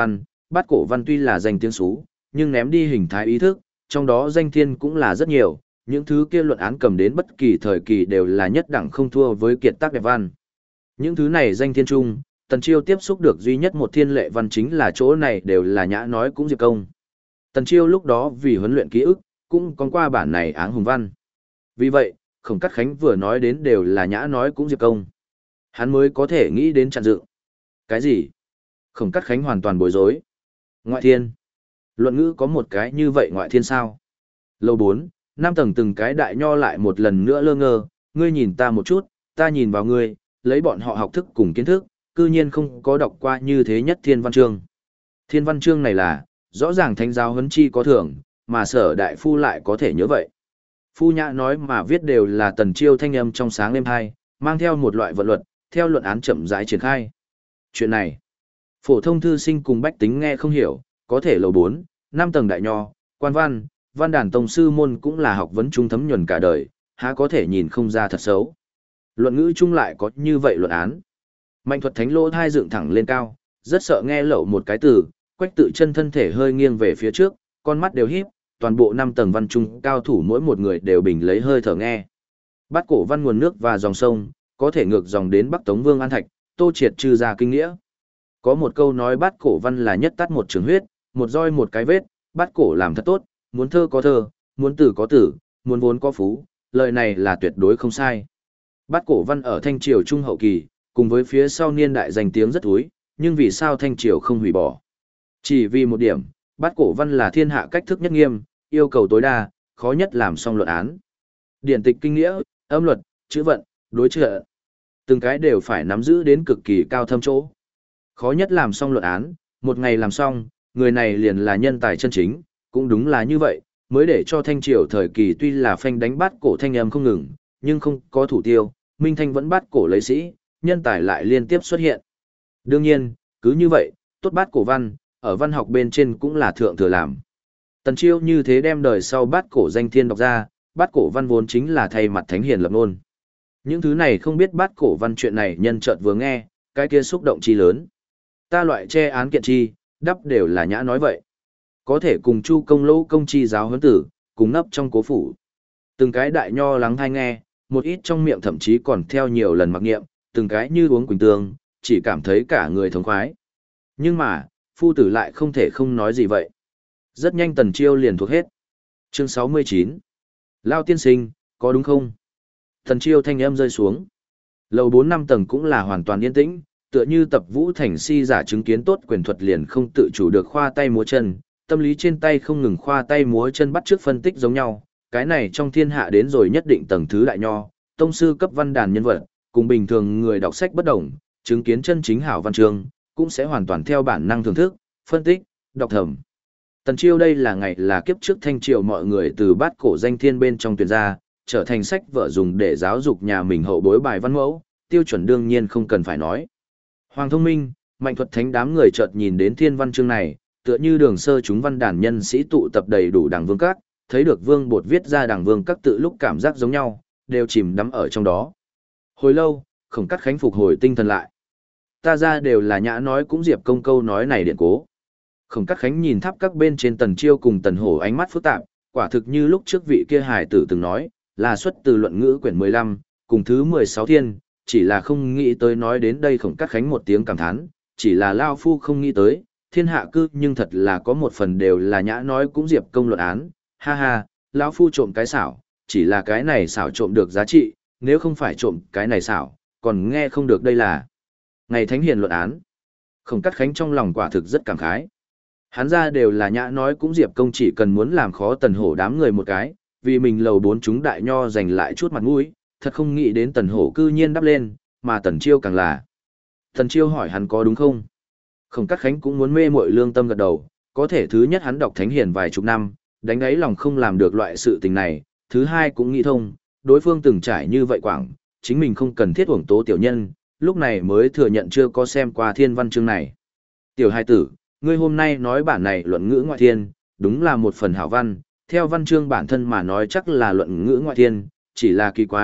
[SPEAKER 1] bát cổ văn tuy là danh tiếng xú, nhưng ném đi hình thái ý thức, trong đó danh thiên cũng là rất nhiều, những thứ kia luận án cầm đến bất kỳ thời kỳ đều là nhất đẳng không thua với kiệt tác đẹp văn. Những thứ này danh thiên trung, Tần Chiêu tiếp xúc được duy nhất một thiên lệ văn chính là chỗ này đều là nhã nói cũng Diệp Công. Tần Chiêu lúc đó vì huấn luyện ký ức, cũng còn qua bản này áng hùng văn. Vì vậy, Khổng Cát Khánh vừa nói đến đều là nhã nói cũng Diệp Công. Hắn mới có thể nghĩ đến chặn dựng. Cái gì? Khổng Cát Khánh hoàn toàn bối rối. Ngoại thiên. Luận ngữ có một cái như vậy ngoại thiên sao? Lầu 4, 5 tầng từng cái đại nho lại một lần nữa lơ ngơ, ngươi nhìn ta một chút, ta nhìn vào ngươi, lấy bọn họ học thức cùng kiến thức, cư nhiên không có đọc qua như thế nhất thiên văn chương. Thiên văn chương này là, rõ ràng thánh giáo huấn chi có thưởng, mà Sở đại phu lại có thể nhớ vậy. Phu Nhã nói mà viết đều là Tần Chiêu thanh âm trong sáng êm hai, mang theo một loại vận luật, theo luận án chậm rãi triển khai. Chuyện này, phổ thông thư sinh cùng bách tính nghe không hiểu, có thể lầu 4, 5 tầng đại nho, quan văn, văn đàn tông sư môn cũng là học vấn trung thấm nhuần cả đời, há có thể nhìn không ra thật xấu. Luận ngữ chung lại có như vậy luận án. Mạnh Thuật Thánh lỗ thai dựng thẳng lên cao, rất sợ nghe lậu một cái từ, Quách Tự Chân thân thể hơi nghiêng về phía trước, con mắt đều híp, toàn bộ 5 tầng văn trung cao thủ mỗi một người đều bình lấy hơi thở nghe. Bát cổ văn nguồn nước và dòng sông, có thể ngược dòng đến Bắc Tống Vương An Thạch, Tô Triệt trừ ra kinh nghĩa. Có một câu nói bát cổ văn là nhất tắt một trường huyết, một roi một cái vết, bát cổ làm thật tốt, muốn thơ có thơ, muốn tử có tử, muốn vốn có phú, lời này là tuyệt đối không sai. Bát cổ văn ở Thanh Triều Trung hậu kỳ, cùng với phía sau niên đại danh tiếng rất thúi, nhưng vì sao Thanh Triều không hủy bỏ? Chỉ vì một điểm, bát cổ văn là thiên hạ cách thức nhất nghiêm, yêu cầu tối đa, khó nhất làm xong luận án. Điển tịch kinh nghĩa, âm luật, chữ vận, đối trợ, từng cái đều phải nắm giữ đến cực kỳ cao thâm chỗ. Khó nhất làm xong luận án, một ngày làm xong, người này liền là nhân tài chân chính, cũng đúng là như vậy, mới để cho Thanh Triều thời kỳ tuy là phanh đánh bát cổ thanh âm không ngừng, nhưng không có thủ tiêu, Minh Thanh vẫn bát cổ lấy sĩ, nhân tài lại liên tiếp xuất hiện. Đương nhiên, cứ như vậy, tốt bát cổ văn, ở văn học bên trên cũng là thượng thừa làm. Tần Chiêu như thế đem đời sau bát cổ danh thiên đọc ra, bát cổ văn vốn chính là thay mặt thánh hiền lập ngôn. Những thứ này không biết bát cổ văn chuyện này nhân chợt vừa nghe, cái kia xúc động chi lớn. Ta loại che án kiện chi, đắp đều là nhã nói vậy. Có thể cùng Chu Công Lỗ công chi giáo huấn tử, cùng nấp trong cố phủ. Từng cái đại nho lắng thai nghe, một ít trong miệng thậm chí còn theo nhiều lần mặc nghiệm, từng cái như uống quỳnh tương, chỉ cảm thấy cả người thống khoái. Nhưng mà, phu tử lại không thể không nói gì vậy. Rất nhanh Tần Chiêu liền thuộc hết. Chương 69. Lao tiên sinh, có đúng không? Tần Chiêu thanh âm rơi xuống. Lầu 4-5 tầng cũng là hoàn toàn yên tĩnh, tựa như Tập Vũ Thành si giả chứng kiến tốt quyền thuật liền không tự chủ được khoa tay múa chân, tâm lý trên tay không ngừng khoa tay múa chân bắt chước phân tích giống nhau. Cái này trong thiên hạ đến rồi nhất định tầng thứ đại nho, tông sư cấp văn đàn nhân vật, cùng bình thường người đọc sách bất đồng, chứng kiến chân chính hảo văn chương, cũng sẽ hoàn toàn theo bản năng thưởng thức, phân tích, đọc thầm. Tần Chiêu đây là ngày là kiếp trước Thanh Triều mọi người từ bát cổ danh thiên bên trong tuyển ra, trở thành sách vở dùng để giáo dục nhà mình hậu bối bài văn mẫu, tiêu chuẩn đương nhiên không cần phải nói. Hoàng Thông Minh, Mạnh Thuật Thánh đám người chợt nhìn đến thiên văn chương này, tựa như đường sơ chúng văn đàn nhân sĩ tụ tập đầy đủ đảng vương các, thấy được Vương Bột viết ra đảng vương các tự lúc cảm giác giống nhau, đều chìm đắm ở trong đó. Hồi lâu, Khổng Cát Khánh phục hồi tinh thần lại. Ta ra đều là nhã nói cũng Diệp Công câu nói này điện cố. Khổng Cát Khánh nhìn tháp các bên trên Tần Chiêu cùng Tần Hổ ánh mắt phức tạp, quả thực như lúc trước vị kia hài tử từng nói, là xuất từ luận ngữ quyển 15, cùng thứ 16 thiên, chỉ là không nghĩ tới nói đến đây Khổng Cát Khánh một tiếng cảm thán, chỉ là Lao Phu không nghĩ tới, thiên hạ cư nhưng thật là có một phần đều là nhã nói cũng Diệp Công luận án, ha ha, Lão Phu trộm cái xảo, chỉ là cái này xảo trộm được giá trị, nếu không phải trộm cái này xảo, còn nghe không được đây là ngày thánh hiền luận án. Khổng Cát Khánh trong lòng quả thực rất cảm khái. Hắn ra đều là nhã nói cũng Diệp Công chỉ cần muốn làm khó Tần Hổ đám người một cái, vì mình lầu 4 chúng đại nho giành lại chút mặt mũi, thật không nghĩ đến Tần Hổ cư nhiên đáp lên, mà Tần Chiêu càng là. Tần Chiêu hỏi hắn có đúng không? Khổng Cát Khánh cũng muốn mê muội lương tâm gật đầu, có thể thứ nhất hắn đọc thánh hiền vài chục năm, đánh ấy lòng không làm được loại sự tình này, thứ hai cũng nghĩ thông, đối phương từng trải như vậy quảng, chính mình không cần thiết uổng tố tiểu nhân, lúc này mới thừa nhận chưa có xem qua thiên văn chương này. Tiểu hai tử, ngươi hôm nay nói bản này luận ngữ ngoại thiên, đúng là một phần hảo văn, theo văn chương bản thân mà nói chắc là luận ngữ ngoại thiên, chỉ là kỳ quái,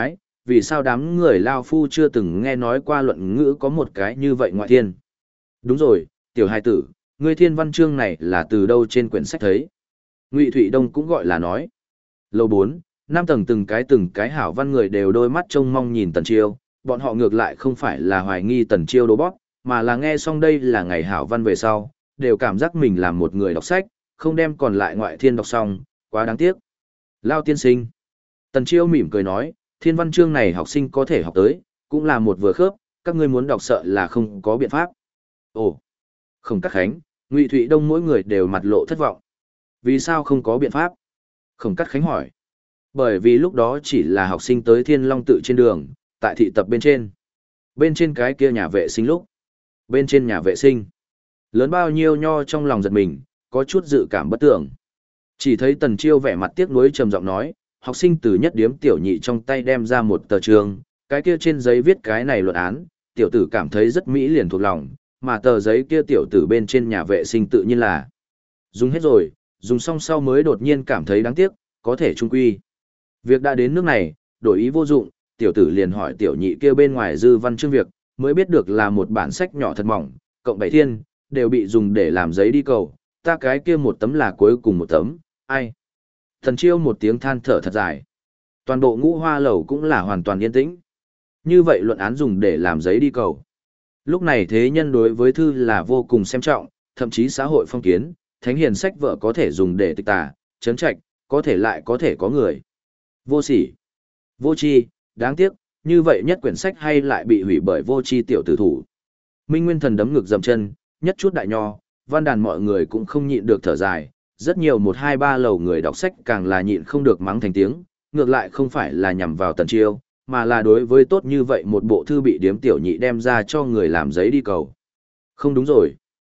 [SPEAKER 1] vì sao đám người Lao Phu chưa từng nghe nói qua luận ngữ có một cái như vậy ngoại thiên. Đúng rồi, tiểu hài tử, ngươi thiên văn chương này là từ đâu trên quyển sách thấy? Ngụy Thụy Đông cũng gọi là nói. Lầu 4, 5 tầng từng cái hảo văn người đều đôi mắt trông mong nhìn Tần Chiêu, bọn họ ngược lại không phải là hoài nghi Tần Chiêu đố bóp, mà là nghe xong đây là ngày hảo văn về sau, đều cảm giác mình là một người đọc sách, không đem còn lại ngoại thiên đọc xong, quá đáng tiếc. Lao tiên sinh. Tần Chiêu mỉm cười nói, thiên văn chương này học sinh có thể học tới, cũng là một vừa khớp, các ngươi muốn đọc sợ là không có biện pháp. Ồ, không Cát Khánh, Ngụy Thụy Đông mỗi người đều mặt lộ thất vọng. Vì sao không có biện pháp? Khổng Cát Khánh hỏi. Bởi vì lúc đó chỉ là học sinh tới Thiên Long tự trên đường, tại thị tập bên trên. Bên trên cái kia nhà vệ sinh lúc. Bên trên nhà vệ sinh. Lớn bao nhiêu nho trong lòng giật mình, có chút dự cảm bất tưởng. Chỉ thấy Tần Chiêu vẻ mặt tiếc nuối trầm giọng nói, học sinh từ nhất điếm tiểu nhị trong tay đem ra một tờ trường, cái kia trên giấy viết cái này luận án, tiểu tử cảm thấy rất mỹ liền thuộc lòng, mà tờ giấy kia tiểu tử bên trên nhà vệ sinh tự nhiên là dùng hết rồi, dùng xong sau mới đột nhiên cảm thấy đáng tiếc, có thể trung quy. Việc đã đến nước này, đổi ý vô dụng, tiểu tử liền hỏi tiểu nhị kia bên ngoài dư văn chương việc, mới biết được là một bản sách nhỏ thật mỏng, cộng 7 thiên, đều bị dùng để làm giấy đi cầu, ta cái kia một tấm là cuối cùng một tấm, ai. Thần Chiêu một tiếng than thở thật dài. Toàn bộ Ngũ Hoa lầu cũng là hoàn toàn yên tĩnh. Như vậy luận án dùng để làm giấy đi cầu. Lúc này thế nhân đối với thư là vô cùng xem trọng, thậm chí xã hội phong kiến, thánh hiền sách vợ có thể dùng để tịch tà, chấn trạch, có thể lại có thể có người. Vô sỉ, vô tri, đáng tiếc, như vậy nhất quyển sách hay lại bị hủy bởi vô tri tiểu tử thủ. Minh Nguyên Thần đấm ngực dậm chân, nhất chút đại nho, văn đàn mọi người cũng không nhịn được thở dài, rất nhiều 1, 2, 3 lầu người đọc sách càng là nhịn không được mắng thành tiếng, ngược lại không phải là nhằm vào Tần Chiêu, mà là đối với tốt như vậy một bộ thư bị điếm tiểu nhị đem ra cho người làm giấy đi cầu. Không đúng rồi.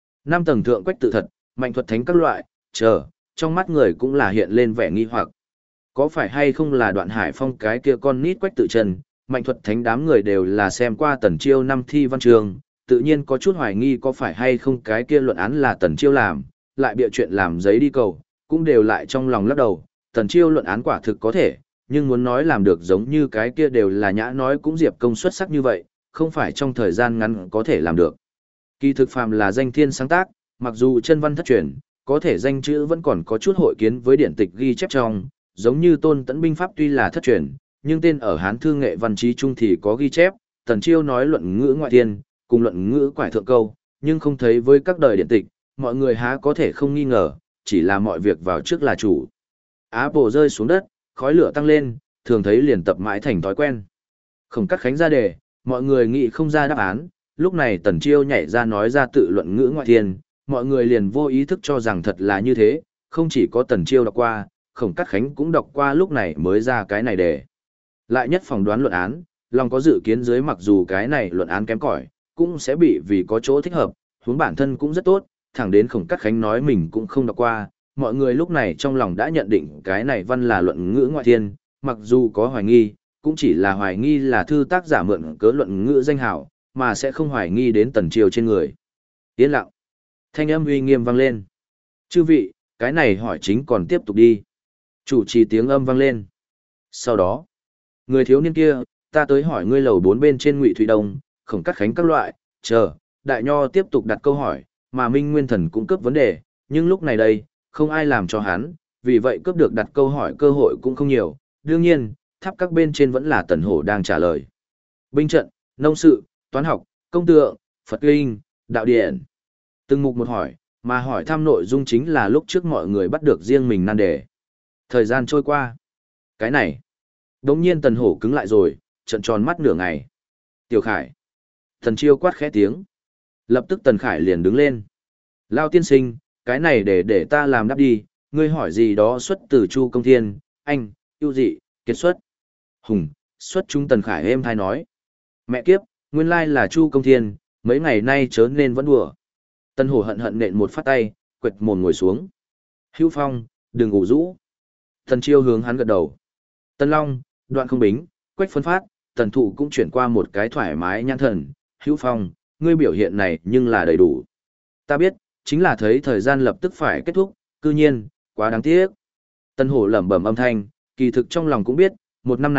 [SPEAKER 1] 5 tầng thượng quách tự thật, mạnh thuật thánh các loại, trong mắt người cũng là hiện lên vẻ nghi hoặc. Có phải hay không là Đoạn Hải Phong cái kia con nít quách tự chân, mạnh thuật thánh đám người đều là xem qua Tần Chiêu năm thi văn trường, tự nhiên có chút hoài nghi có phải hay không cái kia luận án là Tần Chiêu làm, lại bịa chuyện làm giấy đi cầu, cũng đều lại trong lòng lắc đầu, Tần Chiêu luận án quả thực có thể, nhưng muốn nói làm được giống như cái kia đều là nhã nói cũng diệp công xuất sắc như vậy, không phải trong thời gian ngắn có thể làm được. Kỳ thực phàm là danh thiên sáng tác, mặc dù chân văn thất truyền, có thể danh chữ vẫn còn có chút hội kiến với điển tịch ghi chép trong, giống như Tôn Tẫn binh pháp tuy là thất truyền, nhưng tên ở Hán thư nghệ văn chí trung thì có ghi chép, Tần Chiêu nói luận ngữ ngoại thiên, cùng luận ngữ quải thượng câu, nhưng không thấy với các đời điển tịch, mọi người há có thể không nghi ngờ, chỉ là mọi việc vào trước là chủ. Á bổ rơi xuống đất, khói lửa tăng lên, thường thấy liền tập mãi thành thói quen. Không Cát Khánh ra đề, mọi người nghĩ không ra đáp án, lúc này Tần Chiêu nhảy ra nói ra tự luận ngữ ngoại thiên, mọi người liền vô ý thức cho rằng thật là như thế, không chỉ có Tần Chiêu đọc qua, Khổng Cát Khánh cũng đọc qua lúc này mới ra cái này đề. Lại nhất phỏng đoán luận án, lòng có dự kiến dưới mặc dù cái này luận án kém cỏi, cũng sẽ bị vì có chỗ thích hợp, huống bản thân cũng rất tốt, thẳng đến Khổng Cát Khánh nói mình cũng không đọc qua, mọi người lúc này trong lòng đã nhận định cái này văn là luận ngữ ngoại thiên, mặc dù có hoài nghi, cũng chỉ là hoài nghi là thư tác giả mượn cớ luận ngữ danh hảo, mà sẽ không hoài nghi đến Tần Chiêu trên người. Yên lặng. Thanh âm uy nghiêm vang lên. Chư vị, cái này hỏi chính còn tiếp tục đi. Chủ trì tiếng âm vang lên. Sau đó, người thiếu niên kia, ta tới hỏi ngươi lầu 4 bên trên Ngụy Thụy Đông, Khổng Cát Khánh các loại, đại nho tiếp tục đặt câu hỏi, mà Minh Nguyên Thần cũng cướp vấn đề, nhưng lúc này đây, không ai làm cho hắn, vì vậy cướp được đặt câu hỏi cơ hội cũng không nhiều. Đương nhiên, tháp các bên trên vẫn là Tần Hổ đang trả lời. Binh trận, nông sự, toán học, công tượng, Phật kinh, đạo điển. Từng mục một hỏi, mà hỏi thăm nội dung chính là lúc trước mọi người bắt được riêng mình nan đề. Thời gian trôi qua. Cái này. Đống nhiên Tần Hổ cứng lại rồi, trợn tròn mắt nửa ngày. Tiểu Khải. Tần Chiêu quát khẽ tiếng. Lập tức Tần Khải liền đứng lên. Lao tiên sinh, cái này để ta làm đáp đi, ngươi hỏi gì đó xuất từ Chu Công Thiên, anh, ưu dị, kiệt xuất. Hùng, xuất chúng Tần Khải êm thai nói. Mẹ kiếp, nguyên lai là Chu Công Thiên, mấy ngày nay chớ nên vẫn đùa. Tần Hổ hận hận nện một phát tay, quệt mồm ngồi xuống. Hữu Phong, đừng ngủ rũ. Tần Chiêu hướng hắn gật đầu. Tần Long, Đoạn Không Bính, Quách Phân Phát, Tần Thụ cũng chuyển qua một cái thoải mái nhãn thần. Hữu Phong, ngươi biểu hiện này nhưng là đầy đủ. Ta biết, chính là thấy thời gian lập tức phải kết thúc, cư nhiên, quá đáng tiếc. Tần Hổ lẩm bẩm âm thanh, kỳ thực trong lòng cũng biết, một năm này,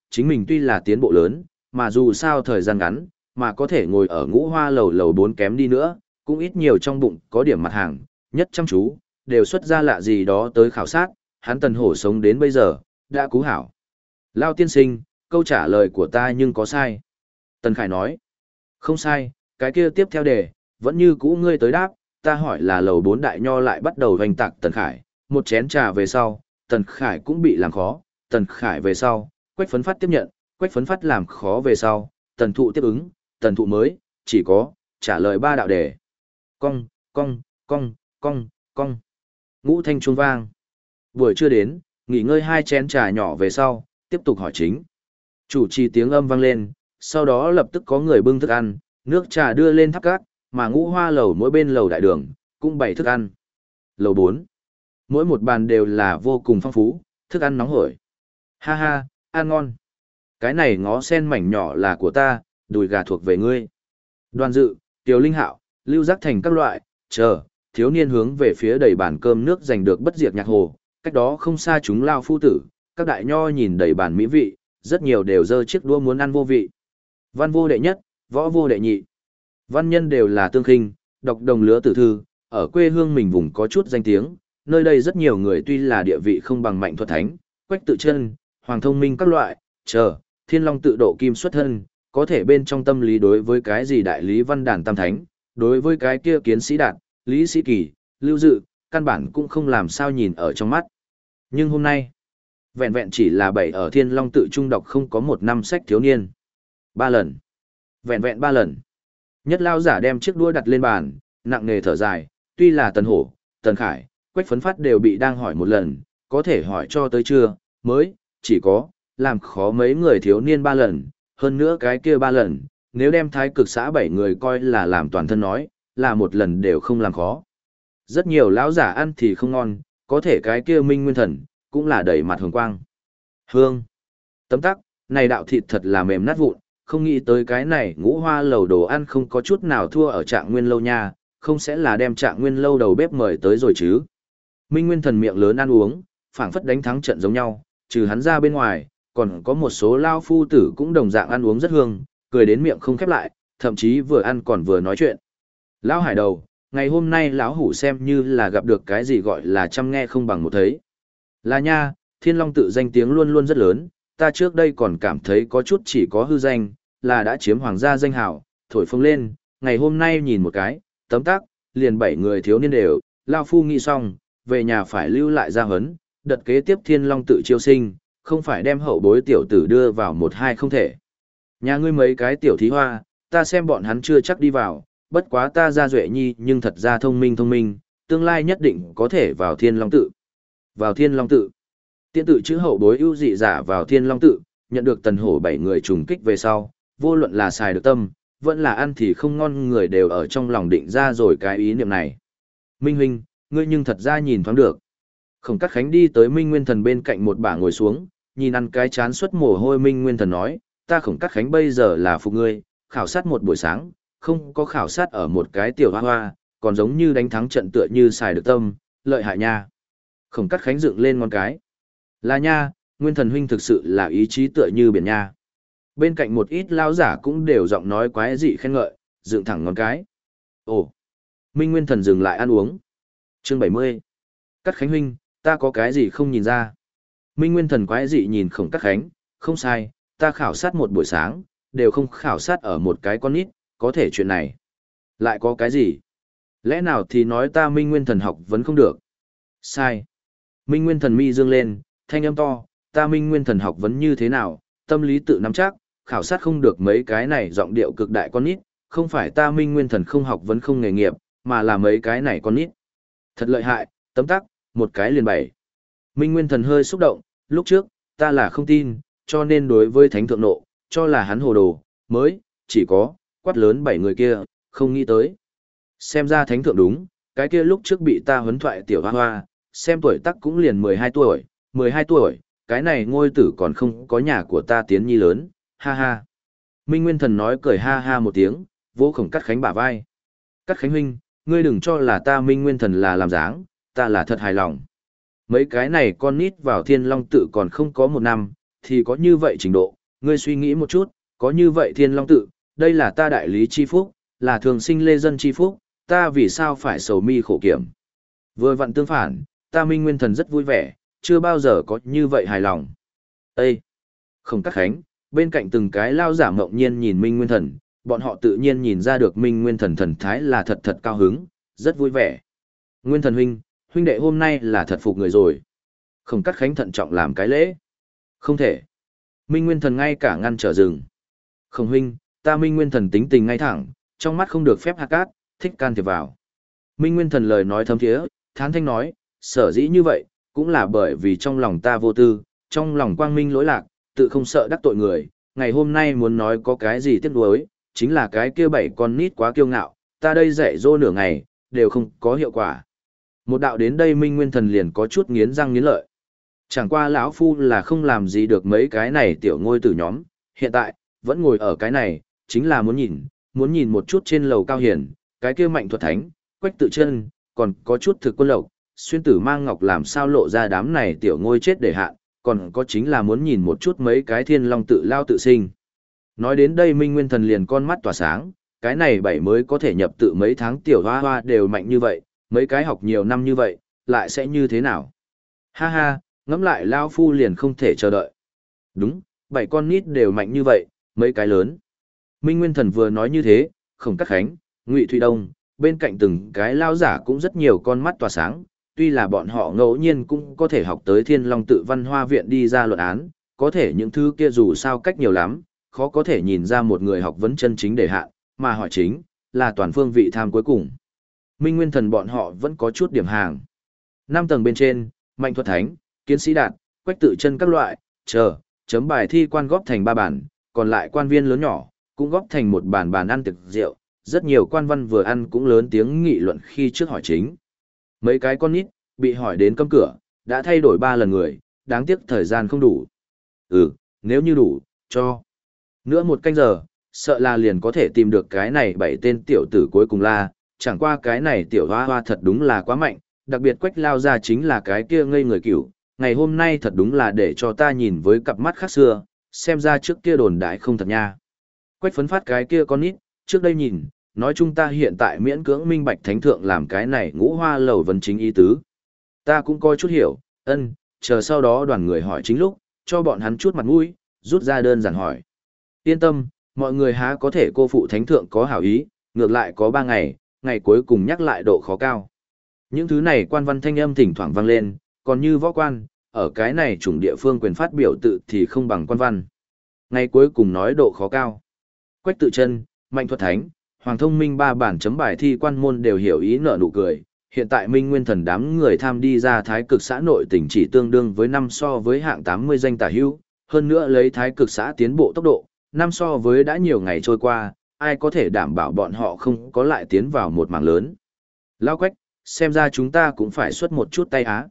[SPEAKER 1] chính mình tuy là tiến bộ lớn, mà dù sao thời gian ngắn, mà có thể ngồi ở ngũ hoa lầu lầu 4 kém đi nữa, cũng ít nhiều trong bụng có điểm mặt hàng, nhất chăm chú, đều xuất ra lạ gì đó tới khảo sát, hắn Tần Hổ sống đến bây giờ, đã cú hảo. Lao tiên sinh, câu trả lời của ta nhưng có sai. Tần Khải nói, không sai, cái kia tiếp theo đề, vẫn như cũ ngươi tới đáp, ta hỏi là lầu 4 đại nho lại bắt đầu hoành tạc Tần Khải, một chén trà về sau, Tần Khải cũng bị làm khó, Tần Khải về sau, Quách Phấn Phát tiếp nhận, Quách Phấn Phát làm khó về sau, Tần Thụ tiếp ứng, Tần Thụ mới, chỉ có, trả lời 3 đạo đề. Cong, cong, cong, cong, cong. Ngũ thanh chuông vang. Buổi trưa đến, nghỉ ngơi 2 chén trà nhỏ về sau, tiếp tục hỏi chính. Chủ trì tiếng âm vang lên, sau đó lập tức có người bưng thức ăn, nước trà đưa lên tháp cát, mà ngũ hoa lầu mỗi bên lầu đại đường, cũng bày thức ăn. Lầu 4. Mỗi một bàn đều là vô cùng phong phú, thức ăn nóng hổi. Ha ha, ăn ngon. Cái này ngó sen mảnh nhỏ là của ta, đùi gà thuộc về ngươi. Đoàn Dự, Kiều Linh Hạo, Lưu Giác Thành các loại, chờ, thiếu niên hướng về phía đầy bàn cơm nước giành được bất diệt nhạc hồ, cách đó không xa chúng lao phu tử, các đại nho nhìn đầy bàn mỹ vị, rất nhiều đều giơ chiếc đũa muốn ăn vô vị. Văn vô đệ nhất, võ vô đệ nhị. Văn nhân đều là tương khinh, đọc đồng lứa tử thư, ở quê hương mình vùng có chút danh tiếng, nơi đây rất nhiều người tuy là địa vị không bằng Mạnh Thuật Thánh, Quách Tự Chân, Hoàng Thông Minh các loại, chờ, Thiên Long tự độ kim xuất thân, có thể bên trong tâm lý đối với cái gì đại lý văn đàn tam thánh, đối với cái kia kiến sĩ đạt, lý sĩ kỳ, lưu dự, căn bản cũng không làm sao nhìn ở trong mắt. Nhưng hôm nay, vẹn vẹn chỉ là bảy ở Thiên Long tự trung đọc không có 1 năm sách thiếu niên. 3 lần. Vẹn vẹn 3 lần. Nhất lao giả đem chiếc đũa đặt lên bàn, nặng nề thở dài, tuy là Tần Hổ, Tần Khải, Quách Phấn Phát đều bị đang hỏi một lần, có thể hỏi cho tới chưa, mới, chỉ có, làm khó mấy người thiếu niên 3 lần, hơn nữa cái kia 3 lần, nếu đem thái cực xã 7 người coi là làm toàn thân nói, là 1 lần đều không làm khó. Rất nhiều lão giả ăn thì không ngon, có thể cái kia Minh Nguyên Thần, cũng là đầy mặt hồng quang. Hương. Tấm tắc, này đạo thịt thật là mềm nát vụn, không nghĩ tới cái này ngũ hoa lầu đồ ăn không có chút nào thua ở Trạng Nguyên lâu nha, không sẽ là đem Trạng Nguyên lâu đầu bếp mời tới rồi chứ. Minh Nguyên Thần miệng lớn ăn uống, phảng phất đánh thắng trận giống nhau, trừ hắn ra bên ngoài, còn có một số lao phu tử cũng đồng dạng ăn uống rất hương, cười đến miệng không khép lại, thậm chí vừa ăn còn vừa nói chuyện. Lão Hải Đầu, ngày hôm nay lão hủ xem như là gặp được cái gì gọi là chăm nghe không bằng một thấy. Là nha, Thiên Long tự danh tiếng luôn luôn rất lớn, ta trước đây còn cảm thấy có chút chỉ có hư danh, là đã chiếm hoàng gia danh hào, thổi phồng lên, ngày hôm nay nhìn một cái, tấm tắc, liền 7 người thiếu niên đều, lao phu nghĩ xong, về nhà phải lưu lại gia huấn, đợt kế tiếp Thiên Long tự chiêu sinh, không phải đem hậu bối tiểu tử đưa vào 1-2 không thể. Nhà ngươi mấy cái tiểu thí hoa, ta xem bọn hắn chưa chắc đi vào, bất quá ta ra Duệ Nhi nhưng thật ra thông minh, tương lai nhất định có thể vào Thiên Long tự. Vào Thiên Long tự. Tiên tự chữ hậu bối ưu dị giả vào Thiên Long tự, nhận được Tần Hổ 7 người trùng kích về sau, vô luận là xài được tâm, vẫn là ăn thì không ngon, người đều ở trong lòng định ra rồi cái ý niệm này. Minh huynh, ngươi nhưng thật ra nhìn thoáng được. Khổng Cát Khánh đi tới Minh Nguyên Thần bên cạnh một bả ngồi xuống, nhìn ăn cái chán xuất mồ hôi. Minh Nguyên Thần nói, ta Khổng Cát Khánh bây giờ là phục ngươi, khảo sát một buổi sáng, không có khảo sát ở một cái tiểu hoa hoa, còn giống như đánh thắng trận tựa như xài được tâm, lợi hại nha. Khổng Cát Khánh dựng lên ngón cái. Là nha, Nguyên Thần huynh thực sự là ý chí tựa như biển nha. Bên cạnh một ít lão giả cũng đều giọng nói quái dị khen ngợi, dựng thẳng ngón cái. Ồ, Minh Nguyên Thần dừng lại ăn uống. Chương 70. Cát Khánh huynh, ta có cái gì không nhìn ra? Minh Nguyên Thần quái dị nhìn Khổng Cát Khánh, không sai, ta khảo sát một buổi sáng, đều không khảo sát ở một cái con nít, có thể chuyện này. Lại có cái gì? Lẽ nào thì nói ta Minh Nguyên Thần học vẫn không được? Sai. Minh Nguyên Thần mi dương lên, thanh âm to, ta Minh Nguyên Thần học vấn như thế nào, tâm lý tự nắm chắc, khảo sát không được mấy cái này giọng điệu cực đại con nít, không phải ta Minh Nguyên Thần không học vấn không nghề nghiệp, mà là mấy cái này con nít. Thật lợi hại, tấm tắc, một cái liền 7. Minh Nguyên Thần hơi xúc động, lúc trước, ta là không tin, cho nên đối với Thánh Thượng nộ, cho là hắn hồ đồ, mới, chỉ có, quát lớn 7 người kia, không nghĩ tới. Xem ra Thánh Thượng đúng, cái kia lúc trước bị ta huấn thoại tiểu hoa hoa, xem tuổi tác cũng liền 12 tuổi, 12 tuổi, cái này ngôi tử còn không có nhà của ta tiến nhi lớn, ha ha. Minh Nguyên Thần nói cười ha ha một tiếng, vỗ Khổng Cát Khánh bả vai. Cát Khánh huynh, ngươi đừng cho là ta Minh Nguyên Thần là làm dáng, ta là thật hài lòng. Mấy cái này con nít vào Thiên Long tự còn không có 1 năm, thì có như vậy trình độ, ngươi suy nghĩ một chút, có như vậy thiên long tự, đây là ta đại lý chi phúc, là thường sinh lê dân chi phúc, ta vì sao phải sầu mi khổ kiểm. Vừa vặn tương phản, ta Minh Nguyên Thần rất vui vẻ, chưa bao giờ có như vậy hài lòng. Ê! Không Cát Khánh, bên cạnh từng cái lao giả mộng nhiên nhìn Minh Nguyên Thần, bọn họ tự nhiên nhìn ra được Minh Nguyên Thần thần thái là thật thật cao hứng, rất vui vẻ. Nguyên Thần huynh, huynh đệ hôm nay là thật phục người rồi. Không Cát Khánh thận trọng làm cái lễ. Không thể. Minh Nguyên Thần ngay cả ngăn trở rừng. Không huynh, ta Minh Nguyên Thần tính tình ngay thẳng, trong mắt không được phép hạ cát, thích can thiệp vào. Minh Nguyên Thần lời nói thấm thiế, thán thanh nói, sở dĩ như vậy, cũng là bởi vì trong lòng ta vô tư, trong lòng quang minh lỗi lạc, tự không sợ đắc tội người. Ngày hôm nay muốn nói có cái gì tiếc nuối, chính là cái kia 7 con nít quá kiêu ngạo, ta đây dạy dỗ nửa ngày, đều không có hiệu quả. Một đạo đến đây Minh Nguyên Thần liền có chút nghiến răng nghiến lợi. Chẳng qua lão phu là không làm gì được mấy cái này tiểu ngôi tử nhóm, hiện tại, vẫn ngồi ở cái này, chính là muốn nhìn một chút trên lầu cao hiển, cái kia Mạnh Thuật Thánh, Quách Tự Chân, còn có chút Thực Quân Lộc, Xuyên Tử Mang Ngọc làm sao lộ ra đám này tiểu ngôi chết để hạn, còn có chính là muốn nhìn một chút mấy cái thiên long tự lao tự sinh. Nói đến đây Minh Nguyên Thần liền con mắt tỏa sáng, cái này 7 mới có thể nhập tự mấy tháng tiểu hoa hoa đều mạnh như vậy, mấy cái học nhiều năm như vậy, lại sẽ như thế nào? Ha ha, ngẫm lại lao phu liền không thể chờ đợi. Đúng, 7 con nít đều mạnh như vậy, mấy cái lớn. Minh Nguyên Thần vừa nói như thế, Không Cát Khánh, Ngụy Thụy Đông, bên cạnh từng cái lao giả cũng rất nhiều con mắt tỏa sáng, tuy là bọn họ ngẫu nhiên cũng có thể học tới Thiên Long tự văn hoa viện đi ra luận án, có thể những thứ kia dù sao cách nhiều lắm, khó có thể nhìn ra một người học vấn chân chính để hạn, mà hỏi chính là toàn phương vị tham cuối cùng. Minh Nguyên Thần bọn họ vẫn có chút điểm hàng. 5 tầng bên trên, Mạnh Thuật Thánh, Kiến Sĩ Đạt, Quách Tự Chân các loại, chấm bài thi quan góp thành 3 bản, còn lại quan viên lớn nhỏ, cũng góp thành một bàn bàn ăn tiệc rượu, rất nhiều quan văn vừa ăn cũng lớn tiếng nghị luận khi trước hỏi chính. Mấy cái con nít, bị hỏi đến cấm cửa, đã thay đổi 3 lần người, đáng tiếc thời gian không đủ. Nếu như đủ, cho. Nữa 1 canh giờ, sợ là liền có thể tìm được cái này 7 tên tiểu tử cuối cùng là, chẳng qua cái này tiểu hoa hoa thật đúng là quá mạnh, đặc biệt Quách lao ra chính là cái kia ngây người cửu, ngày hôm nay thật đúng là để cho ta nhìn với cặp mắt khác xưa, xem ra trước kia đồn đại không thật nha. Quách phấn phát cái kia con nít, trước đây nhìn, nói chung ta hiện tại miễn cưỡng minh bạch thánh thượng làm cái này ngũ hoa lầu vấn chính ý tứ. Ta cũng coi chút hiểu, chờ sau đó đoàn người hỏi chính lúc, cho bọn hắn chút mặt mũi, rút ra đơn giản hỏi. Yên tâm, mọi người há có thể cô phụ thánh thượng có hảo ý, ngược lại có 3 ngày, ngày cuối cùng nhắc lại độ khó cao. Những thứ này quan văn thanh âm thỉnh thoảng vang lên, còn như võ quan, ở cái này chủng địa phương quyền phát biểu tự thì không bằng quan văn. Ngày cuối cùng nói độ khó cao. Quách Tự Chân, Mạnh Thuật Thánh, Hoàng Thông Minh 3 bản chấm bài thi quan môn đều hiểu ý nở nụ cười. Hiện tại Minh Nguyên Thần đám người tham đi ra thái cực xã nội tỉnh chỉ tương đương với 5 so với hạng 80 danh tả hữu, hơn nữa lấy thái cực xã tiến bộ tốc độ, 5 so với đã nhiều ngày trôi qua, ai có thể đảm bảo bọn họ không có lại tiến vào một mảng lớn. Lao Quách, xem ra chúng ta cũng phải xuất một chút tay á.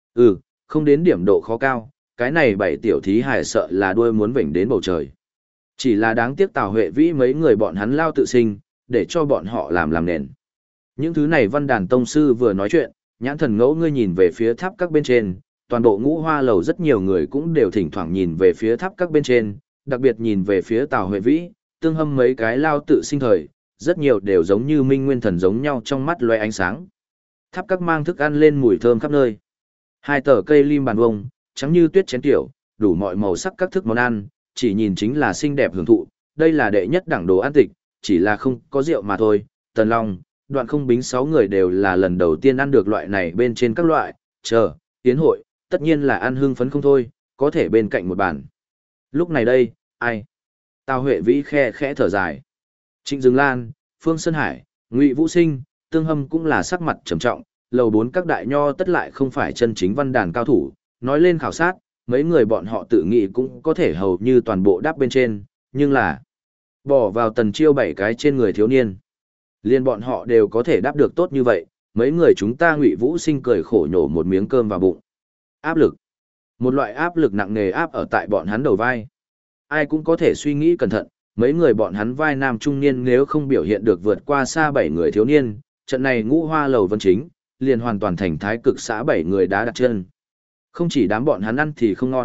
[SPEAKER 1] Không đến điểm độ khó cao, cái này 7 tiểu thí hài sợ là đuôi muốn vểnh đến bầu trời. Chỉ là đáng tiếc Tào Huệ Vĩ mấy người bọn hắn lao tự sinh, để cho bọn họ làm nền. Những thứ này văn đàn tông sư vừa nói chuyện, nhãn thần ngẫu ngươi nhìn về phía tháp các bên trên, toàn bộ ngũ hoa lầu rất nhiều người cũng đều thỉnh thoảng nhìn về phía tháp các bên trên, đặc biệt nhìn về phía Tào Huệ Vĩ, tương hâm mấy cái lao tự sinh thời, rất nhiều đều giống như Minh Nguyên Thần giống nhau trong mắt loe ánh sáng. Tháp các mang thức ăn lên mùi thơm khắp nơi. 2 tờ cây lim bàn vông, trắng như tuyết chén tiểu, đủ mọi màu sắc các thức món ăn, chỉ nhìn chính là xinh đẹp hưởng thụ, đây là đệ nhất đẳng đồ ăn tịch, chỉ là không có rượu mà thôi. Tần Long, Đoạn Không Bính 6 người đều là lần đầu tiên ăn được loại này bên trên các loại, tiến hội, tất nhiên là ăn hưng phấn không thôi, có thể bên cạnh một bàn. Lúc này đây, ai? Tào Huệ Vĩ khẽ thở dài. Trịnh Dương Lan, Phương Sơn Hải, Ngụy Vũ Sinh, Tương Hâm cũng là sắc mặt trầm trọng, lầu 4 các đại nho tất lại không phải chân chính văn đàn cao thủ, nói lên khảo sát, mấy người bọn họ tự nghĩ cũng có thể hầu như toàn bộ đáp bên trên, nhưng là bỏ vào Tần Chiêu 7 cái trên người thiếu niên. Liên bọn họ đều có thể đáp được tốt như vậy, mấy người chúng ta Ngụy Vũ Sinh cười khổ nhổ một miếng cơm vào bụng. Áp lực. Một loại áp lực nặng nề áp ở tại bọn hắn đầu vai. Ai cũng có thể suy nghĩ cẩn thận, mấy người bọn hắn vai nam trung niên nếu không biểu hiện được vượt qua xa 7 người thiếu niên, trận này ngũ hoa lầu vân chính, liền hoàn toàn thành thái cực xã 7 người đá đặt chân. Không chỉ đám bọn hắn ăn thì không ngon,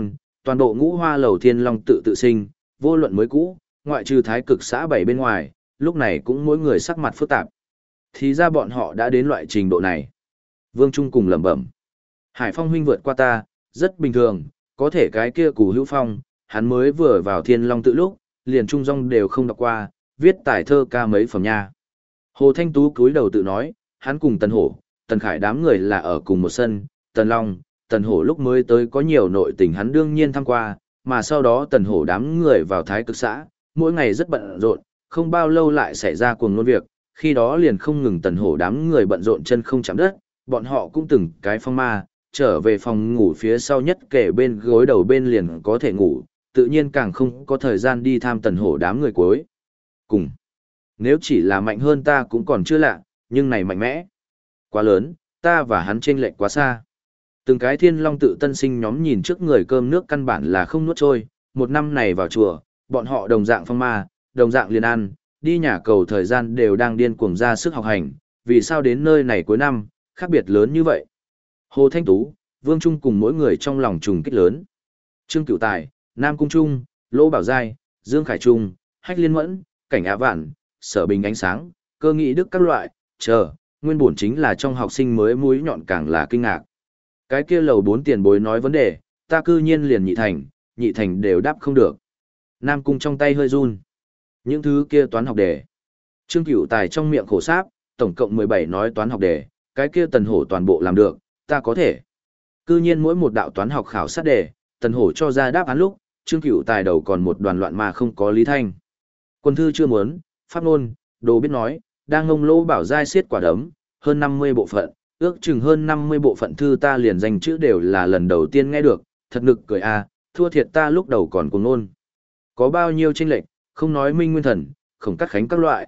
[SPEAKER 1] toàn bộ ngũ hoa lầu thiên long tự tự sinh, vô luận mới cũ, ngoại trừ thái cực xã 7 bên ngoài, lúc này cũng mỗi người sắc mặt phức tạp. Thì ra bọn họ đã đến loại trình độ này. Vương Trung cùng lẩm bẩm. Hải Phong huynh vượt qua ta, rất bình thường, có thể cái kia Cù Hữu Phong, hắn mới vừa vào thiên long tự lúc, liền trung rong đều không đọc qua, viết tài thơ ca mấy phẩm nha. Hồ Thanh Tú cúi đầu tự nói, hắn cùng Tần Hổ, Tần Khải đám người là ở cùng một sân, Tần Long, Tần Hổ lúc mới tới có nhiều nội tình hắn đương nhiên thăm qua, mà sau đó Tần Hổ đám người vào thái cực xã, mỗi ngày rất bận rộn, không bao lâu lại xảy ra cuồng ngôn việc, khi đó liền không ngừng Tần Hổ đám người bận rộn chân không chạm đất, bọn họ cũng từng cái phong ma, trở về phòng ngủ phía sau nhất kể bên gối đầu bên liền có thể ngủ, tự nhiên càng không có thời gian đi tham Tần Hổ đám người cuối. Cùng, nếu chỉ là mạnh hơn ta cũng còn chưa lạ, nhưng này mạnh mẽ, quá lớn, ta và hắn chênh lệch quá xa. Từng cái thiên long tự tân sinh nhóm nhìn trước người cơm nước căn bản là không nuốt trôi, một năm này vào chùa, bọn họ đồng dạng phong ma, đồng dạng liền ăn, đi nhà cầu thời gian đều đang điên cuồng ra sức học hành, vì sao đến nơi này cuối năm, khác biệt lớn như vậy. Hồ Thanh Tú, Vương Trung cùng mỗi người trong lòng trùng kích lớn. Trương Cửu Tài, Nam Cung Trung, Lỗ Bảo Giai, Dương Khải Trung, Hách Liên Mẫn, Cảnh Á Vạn, Sở Bình Ánh Sáng, Cơ Nghị Đức các loại, nguyên bổn chính là trong học sinh mới mũi nhọn càng là kinh ngạc. Cái kia lầu 4 tiền bối nói vấn đề, ta cư nhiên liền nhị thành đều đáp không được. Nam Cung trong tay hơi run. Những thứ kia toán học đề. Trương Cửu Tài trong miệng khổ sáp, tổng cộng 17 nói toán học đề, cái kia Tần Hổ toàn bộ làm được, ta có thể. Cư nhiên mỗi một đạo toán học khảo sát đề, Tần Hổ cho ra đáp án lúc, Trương Cửu Tài đầu còn một đoàn loạn mà không có lý thanh. Quân thư chưa muốn, pháp ngôn, đồ biết nói, đang ngông Lỗ Bảo Giai xiết quả đấm, hơn 50 bộ phận, ước chừng hơn 50 bộ phận thư ta liền danh chữ đều là lần đầu tiên nghe được, thật nực cười a, thua thiệt ta lúc đầu còn cuồng nôn. Có bao nhiêu chênh lệch, không nói Minh Nguyên Thần, Khổng Cắt Khánh các loại,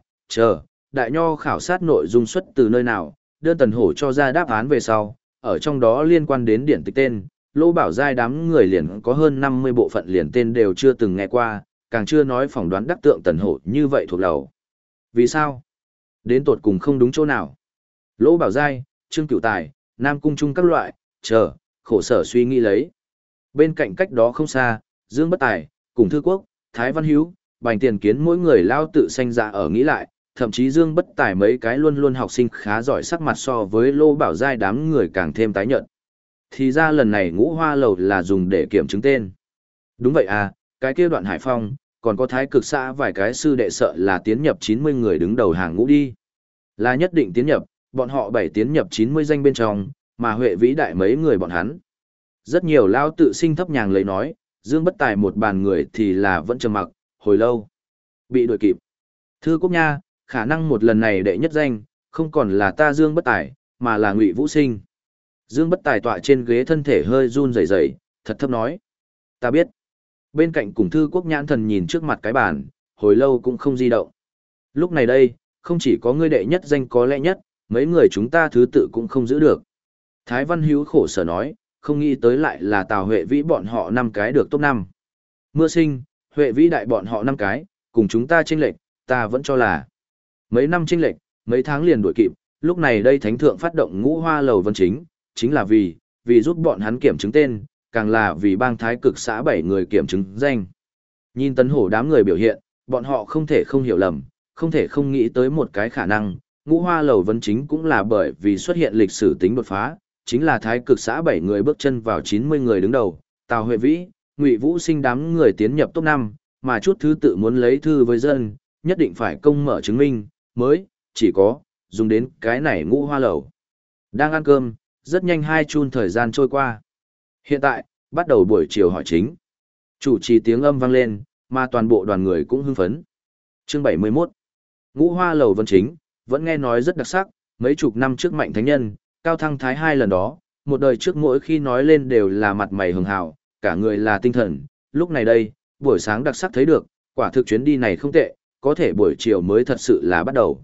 [SPEAKER 1] đại nho khảo sát nội dung xuất từ nơi nào, đưa Tần Hổ cho ra đáp án về sau, ở trong đó liên quan đến điển tịch tên, Lỗ Bảo Giai đám người liền có hơn 50 bộ phận liền tên đều chưa từng nghe qua, càng chưa nói phỏng đoán đắc tượng Tần Hổ như vậy thuộc đầu. Vì sao? Đến tột cùng không đúng chỗ nào. Lỗ Bảo Giai, Trương Cửu Tài, Nam Cung Trung các loại, khổ sở suy nghĩ lấy. Bên cạnh cách đó không xa, Dương Bất Tài, cùng Thư Quốc, Thái Văn Hiếu, Bành Tiền Kiến mỗi người lao tự sanh ra ở nghĩ lại, thậm chí Dương Bất Tài mấy cái luôn luôn học sinh khá giỏi sắc mặt so với Lô Bảo Giai đám người càng thêm tái nhợt. Thì ra lần này Ngũ Hoa Lầu là dùng để kiểm chứng tên. Đúng vậy à, cái kia Đoạn Hải Phong, còn có Thái Cực xã vài cái sư đệ sợ là tiến nhập 90 người đứng đầu hàng ngũ đi. Là nhất định tiến nhập, bọn họ 7 tiến nhập 90 danh bên trong, mà Huệ vĩ đại mấy người bọn hắn. Rất nhiều lao tự sinh thấp nhàng lấy nói, Dương Bất Tài một bàn người thì là vẫn trầm mặc, hồi lâu. Bị đuổi kịp. Thư Quốc Nha, khả năng một lần này đệ nhất danh, không còn là ta Dương Bất Tài, mà là Ngụy Vũ Sinh. Dương Bất Tài tọa trên ghế thân thể hơi run rẩy rẩy, thật thấp nói. Ta biết. Bên cạnh cùng Thư Quốc nhãn thần nhìn trước mặt cái bàn, hồi lâu cũng không di động. Lúc này đây, không chỉ có ngươi đệ nhất danh có lẽ nhất, mấy người chúng ta thứ tự cũng không giữ được. Thái Văn Hiếu khổ sở nói, không nghĩ tới lại là Tào Huệ Vĩ bọn họ 5 cái được top 5. Mưa Sinh, Huệ Vĩ đại bọn họ 5 cái, cùng chúng ta chênh lệch, ta vẫn cho là mấy năm chênh lệch, mấy tháng liền đuổi kịp, lúc này đây thánh thượng phát động Ngũ Hoa Lầu Vân chính là vì giúp bọn hắn kiểm chứng tên, càng là vì bang Thái Cực xã 7 người kiểm chứng danh. Nhìn Tấn Hổ đám người biểu hiện, bọn họ không thể không hiểu lầm, không thể không nghĩ tới một cái khả năng, Ngũ Hoa Lầu Vân cũng là bởi vì xuất hiện lịch sử tính đột phá, chính là Thái Cực xã 7 người bước chân vào 90 người đứng đầu, Tào Huệ Vĩ, Ngụy Vũ Sinh đám người tiến nhập top 5, mà chút thứ tự muốn lấy thư với dân, nhất định phải công mở chứng minh, mới, chỉ có, dùng đến cái này Ngũ Hoa Lầu. Đang ăn cơm, rất nhanh 2 chun thời gian trôi qua. Hiện tại, bắt đầu buổi chiều hỏi chính. Chủ trì tiếng âm vang lên, mà toàn bộ đoàn người cũng hưng phấn. Chương 71. Ngũ Hoa Lầu Vân vẫn nghe nói rất đặc sắc, mấy chục năm trước Mạnh Thánh Nhân, Cao Thăng Thái 2 lần đó, một đời trước mỗi khi nói lên đều là mặt mày hường hào, cả người là tinh thần, lúc này đây, buổi sáng đặc sắc thấy được, quả thực chuyến đi này không tệ, có thể buổi chiều mới thật sự là bắt đầu.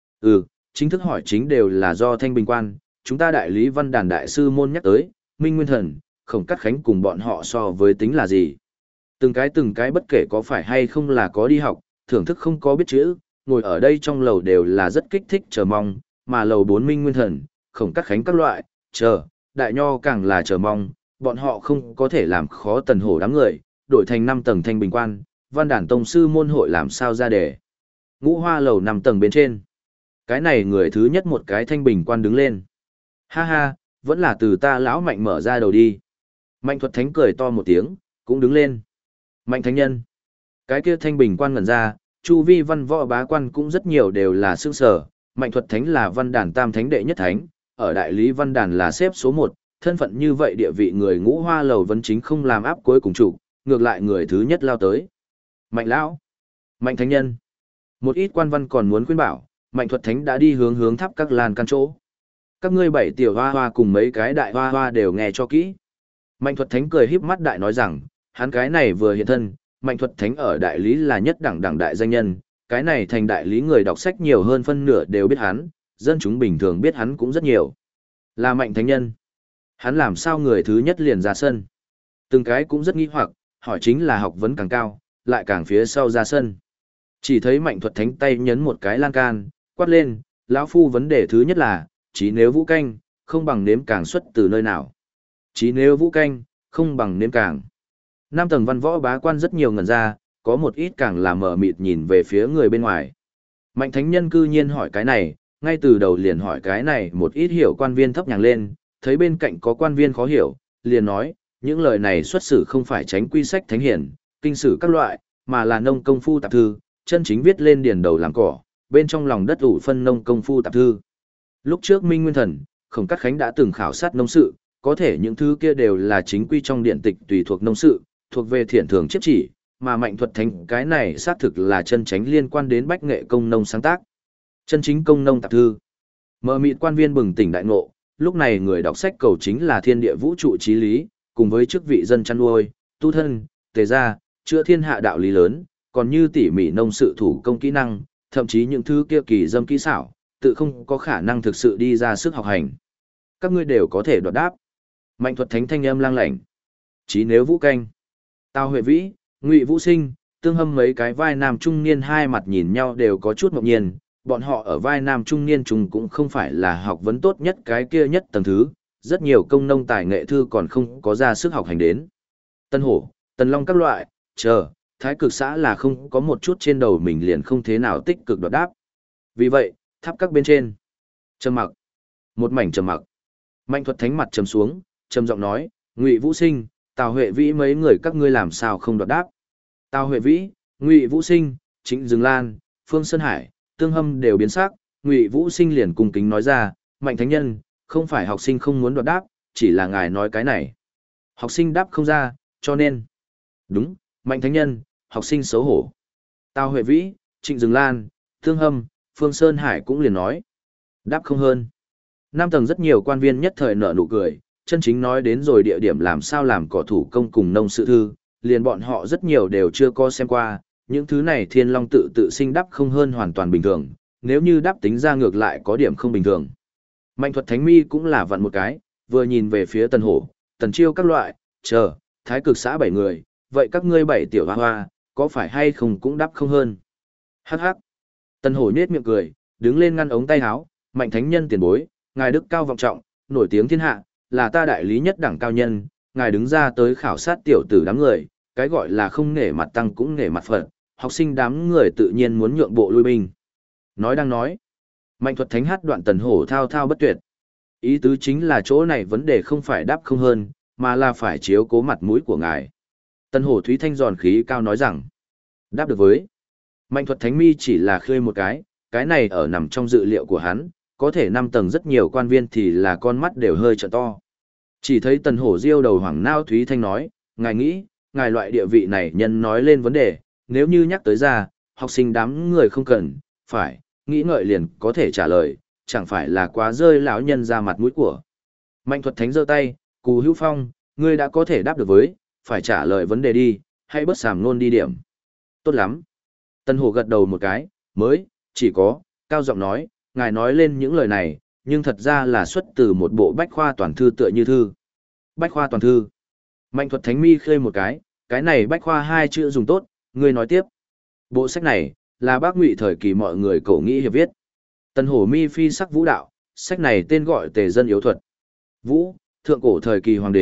[SPEAKER 1] Chính thức hỏi chính đều là do Thanh Bình Quan, chúng ta đại lý văn đàn đại sư môn nhắc tới, Minh Nguyên Thần, Khổng Cắt Khánh cùng bọn họ so với tính là gì. Từng cái bất kể có phải hay không là có đi học, thưởng thức không có biết chữ, ngồi ở đây trong lầu đều là rất kích thích chờ mong, mà lầu 4 Minh Nguyên Thần, Khổng Cắt Khánh các loại, đại nho càng là chờ mong, Bọn họ không có thể làm khó Tần Hổ đám người, đổi thành 5 tầng thanh bình quan, Văn Đàn tông sư môn hội làm sao ra đề. Ngũ Hoa lầu 5 tầng bên trên. Cái này người thứ nhất một cái thanh bình quan đứng lên. Ha ha, vẫn là từ ta lão Mạnh mở ra đầu đi. Mạnh Thuật Thánh cười to một tiếng, cũng đứng lên. Mạnh Thánh Nhân. Cái kia thanh bình quan ngẩn ra, chu vi văn võ bá quan cũng rất nhiều đều là sương sở. Mạnh Thuật Thánh là Văn Đàn tam thánh đệ nhất thánh, ở đại lý Văn Đàn là xếp số 1, thân phận như vậy địa vị người Ngũ Hoa lầu vẫn chính không làm áp cuối cùng chủ, ngược lại người thứ nhất lao tới. Mạnh lão, Mạnh Thánh Nhân. Một ít quan văn còn muốn khuyên bảo, Mạnh Thuật Thánh đã đi hướng tháp các lan can chỗ. Các ngươi 7 tiểu hoa hoa cùng mấy cái đại hoa hoa đều nghe cho kỹ. Mạnh Thuật Thánh cười híp mắt đại nói rằng, hắn cái này vừa hiện thân, Mạnh Thuật Thánh ở đại lý là nhất đẳng đại danh nhân, cái này thành đại lý người đọc sách nhiều hơn phân nửa đều biết hắn, dân chúng bình thường biết hắn cũng rất nhiều. Là Mạnh Thánh Nhân. Hắn làm sao người thứ nhất liền ra sân? Từng cái cũng rất nghi hoặc, hỏi chính là học vấn càng cao, lại càng phía sau ra sân. Chỉ thấy Mạnh Thuật Thánh tay nhấn một cái lan can, quát lên, lão phu vấn đề thứ nhất là, chí nếu vũ canh, không bằng nếm càng xuất từ nơi nào. Chí nếu vũ canh, không bằng nếm càng. 5 tầng văn võ bá quan rất nhiều ngần ra, có một ít càng là mờ mịt nhìn về phía người bên ngoài. Mạnh Thánh Nhân cư nhiên hỏi cái này, ngay từ đầu liền hỏi cái này một ít hiểu quan viên thấp nhàng lên, thấy bên cạnh có quan viên khó hiểu, liền nói, những lời này xuất xử không phải tránh quy sách thánh hiển, kinh sử các loại, mà là nông công phu tạp thư, chân chính viết lên điền đầu làm cỏ, bên trong lòng đất ủ phân nông công phu tạp thư. Lúc trước Minh Nguyên Thần, Khổng Cát Khánh đã từng khảo sát nông sự, có thể những thứ kia đều là chính quy trong điện tịch tùy thuộc nông sự, thuộc về thiện thường chiếp chỉ, mà Mạnh Thuật Thánh cái này xác thực là chân chính liên quan đến bách nghệ công nông sáng tác. Chân chính công nông tạp thư. Mờ mịt quan viên bừng tỉnh đại ngộ, lúc này người đọc sách cầu chính là thiên địa vũ trụ chí lý, cùng với chức vị dân chăn nuôi, tu thân, tề gia, chữa thiên hạ đạo lý lớn, còn như tỉ mỉ nông sự thủ công kỹ năng, thậm chí những thứ kia kỳ dâm kỹ xảo, tự không có khả năng thực sự đi ra sức học hành. Các ngươi đều có thể đoạt đáp. Mạnh Thuật Thánh thanh âm lang lảnh. Chí nếu vũ canh, Tào Huệ Vĩ, Ngụy Vũ Sinh, Tương Hâm mấy cái vai nam trung niên hai mặt nhìn nhau đều có chút ngạc nhiên, bọn họ ở vai nam trung niên chúng cũng không phải là học vấn tốt nhất cái kia nhất tầng thứ, rất nhiều công nông tài nghệ thư còn không có ra sức học hành đến. Tân Hổ, Tần Long các loại, thái cực xã là không có một chút trên đầu mình liền không thế nào tích cực đoạt đáp. Vì vậy, tháp các bên trên. Trầm mặc. Một mảnh trầm mặc. Mạnh Thuật Thánh mặt trầm xuống, trầm giọng nói, Ngụy Vũ Sinh, Tào Huệ Vĩ mấy người các ngươi làm sao không đoạt đáp. Tào Huệ Vĩ, Ngụy Vũ Sinh, Trịnh Dương Lan, Phương Sơn Hải, Tương Hâm đều biến sắc, Ngụy Vũ Sinh liền cung kính nói ra, Mạnh Thánh Nhân, không phải học sinh không muốn đoạt đáp, chỉ là ngài nói cái này. Học sinh đáp không ra, cho nên. Đúng, Mạnh Thánh Nhân, học sinh xấu hổ. Tào Huệ Vĩ, Trịnh Dương Lan, Tương Hâm, Phương Sơn Hải cũng liền nói. Đáp không hơn. 5 tầng rất nhiều quan viên nhất thời nở nụ cười, chân chính nói đến rồi địa điểm làm sao làm cỏ thủ công cùng nông sự thư, liền bọn họ rất nhiều đều chưa có xem qua, những thứ này Thiên Long tự sinh đáp không hơn hoàn toàn bình thường, nếu như đáp tính ra ngược lại có điểm không bình thường. Mạnh Thuật Thánh mi cũng là vặn một cái, vừa nhìn về phía Tần Hổ, Tần Chiêu các loại, thái cực xã 7 người, vậy các ngươi 7 tiểu hoa hoa, có phải hay không cũng đáp không hơn. Hắc hắc. Tần Hổ nhếch miệng cười, đứng lên ngăn ống tay áo, Mạnh Thánh Nhân tiền bối, ngài đức cao vọng trọng, nổi tiếng thiên hạ, là ta đại lý nhất đẳng cao nhân, ngài đứng ra tới khảo sát tiểu tử đám người, cái gọi là không nể mặt tăng cũng nể mặt Phật, học sinh đám người tự nhiên muốn nhượng bộ lui binh. Nói đang nói, Mạnh Thuật Thánh hát đoạn Tần Hổ thao thao bất tuyệt. Ý tứ chính là chỗ này vấn đề không phải đáp không hơn, mà là phải chiếu cố mặt mũi của ngài. Tần Hổ Thúy Thanh giòn khí cao nói rằng, đáp được với. Mạnh Thuật Thánh mi chỉ là khơi một cái này ở nằm trong dự liệu của hắn, có thể 5 tầng rất nhiều quan viên thì là con mắt đều hơi trợn to. Chỉ thấy Tần Hổ diêu đầu hoảng nao Thúy Thanh nói, ngài nghĩ, ngài loại địa vị này nhân nói lên vấn đề, nếu như nhắc tới ra, học sinh đám người không cần, phải, nghĩ ngợi liền có thể trả lời, chẳng phải là quá rơi lão nhân ra mặt mũi của. Mạnh Thuật Thánh giơ tay, Cù Hữu Phong, ngươi đã có thể đáp được với, phải trả lời vấn đề đi, hãy bớt sàm nôn đi điểm. Tốt lắm. Tần Hổ gật đầu một cái, chỉ có, cao giọng nói, ngài nói lên những lời này, nhưng thật ra là xuất từ một bộ bách khoa toàn thư tựa như thư. Bách khoa toàn thư. Mạnh Thuật Thánh mi khơi một cái này bách khoa 2 chữ dùng tốt, ngươi nói tiếp. Bộ sách này, là bác Ngụy thời kỳ mọi người cổ nghĩ hiệp viết. Tần Hổ mi phi sắc vũ đạo, sách này tên gọi Tề dân yếu thuật. Vũ, thượng cổ thời kỳ hoàng đế,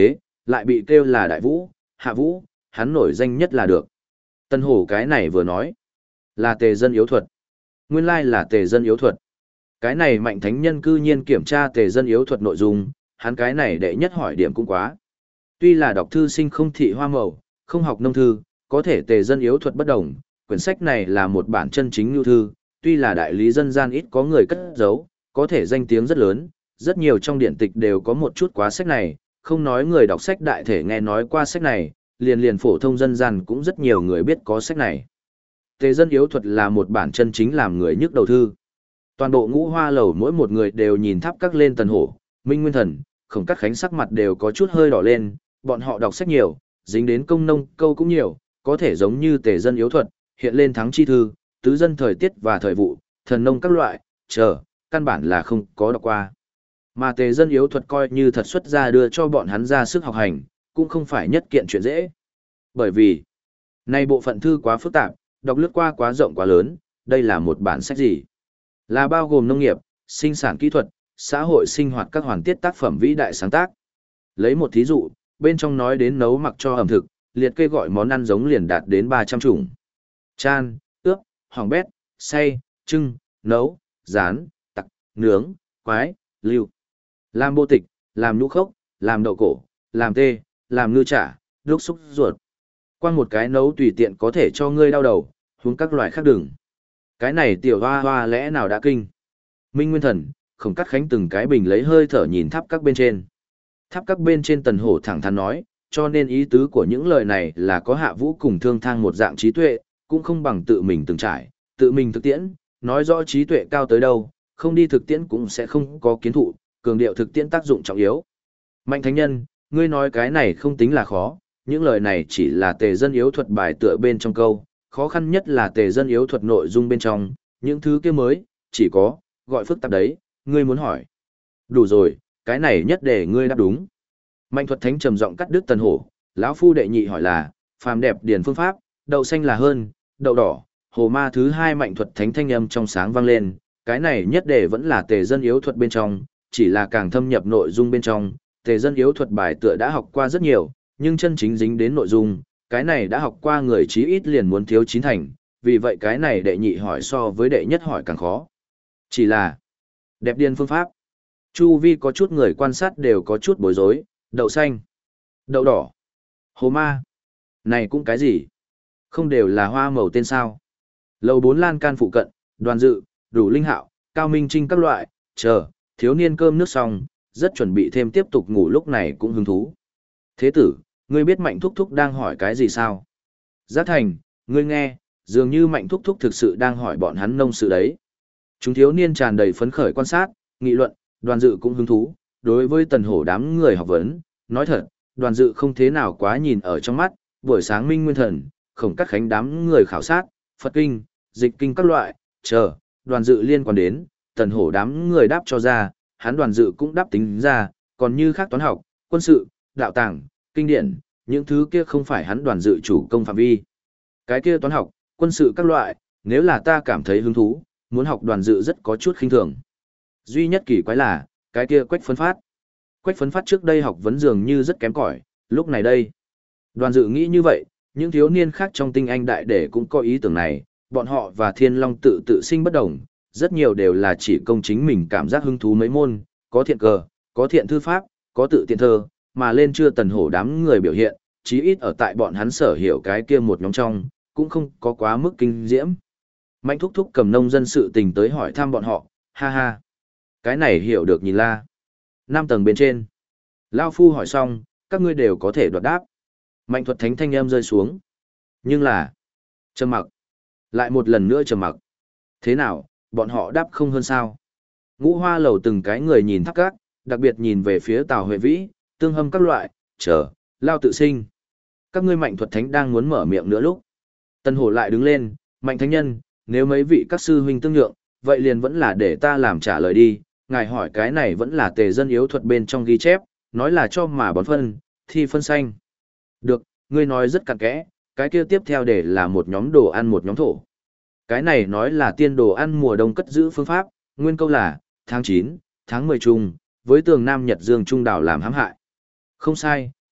[SPEAKER 1] lại bị kêu là đại vũ, hạ vũ, hắn nổi danh nhất là được. Tân hổ cái này vừa nói, là tề dân yếu thuật. Nguyên lai là tề dân yếu thuật. Cái này mạnh thánh nhân cư nhiên kiểm tra tề dân yếu thuật nội dung, hắn cái này đệ nhất hỏi điểm cũng quá. Tuy là đọc thư sinh không thị hoa màu, không học nông thư, có thể tề dân yếu thuật bất đồng, quyển sách này là một bản chân chính nhu thư, tuy là đại lý dân gian ít có người cất giấu, có thể danh tiếng rất lớn, rất nhiều trong điển tịch đều có một chút quá sách này, không nói người đọc sách đại thể nghe nói qua sách này, liền phổ thông dân gian cũng rất nhiều người biết có sách này. Tề dân yếu thuật là một bản chân chính làm người nhức đầu thư. Toàn bộ Ngũ Hoa lầu mỗi một người đều nhìn tháp các lên Tần Hổ, Minh Nguyên Thần, Khổng Cát Khánh sắc mặt đều có chút hơi đỏ lên, bọn họ đọc sách nhiều, dính đến công nông câu cũng nhiều, có thể giống như tề dân yếu thuật, hiện lên thắng chi thư, tứ dân thời tiết và thời vụ, thần nông các loại, căn bản là không có đọc qua. Mà tề dân yếu thuật coi như thật xuất ra đưa cho bọn hắn ra sức học hành, cũng không phải nhất kiện chuyện dễ. Bởi vì, này bộ phận thư quá phức tạp, đọc lướt qua quá rộng quá lớn, đây là một bản sách gì? Là bao gồm nông nghiệp, sinh sản kỹ thuật, xã hội sinh hoạt các hoàn tiết tác phẩm vĩ đại sáng tác. Lấy một thí dụ, bên trong nói đến nấu mặc cho ẩm thực, liệt kê gọi món ăn giống liền đạt đến 300 chủng. Chan, ướp, hoàng bét, xay, trưng, nấu, rán, tặc, nướng, quái, lưu. Làm bô tịch, làm nhũ khốc, làm đậu cổ, làm tê, làm ngư chả, đúc xúc ruột. Qua một cái nấu tùy tiện có thể cho ngươi đau đầu, huống các loại khác đừng. Cái này tiểu hoa hoa lẽ nào đã kinh. Minh Nguyên Thần, Khổng Cát Khánh từng cái bình lấy hơi thở nhìn tháp các bên trên. Tháp các bên trên Tần Hổ thẳng thắn nói, cho nên ý tứ của những lời này là có hạ vũ cùng thương thang một dạng trí tuệ, cũng không bằng tự mình từng trải, tự mình thực tiễn, nói rõ trí tuệ cao tới đâu, không đi thực tiễn cũng sẽ không có kiến thụ, cường điệu thực tiễn tác dụng trọng yếu. Mạnh thánh nhân, ngươi nói cái này không tính là khó, những lời này chỉ là tề dân yếu thuật bài tựa bên trong câu, khó khăn nhất là tề dân yếu thuật nội dung bên trong, những thứ kia mới, chỉ có, gọi phức tạp đấy, ngươi muốn hỏi. Đủ rồi, cái này nhất để ngươi đáp đúng. Mạnh thuật thánh trầm giọng cắt đứt Tần Hổ, lão phu đệ nhị hỏi là, phàm đẹp điển phương pháp, đậu xanh là hơn, đậu đỏ, hồ ma thứ hai mạnh thuật thánh thanh âm trong sáng vang lên, cái này nhất để vẫn là tề dân yếu thuật bên trong, chỉ là càng thâm nhập nội dung bên trong, tề dân yếu thuật bài tựa đã học qua rất nhiều, nhưng chân chính dính đến nội dung, cái này đã học qua người chí ít liền muốn thiếu chín thành, vì vậy cái này đệ nhị hỏi so với đệ nhất hỏi càng khó. Chỉ là đẹp điên phương pháp. Chu vi có chút người quan sát đều có chút bối rối, đậu xanh, đậu đỏ, hồ ma. Này cũng cái gì? Không đều là hoa màu tên sao? Lầu 4 lan can phụ cận, Đoàn Dự, Đủ Linh Hạo, Cao Minh Trinh các loại, thiếu niên cơm nước xong, rất chuẩn bị thêm tiếp tục ngủ lúc này cũng hứng thú. Thế tử, ngươi biết Mạnh Thúc Thúc đang hỏi cái gì sao? Giác Thành, ngươi nghe, dường như Mạnh Thúc Thúc thực sự đang hỏi bọn hắn nông sự đấy. Chúng thiếu niên tràn đầy phấn khởi quan sát, nghị luận, Đoàn Dự cũng hứng thú, đối với Tần Hổ đám người học vấn, nói thật, Đoàn Dự không thế nào quá nhìn ở trong mắt, buổi sáng Minh Nguyên Thần, Khổng Cát Khánh đám người khảo sát, Phật kinh, dịch kinh các loại, Đoàn Dự liên quan đến, Tần Hổ đám người đáp cho ra, hắn Đoàn Dự cũng đáp tính ra, còn như khác toán học, quân sự, đạo tàng, kinh điển, những thứ kia không phải hắn Đoàn Dự chủ công phạm vi. Cái kia toán học, quân sự các loại, nếu là ta cảm thấy hứng thú, muốn học Đoàn Dự rất có chút khinh thường. Duy nhất kỳ quái là, cái kia Quách Phấn Phát. Quách Phấn Phát trước đây học vấn dường như rất kém cỏi, lúc này đây. Đoàn Dự nghĩ như vậy, những thiếu niên khác trong tinh anh đại để cũng có ý tưởng này, bọn họ và Thiên Long tự sinh bất đồng, rất nhiều đều là chỉ công chính mình cảm giác hứng thú mấy môn, có thiện cờ, có thiện thư pháp, có tự tiện thơ, mà lên chưa Tần Hổ đám người biểu hiện, chí ít ở tại bọn hắn sở hiểu cái kia một nhóm trong, cũng không có quá mức kinh diễm. Mạnh Thúc Thúc cầm nông dân sự tình tới hỏi thăm bọn họ, ha ha. Cái này hiểu được nhìn la. 5 tầng bên trên. Lao Phu hỏi xong, các ngươi đều có thể đoạt đáp. Mạnh thuật thánh thanh âm rơi xuống. Nhưng là, trầm mặc. Lại một lần nữa trầm mặc. Thế nào, bọn họ đáp không hơn sao? Ngũ Hoa lầu từng cái người nhìn thắc các, đặc biệt nhìn về phía Tào Huệ Vĩ, Tương Hâm các loại, Lao Tự Sinh. Các ngươi Mạnh thuật thánh đang muốn mở miệng nữa lúc. Tân Hổ lại đứng lên, Mạnh thánh nhân, nếu mấy vị các sư huynh tương nhượng, vậy liền vẫn là để ta làm trả lời đi. Ngài hỏi cái này vẫn là tề dân yếu thuật bên trong ghi chép, nói là cho mà bón phân, thi phân xanh. Được, ngươi nói rất cặn kẽ, cái kia tiếp theo để là một nhóm đồ ăn một nhóm thổ. Cái này nói là tiên đồ ăn mùa đông cất giữ phương pháp, nguyên câu là, tháng 9, tháng 10 chung, với tường Nam Nhật Dương Trung đảo làm hãm hại. Không sai,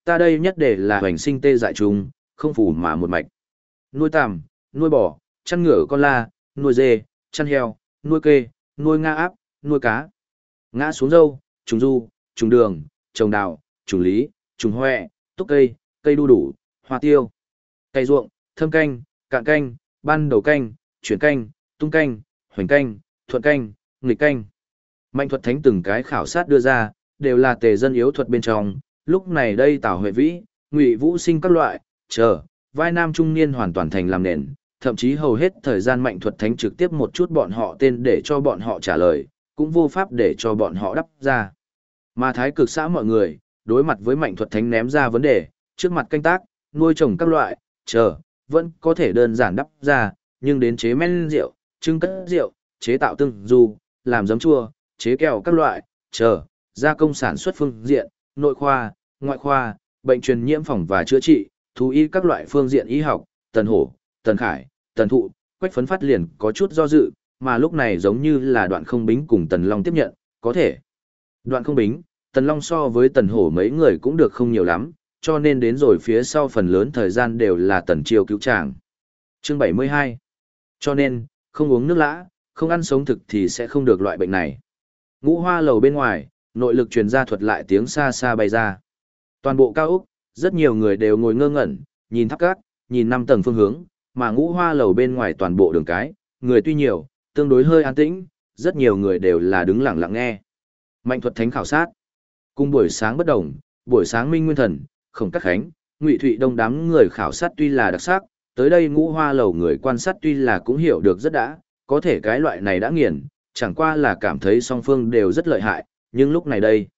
[SPEAKER 1] Ta đây nhất để là hoành sinh tê dại trùng, không phủ mà một mạch. Nuôi tằm, nuôi bò, chăn ngựa con la, nuôi dê, chăn heo, nuôi kê, nuôi nga áp, nuôi cá. Ngã xuống dâu, trùng du, trùng đường, trồng đào, trùng lý, trùng hoẹ, túc cây, cây đu đủ, hoa tiêu. Cây ruộng, thâm canh, cạn canh, ban đầu canh, chuyển canh, tung canh, hoành canh, thuận canh, nghịch canh. Mạnh thuật thánh từng cái khảo sát đưa ra, đều là tề dân yếu thuật bên trong, lúc này đây Tào Huệ Vĩ, Ngụy Vũ Sinh các loại, vai nam trung niên hoàn toàn thành làm nền, thậm chí hầu hết thời gian Mạnh thuật thánh trực tiếp một chút bọn họ tên để cho bọn họ trả lời, cũng vô pháp để cho bọn họ đáp ra. Mà thái cực xã mọi người, đối mặt với Mạnh thuật thánh ném ra vấn đề, trước mặt canh tác, nuôi trồng các loại, vẫn có thể đơn giản đáp ra, nhưng đến chế men rượu, trưng cất rượu, chế tạo tương du, làm giấm chua, chế kẹo các loại, gia công sản xuất phương diện, nội khoa, ngoại khoa, bệnh truyền nhiễm phòng và chữa trị, thú y các loại phương diện y học, Tần Hổ, Tần Khải, Tần Thụ, Quách Phấn Phát liền có chút do dự, mà lúc này giống như là Đoạn Không Bính cùng Tần Long tiếp nhận, có thể. Đoạn Không Bính, Tần Long so với Tần Hổ mấy người cũng được không nhiều lắm, cho nên đến rồi phía sau phần lớn thời gian đều là Tần Chiêu cứu chàng. Chương 72. Cho nên, không uống nước lã, không ăn sống thực thì sẽ không được loại bệnh này. Ngũ Hoa lầu bên ngoài, nội lực truyền ra thuật lại tiếng xa xa bay ra. Toàn bộ cao ốc, rất nhiều người đều ngồi ngơ ngẩn, nhìn tháp cát, nhìn 5 tầng phương hướng, mà Ngũ Hoa lầu bên ngoài toàn bộ đường cái, người tuy nhiều, tương đối hơi an tĩnh, rất nhiều người đều là đứng lặng lặng nghe. Mạnh thuật thánh khảo sát. Cùng buổi sáng bất đồng, buổi sáng Minh Nguyên Thần, Khổng Cát Khánh, Ngụy Thụy Đông đám người khảo sát tuy là đặc sắc, tới đây Ngũ Hoa lầu người quan sát tuy là cũng hiểu được rất đã, có thể cái loại này đã nghiền, chẳng qua là cảm thấy song phương đều rất lợi hại, nhưng lúc này đây,